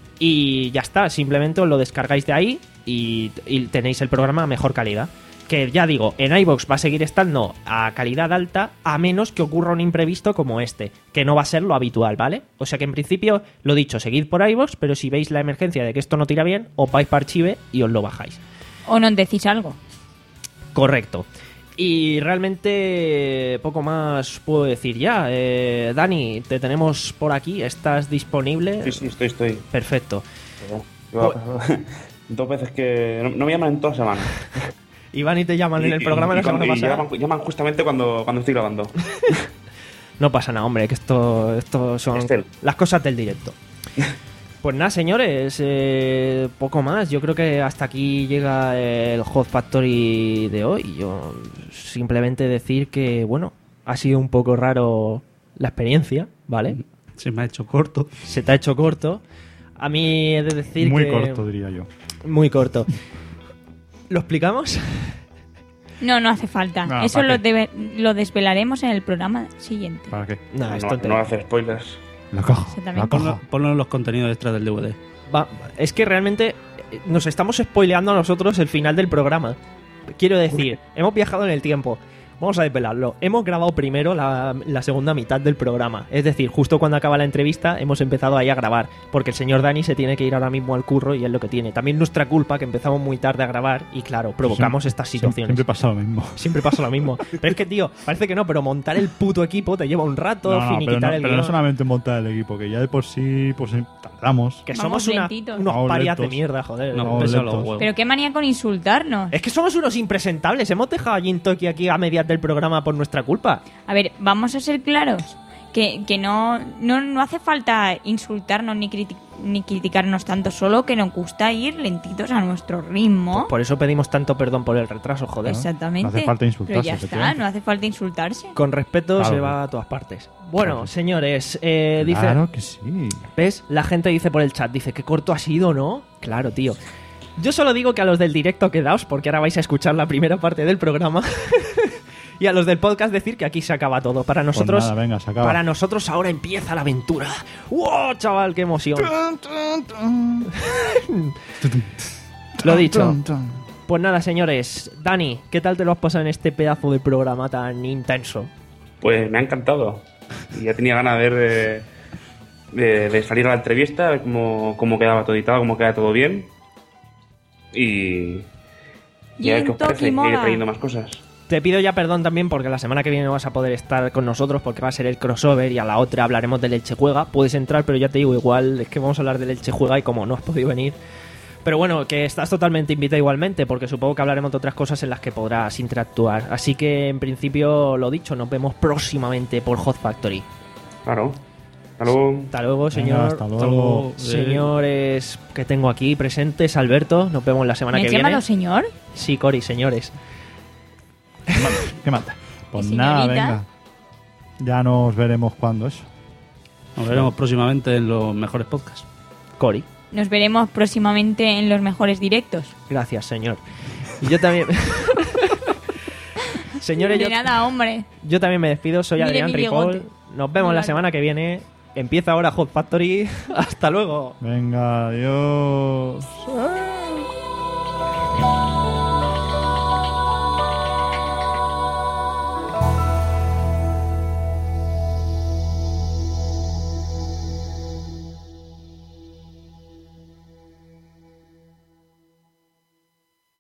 S3: Y ya está, simplemente os lo descargáis de ahí y, y tenéis el programa a mejor calidad. Que ya digo, en iVoox va a seguir estando a calidad alta, a menos que ocurra un imprevisto como este, que no va a ser lo habitual, ¿vale? O sea que en principio, lo dicho, seguid por iVoox, pero si veis la emergencia de que esto no tira bien, os vais para Archive y os lo bajáis.
S4: O nos decís algo.
S3: Correcto. Y realmente poco más puedo decir ya. Eh, Dani, te tenemos por aquí. ¿Estás disponible?
S7: Sí, sí, estoy, estoy.
S3: Perfecto.
S7: Yo- Dos veces que... No, no me llaman en toda semana.
S3: Iván y te llaman en el programa de la semana
S7: y
S3: pasada.
S7: llaman, llaman justamente cuando, cuando estoy grabando.
S3: No pasa nada, hombre, que esto, esto son
S7: Estel.
S3: las cosas del directo. Pues nada, señores, eh, poco más. Yo creo que hasta aquí llega el Hot Factory de hoy. Yo simplemente decir que, bueno, ha sido un poco raro la experiencia, ¿vale?
S5: Se me ha hecho corto.
S3: Se te ha hecho corto. A mí he de decir
S6: Muy
S3: que...
S6: corto, diría yo.
S3: Muy corto. ¿Lo explicamos?
S4: No, no hace falta.
S6: No,
S4: Eso
S6: ¿para
S4: lo,
S6: qué?
S4: debe- lo desvelaremos en el programa siguiente.
S6: ¿Para qué?
S3: No,
S7: No,
S3: es
S7: no,
S3: tontería.
S7: no hacer spoilers.
S6: La caja.
S4: Exactamente.
S6: La
S5: Ponlo,
S6: caja.
S5: ponlo en los contenidos extras del D V D.
S3: Va, es que realmente eh, nos estamos spoileando a nosotros el final del programa. Quiero decir, hemos viajado en el tiempo. Vamos a desvelarlo. Hemos grabado primero la, la segunda mitad del programa. Es decir, justo cuando acaba la entrevista hemos empezado ahí a grabar. Porque el señor Dani se tiene que ir ahora mismo al curro y es lo que tiene. También nuestra culpa que empezamos muy tarde a grabar y claro, provocamos
S6: Siempre-
S3: estas
S6: siempre-
S3: situaciones.
S6: Siempre pasa lo mismo.
S3: Siempre pasa lo mismo. Pero es que, tío, parece que no, pero montar el puto equipo te lleva un rato,
S6: No, no, pero,
S3: finiquitar
S6: no,
S3: el
S6: pero no
S3: guión.
S6: solamente montar el equipo, que ya de por sí pues eh, tardamos.
S3: Que
S4: Vamos
S3: somos una-
S4: lentitos.
S3: unos
S6: Vamos
S3: parias de
S6: lentos.
S3: mierda, joder.
S6: No,
S3: un
S6: vamos
S3: peso a los
S6: lentos.
S3: huevos.
S4: Pero qué manía con insultarnos.
S3: Es que somos unos impresentables. Hemos dejado a Jin Toki aquí a medias del programa por nuestra culpa.
S4: A ver, vamos a ser claros. Que, que no, no, no hace falta insultarnos ni, criti- ni criticarnos tanto, solo que nos gusta ir lentitos a nuestro ritmo.
S3: Pues por eso pedimos tanto perdón por el retraso, joder.
S4: Exactamente.
S6: No hace falta insultarse,
S4: Pero ya está,
S6: efectivamente.
S4: no hace falta insultarse.
S3: Con respeto
S6: Claro.
S3: se va a todas partes. Bueno,
S6: Claro.
S3: señores, eh, dice...
S6: Claro que sí.
S3: ¿Ves? La gente dice por el chat, dice, qué corto ha sido, ¿no? Claro, tío. Yo solo digo que a los del directo quedaos, porque ahora vais a escuchar la primera parte del programa. Y a los del podcast decir que aquí se acaba todo. Para nosotros,
S6: Pues nada, venga, se acaba.
S3: para nosotros ahora empieza la aventura. ¡Wow, chaval, qué emoción! Lo dicho. Pues nada, señores. Dani, ¿qué tal te lo has pasado en este pedazo de programa tan intenso?
S7: Pues me ha encantado. Y ya tenía ganas de ver... eh, de, de salir a la entrevista, a ver cómo, cómo quedaba todo editado, cómo queda todo bien. Y... Y a ver
S4: Jin
S7: qué os parece,
S4: Toki
S7: ir
S4: mola.
S7: trayendo más cosas.
S3: Te pido ya perdón también porque la semana que viene no vas a poder estar con nosotros porque va a ser el crossover y a la otra hablaremos del Elche Juega. Puedes entrar, pero ya te digo, igual es que vamos a hablar del Elche Juega y como no has podido venir, Pero bueno, que estás totalmente invitado igualmente, porque supongo que hablaremos de otras cosas en las que podrás interactuar. Así que, en principio, lo dicho, nos vemos próximamente por Hot Factory.
S7: Claro. Hasta luego.
S3: Hasta luego, señor.
S6: Venga, hasta luego.
S3: Señores que tengo aquí presentes, Alberto, nos vemos la semana
S4: ¿Me
S3: que
S4: has
S3: viene.
S4: llamado señor?
S3: Sí, Cori, señores.
S6: ¿Qué mata? Pues
S4: ¿Y
S6: nada,
S4: señorita?
S6: venga. Ya nos veremos cuando eso.
S5: Nos veremos próximamente en los mejores podcasts.
S3: Cori.
S4: Nos veremos próximamente en los mejores directos.
S3: Gracias, señor. Y yo también... Señores,
S4: De
S3: yo,
S4: nada, hombre.
S3: yo también me despido. Soy
S4: Mire
S3: Adrián
S4: mi
S3: Ripoll.
S4: bigote.
S3: Nos vemos
S4: Muy
S3: la
S4: largo.
S3: semana que viene. Empieza ahora Hot Factory. Hasta luego.
S6: Venga, adiós.